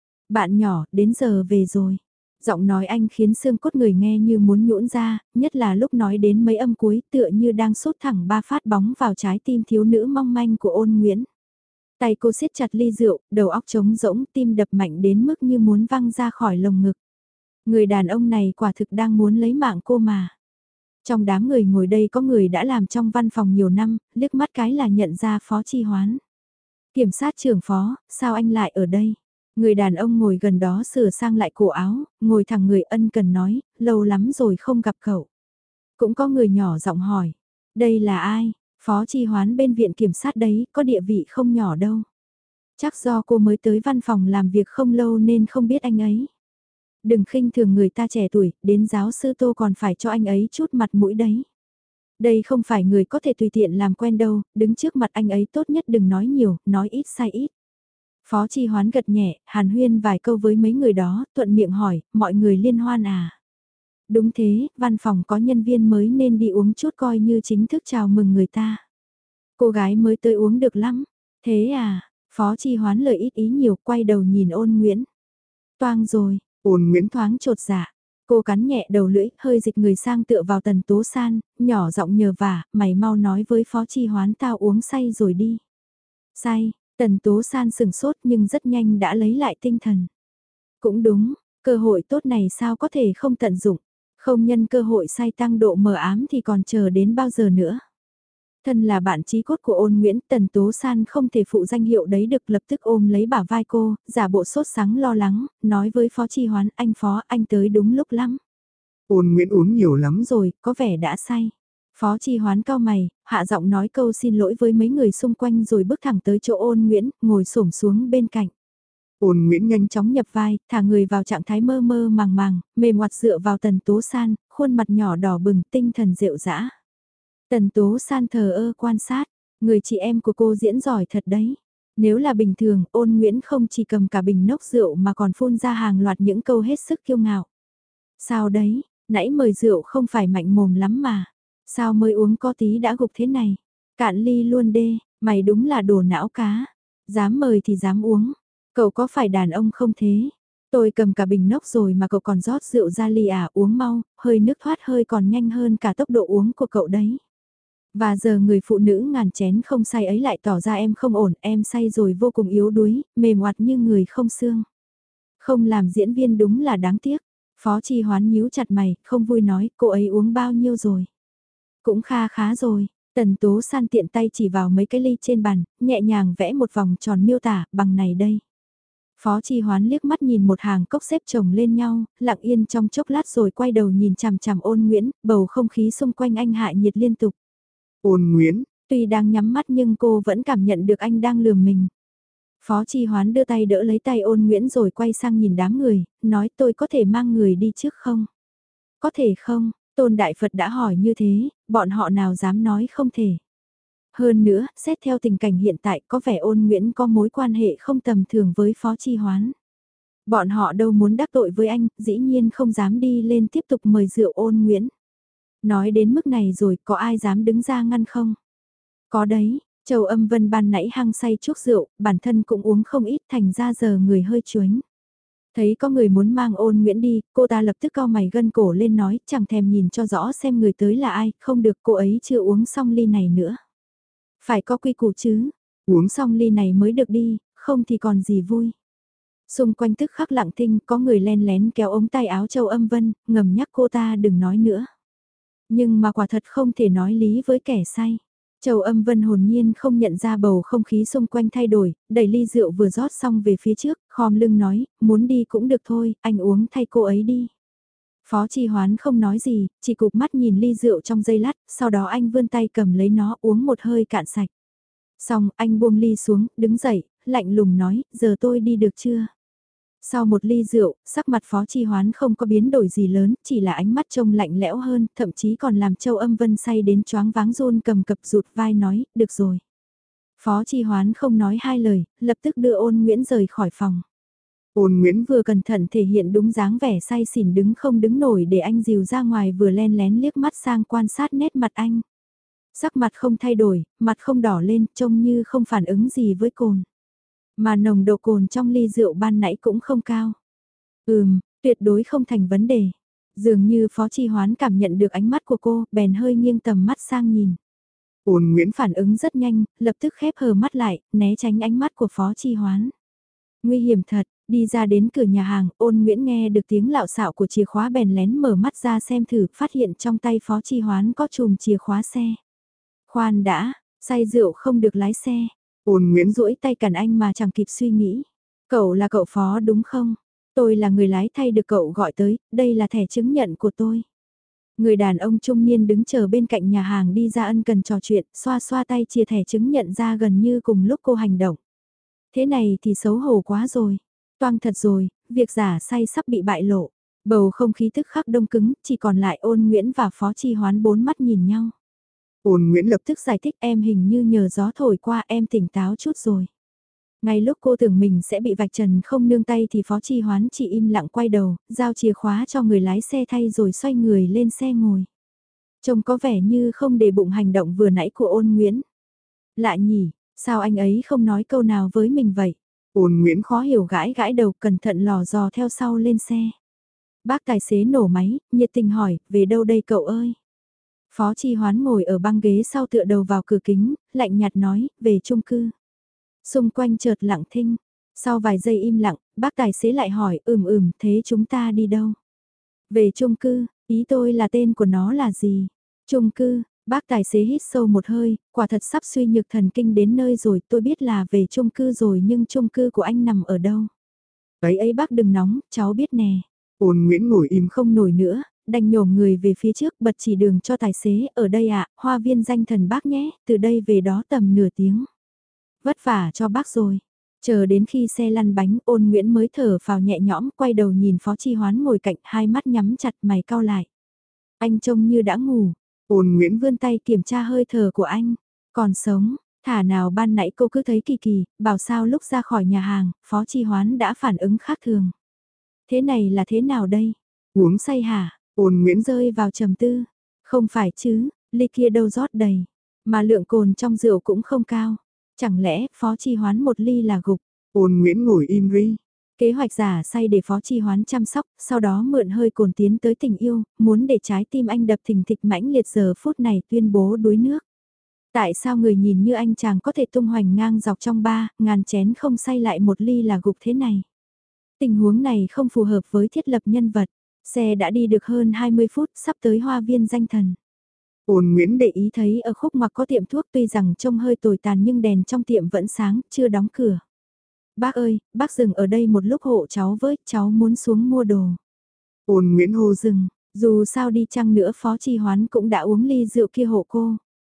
S1: Bạn nhỏ, đến giờ về rồi. Giọng nói anh khiến xương cốt người nghe như muốn nhũn ra, nhất là lúc nói đến mấy âm cuối tựa như đang sút thẳng ba phát bóng vào trái tim thiếu nữ mong manh của Ôn Nguyễn. Tay cô siết chặt ly rượu, đầu óc trống rỗng, tim đập mạnh đến mức như muốn văng ra khỏi lồng ngực. Người đàn ông này quả thực đang muốn lấy mạng cô mà. Trong đám người ngồi đây có người đã làm trong văn phòng nhiều năm, liếc mắt cái là nhận ra Phó Chi Hoán. Kiểm sát trưởng Phó, sao anh lại ở đây? Người đàn ông ngồi gần đó sửa sang lại cổ áo, ngồi thẳng người ân cần nói, lâu lắm rồi không gặp cậu. Cũng có người nhỏ giọng hỏi, đây là ai? Phó Chi Hoán bên viện kiểm sát đấy, có địa vị không nhỏ đâu. Chắc do cô mới tới văn phòng làm việc không lâu nên không biết anh ấy. Đừng khinh thường người ta trẻ tuổi, đến giáo sư Tô còn phải cho anh ấy chút mặt mũi đấy. Đây không phải người có thể tùy tiện làm quen đâu, đứng trước mặt anh ấy tốt nhất đừng nói nhiều, nói ít sai ít. Phó Chi Hoán gật nhẹ, hàn huyên vài câu với mấy người đó, thuận miệng hỏi, mọi người liên hoan à? Đúng thế, văn phòng có nhân viên mới nên đi uống chút coi như chính thức chào mừng người ta. Cô gái mới tới uống được lắm. Thế à, Phó Chi Hoán lời ít ý nhiều, quay đầu nhìn Ôn Nguyễn. Toang rồi,
S2: Ôn Nguyễn
S1: thoáng trột dạ. Cô cắn nhẹ đầu lưỡi, hơi dịch người sang tựa vào Tần Tố San, nhỏ giọng nhờ vả, mày mau nói với Phó Chi Hoán tao uống say rồi đi. Say, Tần Tố San sừng sốt nhưng rất nhanh đã lấy lại tinh thần. Cũng đúng, cơ hội tốt này sao có thể không tận dụng, không nhân cơ hội say tăng độ mờ ám thì còn chờ đến bao giờ nữa. Thân là bạn chí cốt của Ôn Nguyễn, Tần Tố San không thể phụ danh hiệu đấy được, lập tức ôm lấy bả vai cô, giả bộ sốt sắng lo lắng, nói với Phó Chi Hoán, anh Phó, anh tới đúng lúc lắm.
S2: Ôn Nguyễn uống nhiều lắm.
S1: Rồi, có vẻ đã say. Phó Chi Hoán cao mày, hạ giọng nói câu xin lỗi với mấy người xung quanh rồi bước thẳng tới chỗ Ôn Nguyễn, ngồi xổm xuống bên cạnh.
S2: Ôn Nguyễn nhanh
S1: Chóng nhập vai, thả người vào trạng thái mơ mơ màng màng, mềm ngoặt dựa vào Tần Tố San, khuôn mặt nhỏ đỏ bừng, tinh thần rệu rã. Tần Tố San thờ ơ quan sát, người chị em của cô diễn giỏi thật đấy. Nếu là bình thường, Ôn Nguyễn không chỉ cầm cả bình nốc rượu mà còn phun ra hàng loạt những câu hết sức kiêu ngạo. Sao đấy, nãy mời rượu không phải mạnh mồm lắm mà. Sao mới uống có tí đã gục thế này? Cạn ly luôn đê, mày đúng là đồ não cá. Dám mời thì dám uống. Cậu có phải đàn ông không thế? Tôi cầm cả bình nốc rồi mà cậu còn rót rượu ra ly à, uống mau, hơi nước thoát hơi còn nhanh hơn cả tốc độ uống của cậu đấy. Và giờ người phụ nữ ngàn chén không say ấy lại tỏ ra em không ổn, em say rồi vô cùng yếu đuối, mềm oặt như người không xương. Không làm diễn viên đúng là đáng tiếc. Phó Chi Hoán nhíu chặt mày, không vui nói, cô ấy uống bao nhiêu rồi? Cũng kha khá rồi. Tần Tố San tiện tay chỉ vào mấy cái ly trên bàn, nhẹ nhàng vẽ một vòng tròn miêu tả, bằng này đây. Phó Chi Hoán liếc mắt nhìn một hàng cốc xếp chồng lên nhau, lặng yên trong chốc lát rồi quay đầu nhìn chằm chằm Ôn Nguyễn, bầu không khí xung quanh anh hạ nhiệt liên tục.
S2: Ôn Nguyễn,
S1: Tuy đang nhắm mắt nhưng cô vẫn cảm nhận được anh đang lườm mình. Phó Chi Hoán đưa tay đỡ lấy tay Ôn Nguyễn rồi quay sang nhìn đám người, nói tôi có thể mang người đi trước không? Có thể không? Tôn Đại Phật đã hỏi như thế, bọn họ nào dám nói không thể. Hơn nữa, xét theo tình cảnh hiện tại có vẻ Ôn Nguyễn có mối quan hệ không tầm thường với Phó Chi Hoán. Bọn họ đâu muốn đắc tội với anh, dĩ nhiên không dám đi lên tiếp tục mời rượu Ôn Nguyễn. Nói đến mức này rồi, có ai dám đứng ra ngăn không? Có đấy, Châu Âm Vân ban nãy hăng say chuốc rượu, bản thân cũng uống không ít thành ra giờ người hơi chuếnh. Thấy có người muốn mang Ôn Nguyễn đi, cô ta lập tức cau mày gân cổ lên nói, chẳng thèm nhìn cho rõ xem người tới là ai, không được cô ấy chưa uống xong ly này nữa. Phải có quy củ chứ, uống xong ly này mới được đi, không thì còn gì vui. Xung quanh tức khắc lặng thinh, có người len lén kéo ống tay áo Châu Âm Vân, ngầm nhắc cô ta đừng nói nữa. Nhưng mà quả thật không thể nói lý với kẻ say. Châu Âm Vân hồn nhiên không nhận ra bầu không khí xung quanh thay đổi, đẩy ly rượu vừa rót xong về phía trước, khom lưng nói, muốn đi cũng được thôi, anh uống thay cô ấy đi. Phó Chi Hoán không nói gì, chỉ cụp mắt nhìn ly rượu trong giây lát, sau đó anh vươn tay cầm lấy nó uống một hơi cạn sạch. Xong, anh buông ly xuống, đứng dậy, lạnh lùng nói, giờ tôi đi được chưa? Sau một ly rượu, sắc mặt Phó Chi Hoán không có biến đổi gì lớn, chỉ là ánh mắt trông lạnh lẽo hơn, thậm chí còn làm Châu Âm Vân say đến choáng váng run cầm cập rụt vai nói, được rồi. Phó Chi Hoán không nói hai lời, lập tức đưa Ôn Nguyễn rời khỏi phòng. Ôn Nguyễn vừa cẩn thận thể hiện đúng dáng vẻ say xỉn đứng không đứng nổi để anh dìu ra ngoài vừa len lén liếc mắt sang quan sát nét mặt anh. Sắc mặt không thay đổi, mặt không đỏ lên, trông như không phản ứng gì với cồn. Mà nồng độ cồn trong ly rượu ban nãy cũng không cao. Ừm, tuyệt đối không thành vấn đề. Dường như Phó Chi Hoán cảm nhận được ánh mắt của cô, bèn hơi nghiêng tầm mắt sang nhìn. Ôn Nguyễn phản ứng rất nhanh, lập tức khép hờ mắt lại, né tránh ánh mắt của Phó Chi Hoán. Nguy hiểm thật, đi ra đến cửa nhà hàng, Ôn Nguyễn nghe được tiếng lạo xạo của chìa khóa bèn lén mở mắt ra xem thử, phát hiện trong tay Phó Chi Hoán có chùm chìa khóa xe. Khoan đã, say rượu không được lái xe. Ôn Nguyễn duỗi tay cản anh mà chẳng kịp suy nghĩ. Cậu là cậu Phó đúng không? Tôi là người lái thay được cậu gọi tới, đây là thẻ chứng nhận của tôi. Người đàn ông trung niên đứng chờ bên cạnh nhà hàng đi ra ân cần trò chuyện, xoa xoa tay chia thẻ chứng nhận ra gần như cùng lúc cô hành động. Thế này thì xấu hổ quá rồi. Toang thật rồi, việc giả say sắp bị bại lộ. Bầu không khí tức khắc đông cứng, chỉ còn lại Ôn Nguyễn và Phó Chi Hoán bốn mắt nhìn nhau. Ôn Nguyễn lập tức giải thích em hình như nhờ gió thổi qua em tỉnh táo chút rồi. Ngay lúc cô tưởng mình sẽ bị vạch trần không nương tay thì Phó Chi Hoán chỉ im lặng quay đầu, giao chìa khóa cho người lái xe thay rồi xoay người lên xe ngồi. Trông có vẻ như không để bụng hành động vừa nãy của Ôn Nguyễn. Lạ nhỉ, sao anh ấy không nói câu nào với mình vậy? Ôn Nguyễn khó hiểu gãi gãi đầu cẩn thận lò dò theo sau lên xe. Bác tài xế nổ máy, nhiệt tình hỏi, về đâu đây cậu ơi? Phó Chi Hoán ngồi ở băng ghế sau tựa đầu vào cửa kính, lạnh nhạt nói, về chung cư. Xung quanh chợt lặng thinh. Sau vài giây im lặng, bác tài xế lại hỏi, ừm ừm, thế chúng ta đi đâu? Về chung cư, ý tôi là tên của nó là gì? Chung cư, bác tài xế hít sâu một hơi, quả thật sắp suy nhược thần kinh đến nơi rồi, tôi biết là về chung cư rồi nhưng chung cư của anh nằm ở đâu? Ấy ấy bác đừng nóng, cháu biết nè. Ôn Nguyễn ngồi im không nổi nữa, đành nhổm người về phía trước bật chỉ đường cho tài xế, ở đây ạ, hoa viên danh thần bác nhé, từ đây về đó tầm nửa tiếng. Vất vả cho bác rồi. Chờ đến khi xe lăn bánh Ôn Nguyễn mới thở phào nhẹ nhõm quay đầu nhìn Phó Chi Hoán ngồi cạnh hai mắt nhắm chặt mày cau lại. Anh trông như đã ngủ. Ôn Nguyễn vươn tay kiểm tra hơi thở của anh. Còn sống, thả nào ban nãy cô cứ thấy kỳ kỳ, bảo sao lúc ra khỏi nhà hàng, Phó Chi Hoán đã phản ứng khác thường. Thế này là thế nào đây? Uống say hả? Ôn Nguyễn rơi vào trầm tư. Không phải chứ, ly kia đâu rót đầy. Mà lượng cồn trong rượu cũng không cao. Chẳng lẽ Phó Chi Hoán một ly là gục? Ôn Nguyễn ngồi im ri. Kế hoạch giả say để Phó Chi Hoán chăm sóc, sau đó mượn hơi cồn tiến tới tình yêu, muốn để trái tim anh đập thình thịch mãnh liệt giờ phút này tuyên bố đuối nước. Tại sao người nhìn như anh chàng có thể tung hoành ngang dọc trong ba, ngàn chén không say lại một ly là gục thế này? Tình huống này không phù hợp với thiết lập nhân vật. Xe đã đi được hơn hai mươi phút, sắp tới hoa viên danh thần.
S2: Ôn Nguyễn
S1: Để ý thấy ở khúc ngoặc có tiệm thuốc, tuy rằng trông hơi tồi tàn nhưng đèn trong tiệm vẫn sáng, chưa đóng cửa. Bác ơi, bác dừng ở đây một lúc hộ cháu với, cháu muốn xuống mua đồ.
S2: Ôn Nguyễn hô.
S1: Dừng, dù sao đi chăng nữa Phó Chi Hoán cũng đã uống ly rượu kia hộ cô.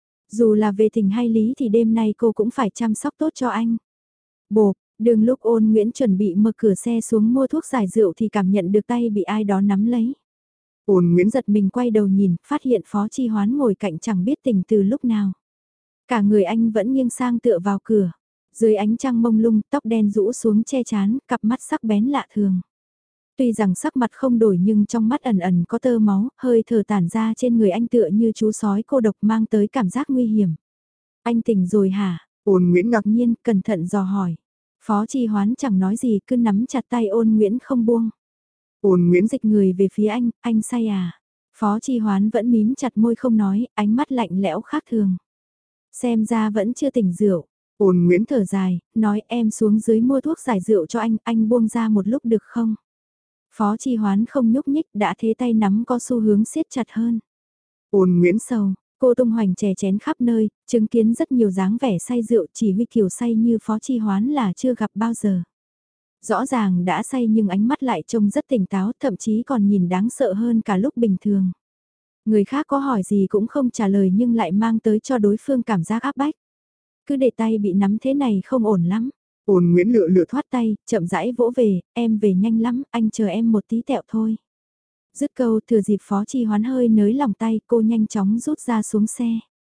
S1: Dù là về tình hay lý thì đêm nay cô cũng phải chăm sóc tốt cho anh. Bộp, đường lúc Ôn Nguyễn chuẩn bị mở cửa xe xuống mua thuốc giải rượu thì cảm nhận được tay bị ai đó nắm lấy.
S2: Ôn Nguyễn
S1: Giật mình quay đầu nhìn, phát hiện Phó Chi Hoán ngồi cạnh chẳng biết tỉnh từ lúc nào. Cả người anh vẫn nghiêng sang tựa vào cửa. Dưới ánh trăng mông lung, tóc đen rũ xuống che chán, cặp mắt sắc bén lạ thường. Tuy rằng sắc mặt không đổi nhưng trong mắt ẩn ẩn có tơ máu, hơi thở tản ra trên người anh tựa như chú sói cô độc mang tới cảm giác nguy hiểm. Anh tỉnh rồi hả?
S2: Ôn Nguyễn ngạc
S1: nhiên, cẩn thận dò hỏi. Phó Chi Hoán chẳng nói gì cứ nắm chặt tay Ôn Nguyễn không buông.
S2: Ôn Nguyễn
S1: Dịch người về phía anh, anh say à? Phó Chi Hoán vẫn mím chặt môi không nói, ánh mắt lạnh lẽo khác thường. Xem ra vẫn chưa tỉnh rượu.
S2: Ôn Nguyễn
S1: Thở dài, nói em xuống dưới mua thuốc giải rượu cho anh, anh buông ra một lúc được không? Phó Chi Hoán không nhúc nhích đã thế tay nắm có xu hướng siết chặt hơn.
S2: Ôn Nguyễn
S1: Sầu, cô tung hoành chè chén khắp nơi, chứng kiến rất nhiều dáng vẻ say rượu chỉ huy kiểu say như Phó Chi Hoán là chưa gặp bao giờ. Rõ ràng đã say nhưng ánh mắt lại trông rất tỉnh táo, thậm chí còn nhìn đáng sợ hơn cả lúc bình thường. Người khác có hỏi gì cũng không trả lời nhưng lại mang tới cho đối phương cảm giác áp bách. Cứ để tay bị nắm thế này không ổn lắm.
S2: Ôn Nguyễn lựa lựa
S1: Thoát tay, chậm rãi vỗ về, em về nhanh lắm, anh chờ em một tí tẹo thôi. Dứt câu thừa dịp Phó Chi Hoán hơi nới lòng tay cô nhanh chóng rút ra xuống xe.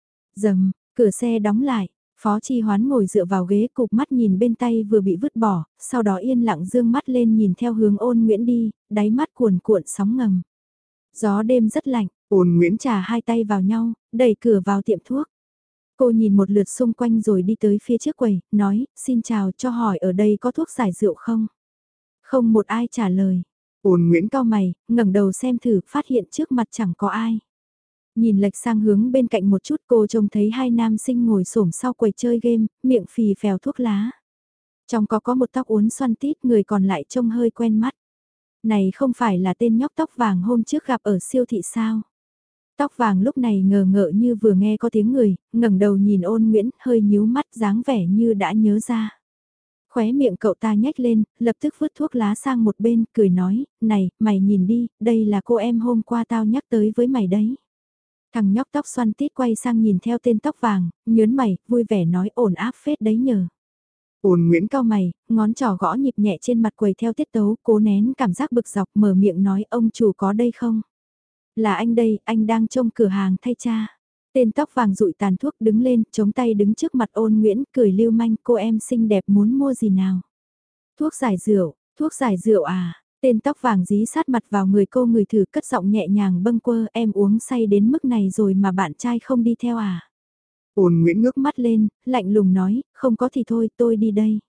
S1: Dầm, cửa xe đóng lại, Phó Chi Hoán ngồi dựa vào ghế cụp mắt nhìn bên tay vừa bị vứt bỏ, sau đó yên lặng dương mắt lên nhìn theo hướng Ôn Nguyễn đi, đáy mắt cuồn cuộn sóng ngầm. Gió đêm rất lạnh,
S2: Ôn Nguyễn
S1: trả hai tay vào nhau, đẩy cửa vào tiệm thuốc. Cô nhìn một lượt xung quanh rồi đi tới phía trước quầy, nói, xin chào cho hỏi ở đây có thuốc giải rượu không? Không một ai trả lời.
S2: Ôn Nguyễn
S1: Cau mày, ngẩng đầu xem thử, phát hiện trước mặt chẳng có ai. Nhìn lệch sang hướng bên cạnh một chút cô trông thấy hai nam sinh ngồi xổm sau quầy chơi game, miệng phì phèo thuốc lá. Trong có có một tóc uốn xoăn tít, người còn lại trông hơi quen mắt. Này không phải là tên nhóc tóc vàng hôm trước gặp ở siêu thị sao? Tóc vàng lúc này ngờ ngợ như vừa nghe có tiếng người, ngẩng đầu nhìn Ôn Nguyễn, hơi nhíu mắt dáng vẻ như đã nhớ ra. Khóe miệng cậu ta nhếch lên, lập tức vứt thuốc lá sang một bên, cười nói, này, mày nhìn đi, đây là cô em hôm qua tao nhắc tới với mày đấy. Thằng nhóc tóc xoăn tít quay sang nhìn theo tên tóc vàng, nhớn mày, vui vẻ nói ổn áp phết đấy nhờ.
S2: Ôn Nguyễn
S1: Cau mày, ngón trỏ gõ nhịp nhẹ trên mặt quầy theo tiết tấu, cố nén cảm giác bực dọc mở miệng nói ông chủ có đây không? Là anh đây, anh đang trông cửa hàng thay cha. Tên tóc vàng rụi tàn thuốc đứng lên, chống tay đứng trước mặt Ôn Nguyễn, cười lưu manh, cô em xinh đẹp muốn mua gì nào? Thuốc giải rượu, thuốc giải rượu à? Tên tóc vàng dí sát mặt vào người cô người thử cất giọng nhẹ nhàng bâng quơ, em uống say đến mức này rồi mà bạn trai không đi theo à?
S2: Ôn Nguyễn ngước
S1: Mắt lên, lạnh lùng nói, không có thì thôi, tôi đi đây.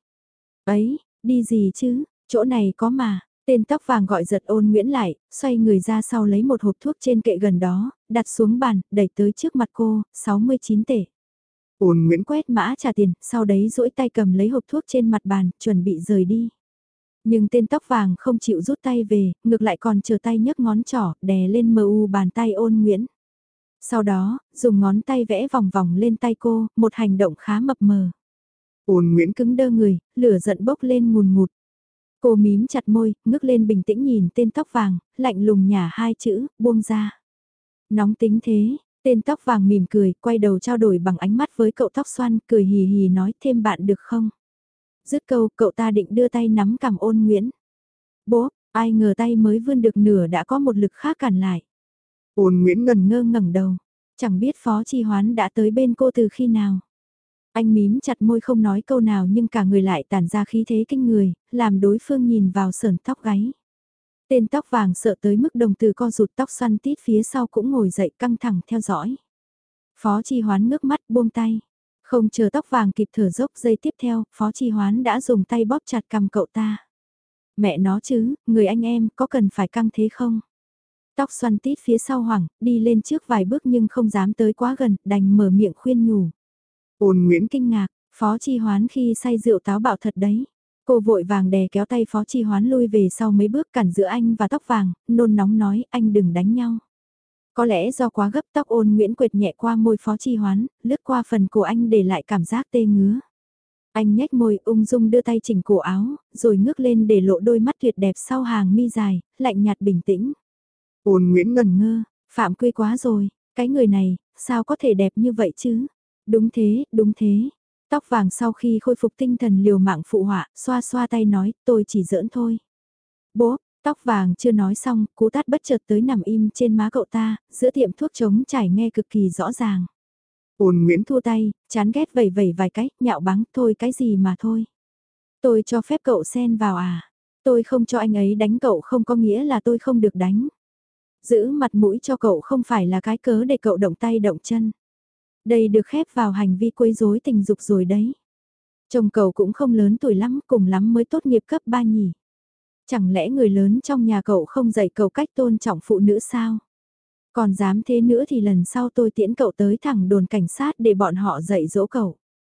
S1: Ấy, đi gì chứ, chỗ này có mà. Tên tóc vàng gọi giật Ôn Nguyễn lại, xoay người ra sau lấy một hộp thuốc trên kệ gần đó, đặt xuống bàn, đẩy tới trước mặt cô, sáu mươi chín tệ.
S2: Ôn Nguyễn
S1: Quét mã trả tiền, sau đấy duỗi tay cầm lấy hộp thuốc trên mặt bàn, chuẩn bị rời đi. Nhưng tên tóc vàng không chịu rút tay về, ngược lại còn chờ tay nhấc ngón trỏ, đè lên mờ u bàn tay Ôn Nguyễn. Sau đó, dùng ngón tay vẽ vòng vòng lên tay cô, một hành động khá mập mờ.
S2: Ôn Nguyễn
S1: Cứng đơ người, lửa giận bốc lên ngùn ngụt. Cô mím chặt môi, ngước lên bình tĩnh nhìn tên tóc vàng, lạnh lùng nhả hai chữ, buông ra. Nóng tính thế, tên tóc vàng mỉm cười, quay đầu trao đổi bằng ánh mắt với cậu tóc xoăn, cười hì hì nói thêm bạn được không? Dứt câu, cậu ta định đưa tay nắm cằm Ôn Nguyễn. Bố, ai ngờ tay mới vươn được nửa đã có một lực khác cản lại.
S2: Ôn Nguyễn
S1: Ngần ngơ ngẩng đầu, chẳng biết Phó Chi Hoán đã tới bên cô từ khi nào. Anh mím chặt môi không nói câu nào nhưng cả người lại tản ra khí thế kinh người, làm đối phương nhìn vào sờn tóc gáy. Tên tóc vàng sợ tới mức đồng từ co rụt tóc xoăn tít phía sau cũng ngồi dậy căng thẳng theo dõi. Phó Chi Hoán ngước mắt buông tay. Không chờ tóc vàng kịp thở dốc giây tiếp theo, Phó Chi Hoán đã dùng tay bóp chặt cằm cậu ta. Mẹ nó chứ, người anh em có cần phải căng thế không? Tóc xoăn tít phía sau hoảng, đi lên trước vài bước nhưng không dám tới quá gần, đành mở miệng khuyên nhủ.
S2: Ôn Nguyễn
S1: Kinh ngạc, Phó Chi Hoán khi say rượu táo bạo thật đấy. Cô vội vàng đè kéo tay Phó Chi Hoán lui về sau mấy bước cản giữa anh và tóc vàng, nôn nóng nói anh đừng đánh nhau. Có lẽ do quá gấp tóc Ôn Nguyễn quệt nhẹ qua môi Phó Chi Hoán, lướt qua phần cổ anh để lại cảm giác tê ngứa. Anh nhếch môi ung dung đưa tay chỉnh cổ áo, rồi ngước lên để lộ đôi mắt tuyệt đẹp sau hàng mi dài, lạnh nhạt bình tĩnh.
S2: Ôn Nguyễn ngẩn
S1: Ngơ, Phạm Quy quá rồi, cái người này, sao có thể đẹp như vậy chứ? Đúng thế, đúng thế. Tóc vàng sau khi khôi phục tinh thần liều mạng phụ họa, xoa xoa tay nói, tôi chỉ giỡn thôi. Bố, tóc vàng chưa nói xong, cú tát bất chợt tới nằm im trên má cậu ta, giữa tiệm thuốc chống trải nghe cực kỳ rõ ràng.
S2: Ôn Nguyễn
S1: Thua tay, chán ghét vẩy vẩy vài cái, nhạo báng, thôi cái gì mà thôi. Tôi cho phép cậu xen vào à? Tôi không cho anh ấy đánh cậu không có nghĩa là tôi không được đánh. Giữ mặt mũi cho cậu không phải là cái cớ để cậu động tay động chân. Đây được khép vào hành vi quấy rối tình dục rồi đấy. Chồng cậu cũng không lớn tuổi lắm, cùng lắm mới tốt nghiệp cấp ba nhỉ. Chẳng lẽ người lớn trong nhà cậu không dạy cậu cách tôn trọng phụ nữ sao? Còn dám thế nữa thì lần sau tôi tiễn cậu tới thẳng đồn cảnh sát để bọn họ dạy dỗ cậu.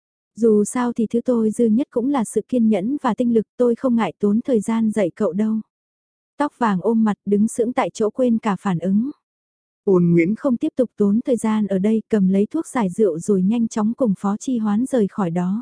S1: Dù sao thì thứ tôi dư nhất cũng là sự kiên nhẫn và tinh lực, tôi không ngại tốn thời gian dạy cậu đâu. Tóc vàng ôm mặt đứng sững tại chỗ quên cả phản ứng.
S2: Ôn Nguyễn
S1: Không tiếp tục tốn thời gian ở đây, cầm lấy thuốc giải rượu rồi nhanh chóng cùng Phó Chi Hoán rời khỏi đó.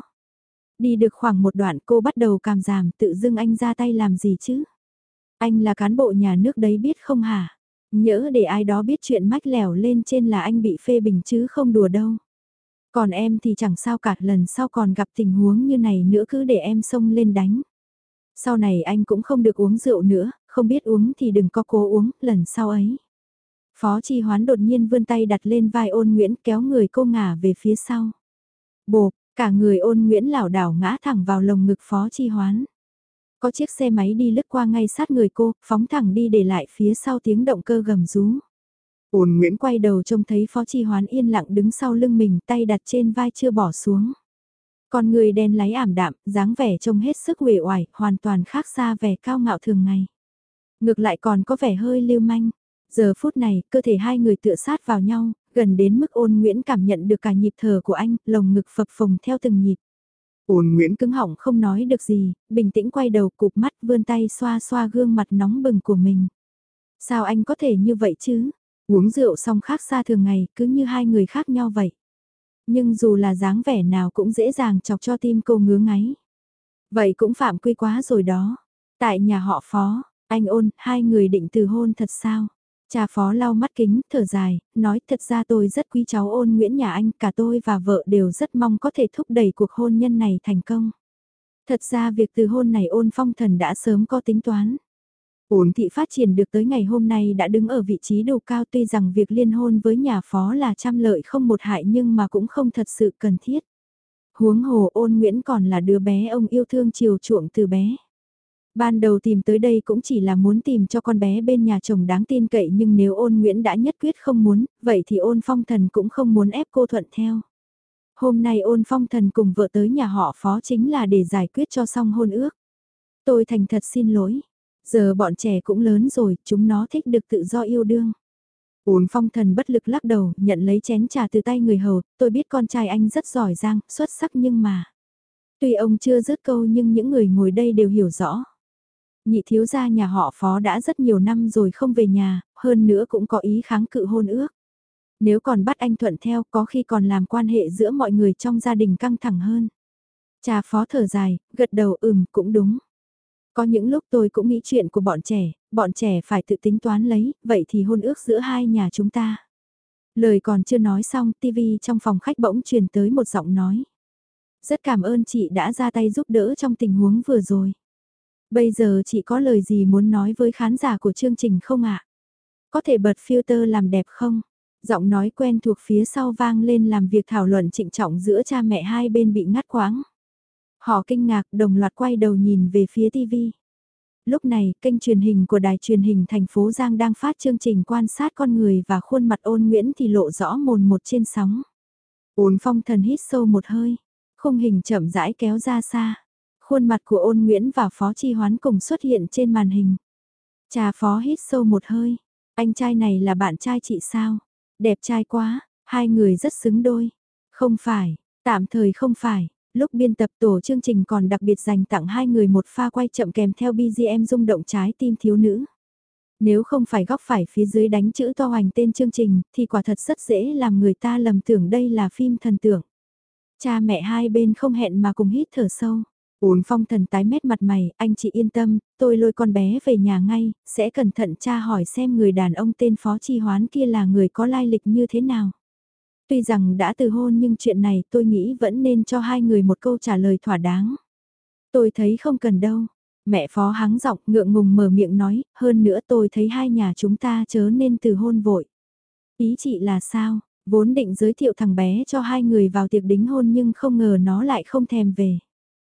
S1: Đi được khoảng một đoạn cô bắt đầu cảm giảm, tự dưng anh ra tay làm gì chứ? Anh là cán bộ nhà nước đấy biết không hả? Nhỡ để ai đó biết chuyện mách lẻo lên trên là anh bị phê bình chứ không đùa đâu. Còn em thì chẳng sao cả, lần sau còn gặp tình huống như này nữa cứ để em xông lên đánh. Sau này anh cũng không được uống rượu nữa, không biết uống thì đừng có cố uống, lần sau ấy. Phó Chi Hoán đột nhiên vươn tay đặt lên vai Ôn Nguyễn kéo người cô ngả về phía sau. Bộp, cả người Ôn Nguyễn lảo đảo ngã thẳng vào lồng ngực Phó Chi Hoán. Có chiếc xe máy đi lướt qua ngay sát người cô, phóng thẳng đi để lại phía sau tiếng động cơ gầm rú.
S2: Ôn Nguyễn
S1: Quay đầu trông thấy Phó Chi Hoán yên lặng đứng sau lưng mình, tay đặt trên vai chưa bỏ xuống. Con người đen láy ảm đạm, dáng vẻ trông hết sức uể oải, hoàn toàn khác xa vẻ cao ngạo thường ngày. Ngược lại còn có vẻ hơi lưu manh. Giờ phút này, cơ thể hai người tựa sát vào nhau, gần đến mức Ôn Nguyễn cảm nhận được cả nhịp thở của anh, lồng ngực phập phồng theo từng nhịp.
S2: Ôn Nguyễn
S1: Cứng họng không nói được gì, bình tĩnh quay đầu cụp mắt vươn tay xoa xoa gương mặt nóng bừng của mình. Sao anh có thể như vậy chứ? Uống rượu xong khác xa thường ngày, cứ như hai người khác nhau vậy. Nhưng dù là dáng vẻ nào cũng dễ dàng chọc cho tim cô ngứa ngáy. Vậy cũng phạm quy quá rồi đó. Tại nhà họ Phó, anh Ôn, hai người định từ hôn thật sao? Cha Phó lau mắt kính, thở dài, nói thật ra tôi rất quý cháu Ôn Nguyễn nhà anh, cả tôi và vợ đều rất mong có thể thúc đẩy cuộc hôn nhân này thành công. Thật ra việc từ hôn này Ôn Phong Thần đã sớm có tính toán. Ôn thị phát triển được tới ngày hôm nay đã đứng ở vị trí đầu cao, tuy rằng việc liên hôn với nhà Phó là trăm lợi không một hại nhưng mà cũng không thật sự cần thiết. Huống hồ Ôn Nguyễn còn là đứa bé ông yêu thương chiều chuộng từ bé. Ban đầu tìm tới đây cũng chỉ là muốn tìm cho con bé bên nhà chồng đáng tin cậy, nhưng nếu Ôn Nguyễn đã nhất quyết không muốn, vậy thì Ôn Phong Thần cũng không muốn ép cô thuận theo. Hôm nay Ôn Phong Thần cùng vợ tới nhà họ Phó chính là để giải quyết cho xong hôn ước. Tôi thành thật xin lỗi. Giờ bọn trẻ cũng lớn rồi, chúng nó thích được tự do yêu đương. Ôn Phong Thần bất lực lắc đầu, nhận lấy chén trà từ tay người hầu, tôi biết con trai anh rất giỏi giang, xuất sắc nhưng mà. Tuy ông chưa dứt câu nhưng những người ngồi đây đều hiểu rõ. Nhị thiếu gia nhà họ Phó đã rất nhiều năm rồi không về nhà, hơn nữa cũng có ý kháng cự hôn ước. Nếu còn bắt anh thuận theo có khi còn làm quan hệ giữa mọi người trong gia đình căng thẳng hơn. Cha Phó thở dài, gật đầu ừm cũng đúng. Có những lúc tôi cũng nghĩ chuyện của bọn trẻ, bọn trẻ phải tự tính toán lấy, vậy thì hôn ước giữa hai nhà chúng ta. Lời còn chưa nói xong, tivi trong phòng khách bỗng truyền tới một giọng nói. Rất cảm ơn chị đã ra tay giúp đỡ trong tình huống vừa rồi. Bây giờ chị có lời gì muốn nói với khán giả của chương trình không ạ? Có thể bật filter làm đẹp không? Giọng nói quen thuộc phía sau vang lên làm việc thảo luận trịnh trọng giữa cha mẹ hai bên bị ngắt quãng. Họ kinh ngạc đồng loạt quay đầu nhìn về phía tivi. Lúc này, kênh truyền hình của đài truyền hình thành phố Giang đang phát chương trình quan sát con người và khuôn mặt Ôn Nguyễn thì lộ rõ mồn một trên sóng. Ôn Phong Thần hít sâu một hơi, khung hình chậm rãi kéo ra xa. Khuôn mặt của Ôn Nguyễn và Phó Chi Hoán cùng xuất hiện trên màn hình. Cha Phó hít sâu một hơi. Anh trai này là bạn trai chị sao? Đẹp trai quá, hai người rất xứng đôi. Không phải, tạm thời không phải. Lúc biên tập tổ chương trình còn đặc biệt dành tặng hai người một pha quay chậm kèm theo bê giê em rung động trái tim thiếu nữ. Nếu không phải góc phải phía dưới đánh chữ to hoành tên chương trình thì quả thật rất dễ làm người ta lầm tưởng đây là phim thần tượng. Cha mẹ hai bên không hẹn mà cùng hít thở sâu. Ôn Phong Thần tái mét mặt mày, anh chị yên tâm, tôi lôi con bé về nhà ngay, sẽ cẩn thận tra hỏi xem người đàn ông tên Phó Chi Hoán kia là người có lai lịch như thế nào. Tuy rằng đã từ hôn nhưng chuyện này tôi nghĩ vẫn nên cho hai người một câu trả lời thỏa đáng. Tôi thấy không cần đâu. Mẹ Phó hắng giọng ngượng ngùng mở miệng nói, hơn nữa tôi thấy hai nhà chúng ta chớ nên từ hôn vội. Ý chị là sao? Vốn định giới thiệu thằng bé cho hai người vào tiệc đính hôn nhưng không ngờ nó lại không thèm về.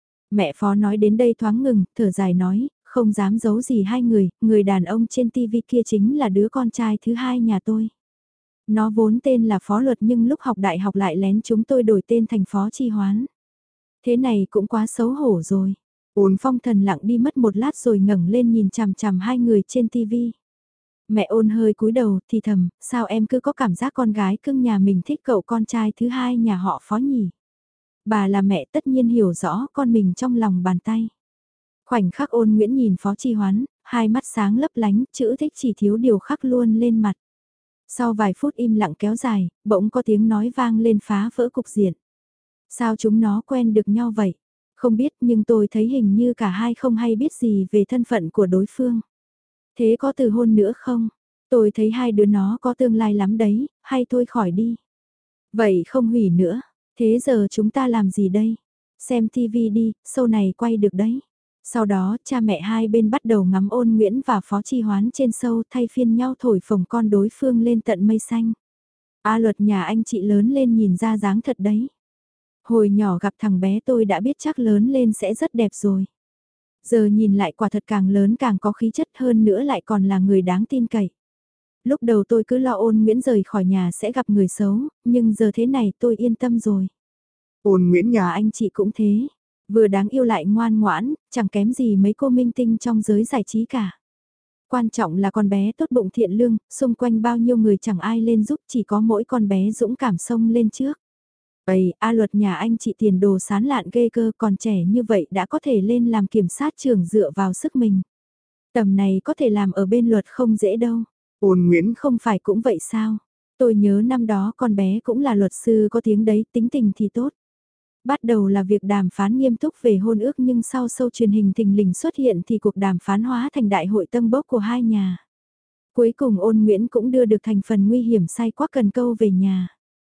S1: Mẹ Phó nói đến đây thoáng ngừng, thở dài nói, không dám giấu gì hai người, người đàn ông trên tivi kia chính là đứa con trai thứ hai nhà tôi. Nó vốn tên là Phó Luật nhưng lúc học đại học lại lén chúng tôi đổi tên thành Phó Chi Hoán. Thế này cũng quá xấu hổ rồi. Ôn Phong Thần lặng đi mất một lát rồi ngẩng lên nhìn chằm chằm hai người trên tivi. Mẹ Ôn hơi cúi đầu thì thầm, sao em cứ có cảm giác con gái cưng nhà mình thích cậu con trai thứ hai nhà họ Phó nhỉ? Bà là mẹ tất nhiên hiểu rõ con mình trong lòng bàn tay. Khoảnh khắc Ôn Nguyễn nhìn Phó Chi Hoán, hai mắt sáng lấp lánh, chữ thích chỉ thiếu điều khắc luôn lên mặt. Sau vài phút im lặng kéo dài, bỗng có tiếng nói vang lên phá vỡ cục diện. Sao chúng nó quen được nhau vậy? Không biết nhưng tôi thấy hình như cả hai không hay biết gì về thân phận của đối phương. Thế có từ hôn nữa không? Tôi thấy hai đứa nó có tương lai lắm đấy, hay thôi khỏi đi. Vậy không hủy nữa, thế giờ chúng ta làm gì đây? Xem tivi đi, show này quay được đấy. Sau đó, cha mẹ hai bên bắt đầu ngắm Ôn Nguyễn và Phó Chi Hoán trên show thay phiên nhau thổi phồng con đối phương lên tận mây xanh. A Luật nhà anh chị lớn lên nhìn ra dáng thật đấy. Hồi nhỏ gặp thằng bé tôi đã biết chắc lớn lên sẽ rất đẹp rồi. Giờ nhìn lại quả thật càng lớn càng có khí chất hơn nữa lại còn là người đáng tin cậy. Lúc đầu tôi cứ lo Ôn Nguyễn rời khỏi nhà sẽ gặp người xấu, nhưng giờ thế này tôi yên tâm rồi.
S2: Ôn Nguyễn nhà
S1: Và anh chị cũng thế. Vừa đáng yêu lại ngoan ngoãn, chẳng kém gì mấy cô minh tinh trong giới giải trí cả. Quan trọng là con bé tốt bụng thiện lương, xung quanh bao nhiêu người chẳng ai lên giúp chỉ có mỗi con bé dũng cảm xông lên trước. Ây, A Luật nhà anh chị tiền đồ sán lạn ghê cơ còn trẻ như vậy đã có thể lên làm kiểm sát trưởng dựa vào sức mình. Tầm này có thể làm ở bên luật không dễ đâu.
S2: Ôn Nguyễn
S1: Không phải cũng vậy sao? Tôi nhớ năm đó con bé cũng là luật sư có tiếng đấy, tính tình thì tốt. Bắt đầu là việc đàm phán nghiêm túc về hôn ước nhưng sau show truyền hình thình lình xuất hiện thì cuộc đàm phán hóa thành đại hội tân bốc của hai nhà. Cuối cùng Ôn Nguyễn cũng đưa được thành phần nguy hiểm say quá cần câu về nhà.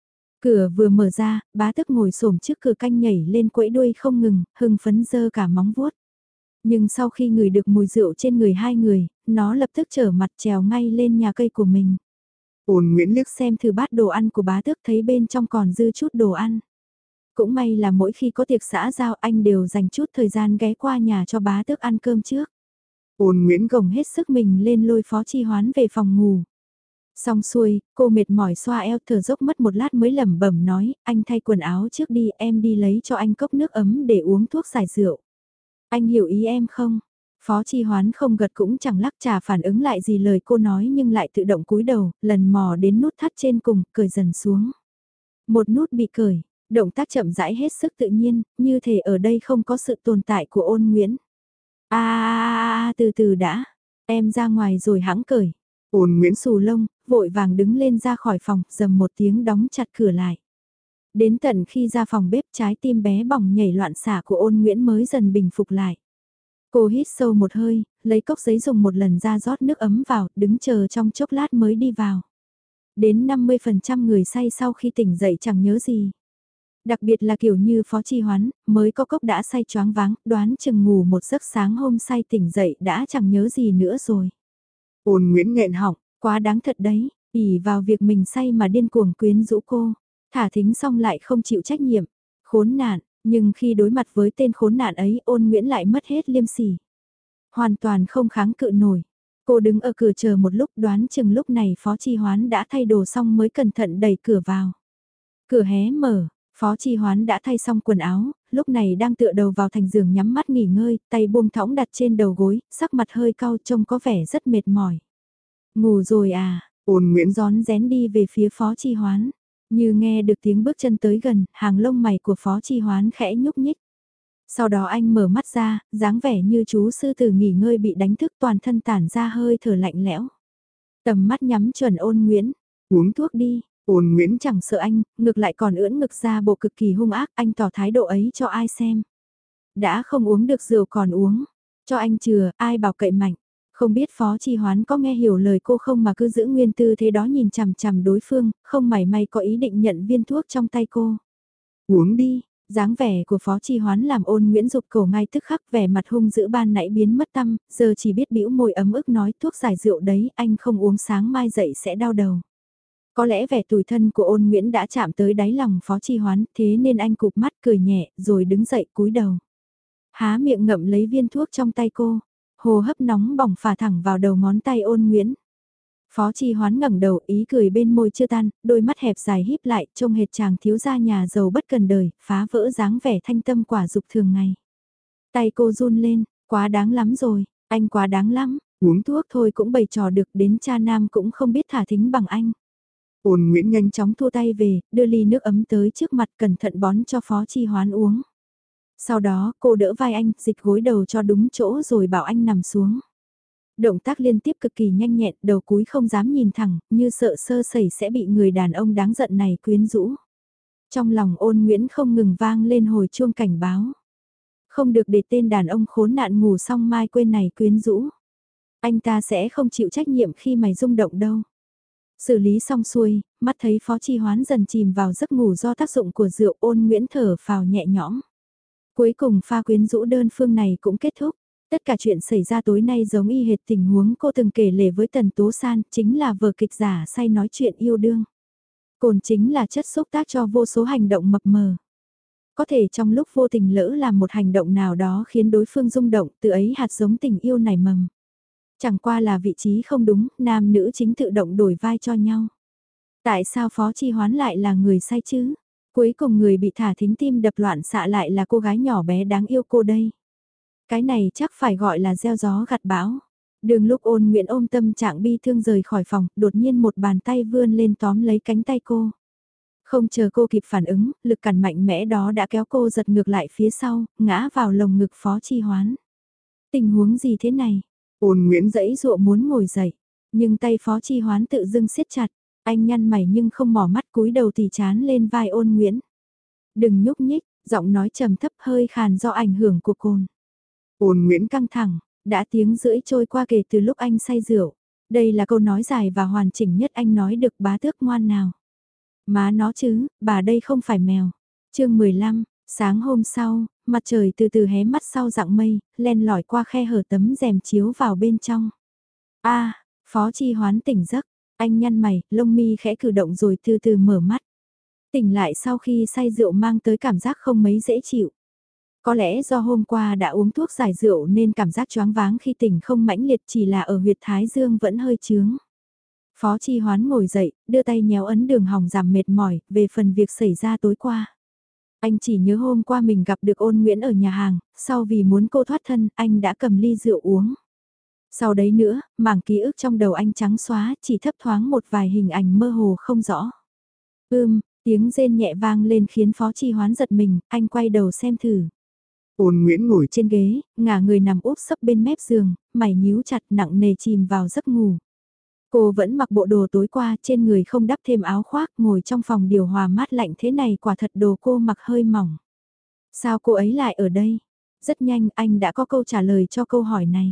S1: Cửa vừa mở ra, bá tức ngồi xổm trước cửa canh nhảy lên quẫy đuôi không ngừng, hưng phấn dơ cả móng vuốt. Nhưng sau khi ngửi được mùi rượu trên người hai người, nó lập tức trở mặt trèo ngay lên nhà cây của mình.
S2: Ôn Nguyễn liếc
S1: Xem thử bát đồ ăn của bá tước thấy bên trong còn dư chút đồ ăn. Cũng may là mỗi khi có tiệc xã giao anh đều dành chút thời gian ghé qua nhà cho bá tước ăn cơm trước.
S2: Ôn Nguyễn
S1: Gồng hết sức mình lên lôi Phó Chi Hoán về phòng ngủ. Xong xuôi, cô mệt mỏi xoa eo thở dốc mất một lát mới lẩm bẩm nói, anh thay quần áo trước đi, em đi lấy cho anh cốc nước ấm để uống thuốc giải rượu. Anh hiểu ý em không? Phó Chi Hoán không gật cũng chẳng lắc trà phản ứng lại gì lời cô nói nhưng lại tự động cúi đầu, lần mò đến nút thắt trên cùng, cởi dần xuống. Một nút bị cởi, động tác chậm rãi hết sức tự nhiên, như thể ở đây không có sự tồn tại của Ôn Nguyễn. À, à, à, từ từ đã, em ra ngoài rồi hãng cởi.
S2: Ôn Nguyễn
S1: Xù lông, vội vàng đứng lên ra khỏi phòng, dầm một tiếng đóng chặt cửa lại. Đến tận khi ra phòng bếp trái tim bé bỏng nhảy loạn xạ của Ôn Nguyễn mới dần bình phục lại. Cô hít sâu một hơi, lấy cốc giấy dùng một lần ra rót nước ấm vào, đứng chờ trong chốc lát mới đi vào. Đến năm mươi phần trăm người say sau khi tỉnh dậy chẳng nhớ gì. Đặc biệt là kiểu như Phó Chi Hoán, mới có cốc đã say choáng váng, đoán chừng ngủ một giấc sáng hôm say tỉnh dậy đã chẳng nhớ gì nữa rồi.
S2: Ôn Nguyễn nghẹn họng,
S1: quá đáng thật đấy, ỉ vào việc mình say mà điên cuồng quyến rũ cô, thả thính xong lại không chịu trách nhiệm, khốn nạn, nhưng khi đối mặt với tên khốn nạn ấy Ôn Nguyễn lại mất hết liêm sỉ. Hoàn toàn không kháng cự nổi. Cô đứng ở cửa chờ một lúc đoán chừng lúc này Phó Chi Hoán đã thay đồ xong mới cẩn thận đẩy cửa vào. Cửa hé mở, Phó Chi Hoán đã thay xong quần áo, lúc này đang tựa đầu vào thành giường nhắm mắt nghỉ ngơi, tay buông thõng đặt trên đầu gối, sắc mặt hơi cau trông có vẻ rất mệt mỏi. Ngủ rồi à?
S2: Ôn Nguyễn
S1: Gión rén đi về phía Phó Chi Hoán. Như nghe được tiếng bước chân tới gần, hàng lông mày của Phó Chi Hoán khẽ nhúc nhích. Sau đó anh mở mắt ra, dáng vẻ như chú sư tử nghỉ ngơi bị đánh thức, toàn thân tản ra hơi thở lạnh lẽo. Tầm mắt nhắm chuẩn Ôn Nguyễn. Uống thuốc đi.
S2: Ôn Nguyễn
S1: Chẳng sợ anh, ngược lại còn ưỡn ngực ra bộ cực kỳ hung ác, anh tỏ thái độ ấy cho ai xem. Đã không uống được rượu còn uống. Cho anh chừa, ai bảo cậy mạnh. Không biết Phó Chi Hoán có nghe hiểu lời cô không mà cứ giữ nguyên tư thế đó nhìn chằm chằm đối phương, không mảy may có ý định nhận viên thuốc trong tay cô.
S2: Uống đi.
S1: Dáng vẻ của Phó Chi Hoán làm Ôn Nguyễn rụt cổ ngay tức khắc, vẻ mặt hung dữ ban nãy biến mất tâm, giờ chỉ biết bĩu môi ấm ức nói thuốc giải rượu đấy, anh không uống sáng mai dậy sẽ đau đầu. Có lẽ vẻ tủi thân của Ôn Nguyễn đã chạm tới đáy lòng Phó Chi Hoán, thế nên anh cụp mắt cười nhẹ, rồi đứng dậy cúi đầu. Há miệng ngậm lấy viên thuốc trong tay cô, hồ hấp nóng bỏng phả thẳng vào đầu ngón tay Ôn Nguyễn. Phó Chi Hoán ngẩng đầu, ý cười bên môi chưa tan, đôi mắt hẹp dài híp lại, trông hệt chàng thiếu gia nhà giàu bất cần đời, phá vỡ dáng vẻ thanh tâm quả dục thường ngày. Tay cô run lên, quá đáng lắm rồi, anh quá đáng lắm, uống thuốc thôi cũng bày trò được, đến cha nam cũng không biết thả thính bằng anh.
S2: Ôn Nguyễn
S1: Nhanh chóng thua tay về, đưa ly nước ấm tới trước mặt, cẩn thận bón cho Phó Chi Hoán uống. Sau đó cô đỡ vai anh, dịch gối đầu cho đúng chỗ rồi bảo anh nằm xuống. Động tác liên tiếp cực kỳ nhanh nhẹn, đầu cúi không dám nhìn thẳng, như sợ sơ sẩy sẽ bị người đàn ông đáng giận này quyến rũ. Trong lòng Ôn Nguyễn không ngừng vang lên hồi chuông cảnh báo. Không được để tên đàn ông khốn nạn ngủ xong mai quên này quyến rũ. Anh ta sẽ không chịu trách nhiệm khi mày rung động đâu. Xử lý xong xuôi, mắt thấy Phó Chi Hoán dần chìm vào giấc ngủ do tác dụng của rượu, Ôn Nguyễn thở phào nhẹ nhõm. Cuối cùng pha quyến rũ đơn phương này cũng kết thúc. Tất cả chuyện xảy ra tối nay giống y hệt tình huống cô từng kể lể với Tần Tố San, chính là vở kịch giả say nói chuyện yêu đương. Cồn chính là chất xúc tác cho vô số hành động mập mờ. Có thể trong lúc vô tình lỡ làm một hành động nào đó khiến đối phương rung động, từ ấy hạt giống tình yêu nảy mầm. Chẳng qua là vị trí không đúng, nam nữ chính tự động đổi vai cho nhau. Tại sao Phó Chi Hoán lại là người say chứ? Cuối cùng người bị thả thính tim đập loạn xạ lại là cô gái nhỏ bé đáng yêu cô đây. Cái này chắc phải gọi là gieo gió gặt bão. Đường lúc Ôn Nguyễn ôm tâm trạng bi thương rời khỏi phòng, đột nhiên một bàn tay vươn lên tóm lấy cánh tay cô. Không chờ cô kịp phản ứng, lực cản mạnh mẽ đó đã kéo cô giật ngược lại phía sau, ngã vào lồng ngực Phó Chi Hoán. Tình huống gì thế này?
S2: Ôn Nguyễn
S1: Dãy dụa muốn ngồi dậy, nhưng tay Phó Chi Hoán tự dưng siết chặt, anh nhăn mày nhưng không mỏ mắt cúi đầu tì chán lên vai Ôn Nguyễn. Đừng nhúc nhích, giọng nói trầm thấp hơi khàn do ảnh hưởng của cồn.
S2: Ôn Nguyễn
S1: Căng thẳng, đã tiếng rưỡi trôi qua kể từ lúc anh say rượu. Đây là câu nói dài và hoàn chỉnh nhất anh nói được bá tước ngoan nào. Má nó chứ, bà đây không phải mèo. chương mười lăm, sáng hôm sau, mặt trời từ từ hé mắt sau dạng mây, len lỏi qua khe hở tấm rèm chiếu vào bên trong. A, Phó Chi Hoán tỉnh giấc, anh nhăn mày, lông mi khẽ cử động rồi từ từ mở mắt. Tỉnh lại sau khi say rượu mang tới cảm giác không mấy dễ chịu. Có lẽ do hôm qua đã uống thuốc giải rượu nên cảm giác choáng váng khi tỉnh không mãnh liệt, chỉ là ở huyệt thái dương vẫn hơi chướng. Phó Chi Hoán ngồi dậy, đưa tay nhéo ấn đường hồng giảm mệt mỏi, về phần việc xảy ra tối qua. Anh chỉ nhớ hôm qua mình gặp được Ôn Nguyễn ở nhà hàng, sau vì muốn cô thoát thân, anh đã cầm ly rượu uống. Sau đấy nữa, mảng ký ức trong đầu anh trắng xóa, chỉ thấp thoáng một vài hình ảnh mơ hồ không rõ. Ưm, tiếng rên nhẹ vang lên khiến Phó Chi Hoán giật mình, anh quay đầu xem thử.
S2: Ôn Nguyễn ngồi
S1: trên ghế, ngả người nằm úp sấp bên mép giường, mày nhíu chặt nặng nề chìm vào giấc ngủ. Cô vẫn mặc bộ đồ tối qua, trên người không đắp thêm áo khoác, ngồi trong phòng điều hòa mát lạnh thế này, quả thật đồ cô mặc hơi mỏng. Sao cô ấy lại ở đây? Rất nhanh anh đã có câu trả lời cho câu hỏi này.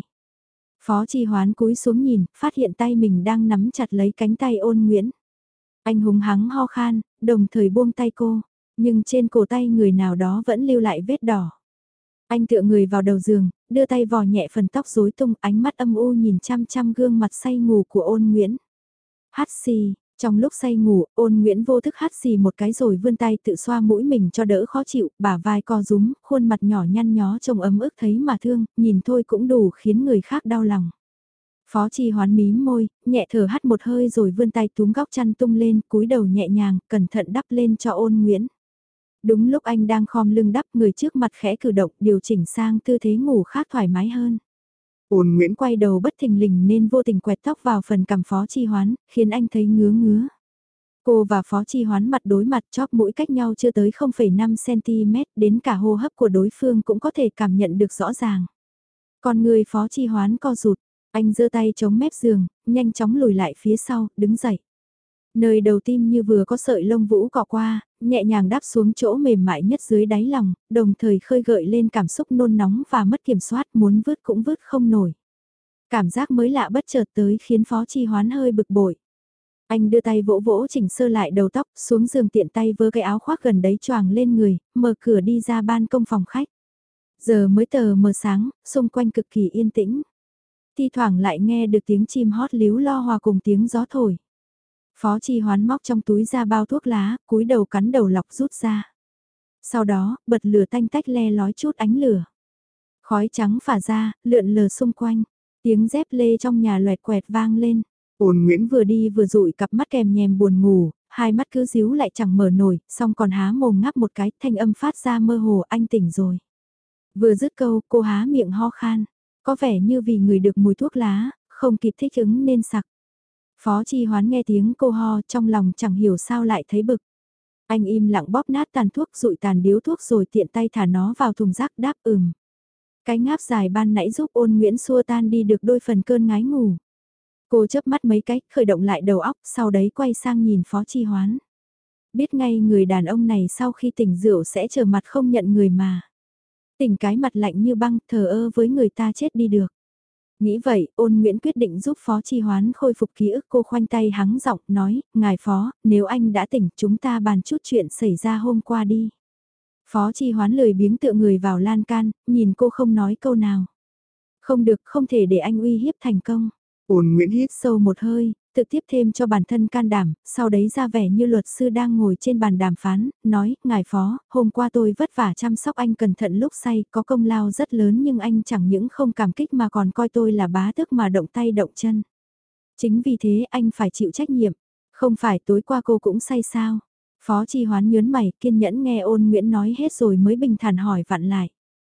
S1: Phó Chi Hoán cúi xuống nhìn, phát hiện tay mình đang nắm chặt lấy cánh tay Ôn Nguyễn. Anh hùng hắng ho khan, đồng thời buông tay cô, nhưng trên cổ tay người nào đó vẫn lưu lại vết đỏ. Anh tựa người vào đầu giường, đưa tay vò nhẹ phần tóc rối tung, ánh mắt âm u nhìn chăm chăm gương mặt say ngủ của Ôn Nguyễn. Hắt xì, trong lúc say ngủ, Ôn Nguyễn vô thức hắt xì một cái rồi vươn tay tự xoa mũi mình cho đỡ khó chịu, bả vai co rúm, khuôn mặt nhỏ nhăn nhó trông ấm ức thấy mà thương, nhìn thôi cũng đủ khiến người khác đau lòng. Phó Chi Hoán mím môi, nhẹ thở hắt một hơi rồi vươn tay túm góc chăn tung lên, cúi đầu nhẹ nhàng, cẩn thận đắp lên cho Ôn Nguyễn. Đúng lúc anh đang khom lưng đắp, người trước mặt khẽ cử động, điều chỉnh sang tư thế ngủ khác thoải mái hơn.
S2: Ôn Nguyễn
S1: Quay đầu bất thình lình nên vô tình quẹt tóc vào phần cằm Phó Chi Hoán, khiến anh thấy ngứa ngứa. Cô và Phó Chi Hoán mặt đối mặt, chóp mũi cách nhau chưa tới không phẩy năm xăng-ti-mét, đến cả hô hấp của đối phương cũng có thể cảm nhận được rõ ràng. Còn người Phó Chi Hoán co rụt, anh giơ tay chống mép giường, nhanh chóng lùi lại phía sau, đứng dậy. Nơi đầu tim như vừa có sợi lông vũ cọ qua, nhẹ nhàng đáp xuống chỗ mềm mại nhất dưới đáy lòng, đồng thời khơi gợi lên cảm xúc nôn nóng và mất kiểm soát, muốn vứt cũng vứt không nổi. Cảm giác mới lạ bất chợt tới khiến Phó Chi Hoán hơi bực bội. Anh đưa tay vỗ vỗ chỉnh sơ lại đầu tóc, xuống giường tiện tay vơ cái áo khoác gần đấy choàng lên người, mở cửa đi ra ban công phòng khách. Giờ mới tờ mờ sáng, xung quanh cực kỳ yên tĩnh. Thi thoảng lại nghe được tiếng chim hót líu lo hòa cùng tiếng gió thổi. Phó Chi Hoán móc trong túi ra bao thuốc lá, cúi đầu cắn đầu lọc rút ra. Sau đó, bật lửa tanh tách le lói chút ánh lửa. Khói trắng phả ra, lượn lờ xung quanh. Tiếng dép lê trong nhà loẹt quẹt vang lên.
S2: Ôn Nguyễn
S1: Vừa đi vừa dụi cặp mắt kèm nhèm buồn ngủ, hai mắt cứ díu lại chẳng mở nổi, xong còn há mồm ngáp một cái, thanh âm phát ra mơ hồ, anh tỉnh rồi. Vừa dứt câu, cô há miệng ho khan, có vẻ như vì người được mùi thuốc lá, không kịp thích ứng nên sặc. Phó Chi Hoán nghe tiếng cô ho, trong lòng chẳng hiểu sao lại thấy bực. Anh im lặng bóp nát tàn thuốc, rụi tàn điếu thuốc rồi tiện tay thả nó vào thùng rác, đáp ừm. Cái ngáp dài ban nãy giúp Ôn Nguyễn xua tan đi được đôi phần cơn ngái ngủ. Cô chớp mắt mấy cái, khởi động lại đầu óc, sau đấy quay sang nhìn Phó Chi Hoán. Biết ngay người đàn ông này sau khi tỉnh rượu sẽ trở mặt không nhận người mà. Tỉnh cái mặt lạnh như băng, thờ ơ với người ta chết đi được. Nghĩ vậy, Ôn Nguyễn quyết định giúp Phó Chi Hoán khôi phục ký ức. Cô khoanh tay hắng giọng nói, ngài Phó, nếu anh đã tỉnh chúng ta bàn chút chuyện xảy ra hôm qua đi. Phó Chi Hoán lười biếng tựa người vào lan can, nhìn cô không nói câu nào. Không được, không thể để anh uy hiếp thành công.
S2: Ôn Nguyễn hít
S1: Sâu một hơi, tự tiếp thêm cho bản thân can đảm, sau đấy ra vẻ như luật sư đang ngồi trên bàn đàm phán, nói, ngài Phó, hôm qua tôi vất vả chăm sóc anh cẩn thận lúc say, có công lao rất lớn nhưng anh chẳng những không cảm kích mà còn coi tôi là bá tước mà động tay động chân. Chính vì thế anh phải chịu trách nhiệm, không phải tối qua cô cũng say sao. Phó Chi Hoán nhớn mày, kiên nhẫn nghe Ôn Nguyễn nói hết rồi mới bình thản hỏi vặn lại.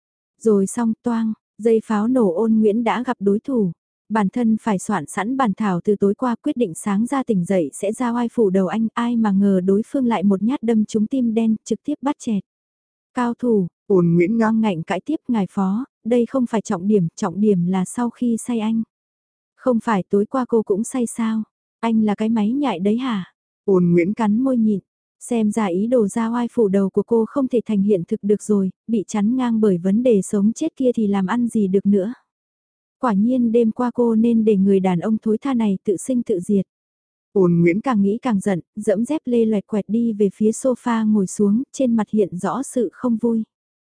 S1: Rồi xong toang, dây pháo nổ. Ôn Nguyễn đã gặp đối thủ. Bản thân phải soạn sẵn bản thảo từ tối qua, quyết định sáng ra tỉnh dậy sẽ ra oai phủ đầu anh, ai mà ngờ đối phương lại một nhát đâm trúng tim đen, trực tiếp bắt chẹt. Cao thủ,
S2: Ôn Nguyễn
S1: ngang
S2: ngăng
S1: ngạnh cãi tiếp, ngài Phó, đây không phải trọng điểm, trọng điểm là sau khi say anh. Không phải tối qua cô cũng say sao, anh là cái máy nhại đấy hả?
S2: Ôn Nguyễn
S1: Cắn môi nhịn, xem ra ý đồ ra oai phủ đầu của cô không thể thành hiện thực được rồi, bị chắn ngang bởi vấn đề sống chết kia thì làm ăn gì được nữa. Quả nhiên đêm qua cô nên để người đàn ông thối tha này tự sinh tự diệt.
S2: Ôn Nguyễn
S1: Càng nghĩ càng giận, dẫm dép lê loẹt quẹt đi về phía sofa ngồi xuống, trên mặt hiện rõ sự không vui.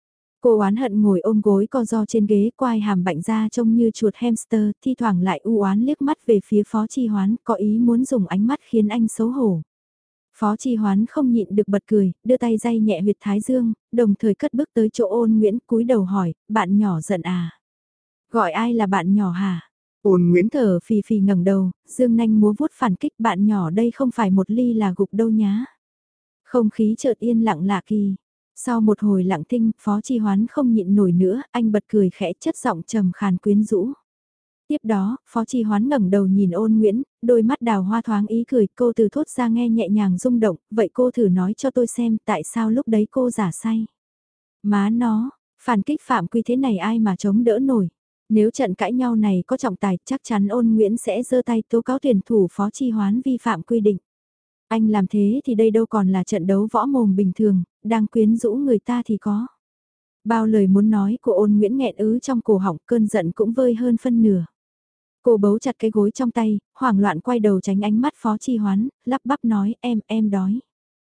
S1: Cô oán hận ngồi ôm gối co ro trên ghế, quai hàm bạnh ra trông như chuột hamster, thi thoảng lại u oán liếc mắt về phía Phó Chi Hoán, có ý muốn dùng ánh mắt khiến anh xấu hổ. Phó Chi Hoán không nhịn được bật cười, đưa tay day nhẹ huyệt thái dương, đồng thời cất bước tới chỗ Ôn Nguyễn, cúi đầu hỏi, bạn nhỏ giận à? Gọi ai là bạn nhỏ hả?
S2: Ôn Nguyễn
S1: Thở phì phì ngẩng đầu, dương nanh múa vuốt phản kích, bạn nhỏ đây không phải một ly là gục đâu nhá. Không khí chợt yên lặng lạ kỳ. Sau một hồi lặng thinh, Phó Chi Hoán không nhịn nổi nữa, anh bật cười khẽ, chất giọng trầm khàn quyến rũ. Tiếp đó, Phó Chi Hoán ngẩng đầu nhìn Ôn Nguyễn, đôi mắt đào hoa thoáng ý cười, cô từ thốt ra nghe nhẹ nhàng rung động, vậy cô thử nói cho tôi xem tại sao lúc đấy cô giả say. Má nó, phản kích phạm quy thế này ai mà chống đỡ nổi. Nếu trận cãi nhau này có trọng tài, chắc chắn Ôn Nguyễn sẽ giơ tay tố cáo tuyển thủ Phó Chi Hoán vi phạm quy định. Anh làm thế thì đây đâu còn là trận đấu võ mồm bình thường, đang quyến rũ người ta thì có. Bao lời muốn nói của Ôn Nguyễn nghẹn ứ trong cổ họng, cơn giận cũng vơi hơn phân nửa. Cô bấu chặt cái gối trong tay, hoảng loạn quay đầu tránh ánh mắt Phó Chi Hoán, lắp bắp nói em, em đói.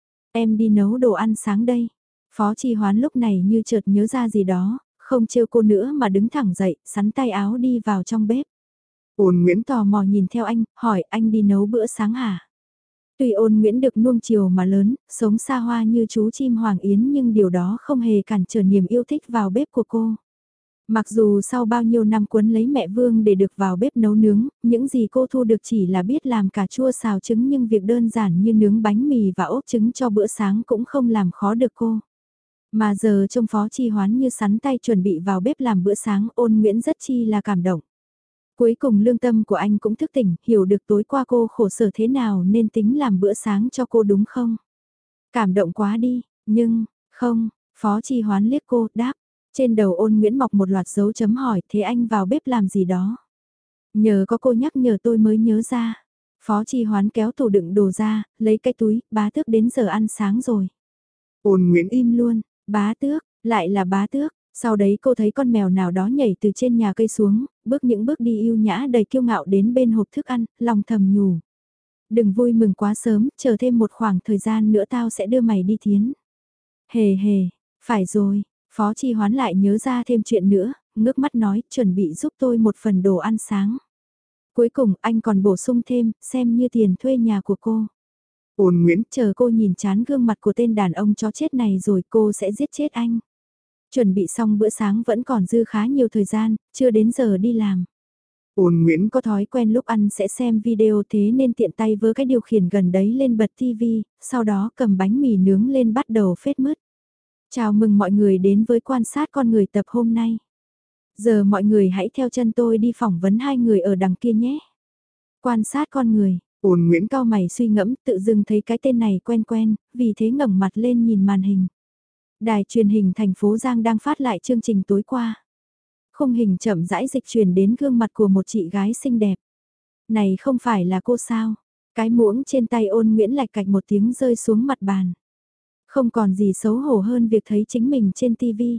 S1: Em đi nấu đồ ăn sáng đây. Phó Chi Hoán lúc này như chợt nhớ ra gì đó, không trêu cô nữa mà đứng thẳng dậy, sắn tay áo đi vào trong bếp.
S2: Ôn Nguyễn
S1: Tò mò nhìn theo anh, hỏi anh đi nấu bữa sáng hả? Tuy Ôn Nguyễn được nuông chiều mà lớn, sống xa hoa như chú chim hoàng yến nhưng điều đó không hề cản trở niềm yêu thích vào bếp của cô. Mặc dù sau bao nhiêu năm cuốn lấy mẹ Vương để được vào bếp nấu nướng, những gì cô thu được chỉ là biết làm cà chua xào trứng nhưng việc đơn giản như nướng bánh mì và ốp trứng cho bữa sáng cũng không làm khó được cô. Mà giờ trông Phó Chi Hoán như sắn tay chuẩn bị vào bếp làm bữa sáng, Ôn Nguyễn rất chi là cảm động. Cuối cùng lương tâm của anh cũng thức tỉnh, hiểu được tối qua cô khổ sở thế nào nên tính làm bữa sáng cho cô đúng không? Cảm động quá đi, nhưng, không, Phó Chi Hoán liếc cô, đáp. Trên đầu Ôn Nguyễn mọc một loạt dấu chấm hỏi, thế anh vào bếp làm gì đó? Nhờ có cô nhắc nhở tôi mới nhớ ra. Phó Chi Hoán kéo tủ đựng đồ ra, lấy cái túi, bá tước đến giờ ăn sáng rồi.
S2: Ôn Nguyễn
S1: Im luôn, bá tước, lại là bá tước. Sau đấy cô thấy con mèo nào đó nhảy từ trên nhà cây xuống, bước những bước đi yêu nhã đầy kiêu ngạo đến bên hộp thức ăn, lòng thầm nhủ. Đừng vui mừng quá sớm, chờ thêm một khoảng thời gian nữa tao sẽ đưa mày đi thiến. Hề hề, phải rồi, Phó Chi Hoán lại nhớ ra thêm chuyện nữa, ngước mắt nói chuẩn bị giúp tôi một phần đồ ăn sáng. Cuối cùng anh còn bổ sung thêm, xem như tiền thuê nhà của cô.
S2: Ôn Nguyễn
S1: Chờ cô nhìn chán gương mặt của tên đàn ông chó chết này rồi cô sẽ giết chết anh. Chuẩn bị xong bữa sáng vẫn còn dư khá nhiều thời gian, chưa đến giờ đi làm.
S2: Ôn Nguyễn
S1: Có thói quen lúc ăn sẽ xem video thế nên tiện tay với cái điều khiển gần đấy lên bật tivi, sau đó cầm bánh mì nướng lên bắt đầu phết mứt. Chào mừng mọi người đến với quan sát con người tập hôm nay. Giờ mọi người hãy theo chân tôi đi phỏng vấn hai người ở đằng kia nhé. Quan sát con người,
S2: Ôn Nguyễn
S1: cao mày suy ngẫm tự dưng thấy cái tên này quen quen, vì thế ngẩng mặt lên nhìn màn hình. Đài truyền hình thành phố Giang đang phát lại chương trình tối qua. Khung hình chậm rãi dịch chuyển đến gương mặt của một chị gái xinh đẹp. Này không phải là cô sao? Cái muỗng trên tay Ôn Nguyễn lạch cạch một tiếng rơi xuống mặt bàn. Không còn gì xấu hổ hơn việc thấy chính mình trên tivi.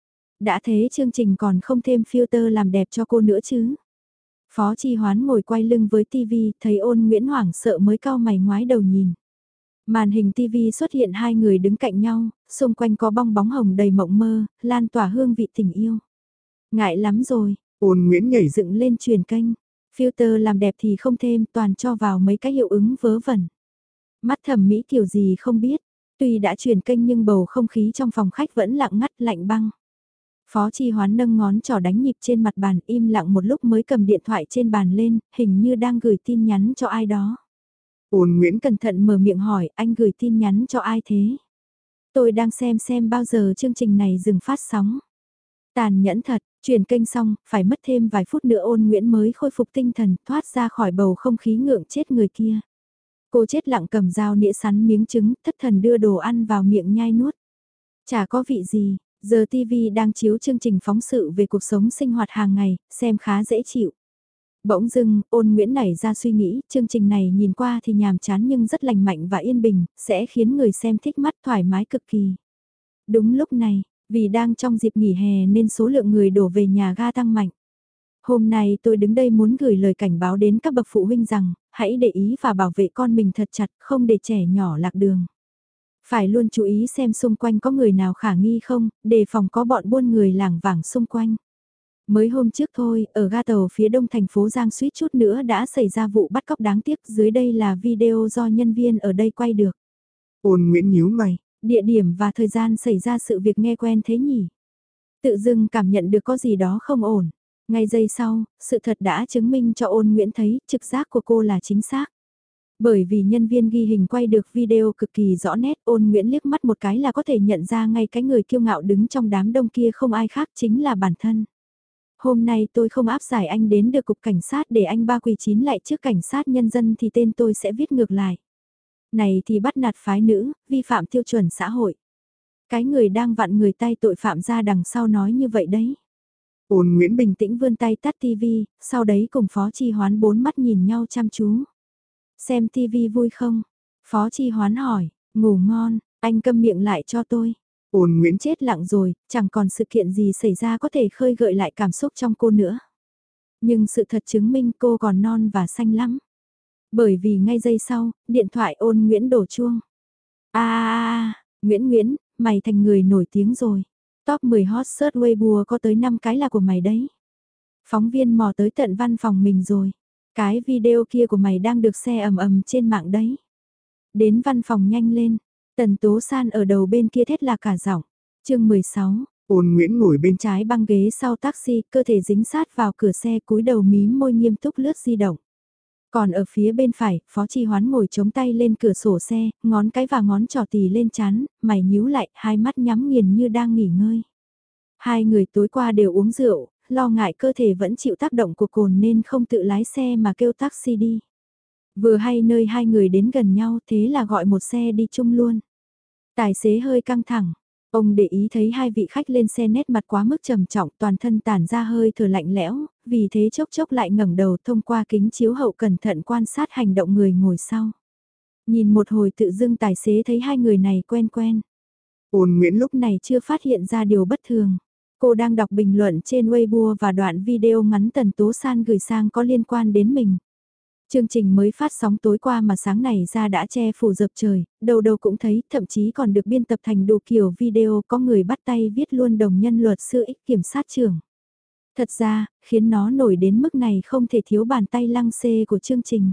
S1: Đã thế chương trình còn không thêm filter làm đẹp cho cô nữa chứ. Phó Chi Hoán ngồi quay lưng với tivi, thấy Ôn Nguyễn hoảng sợ mới cau mày ngoái đầu nhìn. Màn hình tivi xuất hiện hai người đứng cạnh nhau, xung quanh có bong bóng hồng đầy mộng mơ, lan tỏa hương vị tình yêu. Ngại lắm rồi,
S2: Ôn Nguyễn nhảy dựng
S1: dựng lên truyền kênh. Filter làm đẹp thì không thêm, toàn cho vào mấy cái hiệu ứng vớ vẩn. Mắt thẩm mỹ kiểu gì không biết, tuy đã truyền kênh nhưng bầu không khí trong phòng khách vẫn lặng ngắt lạnh băng. Phó Chi Hoán nâng ngón trỏ đánh nhịp trên mặt bàn im lặng một lúc mới cầm điện thoại trên bàn lên, hình như đang gửi tin nhắn cho ai đó.
S2: Ôn Nguyễn
S1: Cẩn thận mở miệng hỏi anh gửi tin nhắn cho ai thế? Tôi đang xem xem bao giờ chương trình này dừng phát sóng. Tàn nhẫn thật, chuyển kênh xong, phải mất thêm vài phút nữa Ôn Nguyễn mới khôi phục tinh thần, thoát ra khỏi bầu không khí ngượng chết người kia. Cô chết lặng cầm dao nĩa sắn miếng trứng, thất thần đưa đồ ăn vào miệng nhai nuốt. Chả có vị gì, giờ ti vi đang chiếu chương trình phóng sự về cuộc sống sinh hoạt hàng ngày, xem khá dễ chịu. Bỗng dưng, Ôn Nguyễn nảy ra suy nghĩ, chương trình này nhìn qua thì nhàm chán nhưng rất lành mạnh và yên bình, sẽ khiến người xem thích mắt thoải mái cực kỳ. Đúng lúc này, vì đang trong dịp nghỉ hè nên số lượng người đổ về nhà ga tăng mạnh. Hôm nay tôi đứng đây muốn gửi lời cảnh báo đến các bậc phụ huynh rằng, hãy để ý và bảo vệ con mình thật chặt, không để trẻ nhỏ lạc đường. Phải luôn chú ý xem xung quanh có người nào khả nghi không, đề phòng có bọn buôn người lảng vảng xung quanh. Mới hôm trước thôi, ở ga tàu phía đông thành phố Giang suýt chút nữa đã xảy ra vụ bắt cóc đáng tiếc, dưới đây là video do nhân viên ở đây quay được.
S2: Ôn Nguyễn nhíu mày.
S1: Địa điểm và thời gian xảy ra sự việc nghe quen thế nhỉ? Tự dưng cảm nhận được có gì đó không ổn. Ngay giây sau, sự thật đã chứng minh cho Ôn Nguyễn thấy trực giác của cô là chính xác. Bởi vì nhân viên ghi hình quay được video cực kỳ rõ nét, Ôn Nguyễn liếc mắt một cái là có thể nhận ra ngay cái người kiêu ngạo đứng trong đám đông kia không ai khác chính là bản thân. Hôm nay tôi không áp giải anh đến được cục cảnh sát để anh ba quỳ chín lại trước cảnh sát nhân dân thì tên tôi sẽ viết ngược lại. Này thì bắt nạt phái nữ, vi phạm tiêu chuẩn xã hội. Cái người đang vặn người tay tội phạm ra đằng sau nói như vậy đấy.
S2: Ôn Nguyễn bình
S1: Bình tĩnh vươn tay tắt tivi, sau đấy cùng Phó Chi Hoán bốn mắt nhìn nhau chăm chú. Xem tivi vui không? Phó Chi Hoán hỏi, ngủ ngon, anh câm miệng lại cho tôi.
S2: Ôn Nguyễn
S1: Chết lặng rồi, chẳng còn sự kiện gì xảy ra có thể khơi gợi lại cảm xúc trong cô nữa. Nhưng sự thật chứng minh cô còn non và xanh lắm. Bởi vì ngay giây sau, điện thoại Ôn Nguyễn đổ chuông. À, à, à, Nguyễn Nguyễn, mày thành người nổi tiếng rồi. Top mười hot search Weibo có tới năm cái là của mày đấy. Phóng viên mò tới tận văn phòng mình rồi. Cái video kia của mày đang được share ầm ầm trên mạng đấy. Đến văn phòng nhanh lên. Tần Tố San ở đầu bên kia thét là cả giọng. Chương mười sáu.
S2: Ôn Nguyễn ngồi bên
S1: Trái băng ghế sau taxi, cơ thể dính sát vào cửa xe cúi đầu mím môi nghiêm túc lướt di động. Còn ở phía bên phải, Phó Chi Hoán ngồi chống tay lên cửa sổ xe, ngón cái và ngón trỏ tì lên chán, mày nhíu lại, hai mắt nhắm nghiền như đang nghỉ ngơi. Hai người tối qua đều uống rượu, lo ngại cơ thể vẫn chịu tác động của cồn nên không tự lái xe mà kêu taxi đi. Vừa hay nơi hai người đến gần nhau thế là gọi một xe đi chung luôn. Tài xế hơi căng thẳng. Ông để ý thấy hai vị khách lên xe nét mặt quá mức trầm trọng, toàn thân tản ra hơi thở lạnh lẽo, vì thế chốc chốc lại ngẩng đầu thông qua kính chiếu hậu cẩn thận quan sát hành động người ngồi sau. Nhìn một hồi tự dưng tài xế thấy hai người này quen quen.
S2: Ôn Nguyễn lúc
S1: Lúc này chưa phát hiện ra điều bất thường. Cô đang đọc bình luận trên Weibo và đoạn video ngắn Tần Tố San gửi sang có liên quan đến mình. Chương trình mới phát sóng tối qua mà sáng này ra đã che phủ dập trời, đầu đầu cũng thấy, thậm chí còn được biên tập thành đủ kiểu video có người bắt tay viết luôn đồng nhân luật sư ích kiểm sát trưởng. Thật ra, khiến nó nổi đến mức này không thể thiếu bàn tay lăng xê của chương trình.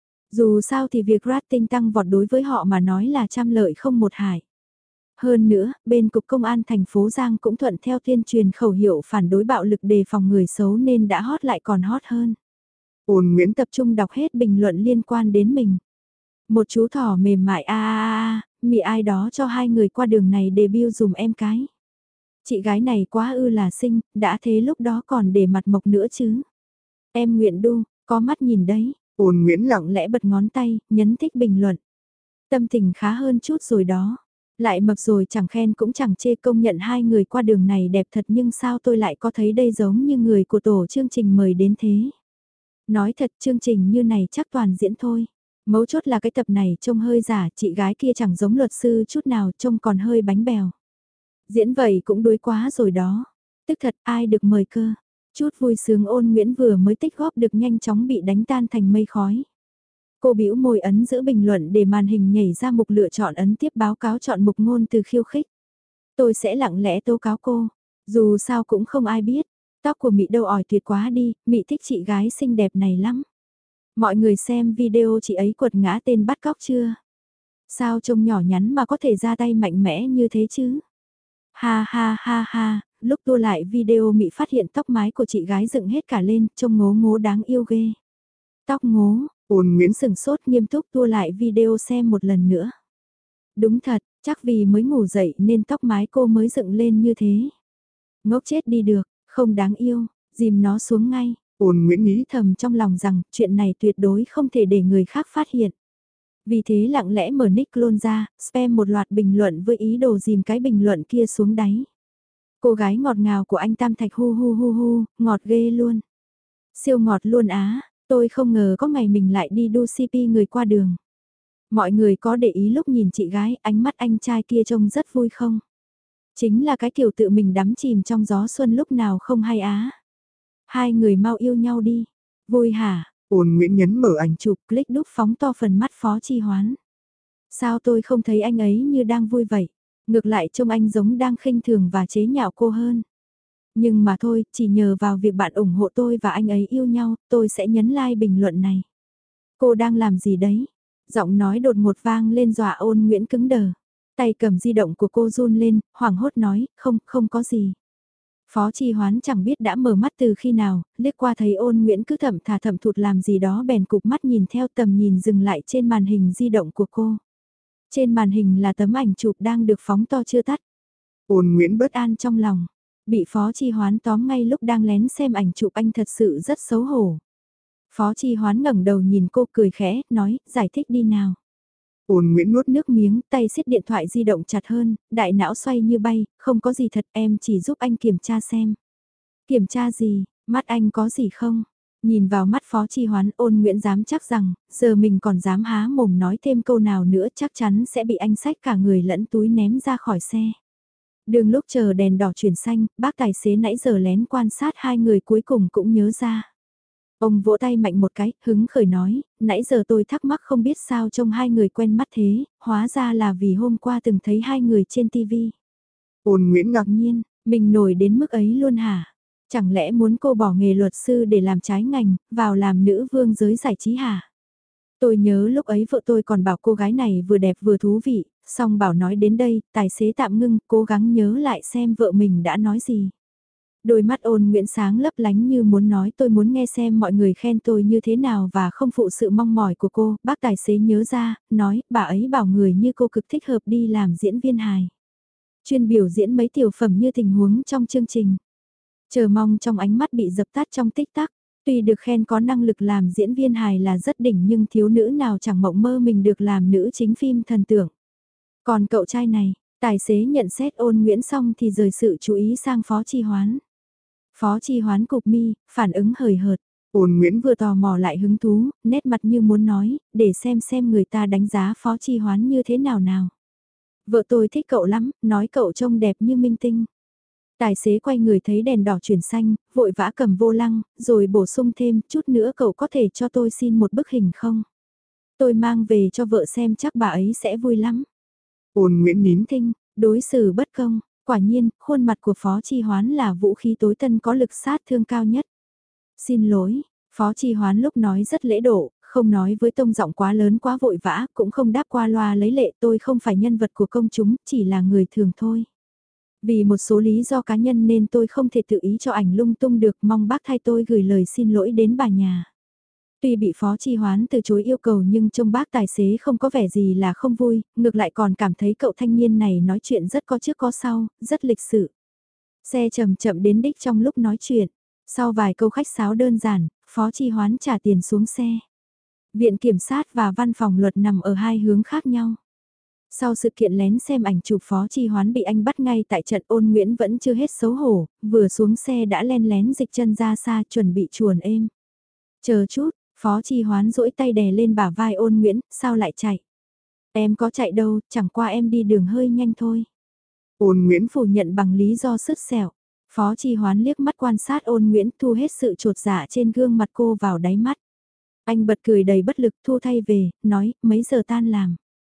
S1: Dù sao thì việc rating tăng vọt đối với họ mà nói là trăm lợi không một hại. Hơn nữa, bên Cục Công an thành phố Giang cũng thuận theo tuyên truyền khẩu hiệu phản đối bạo lực đề phòng người xấu nên đã hot lại còn hot hơn.
S2: Ôn Nguyễn
S1: Tập trung đọc hết bình luận liên quan đến mình. Một chú thỏ mềm mại a a a, mị ai đó cho hai người qua đường này debut dùm em cái. Chị gái này quá ư là xinh, đã thế lúc đó còn để mặt mộc nữa chứ. Em nguyện đu, có mắt nhìn đấy.
S2: Ôn Nguyễn lặng
S1: Lặng lẽ bật ngón tay, nhấn thích bình luận. Tâm tình khá hơn chút rồi đó. Lại mập rồi chẳng khen cũng chẳng chê, công nhận hai người qua đường này đẹp thật, nhưng sao tôi lại có thấy đây giống như người của tổ chương trình mời đến thế. Nói thật, chương trình như này chắc toàn diễn thôi. Mấu chốt là cái tập này trông hơi giả, chị gái kia chẳng giống luật sư chút nào, trông còn hơi bánh bèo. Diễn vậy cũng đuối quá rồi đó. Tức thật, ai được mời cơ. Chút vui sướng Ôn Nguyễn vừa mới tích góp được nhanh chóng bị đánh tan thành mây khói. Cô bĩu môi ấn giữ bình luận để màn hình nhảy ra mục lựa chọn, ấn tiếp báo cáo chọn mục ngôn từ khiêu khích. Tôi sẽ lặng lẽ tố cáo cô. Dù sao cũng không ai biết. Tóc của Mị đâu ỏi tuyệt quá đi, Mị thích chị gái xinh đẹp này lắm. Mọi người xem video chị ấy quật ngã tên bắt cóc chưa? Sao trông nhỏ nhắn mà có thể ra tay mạnh mẽ như thế chứ? Ha ha ha ha, lúc tua lại video Mị phát hiện tóc mái của chị gái dựng hết cả lên, trông ngố ngố đáng yêu ghê. Tóc ngố,
S2: Ôn Nguyễn
S1: sừng sốt nghiêm túc tua lại video xem một lần nữa. Đúng thật, chắc vì mới ngủ dậy nên tóc mái cô mới dựng lên như thế. Ngốc chết đi được, không đáng yêu, dìm nó xuống ngay.
S2: Ôn Nguyễn nghĩ
S1: Thầm trong lòng rằng chuyện này tuyệt đối không thể để người khác phát hiện. Vì thế lặng lẽ mở nick clone ra, spam một loạt bình luận với ý đồ dìm cái bình luận kia xuống đáy. Cô gái ngọt ngào của anh Tam Thạch hu hu hu hu, ngọt ghê luôn. Siêu ngọt luôn á, tôi không ngờ có ngày mình lại đi đu xê pê người qua đường. Mọi người có để ý lúc nhìn chị gái, ánh mắt anh trai kia trông rất vui không? Chính là cái kiểu tự mình đắm chìm trong gió xuân lúc nào không hay á. Hai người mau yêu nhau đi. Vui hả?
S2: Ôn Nguyễn nhấn mở ảnh
S1: Chụp click đúc phóng to phần mắt Phó Chi Hoán. Sao tôi không thấy anh ấy như đang vui vậy? Ngược lại trông anh giống đang khinh thường và chế nhạo cô hơn. Nhưng mà thôi, chỉ nhờ vào việc bạn ủng hộ tôi và anh ấy yêu nhau, tôi sẽ nhấn like bình luận này. Cô đang làm gì đấy? Giọng nói đột ngột vang lên dọa Ôn Nguyễn cứng đờ. Tay cầm di động của cô run lên, hoảng hốt nói, không, không có gì. Phó Chi Hoán chẳng biết đã mở mắt từ khi nào, liếc qua thấy Ôn Nguyễn cứ thầm thà thầm thụt làm gì đó bèn cụp mắt nhìn theo, tầm nhìn dừng lại trên màn hình di động của cô. Trên màn hình là tấm ảnh chụp đang được phóng to chưa tắt.
S2: Ôn Nguyễn bất
S1: Bất an trong lòng, bị Phó Chi Hoán tóm ngay lúc đang lén xem ảnh chụp, anh thật sự rất xấu hổ. Phó Chi Hoán ngẩng đầu nhìn cô cười khẽ, nói, giải thích đi nào.
S2: Ôn Nguyễn nuốt
S1: Nước miếng, tay siết điện thoại di động chặt hơn, đại não xoay như bay, không có gì thật, em chỉ giúp anh kiểm tra xem. Kiểm tra gì, mắt anh có gì không? Nhìn vào mắt Phó Chi Hoán, Ôn Nguyễn dám chắc rằng, giờ mình còn dám há mồm nói thêm câu nào nữa chắc chắn sẽ bị anh xách cả người lẫn túi ném ra khỏi xe. Đường lúc chờ đèn đỏ chuyển xanh, bác tài xế nãy giờ lén quan sát hai người cuối cùng cũng nhớ ra. Ông vỗ tay mạnh một cái, hứng khởi nói, nãy giờ tôi thắc mắc không biết sao trông hai người quen mắt thế, hóa ra là vì hôm qua từng thấy hai người trên tivi.
S2: Ôn Nguyễn ngạc
S1: Nhiên, mình nổi đến mức ấy luôn hả? Chẳng lẽ muốn cô bỏ nghề luật sư để làm trái ngành, vào làm nữ vương giới giải trí hả? Tôi nhớ lúc ấy vợ tôi còn bảo cô gái này vừa đẹp vừa thú vị, xong bảo nói đến đây, tài xế tạm ngưng, cố gắng nhớ lại xem vợ mình đã nói gì. Đôi mắt Ôn Nguyễn sáng lấp lánh như muốn nói tôi muốn nghe xem mọi người khen tôi như thế nào và không phụ sự mong mỏi của cô. Bác tài xế nhớ ra, nói bà ấy bảo người như cô cực thích hợp đi làm diễn viên hài. Chuyên biểu diễn mấy tiểu phẩm như tình huống trong chương trình. Chờ mong trong ánh mắt bị dập tắt trong tích tắc. Tuy được khen có năng lực làm diễn viên hài là rất đỉnh nhưng thiếu nữ nào chẳng mộng mơ mình được làm nữ chính phim thần tượng. Còn cậu trai này, tài xế nhận xét Ôn Nguyễn xong thì rời sự chú ý sang Phó Chi Hoán. Phó Chi Hoán cụp mi, phản ứng hời hợt.
S2: Ôn Nguyễn
S1: Vừa tò mò lại hứng thú, nét mặt như muốn nói, để xem xem người ta đánh giá Phó Chi Hoán như thế nào nào. Vợ tôi thích cậu lắm, nói cậu trông đẹp như minh tinh. Tài xế quay người thấy đèn đỏ chuyển xanh, vội vã cầm vô lăng, rồi bổ sung thêm, chút nữa cậu có thể cho tôi xin một bức hình không? Tôi mang về cho vợ xem chắc bà ấy sẽ vui lắm.
S2: Ôn Nguyễn nín
S1: thinh, đối xử bất công, quả nhiên, khuôn mặt của Phó Chi Hoán là vũ khí tối tân có lực sát thương cao nhất. Xin lỗi, Phó Chi Hoán lúc nói rất lễ độ, không nói với tông giọng quá lớn quá vội vã, cũng không đáp qua loa lấy lệ tôi không phải nhân vật của công chúng, chỉ là người thường thôi. Vì một số lý do cá nhân nên tôi không thể tự ý cho ảnh lung tung được, mong bác thay tôi gửi lời xin lỗi đến bà nhà. Tuy bị Phó Chi Hoán từ chối yêu cầu nhưng trông bác tài xế không có vẻ gì là không vui, ngược lại còn cảm thấy cậu thanh niên này nói chuyện rất có trước có sau, rất lịch sự. Xe chậm chậm đến đích trong lúc nói chuyện. Sau vài câu khách sáo đơn giản, Phó Chi Hoán trả tiền xuống xe. Viện Kiểm sát và Văn phòng Luật nằm ở hai hướng khác nhau. Sau sự kiện lén xem ảnh chụp Phó Chi Hoán bị anh bắt ngay tại trận, Ôn Nguyễn vẫn chưa hết xấu hổ, vừa xuống xe đã len lén dịch chân ra xa chuẩn bị chuồn êm. Chờ chút, Phó Chi Hoán duỗi tay đè lên bả vai Ôn Nguyễn, sao lại chạy? Em có chạy đâu, chẳng qua em đi đường hơi nhanh thôi.
S2: Ôn Nguyễn
S1: phủ nhận bằng lý do sứt sẹo. Phó Chi Hoán liếc mắt quan sát Ôn Nguyễn, thu hết sự trột dạ trên gương mặt cô vào đáy mắt. Anh bật cười đầy bất lực, thu thay về, nói, mấy giờ tan làm?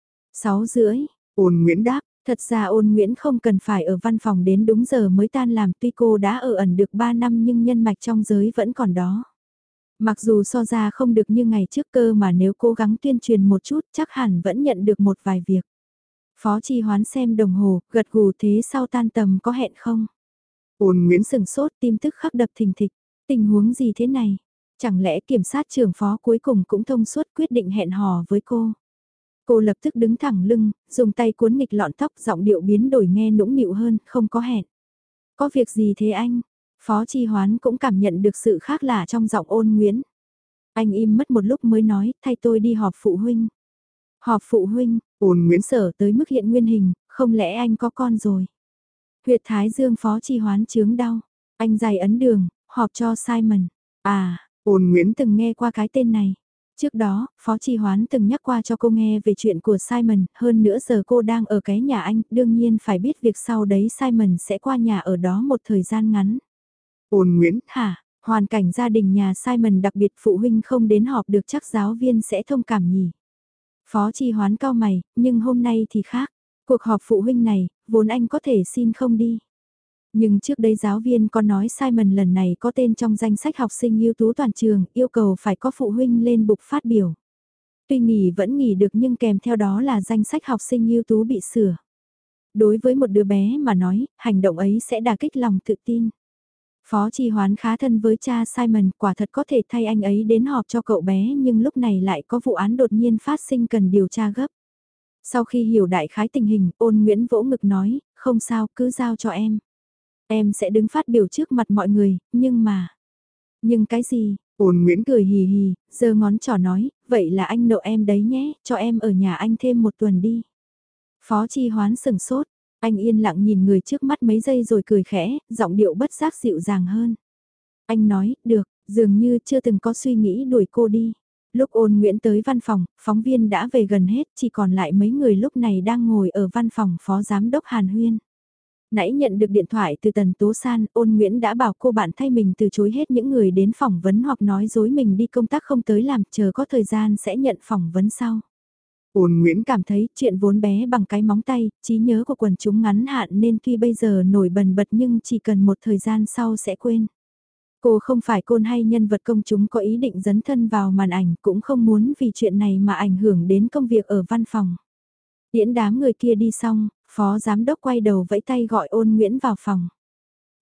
S1: Sáu rưỡi.
S2: Ôn Nguyễn đáp,
S1: thật ra Ôn Nguyễn không cần phải ở văn phòng đến đúng giờ mới tan làm, tuy cô đã ở ẩn được ba năm nhưng nhân mạch trong giới vẫn còn đó. Mặc dù so ra không được như ngày trước cơ mà nếu cố gắng tuyên truyền một chút chắc hẳn vẫn nhận được một vài việc. Phó Chi Hoán xem đồng hồ, gật gù thế sau tan tầm có hẹn không?
S2: Ôn Nguyễn
S1: sừng sốt, tim tức khắc đập thình thịch. Tình huống gì thế này? Chẳng lẽ kiểm sát trưởng phó cuối cùng cũng thông suốt quyết định hẹn hò với cô? Cô lập tức đứng thẳng lưng, dùng tay cuốn nghịch lọn tóc, giọng điệu biến đổi nghe nũng nịu hơn, không có hẹn. Có việc gì thế anh? Phó Chi Hoán cũng cảm nhận được sự khác lạ trong giọng Ôn Nguyễn. Anh im mất một lúc mới nói, thay tôi đi họp phụ huynh. Họp phụ huynh,
S2: Ôn Nguyễn
S1: sở tới mức hiện nguyên hình, không lẽ anh có con rồi? Huyệt thái dương Phó Chi Hoán chướng đau. Anh dài ấn đường, họp cho Simon. À,
S2: Ôn Nguyễn
S1: từng nghe qua cái tên này. Trước đó, Phó Chi Hoán từng nhắc qua cho cô nghe về chuyện của Simon, hơn nữa giờ cô đang ở cái nhà anh, đương nhiên phải biết việc sau đấy Simon sẽ qua nhà ở đó một thời gian ngắn.
S2: Ôn Nguyễn,
S1: hả, hoàn cảnh gia đình nhà Simon đặc biệt phụ huynh không đến họp được chắc giáo viên sẽ thông cảm nhỉ. Phó Chi Hoán cau mày, nhưng hôm nay thì khác. Cuộc họp phụ huynh này, vốn anh có thể xin không đi. Nhưng trước đây giáo viên có nói Simon lần này có tên trong danh sách học sinh ưu tú toàn trường, yêu cầu phải có phụ huynh lên bục phát biểu. Tuy nghỉ vẫn nghỉ được nhưng kèm theo đó là danh sách học sinh ưu tú bị sửa. Đối với một đứa bé mà nói, hành động ấy sẽ đả kích lòng tự tin. Phó Chi Hoán khá thân với cha Simon, quả thật có thể thay anh ấy đến họp cho cậu bé nhưng lúc này lại có vụ án đột nhiên phát sinh cần điều tra gấp. Sau khi hiểu đại khái tình hình, Ôn Nguyễn vỗ ngực nói, không sao, cứ giao cho em. Em sẽ đứng phát biểu trước mặt mọi người, nhưng mà... Nhưng cái gì?
S2: Ôn Nguyễn
S1: cười hì hì, giơ ngón trỏ nói, vậy là anh nợ em đấy nhé, cho em ở nhà anh thêm một tuần đi. Phó Chi Hoán sừng sốt, anh yên lặng nhìn người trước mắt mấy giây rồi cười khẽ, giọng điệu bất giác dịu dàng hơn. Anh nói, được, dường như chưa từng có suy nghĩ đuổi cô đi. Lúc Ôn Nguyễn tới văn phòng, phóng viên đã về gần hết, chỉ còn lại mấy người lúc này đang ngồi ở văn phòng Phó Giám đốc Hàn Huyên. Nãy nhận được điện thoại từ Tần Tố San, Ôn Nguyễn đã bảo cô bạn thay mình từ chối hết những người đến phỏng vấn hoặc nói dối mình đi công tác không tới làm, chờ có thời gian sẽ nhận phỏng vấn sau.
S2: Ôn Nguyễn
S1: cảm thấy chuyện vốn bé bằng cái móng tay, trí nhớ của quần chúng ngắn hạn nên tuy bây giờ nổi bần bật nhưng chỉ cần một thời gian sau sẽ quên. Cô không phải côn hay nhân vật công chúng có ý định dấn thân vào màn ảnh, cũng không muốn vì chuyện này mà ảnh hưởng đến công việc ở văn phòng. Tiễn đám người kia đi xong, Phó Giám đốc quay đầu vẫy tay gọi Ôn Nguyễn vào phòng.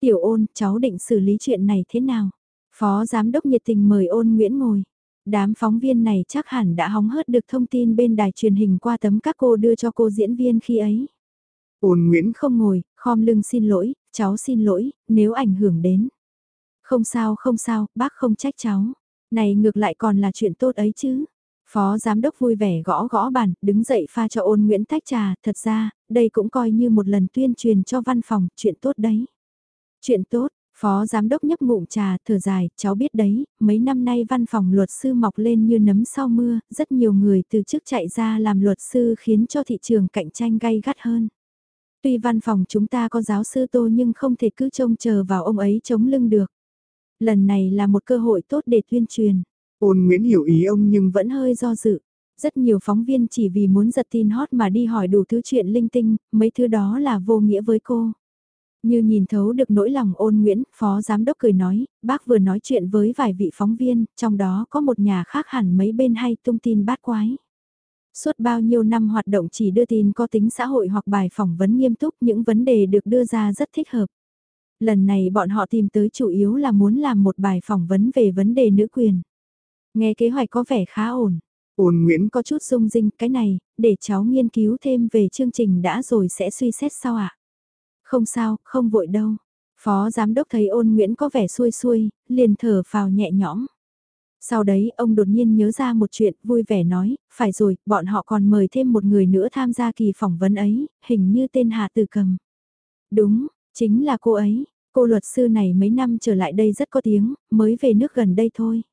S1: Tiểu Ôn, cháu định xử lý chuyện này thế nào? Phó giám đốc nhiệt tình mời Ôn Nguyễn ngồi. Đám phóng viên này chắc hẳn đã hóng hớt được thông tin bên đài truyền hình qua tấm các cô đưa cho cô diễn viên khi ấy.
S2: Ôn Nguyễn
S1: Không ngồi, khom lưng xin lỗi, cháu xin lỗi, nếu ảnh hưởng đến. Không sao không sao, bác không trách cháu. Này ngược lại còn là chuyện tốt ấy chứ. Phó giám đốc vui vẻ gõ gõ bàn, đứng dậy pha cho Ôn Nguyễn tách trà, thật ra, đây cũng coi như một lần tuyên truyền cho văn phòng, chuyện tốt đấy. Chuyện tốt, phó giám đốc nhấp ngụm trà, thở dài, cháu biết đấy, mấy năm nay văn phòng luật sư mọc lên như nấm sau mưa, rất nhiều người từ chức chạy ra làm luật sư khiến cho thị trường cạnh tranh gay gắt hơn. Tuy văn phòng chúng ta có giáo sư Tô nhưng không thể cứ trông chờ vào ông ấy chống lưng được. Lần này là một cơ hội tốt để tuyên truyền.
S2: Ôn Nguyễn hiểu ý ông nhưng
S1: Vẫn hơi do dự. Rất nhiều phóng viên chỉ vì muốn giật tin hot mà đi hỏi đủ thứ chuyện linh tinh, mấy thứ đó là vô nghĩa với cô. Như nhìn thấu được nỗi lòng Ôn Nguyễn, phó giám đốc cười nói, bác vừa nói chuyện với vài vị phóng viên, trong đó có một nhà khác hẳn mấy bên hay tung tin bát quái. Suốt bao nhiêu năm hoạt động chỉ đưa tin có tính xã hội hoặc bài phỏng vấn nghiêm túc, những vấn đề được đưa ra rất thích hợp. Lần này bọn họ tìm tới chủ yếu là muốn làm một bài phỏng vấn về vấn đề nữ quyền. Nghe kế hoạch có vẻ khá ổn.
S2: Ôn Nguyễn
S1: Có chút rung rinh, cái này, để cháu nghiên cứu thêm về chương trình đã rồi sẽ suy xét sau ạ. Không sao, không vội đâu. Phó giám đốc thấy Ôn Nguyễn có vẻ xuôi xuôi, liền thở phào nhẹ nhõm. Sau đấy ông đột nhiên nhớ ra một chuyện, vui vẻ nói, phải rồi, bọn họ còn mời thêm một người nữa tham gia kỳ phỏng vấn ấy, hình như tên Hà Từ Cầm. Đúng, chính là cô ấy, cô luật sư này mấy năm trở lại đây rất có tiếng, mới về nước gần đây thôi.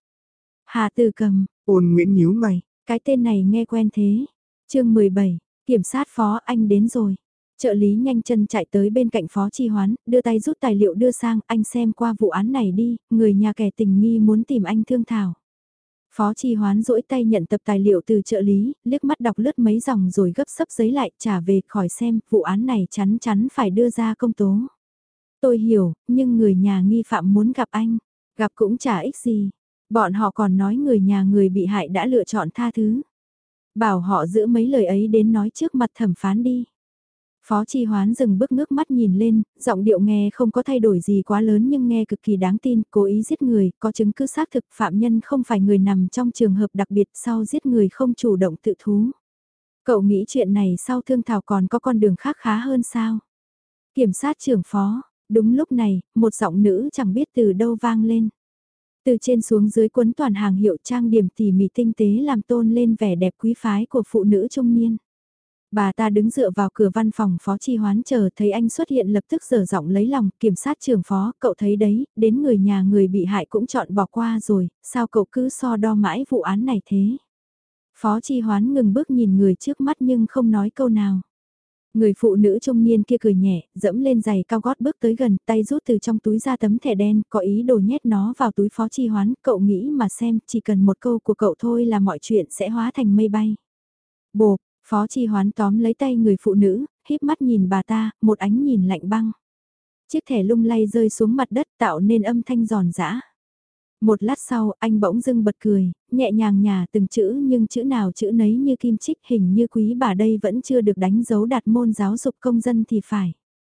S1: Hà Từ Cầm,
S2: Ôn Nguyễn nhíu mày.
S1: cái tên này nghe quen thế. chương mười bảy, kiểm sát phó anh đến rồi. Trợ lý nhanh chân chạy tới bên cạnh phó Chi Hoán, đưa tay rút tài liệu đưa sang, anh xem qua vụ án này đi, người nhà kẻ tình nghi muốn tìm anh thương thảo. Phó Chi Hoán duỗi tay nhận tập tài liệu từ trợ lý, liếc mắt đọc lướt mấy dòng rồi gấp sấp giấy lại, trả về khỏi xem, vụ án này chắn chắn phải đưa ra công tố. Tôi hiểu, nhưng người nhà nghi phạm muốn gặp anh, gặp cũng chả ích gì. Bọn họ còn nói người nhà người bị hại đã lựa chọn tha thứ. Bảo họ giữ mấy lời ấy đến nói trước mặt thẩm phán đi. Phó Chi Hoán dừng bước ngước mắt nhìn lên, giọng điệu nghe không có thay đổi gì quá lớn nhưng nghe cực kỳ đáng tin, cố ý giết người, có chứng cứ xác thực phạm nhân không phải người nằm trong trường hợp đặc biệt sau giết người không chủ động tự thú. Cậu nghĩ chuyện này sau thương thảo còn có con đường khác khá hơn sao? Kiểm sát trưởng phó, đúng lúc này, một giọng nữ chẳng biết từ đâu vang lên. Từ trên xuống dưới quấn toàn hàng hiệu trang điểm tỉ mỉ tinh tế làm tôn lên vẻ đẹp quý phái của phụ nữ trung niên. Bà ta đứng dựa vào cửa văn phòng phó Chi Hoán chờ thấy anh xuất hiện lập tức giở giọng lấy lòng, kiểm sát trưởng phó, cậu thấy đấy, đến người nhà người bị hại cũng chọn bỏ qua rồi, sao cậu cứ so đo mãi vụ án này thế? Phó Chi Hoán ngừng bước nhìn người trước mắt nhưng không nói câu nào. Người phụ nữ trung niên kia cười nhẹ, dẫm lên giày cao gót bước tới gần, tay rút từ trong túi ra tấm thẻ đen, có ý đồ nhét nó vào túi Phó Chi Hoán, cậu nghĩ mà xem, chỉ cần một câu của cậu thôi là mọi chuyện sẽ hóa thành mây bay. Bộp, Phó Chi Hoán tóm lấy tay người phụ nữ, híp mắt nhìn bà ta, một ánh nhìn lạnh băng. Chiếc thẻ lung lay rơi xuống mặt đất tạo nên âm thanh giòn giã. Một lát sau, anh bỗng dưng bật cười, nhẹ nhàng nhả từng chữ nhưng chữ nào chữ nấy như kim chích, hình như quý bà đây vẫn chưa được đánh dấu đạt môn giáo dục công dân thì phải.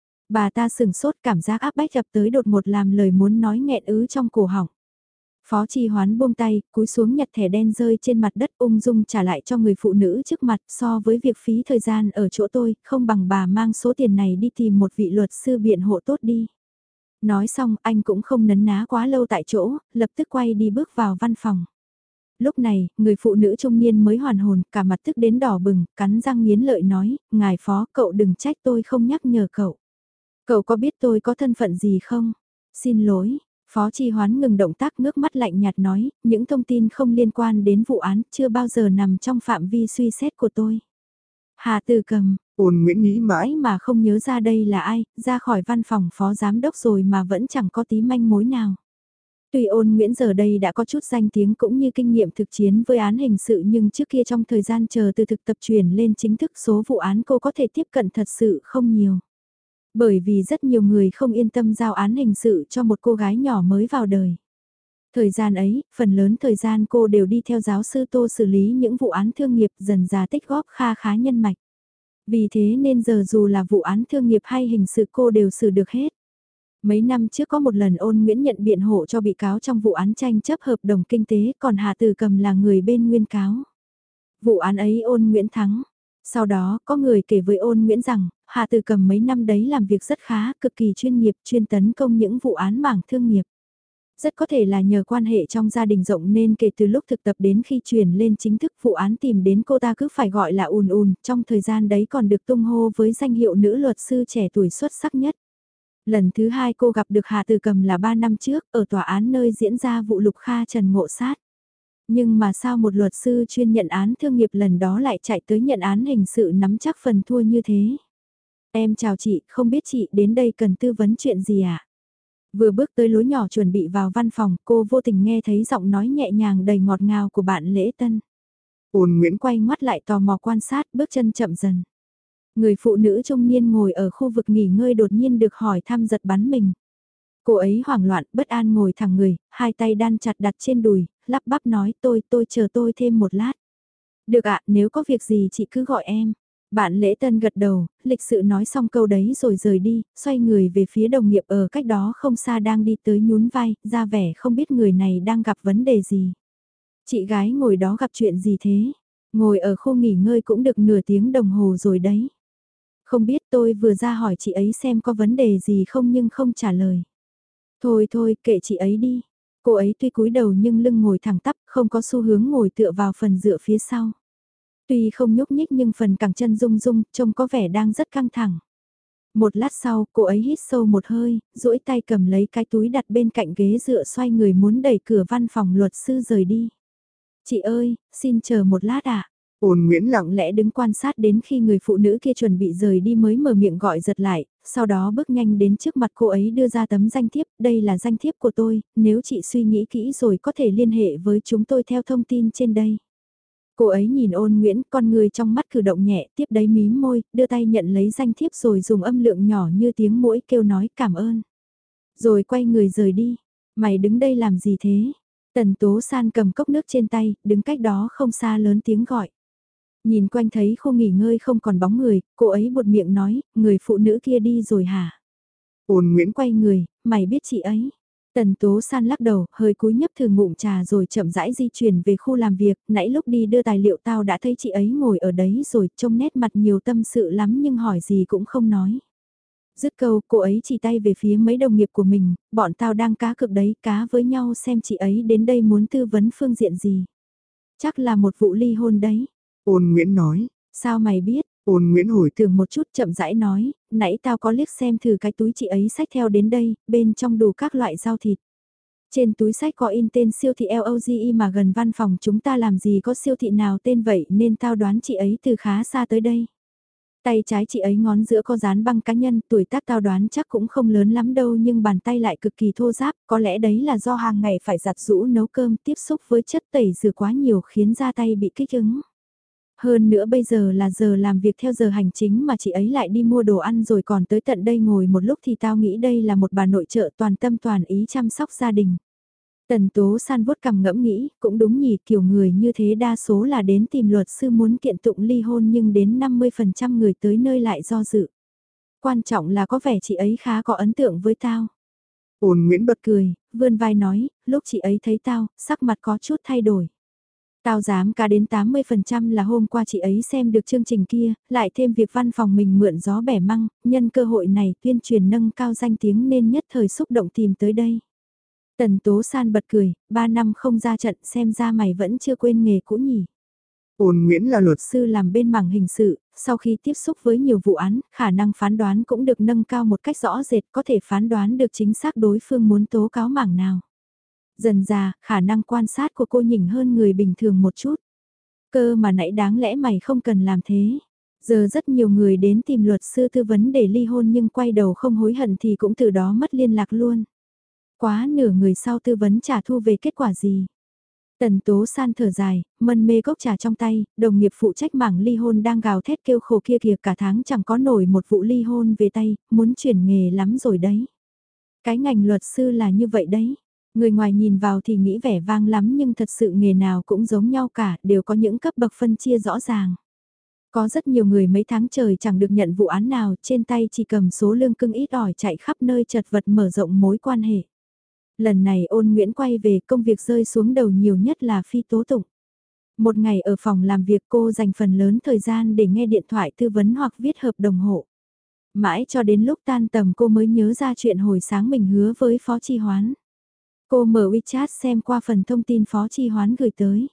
S1: Bà ta sừng sốt, cảm giác áp bách ập tới đột ngột làm lời muốn nói nghẹn ứ trong cổ họng. Phó Chi Hoán buông tay, cúi xuống nhặt thẻ đen rơi trên mặt đất ung dung trả lại cho người phụ nữ trước mặt, so với việc phí thời gian ở chỗ tôi, không bằng bà mang số tiền này đi tìm một vị luật sư biện hộ tốt đi. Nói xong anh cũng không nấn ná quá lâu tại chỗ, lập tức quay đi bước vào văn phòng. Lúc này, người phụ nữ trung niên mới hoàn hồn, cả mặt tức đến đỏ bừng, cắn răng nghiến lợi nói, ngài phó, cậu đừng trách tôi không nhắc nhở cậu. Cậu có biết tôi có thân phận gì không? Xin lỗi, Phó Chi Hoán ngừng động tác ngước mắt lạnh nhạt nói, những thông tin không liên quan đến vụ án chưa bao giờ nằm trong phạm vi suy xét của tôi. Hà Từ Cầm,
S2: Ôn Nguyễn nghĩ mãi.
S1: mãi mà không nhớ ra đây là ai, ra khỏi văn phòng phó giám đốc rồi mà vẫn chẳng có tí manh mối nào. Tuy Ôn Nguyễn giờ đây đã có chút danh tiếng cũng như kinh nghiệm thực chiến với án hình sự nhưng trước kia trong thời gian chờ từ thực tập chuyển lên chính thức số vụ án cô có thể tiếp cận thật sự không nhiều. Bởi vì rất nhiều người không yên tâm giao án hình sự cho một cô gái nhỏ mới vào đời. Thời gian ấy, phần lớn thời gian cô đều đi theo giáo sư Tô xử lý những vụ án thương nghiệp dần dà tích góp kha khá nhân mạch. Vì thế nên giờ dù là vụ án thương nghiệp hay hình sự cô đều xử được hết. Mấy năm trước có một lần Ôn Nguyễn nhận biện hộ cho bị cáo trong vụ án tranh chấp hợp đồng kinh tế, còn Hà Từ Cầm là người bên nguyên cáo. Vụ án ấy Ôn Nguyễn thắng. Sau đó, có người kể với Ôn Nguyễn rằng, Hà Từ Cầm mấy năm đấy làm việc rất khá, cực kỳ chuyên nghiệp, chuyên tấn công những vụ án mảng thương nghiệp. Rất có thể là nhờ quan hệ trong gia đình rộng nên kể từ lúc thực tập đến khi chuyển lên chính thức vụ án tìm đến cô ta cứ phải gọi là ùn ùn, trong thời gian đấy còn được tung hô với danh hiệu nữ luật sư trẻ tuổi xuất sắc nhất. Lần thứ hai cô gặp được Hà Từ Cầm là ba năm trước, ở tòa án nơi diễn ra vụ Lục Kha Trần ngộ sát. Nhưng mà sao một luật sư chuyên nhận án thương nghiệp lần đó lại chạy tới nhận án hình sự nắm chắc phần thua như thế? Em chào chị, không biết chị đến đây cần tư vấn chuyện gì ạ? À? Vừa bước tới lối nhỏ chuẩn bị vào văn phòng, cô vô tình nghe thấy giọng nói nhẹ nhàng đầy ngọt ngào của bạn Lễ Tân.
S2: Ôn Nguyễn
S1: Quay ngoắt lại tò mò quan sát, bước chân chậm dần. Người phụ nữ trung niên ngồi ở khu vực nghỉ ngơi đột nhiên được hỏi thăm giật bắn mình. Cô ấy hoảng loạn, bất an ngồi thẳng người, hai tay đan chặt đặt trên đùi, lắp bắp nói tôi, tôi chờ tôi thêm một lát. Được ạ, nếu có việc gì chị cứ gọi em. Bạn Lễ Tân gật đầu, lịch sự nói xong câu đấy rồi rời đi, xoay người về phía đồng nghiệp ở cách đó không xa đang đi tới nhún vai, ra vẻ không biết người này đang gặp vấn đề gì. Chị gái ngồi đó gặp chuyện gì thế? Ngồi ở khu nghỉ ngơi cũng được nửa tiếng đồng hồ rồi đấy. Không biết, tôi vừa ra hỏi chị ấy xem có vấn đề gì không nhưng không trả lời. Thôi thôi, kệ chị ấy đi. Cô ấy tuy cúi đầu nhưng lưng ngồi thẳng tắp, không có xu hướng ngồi tựa vào phần dựa phía sau. Tuy không nhúc nhích nhưng phần cẳng chân rung rung, trông có vẻ đang rất căng thẳng. Một lát sau, cô ấy hít sâu một hơi, duỗi tay cầm lấy cái túi đặt bên cạnh ghế dựa xoay người muốn đẩy cửa văn phòng luật sư rời đi. Chị ơi, xin chờ một lát ạ.
S2: Ôn Nguyễn lặng
S1: Lặng lẽ đứng quan sát đến khi người phụ nữ kia chuẩn bị rời đi mới mở miệng gọi giật lại, sau đó bước nhanh đến trước mặt cô ấy đưa ra tấm danh thiếp, đây là danh thiếp của tôi, nếu chị suy nghĩ kỹ rồi có thể liên hệ với chúng tôi theo thông tin trên đây. Cô ấy nhìn Ôn Nguyễn, con người trong mắt cử động nhẹ, tiếp đấy mím môi, đưa tay nhận lấy danh thiếp rồi dùng âm lượng nhỏ như tiếng muỗi kêu nói cảm ơn. Rồi quay người rời đi. Mày đứng đây làm gì thế? Tần Tố San cầm cốc nước trên tay, đứng cách đó không xa lớn tiếng gọi. Nhìn quanh thấy khu nghỉ ngơi không còn bóng người, cô ấy buột miệng nói, người phụ nữ kia đi rồi hả?
S2: Ôn Nguyễn
S1: Quay người, mày biết chị ấy? Tần Tố San lắc đầu, hơi cúi nhấp thử ngụm trà rồi chậm rãi di chuyển về khu làm việc, nãy lúc đi đưa tài liệu tao đã thấy chị ấy ngồi ở đấy rồi, trông nét mặt nhiều tâm sự lắm nhưng hỏi gì cũng không nói. Dứt câu, cô ấy chỉ tay về phía mấy đồng nghiệp của mình, bọn tao đang cá cược đấy, cá với nhau xem chị ấy đến đây muốn tư vấn phương diện gì. Chắc là một vụ ly hôn đấy.
S2: Ôn Nguyễn nói.
S1: Sao mày biết?
S2: Ôn Nguyễn hồi
S1: Tưởng một chút chậm rãi nói, nãy tao có liếc xem thử cái túi chị ấy xách theo đến đây, bên trong đủ các loại rau thịt. Trên túi sách có in tên siêu thị LOGE mà gần văn phòng chúng ta làm gì có siêu thị nào tên vậy nên tao đoán chị ấy từ khá xa tới đây. Tay trái chị ấy ngón giữa có dán băng cá nhân, tuổi tác tao đoán chắc cũng không lớn lắm đâu nhưng bàn tay lại cực kỳ thô ráp, có lẽ đấy là do hàng ngày phải giặt giũ nấu cơm tiếp xúc với chất tẩy rửa quá nhiều khiến da tay bị kích ứng. Hơn nữa bây giờ là giờ làm việc theo giờ hành chính mà chị ấy lại đi mua đồ ăn rồi còn tới tận đây ngồi một lúc thì tao nghĩ đây là một bà nội trợ toàn tâm toàn ý chăm sóc gia đình. Tần Tố San vuốt cằm ngẫm nghĩ, cũng đúng nhỉ, kiểu người như thế đa số là đến tìm luật sư muốn kiện tụng ly hôn nhưng đến năm mươi phần trăm người tới nơi lại do dự. Quan trọng là có vẻ chị ấy khá có ấn tượng với tao.
S2: Ôn Nguyễn bật
S1: Cười, vươn vai nói, lúc chị ấy thấy tao, sắc mặt có chút thay đổi. Tao dám cả đến tám mươi phần trăm là hôm qua chị ấy xem được chương trình kia, lại thêm việc văn phòng mình mượn gió bẻ măng, nhân cơ hội này tuyên truyền nâng cao danh tiếng nên nhất thời xúc động tìm tới đây. Tần Tố San bật cười, ba năm không ra trận xem ra mày vẫn chưa quên nghề cũ nhỉ.
S2: Ôn Nguyễn là luật
S1: Sư làm bên mảng hình sự, sau khi tiếp xúc với nhiều vụ án, khả năng phán đoán cũng được nâng cao một cách rõ rệt có thể phán đoán được chính xác đối phương muốn tố cáo mảng nào. Dần già, khả năng quan sát của cô nhỉnh hơn người bình thường một chút. Cơ mà nãy đáng lẽ mày không cần làm thế. Giờ rất nhiều người đến tìm luật sư tư vấn để ly hôn nhưng quay đầu không hối hận thì cũng từ đó mất liên lạc luôn. Quá nửa người sau tư vấn trả thu về kết quả gì. Tần Tố San thở dài, mân mê cốc trà trong tay, đồng nghiệp phụ trách mảng ly hôn đang gào thét kêu khổ kia kìa cả tháng chẳng có nổi một vụ ly hôn về tay, muốn chuyển nghề lắm rồi đấy. Cái ngành luật sư là như vậy đấy. Người ngoài nhìn vào thì nghĩ vẻ vang lắm nhưng thật sự nghề nào cũng giống nhau cả, đều có những cấp bậc phân chia rõ ràng. Có rất nhiều người mấy tháng trời chẳng được nhận vụ án nào, trên tay chỉ cầm số lương cưng ít ỏi chạy khắp nơi chật vật mở rộng mối quan hệ. Lần này Ôn Nguyễn quay về, công việc rơi xuống đầu nhiều nhất là phi tố tụng. Một ngày ở phòng làm việc, cô dành phần lớn thời gian để nghe điện thoại tư vấn hoặc viết hợp đồng hộ. Mãi cho đến lúc tan tầm cô mới nhớ ra chuyện hồi sáng mình hứa với Phó Chi Hoán. Cô mở WeChat xem qua phần thông tin Phó Chi Hoán gửi tới.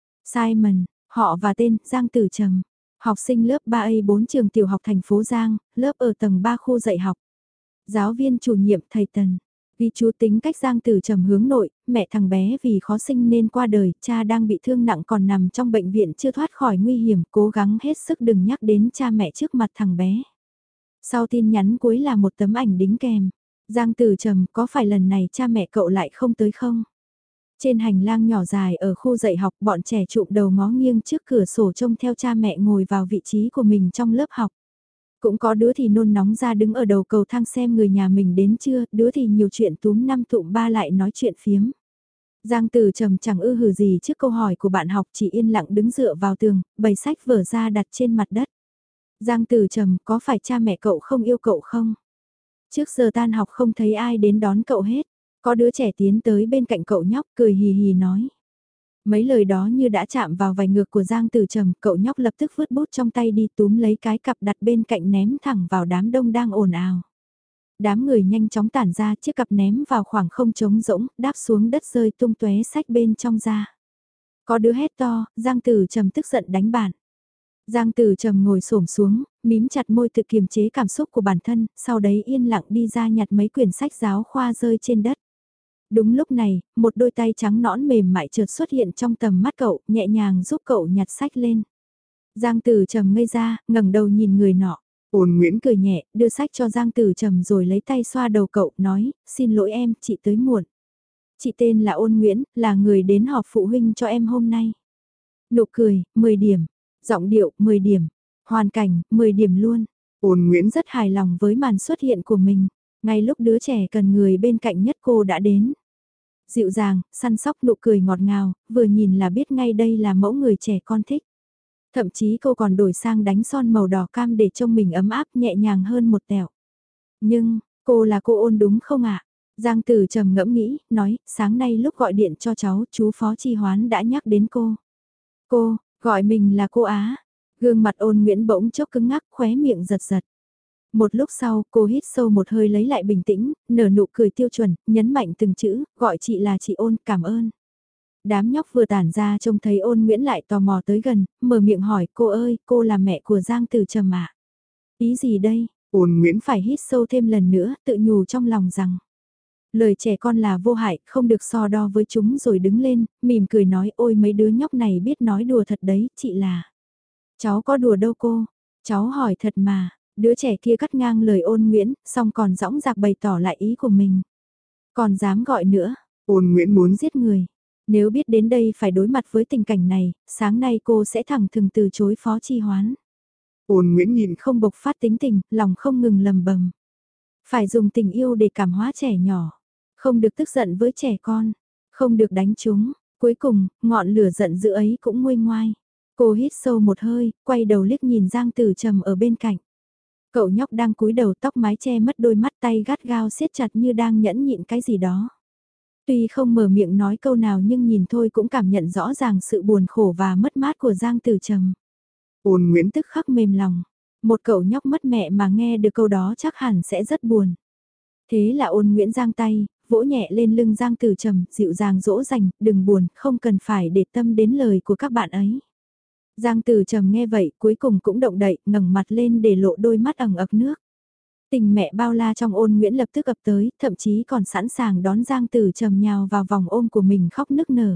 S1: Simon, họ và tên, Giang Tử Trầm. Học sinh lớp ba A bốn trường tiểu học thành phố Giang, lớp ở tầng ba khu dạy học. Giáo viên chủ nhiệm thầy Tần. Ghi chú tính cách Giang Tử Trầm hướng nội, mẹ thằng bé vì khó sinh nên qua đời, cha đang bị thương nặng còn nằm trong bệnh viện chưa thoát khỏi nguy hiểm, cố gắng hết sức đừng nhắc đến cha mẹ trước mặt thằng bé. Sau tin nhắn cuối là một tấm ảnh đính kèm. Giang Tử Trầm, có phải lần này cha mẹ cậu lại không tới không? Trên hành lang nhỏ dài ở khu dạy học, bọn trẻ trụm đầu ngó nghiêng trước cửa sổ trông theo cha mẹ ngồi vào vị trí của mình trong lớp học. Cũng có đứa thì nôn nóng ra đứng ở đầu cầu thang xem người nhà mình đến chưa, đứa thì nhiều chuyện túm năm tụm ba lại nói chuyện phiếm. Giang Tử Trầm chẳng ư hừ gì trước câu hỏi của bạn học, chỉ yên lặng đứng dựa vào tường, bày sách vở ra đặt trên mặt đất. Giang Tử Trầm, có phải cha mẹ cậu không yêu cậu không? Trước giờ tan học không thấy ai đến đón cậu hết. Có đứa trẻ tiến tới bên cạnh cậu nhóc cười hì hì nói. Mấy lời đó như đã chạm vào vành ngược của Giang Tử Trầm, cậu nhóc lập tức vứt bút trong tay đi túm lấy cái cặp đặt bên cạnh ném thẳng vào đám đông đang ồn ào. Đám người nhanh chóng tản ra, chiếc cặp ném vào khoảng không trống rỗng, đáp xuống đất rơi tung tóe sách bên trong ra. Có đứa hét to, Giang Tử Trầm tức giận đánh bạn. Giang Tử Trầm ngồi xổm xuống, mím chặt môi tự kiềm chế cảm xúc của bản thân, sau đấy yên lặng đi ra nhặt mấy quyển sách giáo khoa rơi trên đất. Đúng lúc này, một đôi tay trắng nõn mềm mại chợt xuất hiện trong tầm mắt cậu, nhẹ nhàng giúp cậu nhặt sách lên. Giang Tử Trầm ngây ra, ngẩng đầu nhìn người nọ. Ôn Nguyễn cười nhẹ, đưa sách cho Giang Tử Trầm rồi lấy tay xoa đầu cậu, nói, xin lỗi em, chị tới muộn. Chị tên là Ôn Nguyễn, là người đến họp phụ huynh cho em hôm nay. Nụ cười, mười điểm. Giọng điệu, mười điểm. Hoàn cảnh, mười điểm luôn. Ôn Nguyễn rất hài lòng với màn xuất hiện của mình. Ngay lúc đứa trẻ cần người bên cạnh nhất cô đã đến. Dịu dàng, săn sóc, nụ cười ngọt ngào, vừa nhìn là biết ngay đây là mẫu người trẻ con thích. Thậm chí cô còn đổi sang đánh son màu đỏ cam để trông mình ấm áp nhẹ nhàng hơn một tẹo. Nhưng, cô là cô Ôn đúng không ạ? Giang Tử Trầm ngẫm nghĩ, nói, sáng nay lúc gọi điện cho cháu, chú Phó Chi Hoán đã nhắc đến cô. Cô, gọi mình là cô Á. Gương mặt Ôn Nguyễn bỗng chốc cứng ngắc, khóe miệng giật giật. Một lúc sau, cô hít sâu một hơi lấy lại bình tĩnh, nở nụ cười tiêu chuẩn, nhấn mạnh từng chữ, gọi chị là chị Ôn, cảm ơn. Đám nhóc vừa tản ra trông thấy Ôn Nguyễn lại tò mò tới gần, mở miệng hỏi, cô ơi, cô là mẹ của Giang Tử Trầm ạ. Ý gì đây? Ôn Nguyễn phải hít sâu thêm lần nữa, tự nhủ trong lòng rằng. Lời trẻ con là vô hại, không được so đo với chúng rồi đứng lên, mỉm cười nói, ôi mấy đứa nhóc này biết nói đùa thật đấy, chị là. Cháu có đùa đâu cô, cháu hỏi thật mà. Đứa trẻ kia cắt ngang lời Ôn Nguyễn, xong còn dõng dạc bày tỏ lại ý của mình. Còn dám gọi nữa, Ôn Nguyễn muốn giết người. Nếu biết đến đây phải đối mặt với tình cảnh này, sáng nay cô sẽ thẳng thừng từ chối Phó Chi Hoán. Ôn Nguyễn nhìn không bộc phát tính tình, lòng không ngừng lầm bầm. Phải dùng tình yêu để cảm hóa trẻ nhỏ. Không được tức giận với trẻ con. Không được đánh chúng. Cuối cùng, ngọn lửa giận dữ ấy cũng nguôi ngoai. Cô hít sâu một hơi, quay đầu liếc nhìn Giang Tử Trầm ở bên cạnh. Cậu nhóc đang cúi đầu, tóc mái che mất đôi mắt, tay gắt gao siết chặt như đang nhẫn nhịn cái gì đó. Tuy không mở miệng nói câu nào nhưng nhìn thôi cũng cảm nhận rõ ràng sự buồn khổ và mất mát của Giang Tử Trầm. Ôn Nguyễn tức khắc mềm lòng. Một cậu nhóc mất mẹ mà nghe được câu đó chắc hẳn sẽ rất buồn. Thế là Ôn Nguyễn giang tay, vỗ nhẹ lên lưng Giang Tử Trầm, dịu dàng dỗ dành, đừng buồn, không cần phải để tâm đến lời của các bạn ấy. Giang Tử Trầm nghe vậy, cuối cùng cũng động đậy, ngẩng mặt lên để lộ đôi mắt ẩn ực nước. Tình mẹ bao la trong Ôn Nguyễn lập tức ập tới, thậm chí còn sẵn sàng đón Giang Tử Trầm nhào vào vòng ôm của mình khóc nức nở.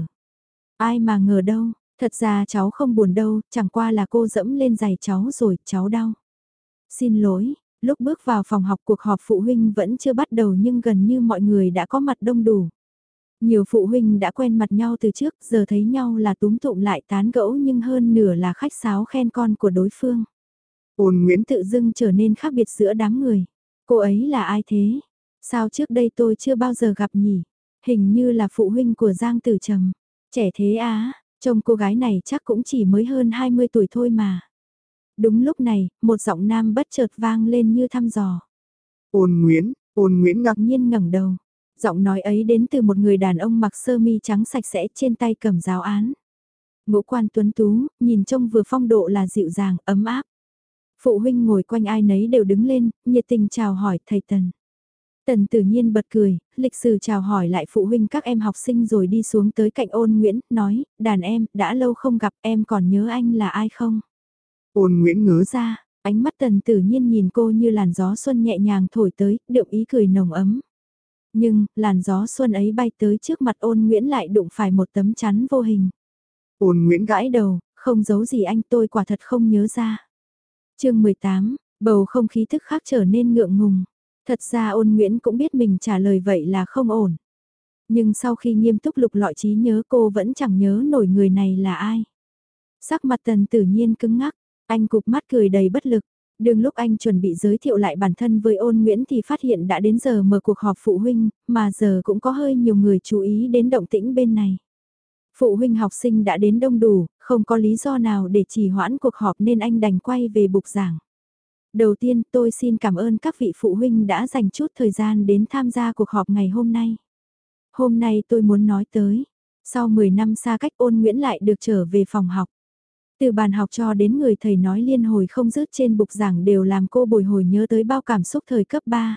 S1: Ai mà ngờ đâu, thật ra cháu không buồn đâu, chẳng qua là cô dẫm lên giày cháu rồi, cháu đau. Xin lỗi, lúc bước vào phòng học cuộc họp phụ huynh vẫn chưa bắt đầu nhưng gần như mọi người đã có mặt đông đủ. Nhiều phụ huynh đã quen mặt nhau từ trước, giờ thấy nhau là túm tụm lại tán gẫu nhưng hơn nửa là khách sáo khen con của đối phương. Ôn Nguyễn tự dưng trở nên khác biệt giữa đám người. Cô ấy là ai thế? Sao trước đây tôi chưa bao giờ gặp nhỉ? Hình như là phụ huynh của Giang Tử Trầm. Trẻ thế á, trông cô gái này chắc cũng chỉ mới hơn hai mươi tuổi thôi mà. Đúng lúc này, một giọng nam bất chợt vang lên như thăm dò.
S2: Ôn Nguyễn, Ôn Nguyễn ngạc
S1: Ngạc nhiên ngẩng đầu. Giọng nói ấy đến từ một người đàn ông mặc sơ mi trắng sạch sẽ trên tay cầm giáo án. Ngũ quan tuấn tú, nhìn trông vừa phong độ là dịu dàng, ấm áp. Phụ huynh ngồi quanh ai nấy đều đứng lên, nhiệt tình chào hỏi thầy Tần. Tần tự nhiên bật cười, lịch sự chào hỏi lại phụ huynh các em học sinh rồi đi xuống tới cạnh Ôn Nguyễn, nói, đàn em, đã lâu không gặp em còn nhớ anh là ai không?
S2: Ôn Nguyễn ngớ
S1: Ra, ánh mắt Tần tự nhiên nhìn cô như làn gió xuân nhẹ nhàng thổi tới, đượm ý cười nồng ấm. Nhưng, làn gió xuân ấy bay tới trước mặt Ôn Nguyễn lại đụng phải một tấm chắn vô hình.
S2: Ôn Nguyễn
S1: Gãi đầu, không giấu gì anh, tôi quả thật không nhớ ra. chương mười tám, bầu không khí tức khắc trở nên ngượng ngùng. Thật ra Ôn Nguyễn cũng biết mình trả lời vậy là không ổn. Nhưng sau khi nghiêm túc lục lọi trí nhớ cô vẫn chẳng nhớ nổi người này là ai. Sắc mặt Tần tự nhiên cứng ngắc, anh cụp mắt cười đầy bất lực. Đương lúc anh chuẩn bị giới thiệu lại bản thân với Ôn Nguyễn thì phát hiện đã đến giờ mở cuộc họp phụ huynh, mà giờ cũng có hơi nhiều người chú ý đến động tĩnh bên này. Phụ huynh học sinh đã đến đông đủ, không có lý do nào để trì hoãn cuộc họp nên anh đành quay về bục giảng. Đầu tiên tôi xin cảm ơn các vị phụ huynh đã dành chút thời gian đến tham gia cuộc họp ngày hôm nay. Hôm nay tôi muốn nói tới, sau mười năm xa cách Ôn Nguyễn lại được trở về phòng học. Từ bàn học cho đến người thầy nói liên hồi không dứt trên bục giảng đều làm cô bồi hồi nhớ tới bao cảm xúc thời cấp ba.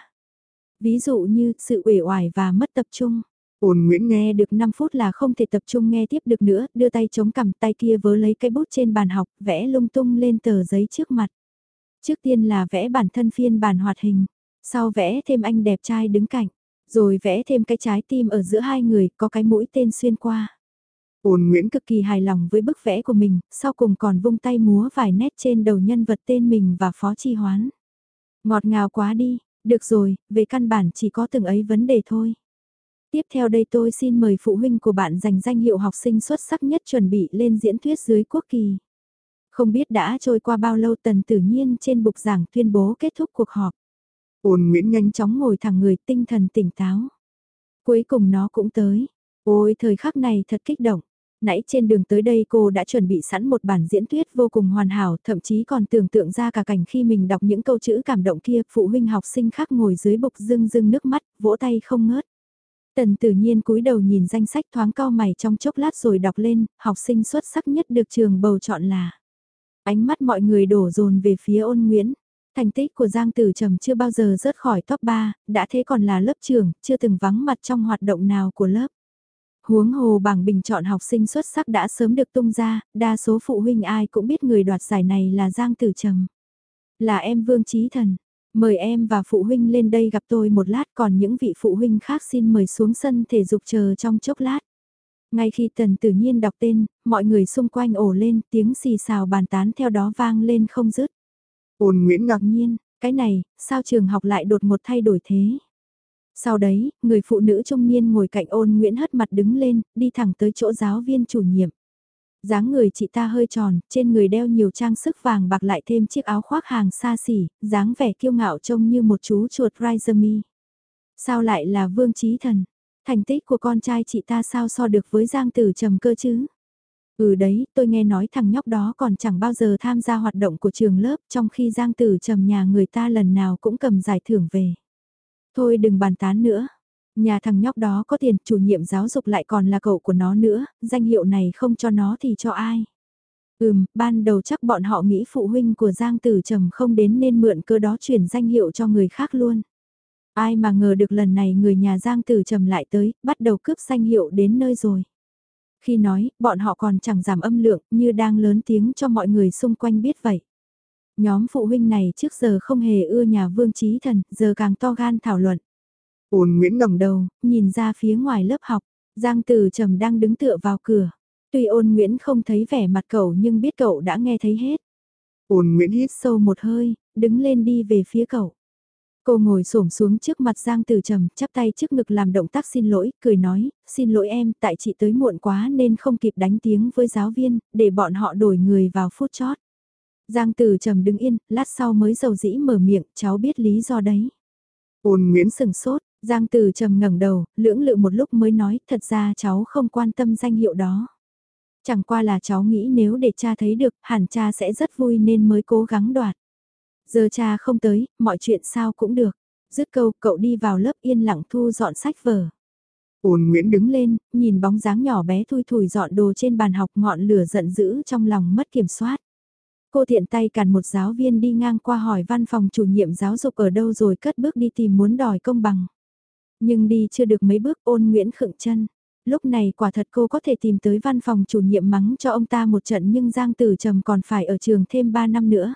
S1: Ví dụ như sự uể oải và mất tập trung.
S2: Ôn Nguyễn
S1: Nghe được năm phút là không thể tập trung nghe tiếp được nữa, đưa tay chống cằm tay kia vớ lấy cái bút trên bàn học, vẽ lung tung lên tờ giấy trước mặt. Trước tiên là vẽ bản thân phiên bản hoạt hình, sau vẽ thêm anh đẹp trai đứng cạnh, rồi vẽ thêm cái trái tim ở giữa hai người, có cái mũi tên xuyên qua.
S2: Ôn Nguyễn
S1: Cực kỳ hài lòng với bức vẽ của mình, sau cùng còn vung tay múa vài nét trên đầu nhân vật tên mình và Phó Chi Hoán. Ngọt ngào quá đi, được rồi, về căn bản chỉ có từng ấy vấn đề thôi. Tiếp theo đây tôi xin mời phụ huynh của bạn giành danh hiệu học sinh xuất sắc nhất chuẩn bị lên diễn thuyết dưới quốc kỳ. Không biết đã trôi qua bao lâu Tần tự nhiên trên bục giảng tuyên bố kết thúc cuộc họp.
S2: Ôn Nguyễn nhanh
S1: Chóng ngồi thẳng người, tinh thần tỉnh táo. Cuối cùng nó cũng tới. Ôi thời khắc này thật kích động. Nãy trên đường tới đây cô đã chuẩn bị sẵn một bản diễn thuyết vô cùng hoàn hảo, thậm chí còn tưởng tượng ra cả cảnh khi mình đọc những câu chữ cảm động kia, phụ huynh học sinh khác ngồi dưới bục rưng rưng nước mắt, vỗ tay không ngớt. Tần tự nhiên cúi đầu nhìn danh sách thoáng cau mày trong chốc lát rồi đọc lên, học sinh xuất sắc nhất được trường bầu chọn là. Ánh mắt mọi người đổ dồn về phía Ôn Nguyễn. Thành tích của Giang Tử Trầm chưa bao giờ rớt khỏi top ba, đã thế còn là lớp trưởng, chưa từng vắng mặt trong hoạt động nào của lớp. Huống hồ bảng bình chọn học sinh xuất sắc đã sớm được tung ra, đa số phụ huynh ai cũng biết người đoạt giải này là Giang Tử Trầm. Là em Vương Chí Thần. Mời em và phụ huynh lên đây gặp tôi một lát, còn những vị phụ huynh khác xin mời xuống sân thể dục chờ trong chốc lát. Ngay khi Tần tự nhiên đọc tên, mọi người xung quanh ồ lên, tiếng xì xào bàn tán theo đó vang lên không dứt.
S2: Ôn Nguyễn ngạc
S1: Nhiên, cái này, sao trường học lại đột ngột thay đổi thế? Sau đấy, người phụ nữ trung niên ngồi cạnh Ôn Nguyễn hất mặt đứng lên, đi thẳng tới chỗ giáo viên chủ nhiệm. Dáng người chị ta hơi tròn, trên người đeo nhiều trang sức vàng bạc lại thêm chiếc áo khoác hàng xa xỉ, dáng vẻ kiêu ngạo trông như một chú chuột Raizami. Sao lại là Vương Chí Thần? Thành tích của con trai chị ta sao so được với Giang Tử Trầm cơ chứ? Ừ đấy, tôi nghe nói thằng nhóc đó còn chẳng bao giờ tham gia hoạt động của trường lớp, trong khi Giang Tử Trầm nhà người ta lần nào cũng cầm giải thưởng về. Thôi đừng bàn tán nữa. Nhà thằng nhóc đó có tiền, chủ nhiệm giáo dục lại còn là cậu của nó nữa, danh hiệu này không cho nó thì cho ai? Ừm, ban đầu chắc bọn họ nghĩ phụ huynh của Giang Tử Trầm không đến nên mượn cơ đó chuyển danh hiệu cho người khác luôn. Ai mà ngờ được lần này người nhà Giang Tử Trầm lại tới, bắt đầu cướp danh hiệu đến nơi rồi. Khi nói, bọn họ còn chẳng giảm âm lượng, như đang lớn tiếng cho mọi người xung quanh biết vậy. Nhóm phụ huynh này trước giờ không hề ưa nhà Vương Chí Thần, giờ càng to gan thảo luận.
S2: Ôn Nguyễn
S1: Ngẩng đầu, nhìn ra phía ngoài lớp học, Giang Tử Trầm đang đứng tựa vào cửa. Tuy Ôn Nguyễn không thấy vẻ mặt cậu nhưng biết cậu đã nghe thấy hết.
S2: Ôn Nguyễn hít
S1: Sâu một hơi, đứng lên đi về phía cậu. Cô ngồi xổm xuống trước mặt Giang Tử Trầm, chắp tay trước ngực làm động tác xin lỗi, cười nói, xin lỗi em, tại chị tới muộn quá nên không kịp đánh tiếng với giáo viên, để bọn họ đổi người vào phút chót. Giang Tử Trầm đứng yên, lát sau mới dầu dĩ mở miệng, cháu biết lý do đấy.
S2: Ôn Nguyễn
S1: Sừng sốt, Giang Tử Trầm ngẩng đầu, lưỡng lự một lúc mới nói, thật ra cháu không quan tâm danh hiệu đó. Chẳng qua là cháu nghĩ nếu để cha thấy được, hẳn cha sẽ rất vui nên mới cố gắng đoạt. Giờ cha không tới, mọi chuyện sao cũng được. Dứt câu, cậu đi vào lớp yên lặng thu dọn sách vở.
S2: Ôn Nguyễn đứng
S1: Đứng lên, nhìn bóng dáng nhỏ bé thui thủi dọn đồ trên bàn học, ngọn lửa giận dữ trong lòng mất kiểm soát. Cô tiện tay cản một giáo viên đi ngang qua hỏi văn phòng chủ nhiệm giáo dục ở đâu rồi cất bước đi tìm muốn đòi công bằng. Nhưng đi chưa được mấy bước Ôn Nguyễn khựng chân. Lúc này quả thật cô có thể tìm tới văn phòng chủ nhiệm mắng cho ông ta một trận, nhưng Giang Tử Trầm còn phải ở trường thêm ba năm nữa.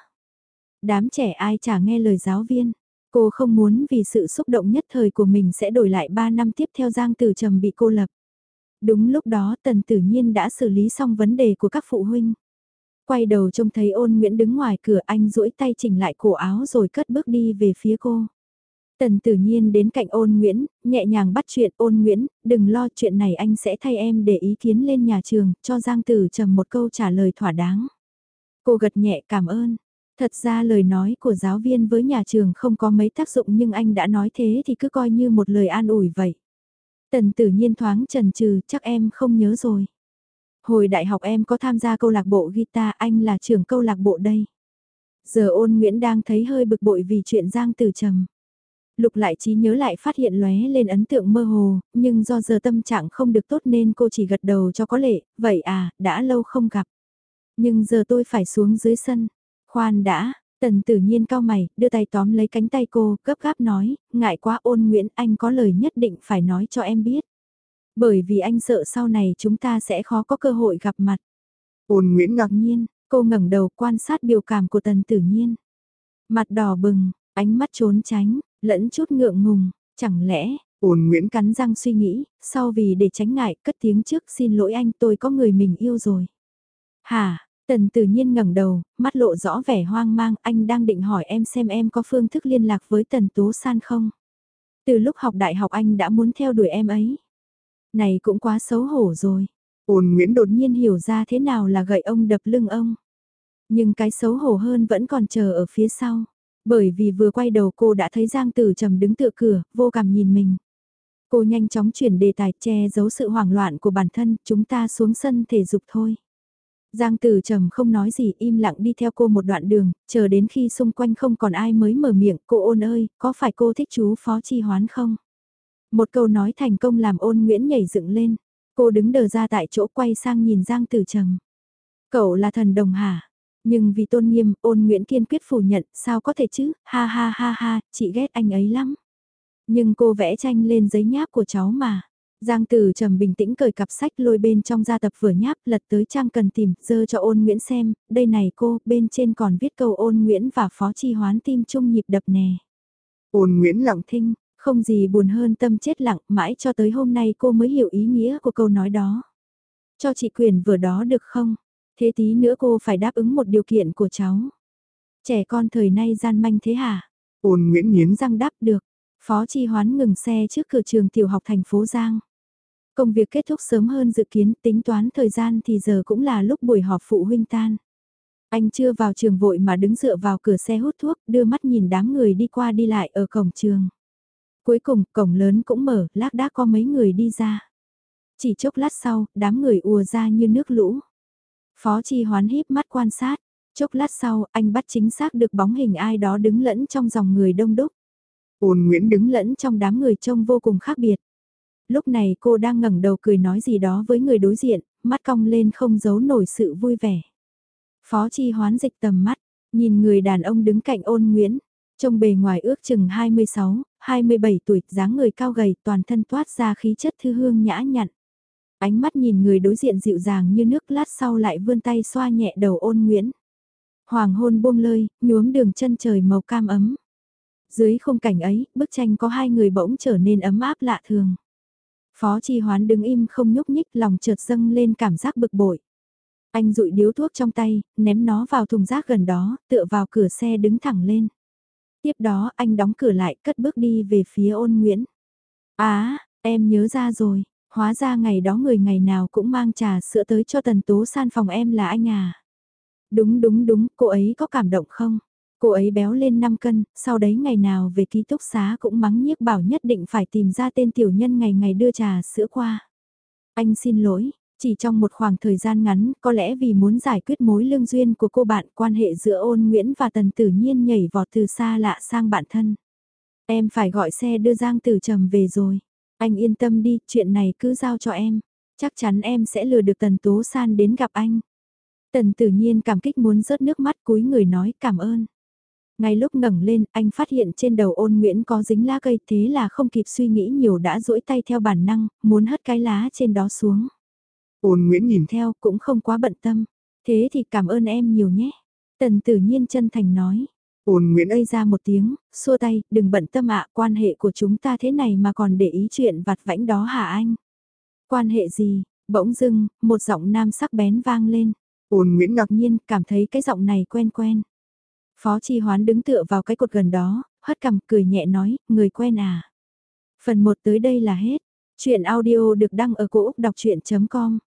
S1: Đám trẻ ai chả nghe lời giáo viên. Cô không muốn vì sự xúc động nhất thời của mình sẽ đổi lại ba năm tiếp theo Giang Tử Trầm bị cô lập. Đúng lúc đó Tần Tử Nhiên đã xử lý xong vấn đề của các phụ huynh. Quay đầu trông thấy Ôn Nguyễn đứng ngoài cửa, anh duỗi tay chỉnh lại cổ áo rồi cất bước đi về phía cô. Tần Tử Nhiên đến cạnh Ôn Nguyễn, nhẹ nhàng bắt chuyện. Ôn Nguyễn, đừng lo, chuyện này anh sẽ thay em để ý kiến lên nhà trường, cho Giang Tử Trầm một câu trả lời thỏa đáng. Cô gật nhẹ cảm ơn. Thật ra lời nói của giáo viên với nhà trường không có mấy tác dụng, nhưng anh đã nói thế thì cứ coi như một lời an ủi vậy. Tần Tử Nhiên thoáng chần chừ, chắc em không nhớ rồi. Hồi đại học em có tham gia câu lạc bộ guitar, anh là trưởng câu lạc bộ đây. Giờ Ôn Nguyễn đang thấy hơi bực bội vì chuyện Giang Tử Trầm. Lục lại trí nhớ lại phát hiện lóe lên ấn tượng mơ hồ, nhưng do giờ tâm trạng không được tốt nên cô chỉ gật đầu cho có lệ, vậy à, đã lâu không gặp. Nhưng giờ tôi phải xuống dưới sân. Khoan đã, Tần Tử Nhiên cau mày, đưa tay tóm lấy cánh tay cô, gấp gáp nói, ngại quá Ôn Nguyễn, anh có lời nhất định phải nói cho em biết. Bởi vì anh sợ sau này chúng ta sẽ khó có cơ hội gặp mặt.
S2: Ôn Nguyễn ngạc
S1: nhiên, cô ngẩng đầu quan sát biểu cảm của Tần Tử Nhiên. Mặt đỏ bừng, ánh mắt trốn tránh, lẫn chút ngượng ngùng, chẳng lẽ,
S2: Ôn Nguyễn
S1: cắn răng suy nghĩ, sau vì để tránh ngại, cất tiếng trước, xin lỗi anh, tôi có người mình yêu rồi. Hả, Tần Tử Nhiên ngẩng đầu, mắt lộ rõ vẻ hoang mang, anh đang định hỏi em xem em có phương thức liên lạc với Tần Tố San không? Từ lúc học đại học anh đã muốn theo đuổi em ấy. Này cũng quá xấu hổ rồi.
S2: Ôn Nguyễn đột
S1: Đột nhiên hiểu ra thế nào là gậy ông đập lưng ông. Nhưng cái xấu hổ hơn vẫn còn chờ ở phía sau. Bởi vì vừa quay đầu cô đã thấy Giang Tử Trầm đứng tựa cửa, vô cảm nhìn mình. Cô nhanh chóng chuyển đề tài, che giấu sự hoảng loạn của bản thân, chúng ta xuống sân thể dục thôi. Giang Tử Trầm không nói gì, im lặng đi theo cô một đoạn đường, chờ đến khi xung quanh không còn ai mới mở miệng, cô Ôn ơi, có phải cô thích chú Phó Chi Hoán không? Một câu nói thành công làm Ôn Nguyễn nhảy dựng lên, cô đứng đờ ra tại chỗ quay sang nhìn Giang Tử Trầm. Cậu là thần đồng hả? Nhưng vì tôn nghiêm, Ôn Nguyễn kiên quyết phủ nhận, sao có thể chứ, ha ha ha ha, chị ghét anh ấy lắm. Nhưng cô vẽ tranh lên giấy nháp của cháu mà. Giang Tử Trầm bình tĩnh cởi cặp sách lôi bên trong ra tập vừa nháp, lật tới trang cần tìm, dơ cho Ôn Nguyễn xem, đây này cô, bên trên còn viết câu Ôn Nguyễn và Phó Chi Hoán tim chung nhịp đập nè.
S2: Ôn Nguyễn lặng
S1: thinh, không gì buồn hơn tâm chết lặng, mãi cho tới hôm nay cô mới hiểu ý nghĩa của câu nói đó. Cho chị quyền vừa đó được không? Thế tí nữa cô phải đáp ứng một điều kiện của cháu. Trẻ con thời nay gian manh thế hả?
S2: Ôn Nguyễn nghiến
S1: răng đáp được. Phó Chi Hoán ngừng xe trước cửa trường tiểu học thành phố Giang. Công việc kết thúc sớm hơn dự kiến, tính toán thời gian thì giờ cũng là lúc buổi họp phụ huynh tan. Anh chưa vào trường vội mà đứng dựa vào cửa xe hút thuốc, đưa mắt nhìn đám người đi qua đi lại ở cổng trường. Cuối cùng, cổng lớn cũng mở, lác đác có mấy người đi ra. Chỉ chốc lát sau, đám người ùa ra như nước lũ. Phó Chi Hoán híp mắt quan sát. Chốc lát sau, anh bắt chính xác được bóng hình ai đó đứng lẫn trong dòng người đông đúc.
S2: Ôn Nguyễn
S1: đứng lẫn trong đám người trông vô cùng khác biệt. Lúc này cô đang ngẩng đầu cười nói gì đó với người đối diện, mắt cong lên không giấu nổi sự vui vẻ. Phó Chi Hoán dịch tầm mắt, nhìn người đàn ông đứng cạnh Ôn Nguyễn, trông bề ngoài ước chừng hai mươi sáu, hai mươi bảy tuổi, dáng người cao gầy, toàn thân toát ra khí chất thư hương nhã nhặn. Ánh mắt nhìn người đối diện dịu dàng như nước, lát sau lại vươn tay xoa nhẹ đầu Ôn Nguyễn. Hoàng hôn buông lơi, nhuốm đường chân trời màu cam ấm. Dưới khung cảnh ấy, bức tranh có hai người bỗng trở nên ấm áp lạ thường. Phó Chi Hoán đứng im không nhúc nhích, lòng chợt dâng lên cảm giác bực bội. Anh dụi điếu thuốc trong tay, ném nó vào thùng rác gần đó, tựa vào cửa xe đứng thẳng lên. Tiếp đó anh đóng cửa lại, cất bước đi về phía Ôn Nguyễn. Á, em nhớ ra rồi, hóa ra ngày đó người ngày nào cũng mang trà sữa tới cho Tần Tố San phòng em là anh à. Đúng đúng đúng, cô ấy có cảm động không? Cô ấy béo lên năm cân, sau đấy ngày nào về ký túc xá cũng mắng nhiếc bảo nhất định phải tìm ra tên tiểu nhân ngày ngày đưa trà sữa qua. Anh xin lỗi, Chỉ trong một khoảng thời gian ngắn, có lẽ vì muốn giải quyết mối lương duyên của cô bạn, quan hệ giữa Ôn Nguyễn và Tần Tử Nhiên nhảy vọt từ xa lạ sang bạn thân. Em phải gọi xe đưa Giang Tử Trầm về rồi. Anh yên tâm đi, chuyện này cứ giao cho em. Chắc chắn em sẽ lừa được Tần Tố San đến gặp anh. Tần Tử Nhiên cảm kích muốn rớt nước mắt, cúi người nói cảm ơn. Ngay lúc ngẩng lên, anh phát hiện trên đầu Ôn Nguyễn có dính lá cây, thế là không kịp suy nghĩ nhiều đã duỗi tay theo bản năng, muốn hất cái lá trên đó xuống.
S2: Ôn Nguyễn nhìn
S1: theo cũng không quá bận tâm. Thế thì cảm ơn em nhiều nhé. Tần Tử Nhiên chân thành nói.
S2: Ôn Nguyễn
S1: Ây ra một tiếng, xua tay, đừng bận tâm ạ, quan hệ của chúng ta thế này mà còn để ý chuyện vặt vãnh đó hả anh? Quan hệ gì? Bỗng dưng, một giọng nam sắc bén vang lên.
S2: Ôn Nguyễn ngạc
S1: nhiên, cảm thấy cái giọng này quen quen. Phó Chi Hoán đứng tựa vào cái cột gần đó, hất cằm cười nhẹ nói, người quen à. Phần một tới đây là hết. Chuyện audio được đăng ở cổ Úc đọc chuyện chấm com.